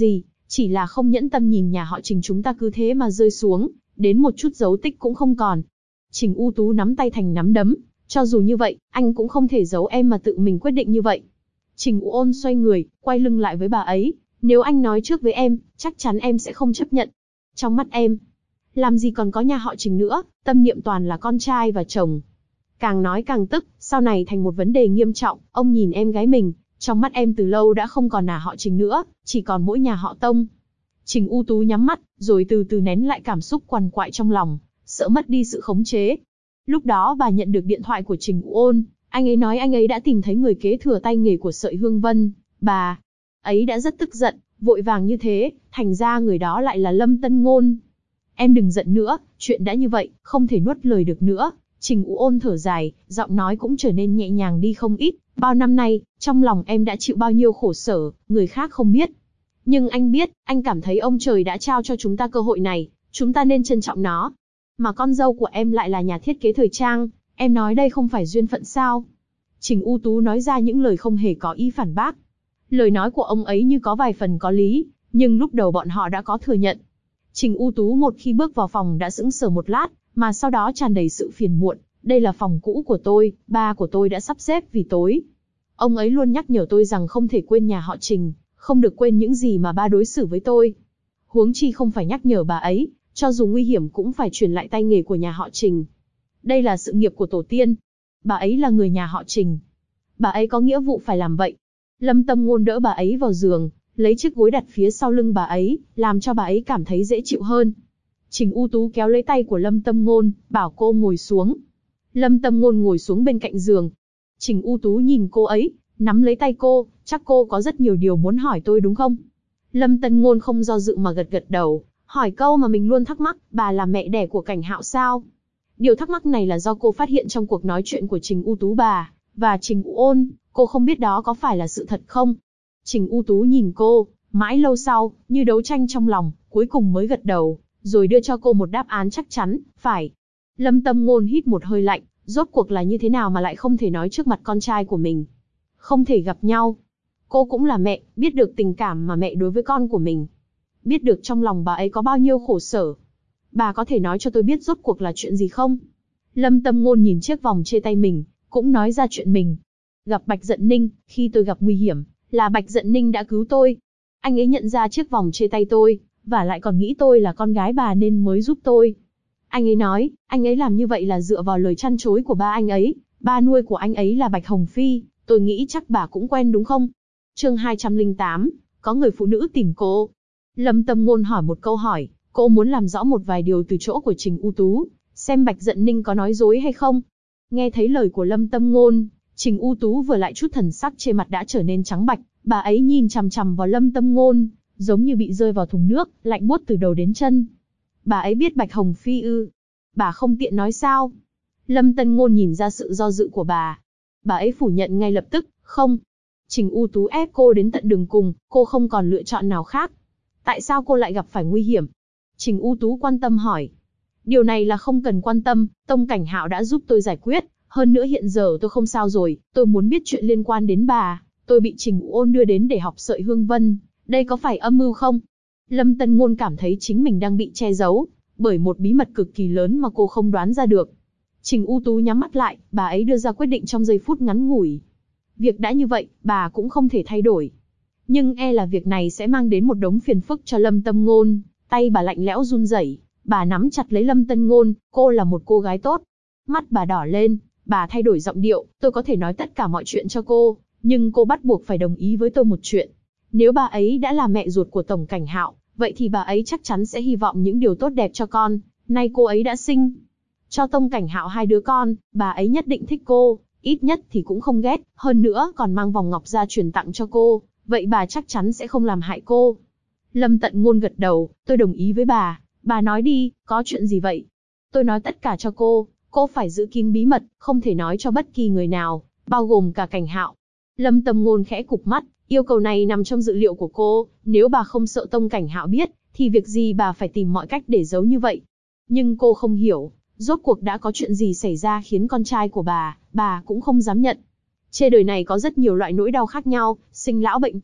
Chỉ là không nhẫn tâm nhìn nhà họ Trình chúng ta cứ thế mà rơi xuống, đến một chút dấu tích cũng không còn. Trình U Tú nắm tay thành nắm đấm, cho dù như vậy, anh cũng không thể giấu em mà tự mình quyết định như vậy. Trình U Ôn xoay người, quay lưng lại với bà ấy, nếu anh nói trước với em, chắc chắn em sẽ không chấp nhận. Trong mắt em, làm gì còn có nhà họ Trình nữa, tâm niệm toàn là con trai và chồng. Càng nói càng tức, sau này thành một vấn đề nghiêm trọng, ông nhìn em gái mình, trong mắt em từ lâu đã không còn nhà họ Trình nữa, chỉ còn mỗi nhà họ Tông. Trình U Tú nhắm mắt, rồi từ từ nén lại cảm xúc quằn quại trong lòng, sợ mất đi sự khống chế. Lúc đó bà nhận được điện thoại của Trình U Ôn, anh ấy nói anh ấy đã tìm thấy người kế thừa tay nghề của sợi hương vân. Bà ấy đã rất tức giận, vội vàng như thế, thành ra người đó lại là Lâm Tân Ngôn. Em đừng giận nữa, chuyện đã như vậy, không thể nuốt lời được nữa. Trình U Ôn thở dài, giọng nói cũng trở nên nhẹ nhàng đi không ít. Bao năm nay, trong lòng em đã chịu bao nhiêu khổ sở, người khác không biết. Nhưng anh biết, anh cảm thấy ông trời đã trao cho chúng ta cơ hội này, chúng ta nên trân trọng nó. Mà con dâu của em lại là nhà thiết kế thời trang, em nói đây không phải duyên phận sao? Trình U Tú nói ra những lời không hề có ý phản bác. Lời nói của ông ấy như có vài phần có lý, nhưng lúc đầu bọn họ đã có thừa nhận. Trình U Tú một khi bước vào phòng đã sững sờ một lát, mà sau đó tràn đầy sự phiền muộn. Đây là phòng cũ của tôi, ba của tôi đã sắp xếp vì tối. Ông ấy luôn nhắc nhở tôi rằng không thể quên nhà họ Trình, không được quên những gì mà ba đối xử với tôi. Huống chi không phải nhắc nhở bà ấy, cho dù nguy hiểm cũng phải truyền lại tay nghề của nhà họ Trình. Đây là sự nghiệp của tổ tiên. Bà ấy là người nhà họ Trình. Bà ấy có nghĩa vụ phải làm vậy. Lâm Tâm Ngôn đỡ bà ấy vào giường, lấy chiếc gối đặt phía sau lưng bà ấy, làm cho bà ấy cảm thấy dễ chịu hơn. Trình U Tú kéo lấy tay của Lâm Tâm Ngôn, bảo cô ngồi xuống. Lâm Tâm Ngôn ngồi xuống bên cạnh giường. Trình U Tú nhìn cô ấy, nắm lấy tay cô, chắc cô có rất nhiều điều muốn hỏi tôi đúng không? Lâm Tân Ngôn không do dự mà gật gật đầu, hỏi câu mà mình luôn thắc mắc, bà là mẹ đẻ của Cảnh Hạo sao? Điều thắc mắc này là do cô phát hiện trong cuộc nói chuyện của Trình U Tú bà và Trình U Ôn, cô không biết đó có phải là sự thật không? Trình U Tú nhìn cô, mãi lâu sau, như đấu tranh trong lòng, cuối cùng mới gật đầu, rồi đưa cho cô một đáp án chắc chắn, phải. Lâm Tâm Ngôn hít một hơi lạnh, rốt cuộc là như thế nào mà lại không thể nói trước mặt con trai của mình? Không thể gặp nhau. Cô cũng là mẹ, biết được tình cảm mà mẹ đối với con của mình. Biết được trong lòng bà ấy có bao nhiêu khổ sở. Bà có thể nói cho tôi biết rốt cuộc là chuyện gì không? Lâm Tâm Ngôn nhìn chiếc vòng trên tay mình, cũng nói ra chuyện mình. Gặp Bạch Dận Ninh, khi tôi gặp nguy hiểm, là Bạch Dận Ninh đã cứu tôi. Anh ấy nhận ra chiếc vòng trên tay tôi, và lại còn nghĩ tôi là con gái bà nên mới giúp tôi. Anh ấy nói, anh ấy làm như vậy là dựa vào lời chăn chối của ba anh ấy. Ba nuôi của anh ấy là Bạch Hồng Phi, tôi nghĩ chắc bà cũng quen đúng không? Chương 208, có người phụ nữ tìm cô. Lâm Tâm Ngôn hỏi một câu hỏi, cô muốn làm rõ một vài điều từ chỗ của Trình U Tú, xem Bạch Dận Ninh có nói dối hay không. Nghe thấy lời của Lâm Tâm Ngôn, Trình U Tú vừa lại chút thần sắc trên mặt đã trở nên trắng bạch, bà ấy nhìn chằm chằm vào Lâm Tâm Ngôn, giống như bị rơi vào thùng nước, lạnh buốt từ đầu đến chân. Bà ấy biết Bạch Hồng Phi ư? Bà không tiện nói sao? Lâm Tân Ngôn nhìn ra sự do dự của bà. Bà ấy phủ nhận ngay lập tức, không. Trình U Tú ép cô đến tận đường cùng, cô không còn lựa chọn nào khác. Tại sao cô lại gặp phải nguy hiểm? Trình U Tú quan tâm hỏi. Điều này là không cần quan tâm, Tông Cảnh Hạo đã giúp tôi giải quyết. Hơn nữa hiện giờ tôi không sao rồi, tôi muốn biết chuyện liên quan đến bà. Tôi bị Trình U Ôn đưa đến để học sợi hương vân. Đây có phải âm mưu không? Lâm Tân Ngôn cảm thấy chính mình đang bị che giấu, bởi một bí mật cực kỳ lớn mà cô không đoán ra được. Trình U Tú nhắm mắt lại, bà ấy đưa ra quyết định trong giây phút ngắn ngủi. Việc đã như vậy, bà cũng không thể thay đổi. Nhưng e là việc này sẽ mang đến một đống phiền phức cho Lâm Tâm Ngôn. Tay bà lạnh lẽo run rẩy, bà nắm chặt lấy Lâm Tân Ngôn, cô là một cô gái tốt. Mắt bà đỏ lên, bà thay đổi giọng điệu, tôi có thể nói tất cả mọi chuyện cho cô, nhưng cô bắt buộc phải đồng ý với tôi một chuyện. Nếu bà ấy đã là mẹ ruột của Tổng Cảnh Hạo, vậy thì bà ấy chắc chắn sẽ hy vọng những điều tốt đẹp cho con. Nay cô ấy đã sinh cho Tông Cảnh Hạo 2 đứa con, bà ấy nhất định thích cô, ít nhất thì cũng không ghét, hơn nữa còn mang vòng ngọc ra truyền tặng cho cô, vậy bà chắc chắn sẽ không làm hại cô. Lâm Tận Ngôn gật đầu, tôi đồng ý với bà nói đi, có chuyện gì vậy? Tôi nói tất cả cho cô phải giữ kín bí mật, không thể nói cho bất kỳ người nào, bao gồm cả Cảnh Hạo. Lâm Tâm Ngôn khẽ cụp mắt, yêu cầu này nằm trong dự liệu của cô, nếu bà không sợ Tông Cảnh Hạo biết, thì việc gì bà phải tìm mọi cách để giấu như vậy. Nhưng cô không hiểu, rốt cuộc đã có chuyện gì xảy ra khiến con trai của bà cũng không dám nhận. Trên đời này có rất nhiều loại nỗi đau khác nhau, sinh lão bệnh tử,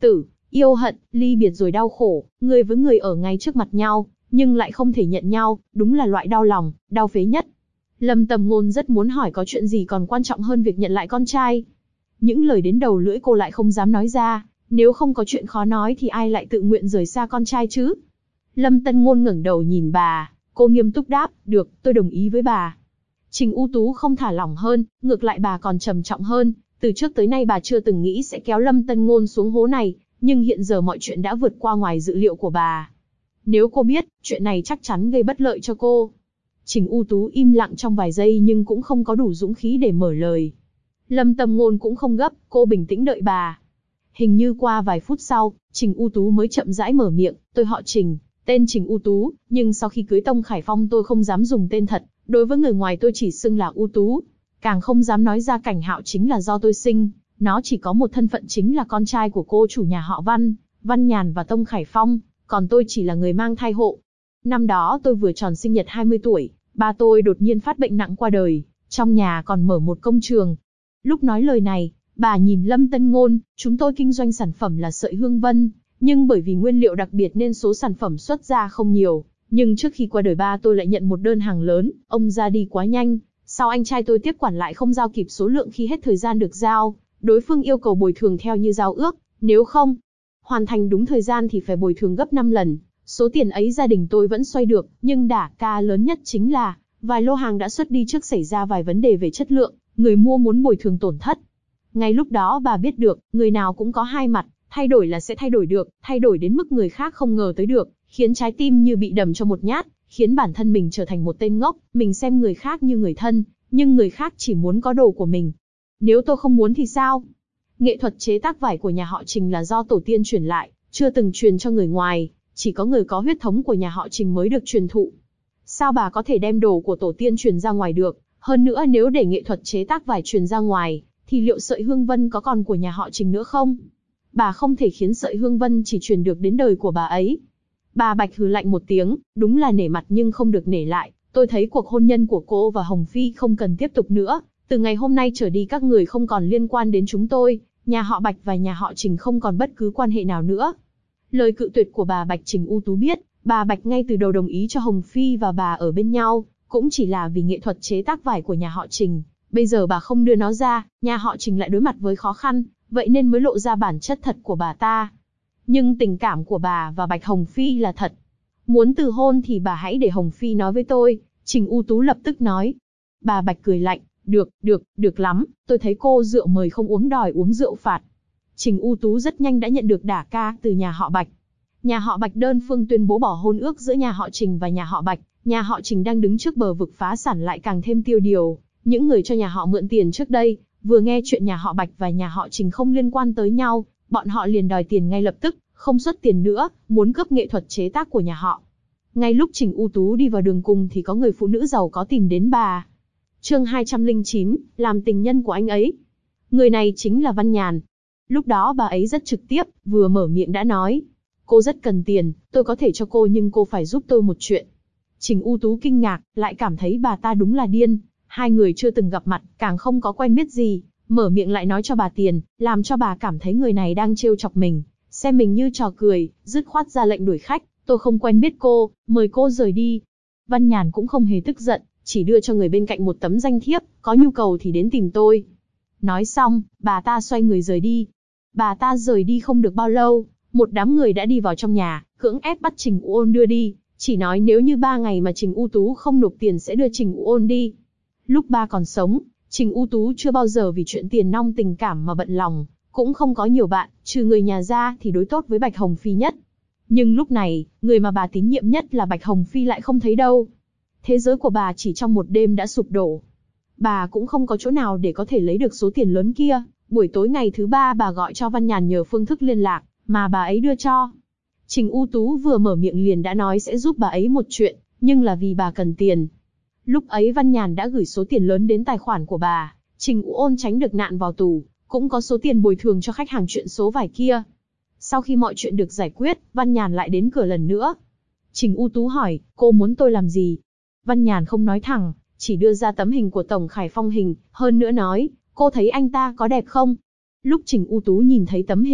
Yêu hận, ly biệt rồi đau khổ, người với người ở ngay trước mặt nhau, nhưng lại không thể nhận nhau, đúng là loại đau lòng, đau phế nhất. Lâm Tầm Ngôn rất muốn hỏi có chuyện gì còn quan trọng hơn việc nhận lại con trai. Những lời đến đầu lưỡi cô lại không dám nói ra, nếu không có chuyện khó nói thì ai lại tự nguyện rời xa con trai chứ? Lâm Tân Ngôn ngẩng đầu nhìn bà, cô nghiêm túc đáp, được, tôi đồng ý với bà. Trình U Tú không thả lỏng hơn, ngược lại bà còn trầm trọng hơn, từ trước tới nay bà chưa từng nghĩ sẽ kéo Lâm Tân Ngôn xuống hố này, nhưng hiện giờ mọi chuyện đã vượt qua ngoài dự liệu của bà. Nếu cô biết, chuyện này chắc chắn gây bất lợi cho cô. Trình U Tú im lặng trong vài giây nhưng cũng không có đủ dũng khí để mở lời. Lâm Tầm Ngôn cũng không gấp, cô bình tĩnh đợi bà. Hình như qua vài phút sau, Trình U Tú mới chậm rãi mở miệng, tôi họ Trình, tên Trình U Tú, nhưng sau khi cưới Tông Khải Phong tôi không dám dùng tên thật, đối với người ngoài tôi chỉ xưng là U Tú. Càng không dám nói ra Cảnh Hạo chính là do tôi sinh, nó chỉ có một thân phận chính là con trai của cô chủ nhà họ Văn, Văn Nhàn và Tông Khải Phong, còn tôi chỉ là người mang thai hộ. Năm đó tôi vừa tròn sinh nhật 20 tuổi, ba tôi đột nhiên phát bệnh nặng qua đời, trong nhà còn mở một công trường. Lúc nói lời này, bà nhìn Lâm Tân Ngôn, chúng tôi kinh doanh sản phẩm là sợi hương vân, nhưng bởi vì nguyên liệu đặc biệt nên số sản phẩm xuất ra không nhiều. Nhưng trước khi qua đời ba tôi lại nhận một đơn hàng lớn, ông ra đi quá nhanh, sau anh trai tôi tiếp quản lại không giao kịp số lượng khi hết thời gian được giao, đối phương yêu cầu bồi thường theo như giao ước, nếu không hoàn thành đúng thời gian thì phải bồi thường gấp 5 lần. Số tiền ấy gia đình tôi vẫn xoay được, nhưng đả kích lớn nhất chính là vài lô hàng đã xuất đi trước xảy ra vài vấn đề về chất lượng, người mua muốn bồi thường tổn thất. Ngay lúc đó bà biết được, người nào cũng có hai mặt, thay đổi là sẽ thay đổi được, thay đổi đến mức người khác không ngờ tới được, khiến trái tim như bị đầm cho một nhát, khiến bản thân mình trở thành một tên ngốc, mình xem người khác như người thân, nhưng người khác chỉ muốn có đồ của mình. Nếu tôi không muốn thì sao? Nghệ thuật chế tác vải của nhà họ Trình là do tổ tiên truyền lại, chưa từng truyền cho người ngoài, chỉ có người có huyết thống của nhà họ Trình mới được truyền thụ. Sao bà có thể đem đồ của tổ tiên truyền ra ngoài được? Hơn nữa nếu để nghệ thuật chế tác vải truyền ra ngoài, thì liệu sợi hương vân có còn của nhà họ Trình nữa không? Bà không thể khiến sợi hương vân chỉ truyền được đến đời của bà ấy. Bà Bạch hừ lạnh một tiếng, đúng là nể mặt nhưng không được nể lại. Tôi thấy cuộc hôn nhân của cô và Hồng Phi không cần tiếp tục nữa. Từ ngày hôm nay trở đi các người không còn liên quan đến chúng tôi. Nhà họ Bạch và nhà họ Trình không còn bất cứ quan hệ nào nữa. Lời cự tuyệt của bà Bạch Trình U Tú biết, bà Bạch ngay từ đầu đồng ý cho Hồng Phi và bà ở bên nhau, cũng chỉ là vì nghệ thuật chế tác vải của nhà họ Trình. Bây giờ bà không đưa nó ra, nhà họ Trình lại đối mặt với khó khăn, vậy nên mới lộ ra bản chất thật của bà ta. Nhưng tình cảm của bà và Bạch Hồng Phi là thật. Muốn từ hôn thì bà hãy để Hồng Phi nói với tôi, Trình U Tú lập tức nói. Bà Bạch cười lạnh, được lắm, tôi thấy cô rượu mời không uống đòi uống rượu phạt. Trình U Tú rất nhanh đã nhận được đả kích từ nhà họ Bạch. Nhà họ Bạch đơn phương tuyên bố bỏ hôn ước giữa nhà họ Trình và nhà họ Bạch, nhà họ Trình đang đứng trước bờ vực phá sản lại càng thêm tiêu điều. Những người cho nhà họ mượn tiền trước đây, vừa nghe chuyện nhà họ Bạch và nhà họ Trình không liên quan tới nhau, bọn họ liền đòi tiền ngay lập tức, không xuất tiền nữa, muốn cướp nghệ thuật chế tác của nhà họ. Ngay lúc Trình U Tú đi vào đường cùng thì có người phụ nữ giàu có tìm đến bà. Chương 209, làm tình nhân của anh ấy. Người này chính là Văn Nhàn. Lúc đó bà ấy rất trực tiếp, vừa mở miệng đã nói. Cô rất cần tiền, tôi có thể cho cô nhưng cô phải giúp tôi một chuyện. Trình U Tú kinh ngạc, lại cảm thấy bà ta đúng là điên. Hai người chưa từng gặp mặt, càng không có quen biết gì, mở miệng lại nói cho bà tiền, làm cho bà cảm thấy người này đang trêu chọc mình, xem mình như trò cười, dứt khoát ra lệnh đuổi khách. Tôi không quen biết cô, mời cô rời đi. Văn Nhàn cũng không hề tức giận, chỉ đưa cho người bên cạnh một tấm danh thiếp, có nhu cầu thì đến tìm tôi. Nói xong, bà ta xoay người rời đi. Bà ta rời đi không được bao lâu, một đám người đã đi vào trong nhà, cưỡng ép bắt Trình U Ôn đưa đi, chỉ nói nếu như 3 ngày mà Trình U Tú không nộp tiền sẽ đưa Trình U Ôn đi. Lúc ba còn sống, Trình U Tú chưa bao giờ vì chuyện tiền nong tình cảm mà bận lòng, cũng không có nhiều bạn, trừ người nhà ra thì đối tốt với Bạch Hồng Phi nhất. Nhưng lúc này, người mà bà tín nhiệm nhất là Bạch Hồng Phi lại không thấy đâu. Thế giới của bà chỉ trong một đêm đã sụp đổ. Bà cũng không có chỗ nào để có thể lấy được số tiền lớn kia. Buổi tối ngày thứ 3 bà gọi cho Văn Nhàn nhờ phương thức liên lạc, mà bà ấy đưa cho. Trình U Tú vừa mở miệng liền đã nói sẽ giúp bà ấy một chuyện, nhưng là vì bà cần tiền. Lúc ấy Văn Nhàn đã gửi số tiền lớn đến tài khoản của bà, Trình U Ôn tránh được nạn vào tù, cũng có số tiền bồi thường cho khách hàng chuyện số vải kia. Sau khi mọi chuyện được giải quyết, Văn Nhàn lại đến cửa lần nữa. Trình U Tú hỏi, cô muốn tôi làm gì? Văn Nhàn không nói thẳng, chỉ đưa ra tấm hình của Tổng Khải Phong hơn nữa nói, cô thấy anh ta có đẹp không? Lúc Trình U Tú nhìn thấy tấm hình,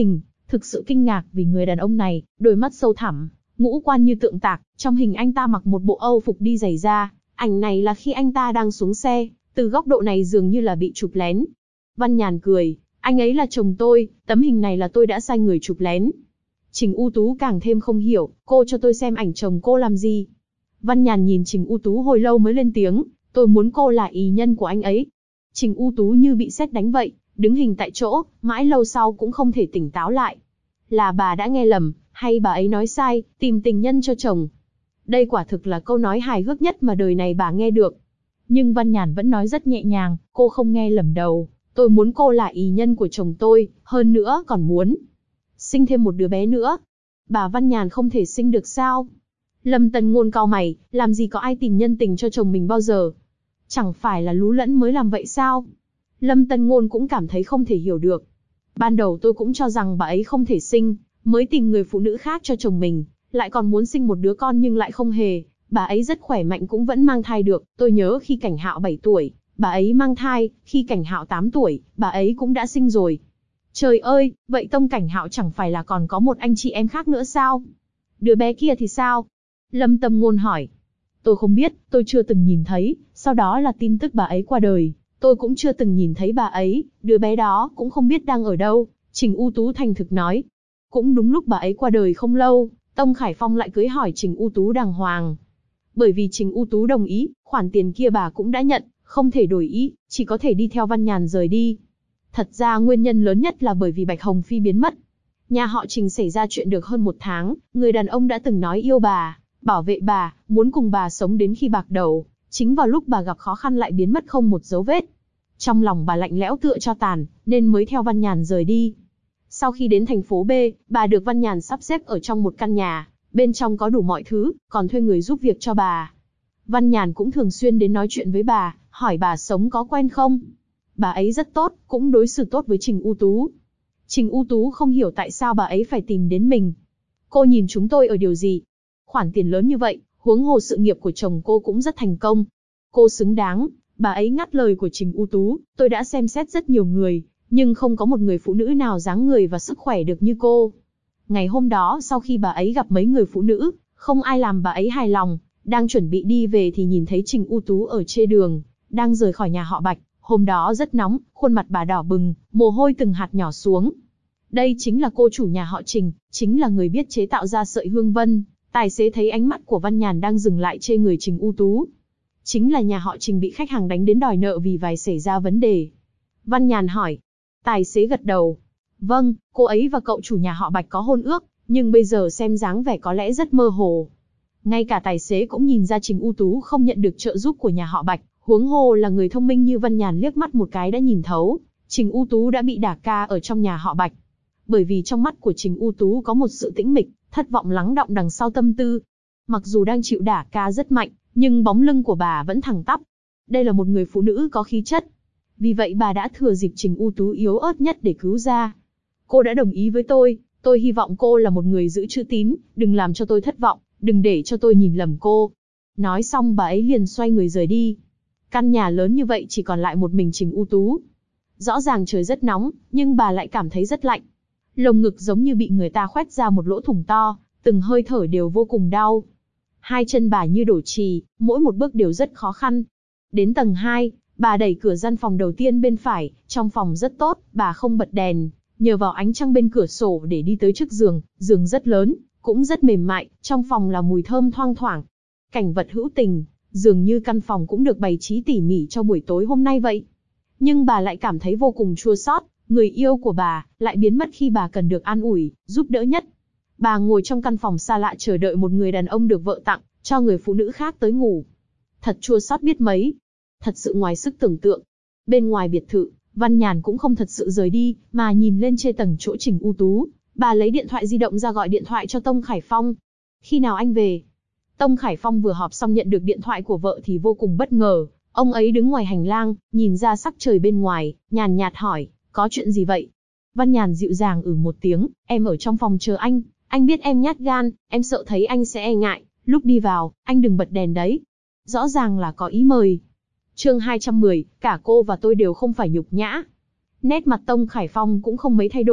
thực sự kinh ngạc vì người đàn ông này, đôi mắt sâu thẳm, ngũ quan như tượng tạc, trong hình anh ta mặc một bộ Âu phục đi giày da, ảnh này là khi anh ta đang xuống xe, từ góc độ này dường như là bị chụp lén. Văn Nhàn cười, anh ấy là chồng tôi, tấm hình này là tôi đã sai người chụp lén. Trình U Tú càng thêm không hiểu, cô cho tôi xem ảnh chồng cô làm gì? Văn Nhàn nhìn Trình U Tú hồi lâu mới lên tiếng, tôi muốn cô là ý nhân của anh ấy. Trình U Tú như bị sét đánh vậy, đứng hình tại chỗ, mãi lâu sau cũng không thể tỉnh táo lại. Là bà đã nghe lầm, hay bà ấy nói sai, tìm tình nhân cho chồng? Đây quả thực là câu nói hài hước nhất mà đời này bà nghe được. Nhưng Văn Nhàn vẫn nói rất nhẹ nhàng, cô không nghe lầm đâu, tôi muốn cô là ý nhân của chồng tôi, hơn nữa còn muốn sinh thêm một đứa bé nữa. Bà Văn Nhàn không thể sinh được sao? Lâm Tần Ngôn cau mày, làm gì có ai tìm nhân tình cho chồng mình bao giờ? Chẳng phải là lú lẫn mới làm vậy sao? Lâm Tần Ngôn cũng cảm thấy không thể hiểu được. Ban đầu tôi cũng cho rằng bà ấy không thể sinh, mới tìm người phụ nữ khác cho chồng mình, lại còn muốn sinh một đứa con nhưng lại không hề. Bà ấy rất khỏe mạnh cũng vẫn mang thai được, tôi nhớ khi Cảnh Hạo 7 tuổi, bà ấy mang thai, khi Cảnh Hạo 8 tuổi, bà ấy cũng đã sinh rồi. Trời ơi, vậy Tông Cảnh Hạo chẳng phải là còn có một anh chị em khác nữa sao? Đứa bé kia thì sao? Lâm Tầm Ngôn hỏi. Tôi không biết, tôi chưa từng nhìn thấy, sau đó là tin tức bà ấy qua đời. Tôi cũng chưa từng nhìn thấy bà ấy, đứa bé đó cũng không biết đang ở đâu, Trình U Tú thành thực nói. Cũng đúng lúc bà ấy qua đời không lâu, Tông Khải Phong lại cưới hỏi Trình U Tú đàng hoàng. Bởi vì Trình U Tú đồng ý, khoản tiền kia bà cũng đã nhận, không thể đổi ý, chỉ có thể đi theo Văn Nhàn rời đi. Thật ra nguyên nhân lớn nhất là bởi vì Bạch Hồng Phi biến mất. Nhà họ Trình xảy ra chuyện được hơn 1 tháng, người đàn ông đã từng nói yêu bà, bảo vệ bà, muốn cùng bà sống đến khi bạc đầu, chính vào lúc bà gặp khó khăn lại biến mất không một dấu vết. Trong lòng bà lạnh lẽo tựa tro tàn, nên mới theo Văn Nhàn rời đi. Sau khi đến thành phố B, bà được Văn Nhàn sắp xếp ở trong một căn nhà, bên trong có đủ mọi thứ, còn thuê người giúp việc cho bà. Văn Nhàn cũng thường xuyên đến nói chuyện với bà, hỏi bà sống có quen không. Bà ấy rất tốt, cũng đối xử tốt với Trình U Tú. Trình U Tú không hiểu tại sao bà ấy phải tìm đến mình. Cô nhìn chúng tôi ở điều gì? Khoản tiền lớn như vậy, huống hồ sự nghiệp của chồng cô cũng rất thành công. Cô xứng đáng. Bà ấy ngắt lời của Trình U Tú, tôi đã xem xét rất nhiều người, nhưng không có một người phụ nữ nào dáng người và sức khỏe được như cô. Ngày hôm đó sau khi bà ấy gặp mấy người phụ nữ, không ai làm bà ấy hài lòng, đang chuẩn bị đi về thì nhìn thấy Trình U Tú ở trên đường, đang rời khỏi nhà họ Bạch. Hôm đó rất nóng, khuôn mặt bà đỏ bừng, mồ hôi từng hạt nhỏ xuống. Đây chính là cô chủ nhà họ Trình, chính là người biết chế tạo ra sợi hương vân. Tài xế thấy ánh mắt của Văn Nhàn đang dừng lại trên người Trình U Tú. Chính là nhà họ Trình bị khách hàng đánh đến đòi nợ vì vài xảy ra vấn đề. Văn Nhàn hỏi. Tài xế gật đầu. Vâng, cô ấy và cậu chủ nhà họ Bạch có hôn ước, nhưng bây giờ xem dáng vẻ có lẽ rất mơ hồ. Ngay cả tài xế cũng nhìn ra Trình U Tú không nhận được trợ giúp của nhà họ Bạch, huống hồ là người thông minh như Văn Nhàn liếc mắt một cái đã nhìn thấu, Trình U Tú đã bị đả ca ở trong nhà họ Bạch. Bởi vì trong mắt của Trình U Tú có một sự tĩnh mịch, thất vọng lắng đọng đằng sau tâm tư. Mặc dù đang chịu đả ca rất mạnh, nhưng bóng lưng của bà vẫn thẳng tắp. Đây là một người phụ nữ có khí chất. Vì vậy bà đã thừa dịp Trình U Tú yếu ớt nhất để cứu ra. Cô đã đồng ý với tôi hy vọng cô là một người giữ chữ tín, đừng làm cho tôi thất vọng, đừng để cho tôi nhìn lầm cô. Nói xong bà ấy liền xoay người rời đi. Căn nhà lớn như vậy chỉ còn lại một mình Trình U Tú. Rõ ràng trời rất nóng, nhưng bà lại cảm thấy rất lạnh. Lồng ngực giống như bị người ta khoét ra một lỗ thủng to, từng hơi thở đều vô cùng đau. Hai chân bà như đổ chì, mỗi một bước đều rất khó khăn. Đến tầng 2, bà đẩy cửa gian phòng đầu tiên bên phải, trong phòng rất tốt, bà không bật đèn, nhờ vào ánh trăng bên cửa sổ để đi tới trước giường, giường rất lớn, cũng rất mềm mại, trong phòng là mùi thơm thoang thoảng. Cảnh vật hữu tình, dường như căn phòng cũng được bày trí tỉ mỉ cho buổi tối hôm nay vậy. Nhưng bà lại cảm thấy vô cùng chua xót, người yêu của bà lại biến mất khi bà cần được an ủi, giúp đỡ nhất. Bà ngồi trong căn phòng xa lạ chờ đợi một người đàn ông được vợ tặng, cho người phụ nữ khác tới ngủ. Thật chua xót biết mấy. Thật sự ngoài sức tưởng tượng. Bên ngoài biệt thự, Văn Nhàn cũng không thật sự rời đi, mà nhìn lên trên tầng chỗ Trình U Tú. Bà lấy điện thoại di động ra gọi điện thoại cho Tông Khải Phong. Khi nào anh về? Tông Khải Phong vừa họp xong nhận được điện thoại của vợ thì vô cùng bất ngờ. Ông ấy đứng ngoài hành lang, nhìn ra sắc trời bên ngoài, nhàn nhạt hỏi, có chuyện gì vậy? Văn Nhàn dịu dàng một tiếng, em ở trong phòng chờ anh biết em nhát gan, em sợ thấy anh sẽ e ngại, lúc đi vào, anh đừng bật đèn đấy. Rõ ràng là có ý mời. Chương 210, cả cô và tôi đều không phải nhục nhã. Nét mặt Tông Khải Phong cũng không mấy thay đổi,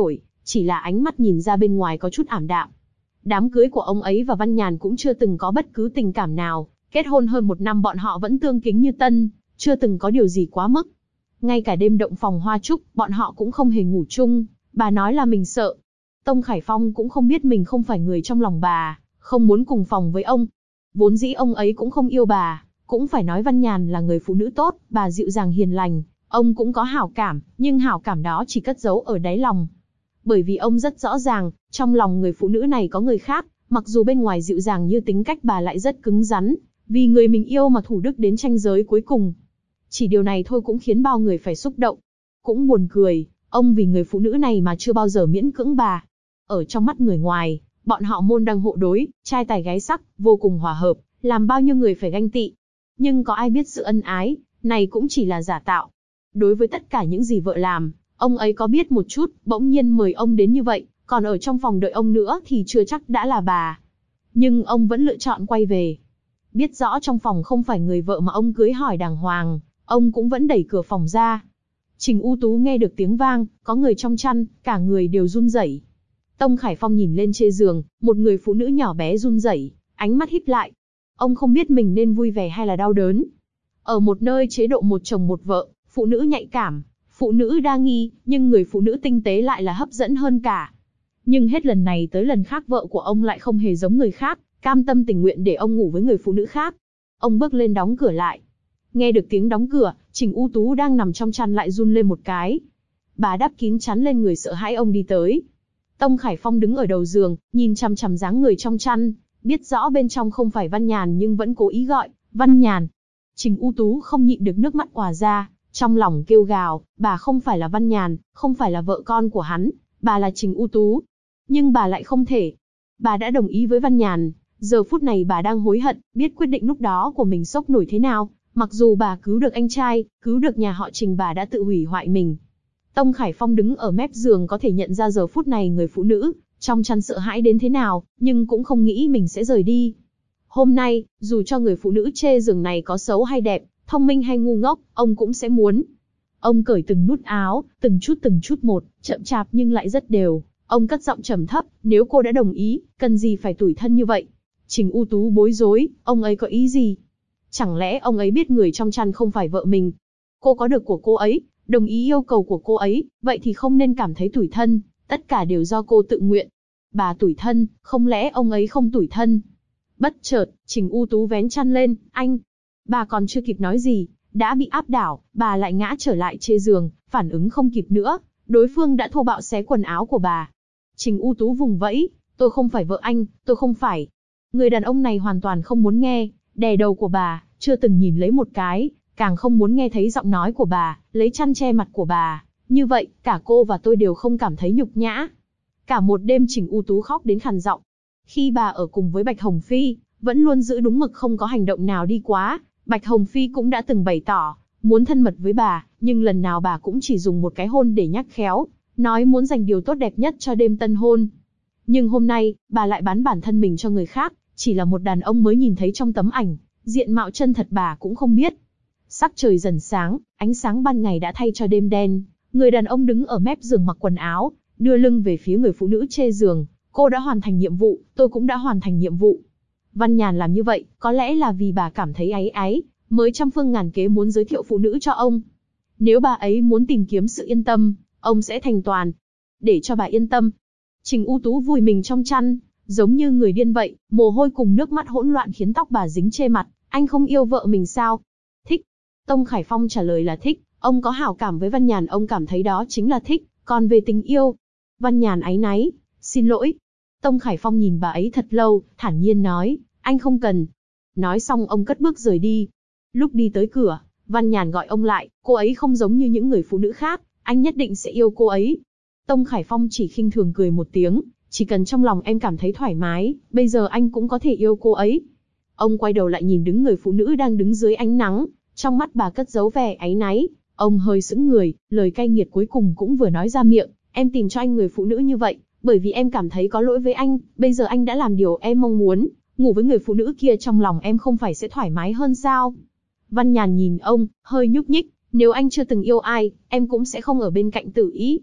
chỉ là ánh mắt nhìn ra bên ngoài có chút ảm đạm. Đám cưới của ông ấy và Văn Nhàn cũng chưa từng có bất cứ tình cảm nào, kết hôn hơn 1 năm bọn họ vẫn tương kính như tân, chưa từng có điều gì quá mức. Ngay cả đêm động phòng hoa trúc, bọn họ cũng không hề ngủ chung, bà nói là mình sợ. Tông Khải Phong cũng không biết mình không phải người trong lòng bà, không muốn cùng phòng với ông. Vốn dĩ ông ấy cũng không yêu bà, cũng phải nói Văn Nhàn là người phụ nữ tốt, bà dịu dàng hiền lành, ông cũng có hảo cảm, nhưng hảo cảm đó chỉ cất giấu ở đáy lòng. Bởi vì ông rất rõ ràng, trong lòng người phụ nữ này có người khác, mặc dù bên ngoài dịu dàng như tính cách bà lại rất cứng rắn, vì người mình yêu mà thủ đức đến ranh giới cuối cùng. Chỉ điều này thôi cũng khiến bao người phải xúc động. Cũng buồn cười, ông vì người phụ nữ này mà chưa bao giờ miễn cưỡng bà. Ở trong mắt người ngoài, bọn họ môn đăng hộ đối, trai tài gái sắc, vô cùng hòa hợp, làm bao nhiêu người phải ganh tị. Nhưng có ai biết sự ân ái này cũng chỉ là giả tạo. Đối với tất cả những gì vợ làm, ông ấy có biết một chút, bỗng nhiên mời ông đến như vậy, còn ở trong phòng đợi ông nữa thì chưa chắc đã là bà. Nhưng ông vẫn lựa chọn quay về. Biết rõ trong phòng không phải người vợ mà ông cưới hỏi đàng hoàng, ông cũng vẫn đẩy cửa phòng ra. Trình U Tú nghe được tiếng vang, có người trong chăn, cả người đều run rẩy. Tông Khải Phong nhìn lên trên giường, một người phụ nữ nhỏ bé run rẩy, ánh mắt híp lại. Ông không biết mình nên vui vẻ hay là đau đớn. Ở một nơi chế độ một chồng một vợ, phụ nữ nhạy cảm, phụ nữ đa nghi, nhưng người phụ nữ tinh tế lại là hấp dẫn hơn cả. Nhưng hết lần này tới lần khác vợ của ông lại không hề giống người khác, cam tâm tình nguyện để ông ngủ với người phụ nữ khác. Ông bước lên đóng cửa lại. Nghe được tiếng đóng cửa, Trình U Tú đang nằm trong chăn lại run lên một cái. Bà đắp kín chắn lên người sợ hãi ông đi tới. Tông Khải Phong đứng ở đầu giường, nhìn chằm chằm dáng người trong chăn, biết rõ bên trong không phải Văn Nhàn nhưng vẫn cố ý gọi, Văn Nhàn. Trình U Tú không nhịn được nước mắt òa ra, trong lòng kêu gào, bà không phải là Văn Nhàn, không phải là vợ con của hắn, bà là Trình U Tú. Nhưng bà lại không thể. Bà đã đồng ý với Văn Nhàn, giờ phút này bà đang hối hận, biết quyết định lúc đó của mình sốc nổi thế nào. Mặc dù bà cứu được anh trai, cứu được nhà họ Trình, bà đã tự hủy hoại mình. Tông Khải Phong đứng ở mép giường có thể nhận ra giờ phút này người phụ nữ trong chăn sợ hãi đến thế nào, nhưng cũng không nghĩ mình sẽ rời đi. Hôm nay, dù cho người phụ nữ chê giường này có xấu hay đẹp, thông minh hay ngu ngốc, ông cũng sẽ muốn. Ông cởi từng nút áo, từng chút một, chậm chạp nhưng lại rất đều. Ông cất giọng trầm thấp, nếu cô đã đồng ý, cần gì phải tủi thân như vậy? Trình U Tú bối rối, ông ấy có ý gì? Chẳng lẽ ông ấy biết người trong chăn không phải vợ mình? Cô có được của cô ấy, đồng ý yêu cầu của cô ấy, vậy thì không nên cảm thấy tủi thân, tất cả đều do cô tự nguyện. Bà tủi thân, không lẽ ông ấy không tủi thân? Bất chợt, Trình U Tú vén chăn lên, anh. Bà còn chưa kịp nói gì, đã bị áp đảo, bà lại ngã trở lại trên giường, phản ứng không kịp nữa, đối phương đã thô bạo xé quần áo của bà. Trình U Tú vùng vẫy, tôi không phải vợ anh, tôi không phải. Người đàn ông này hoàn toàn không muốn nghe, đè đầu của bà, chưa từng nhìn lấy một cái, càng không muốn nghe thấy giọng nói của bà, lấy chăn che mặt của bà. Như vậy, cả cô và tôi đều không cảm thấy nhục nhã. Cả một đêm Trình U Tú khóc đến khàn giọng. Khi bà ở cùng với Bạch Hồng Phi, vẫn luôn giữ đúng mực không có hành động nào đi quá. Bạch Hồng Phi cũng đã từng bày tỏ, muốn thân mật với bà, nhưng lần nào bà cũng chỉ dùng một cái hôn để nhắc khéo, nói muốn dành điều tốt đẹp nhất cho đêm tân hôn. Nhưng hôm nay, bà lại bán bản thân mình cho người khác, chỉ là một đàn ông mới nhìn thấy trong tấm ảnh, diện mạo chân thật bà cũng không biết. Sắc trời dần sáng, ánh sáng ban ngày đã thay cho đêm đen, người đàn ông đứng ở mép giường mặc quần áo, đưa lưng về phía người phụ nữ trên giường. Cô đã hoàn thành nhiệm vụ, tôi cũng đã hoàn thành nhiệm vụ. Văn Nhàn làm như vậy, có lẽ là vì bà cảm thấy áy áy, mới trăm phương ngàn kế muốn giới thiệu phụ nữ cho ông. Nếu bà ấy muốn tìm kiếm sự yên tâm, ông sẽ thành toàn. Để cho bà yên tâm. Trình U Tú vùi mình trong chăn, giống như người điên vậy, mồ hôi cùng nước mắt hỗn loạn khiến tóc bà dính chê mặt. Anh không yêu vợ mình sao? Thích. Tông Khải Phong trả lời là thích, ông có hảo cảm với Văn Nhàn, ông cảm thấy đó chính là thích, còn về tình yêu. Văn Nhàn áy náy, xin lỗi. Tông Khải Phong nhìn bà ấy thật lâu, thản nhiên nói, anh không cần. Nói xong ông cất bước rời đi. Lúc đi tới cửa, Văn Nhàn gọi ông lại, cô ấy không giống như những người phụ nữ khác, anh nhất định sẽ yêu cô ấy. Tông Khải Phong chỉ khinh thường cười một tiếng, chỉ cần trong lòng em cảm thấy thoải mái, bây giờ anh cũng có thể yêu cô ấy. Ông quay đầu lại nhìn đứng người phụ nữ đang đứng dưới ánh nắng, trong mắt bà cất giấu vẻ áy náy. Ông hơi sững người, lời cay nghiệt cuối cùng cũng vừa nói ra miệng, em tìm cho anh người phụ nữ như vậy, bởi vì em cảm thấy có lỗi với anh, bây giờ anh đã làm điều em mong muốn, ngủ với người phụ nữ kia trong lòng em không phải sẽ thoải mái hơn sao? Văn Nhàn nhìn ông, hơi nhúc nhích, nếu anh chưa từng yêu ai, em cũng sẽ không ở bên cạnh Tử Ý.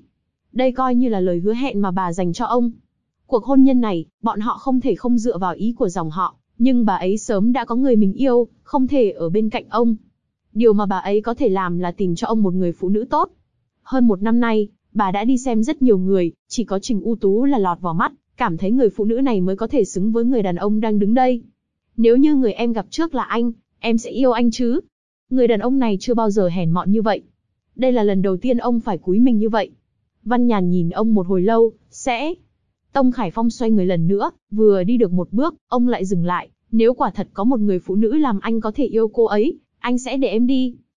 Đây coi như là lời hứa hẹn mà bà dành cho ông. Cuộc hôn nhân này, bọn họ không thể không dựa vào ý của dòng họ, nhưng bà ấy sớm đã có người mình yêu, không thể ở bên cạnh ông. Điều mà bà ấy có thể làm là tìm cho ông một người phụ nữ tốt. Hơn 1 năm nay, bà đã đi xem rất nhiều người, chỉ có Trình U Tú là lọt vào mắt, cảm thấy người phụ nữ này mới có thể xứng với người đàn ông đang đứng đây. Nếu như người em gặp trước là anh, em sẽ yêu anh chứ? Người đàn ông này chưa bao giờ hèn mọn như vậy. Đây là lần đầu tiên ông phải cúi mình như vậy. Văn Nhàn nhìn ông một hồi lâu, sẽ... Tông Khải Phong xoay người lần nữa, vừa đi được một bước, ông lại dừng lại. Nếu quả thật có một người phụ nữ làm anh có thể yêu cô ấy, anh sẽ để em đi.